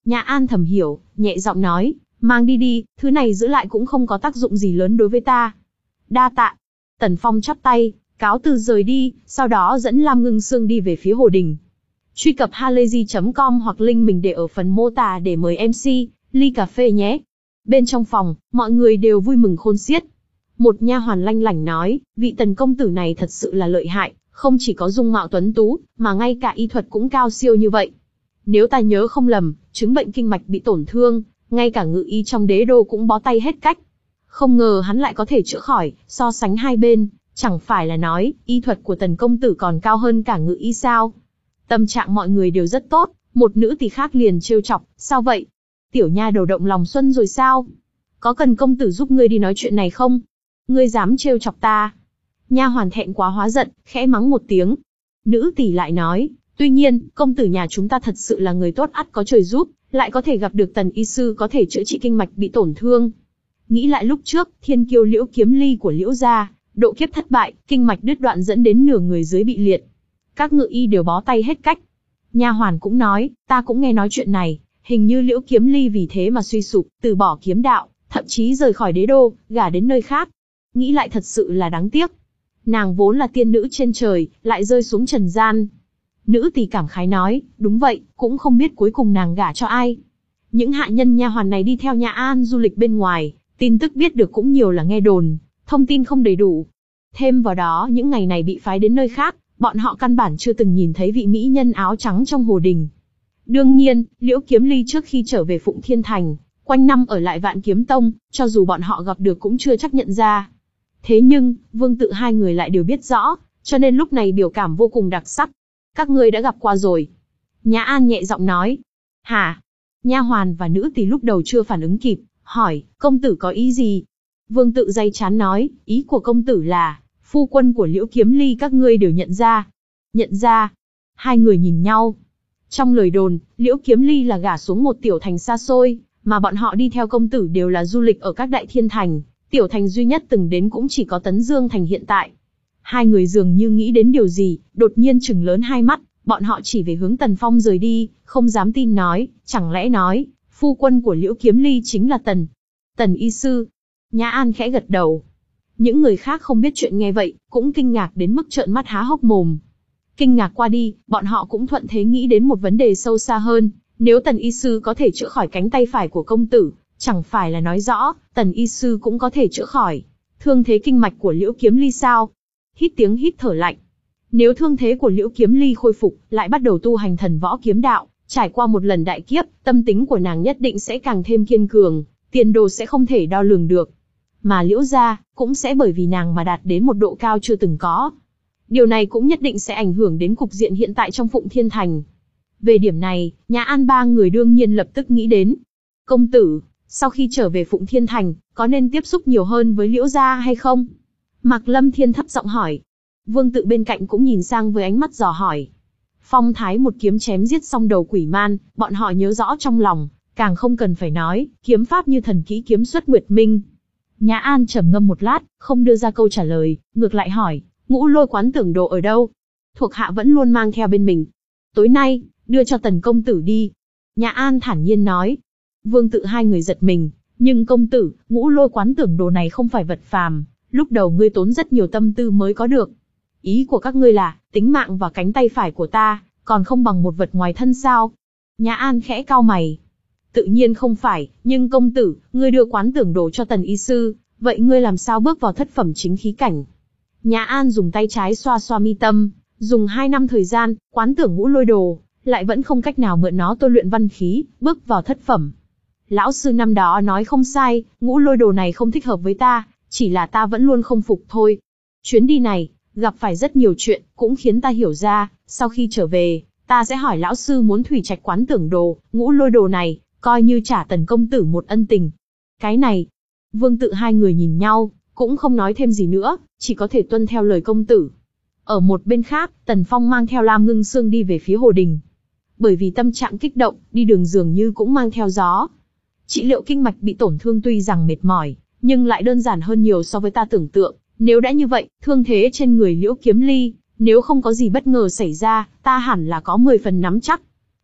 Nhã An thầm hiểu, nhẹ giọng nói, mang đi đi, thứ này giữ lại cũng không có tác dụng gì lớn đối với ta. Đa tạ. Tần Phong chắp tay, cáo từ rời đi, sau đó dẫn Lam Ngưng Sương đi về phía Hồ Đình. Truy cập halayzi chấm com hoặc link mình để ở phần mô tả để mời em xê, ly cà phê nhé. Bên trong phòng, mọi người đều vui mừng khôn xiết. Một nha hoàn lanh lảnh nói, vị Tần công tử này thật sự là lợi hại, không chỉ có dung mạo tuấn tú, mà ngay cả y thuật cũng cao siêu như vậy. Nếu ta nhớ không lầm, chứng bệnh kinh mạch bị tổn thương, ngay cả ngự y trong đế đô cũng bó tay hết cách. Không ngờ hắn lại có thể chữa khỏi, so sánh hai bên, chẳng phải là nói, y thuật của Tần công tử còn cao hơn cả ngự y sao? Tâm trạng mọi người đều rất tốt, một nữ tỳ khác liền trêu chọc, sao vậy? Tiểu nha đầu động lòng xuân rồi sao? Có cần công tử giúp ngươi đi nói chuyện này không? Ngươi dám trêu chọc ta? Nha hoàn thẹn quá hóa giận, khẽ mắng một tiếng. Nữ tỳ lại nói, tuy nhiên, công tử nhà chúng ta thật sự là người tốt ắt có trời giúp, lại có thể gặp được Tần y sư có thể chữa trị kinh mạch bị tổn thương. Nghĩ lại lúc trước, thiên kiêu Liễu Kiếm Ly của Liễu gia, độ kiếp thất bại, kinh mạch đứt đoạn dẫn đến nửa người dưới bị liệt. Các ngự y đều bó tay hết cách. Nha hoàn cũng nói, ta cũng nghe nói chuyện này, hình như Liễu Kiếm Ly vì thế mà suy sụp, từ bỏ kiếm đạo, thậm chí rời khỏi đế đô, gả đến nơi khác. Nghĩ lại thật sự là đáng tiếc. Nàng vốn là tiên nữ trên trời, lại rơi xuống trần gian. Nữ tỳ cảm khái nói, đúng vậy, cũng không biết cuối cùng nàng gả cho ai. Những hạ nhân nha hoàn này đi theo Nhã An du lịch bên ngoài, tin tức biết được cũng nhiều là nghe đồn, thông tin không đầy đủ. Thêm vào đó những ngày này bị phái đến nơi khác, bọn họ căn bản chưa từng nhìn thấy vị mỹ nhân áo trắng trong Hồ Đình. Đương nhiên, Liễu Kiếm Ly trước khi trở về Phụng Thiên Thành, quanh năm ở lại Vạn Kiếm Tông, cho dù bọn họ gặp được cũng chưa chắc nhận ra. Thế nhưng, Vương Tự hai người lại đều biết rõ, cho nên lúc này biểu cảm vô cùng đặc sắc. Các ngươi đã gặp qua rồi. Nhã An nhẹ giọng nói. Hả? Nha hoàn và nữ tỳ lúc đầu chưa phản ứng kịp, hỏi, công tử có ý gì? Vương Tự day chán nói, ý của công tử là, phu quân của Liễu Kiếm Ly các ngươi đều nhận ra. Nhận ra? Hai người nhìn nhau. Trong lời đồn, Liễu Kiếm Ly là gả xuống một tiểu thành xa xôi, mà bọn họ đi theo công tử đều là du lịch ở các đại thiên thành, tiểu thành duy nhất từng đến cũng chỉ có Tấn Dương thành hiện tại. Hai người dường như nghĩ đến điều gì, đột nhiên trừng lớn hai mắt, bọn họ chỉ về hướng Tần Phong rời đi, không dám tin nói, chẳng lẽ nói, phu quân của Liễu Kiếm Ly chính là Tần, Tần y sư. Nhã An khẽ gật đầu. Những người khác không biết chuyện nghe vậy, cũng kinh ngạc đến mức trợn mắt há hốc mồm. Kinh ngạc qua đi, bọn họ cũng thuận thế nghĩ đến một vấn đề sâu xa hơn, nếu Tần y sư có thể chữa khỏi cánh tay phải của công tử, chẳng phải là nói rõ, Tần y sư cũng có thể chữa khỏi thương thế kinh mạch của Liễu Kiếm Ly sao? Hít tiếng hít thở lạnh. Nếu thương thế của Liễu Kiếm Ly khôi phục, lại bắt đầu tu hành thần võ kiếm đạo, trải qua một lần đại kiếp, tâm tính của nàng nhất định sẽ càng thêm kiên cường, tiền đồ sẽ không thể đo lường được. Mà Liễu gia cũng sẽ bởi vì nàng mà đạt đến một độ cao chưa từng có. Điều này cũng nhất định sẽ ảnh hưởng đến cục diện hiện tại trong Phụng Thiên Thành. Về điểm này, Nhã An ba người đương nhiên lập tức nghĩ đến. Công tử, sau khi trở về Phụng Thiên Thành, có nên tiếp xúc nhiều hơn với Liễu gia hay không? Mạc Lâm Thiên thấp giọng hỏi. Vương Tự bên cạnh cũng nhìn sang với ánh mắt dò hỏi. Phong thái một kiếm chém giết xong đầu quỷ man, bọn họ nhớ rõ trong lòng, càng không cần phải nói, kiếm pháp như thần kỹ kiếm xuất nguyệt minh. Nhã An trầm ngâm một lát, không đưa ra câu trả lời, ngược lại hỏi, Ngũ Lôi quán tưởng đồ ở đâu? Thuộc hạ vẫn luôn mang theo bên mình. Tối nay, đưa cho Tần công tử đi. Nhã An thản nhiên nói. Vương Tự hai người giật mình, nhưng công tử, Ngũ Lôi quán tưởng đồ này không phải vật phàm, lúc đầu ngươi tốn rất nhiều tâm tư mới có được. Ý của các ngươi là, tính mạng và cánh tay phải của ta, còn không bằng một vật ngoài thân sao? Nhã An khẽ cau mày. Tự nhiên không phải, nhưng công tử, ngươi đưa quán tưởng đồ cho Tần y sư, vậy ngươi làm sao bước vào thất phẩm chính khí cảnh? Nhã An dùng tay trái xoa xoa mi tâm, dùng hai năm thời gian, quán tưởng Ngũ Lôi đồ, lại vẫn không cách nào mượn nó tôi luyện văn khí, bước vào thất phẩm. Lão sư năm đó nói không sai, Ngũ Lôi đồ này không thích hợp với ta, chỉ là ta vẫn luôn không phục thôi. Chuyến đi này, gặp phải rất nhiều chuyện, cũng khiến ta hiểu ra, sau khi trở về, ta sẽ hỏi lão sư muốn thủy trạch quán tưởng đồ, Ngũ Lôi đồ này, coi như trả Tần công tử một ân tình. Cái này, Vương Tự hai người nhìn nhau, cũng không nói thêm gì nữa, chỉ có thể tuân theo lời công tử. Ở một bên khác, Tần Phong mang theo Lam Ngưng Sương đi về phía Hồ Đình. Bởi vì tâm trạng kích động, đi đường dường như cũng mang theo gió. Trị liệu kinh mạch bị tổn thương tuy rằng mệt mỏi, nhưng lại đơn giản hơn nhiều so với ta tưởng tượng. Nếu đã như vậy, thương thế trên người Liễu Kiếm Ly, nếu không có gì bất ngờ xảy ra, ta hẳn là có mười phần nắm chắc.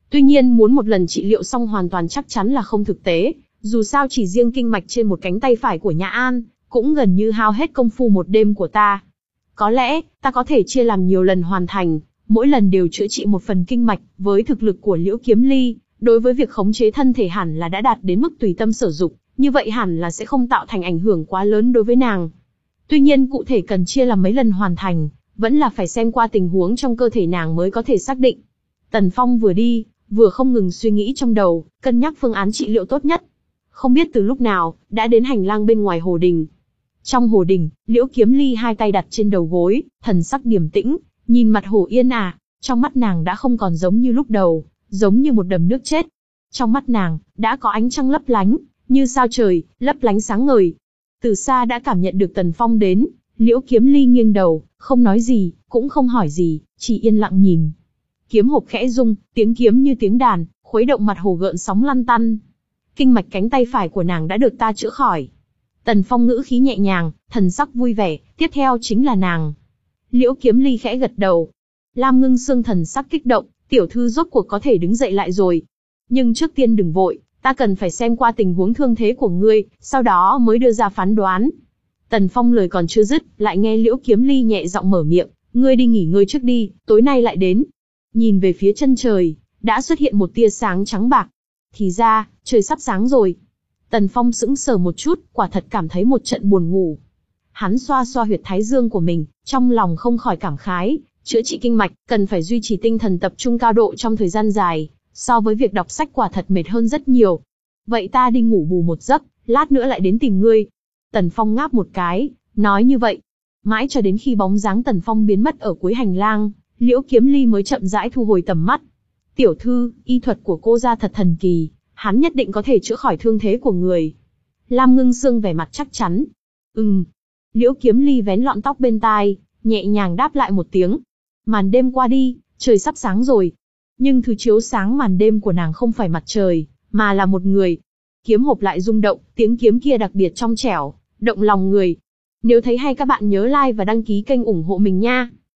Tuy nhiên muốn một lần trị liệu xong hoàn toàn chắc chắn là không thực tế, dù sao chỉ riêng kinh mạch trên một cánh tay phải của Nhã An, cũng gần như hao hết công phu một đêm của ta. Có lẽ, ta có thể chia làm nhiều lần hoàn thành, mỗi lần đều chữa trị một phần kinh mạch, với thực lực của Liễu Kiếm Ly, đối với việc khống chế thân thể hẳn là đã đạt đến mức tùy tâm sở dụng, như vậy hẳn là sẽ không tạo thành ảnh hưởng quá lớn đối với nàng. Tuy nhiên cụ thể cần chia làm mấy lần hoàn thành, vẫn là phải xem qua tình huống trong cơ thể nàng mới có thể xác định. Tần Phong vừa đi, vừa không ngừng suy nghĩ trong đầu, cân nhắc phương án trị liệu tốt nhất. Không biết từ lúc nào, đã đến hành lang bên ngoài hồ đình. Trong hồ đình, Liễu Kiếm Ly hai tay đặt trên đầu gối, thần sắc điềm tĩnh, nhìn mặt hồ yên ả, trong mắt nàng đã không còn giống như lúc đầu, giống như một đầm nước chết. Trong mắt nàng, đã có ánh trăng lấp lánh, như sao trời, lấp lánh sáng ngời. Từ xa đã cảm nhận được Tần Phong đến, Liễu Kiếm Ly nghiêng đầu, không nói gì, cũng không hỏi gì, chỉ yên lặng nhìn. Kiếm hộp khẽ rung, tiếng kiếm như tiếng đàn, khuấy động mặt hồ gợn sóng lăn tăn. Kinh mạch cánh tay phải của nàng đã được ta chữa khỏi. Tần Phong ngữ khí nhẹ nhàng, thần sắc vui vẻ, tiếp theo chính là nàng. Liễu Kiếm Ly khẽ gật đầu. Lam Ngưng Sương thần sắc kích động, tiểu thư rốt cuộc có thể đứng dậy lại rồi. Nhưng trước tiên đừng vội, ta cần phải xem qua tình huống thương thế của ngươi, sau đó mới đưa ra phán đoán. Tần Phong lời còn chưa dứt, lại nghe Liễu Kiếm Ly nhẹ giọng mở miệng, ngươi đi nghỉ ngơi trước đi, tối nay lại đến. Nhìn về phía chân trời, đã xuất hiện một tia sáng trắng bạc. Thì ra, trời sắp sáng rồi. Tần Phong sững sờ một chút, quả thật cảm thấy một trận buồn ngủ. Hắn xoa xoa huyệt thái dương của mình, trong lòng không khỏi cảm khái, chữa trị kinh mạch, cần phải duy trì tinh thần tập trung cao độ trong thời gian dài, so với việc đọc sách quả thật mệt hơn rất nhiều. Vậy ta đi ngủ bù một giấc, lát nữa lại đến tìm ngươi. Tần Phong ngáp một cái, nói như vậy. Mãi cho đến khi bóng dáng Tần Phong biến mất ở cuối hành lang, Liễu Kiếm Ly mới chậm rãi thu hồi tầm mắt. Tiểu thư, y thuật của cô ra thật thần kỳ, hắn nhất định có thể chữa khỏi thương thế của người. Lam Ngưng Sương vẻ mặt chắc chắn. Ừm. Liễu Kiếm Ly vén lọn tóc bên tai, nhẹ nhàng đáp lại một tiếng. Màn đêm qua đi, trời sắp sáng rồi. Nhưng thứ chiếu sáng màn đêm của nàng không phải mặt trời, mà là một người. Kiếm hộp lại rung động, tiếng kiếm kia đặc biệt trong trẻo, động lòng người. Nếu thấy hay các bạn nhớ like và đăng ký kênh ủng hộ mình nha.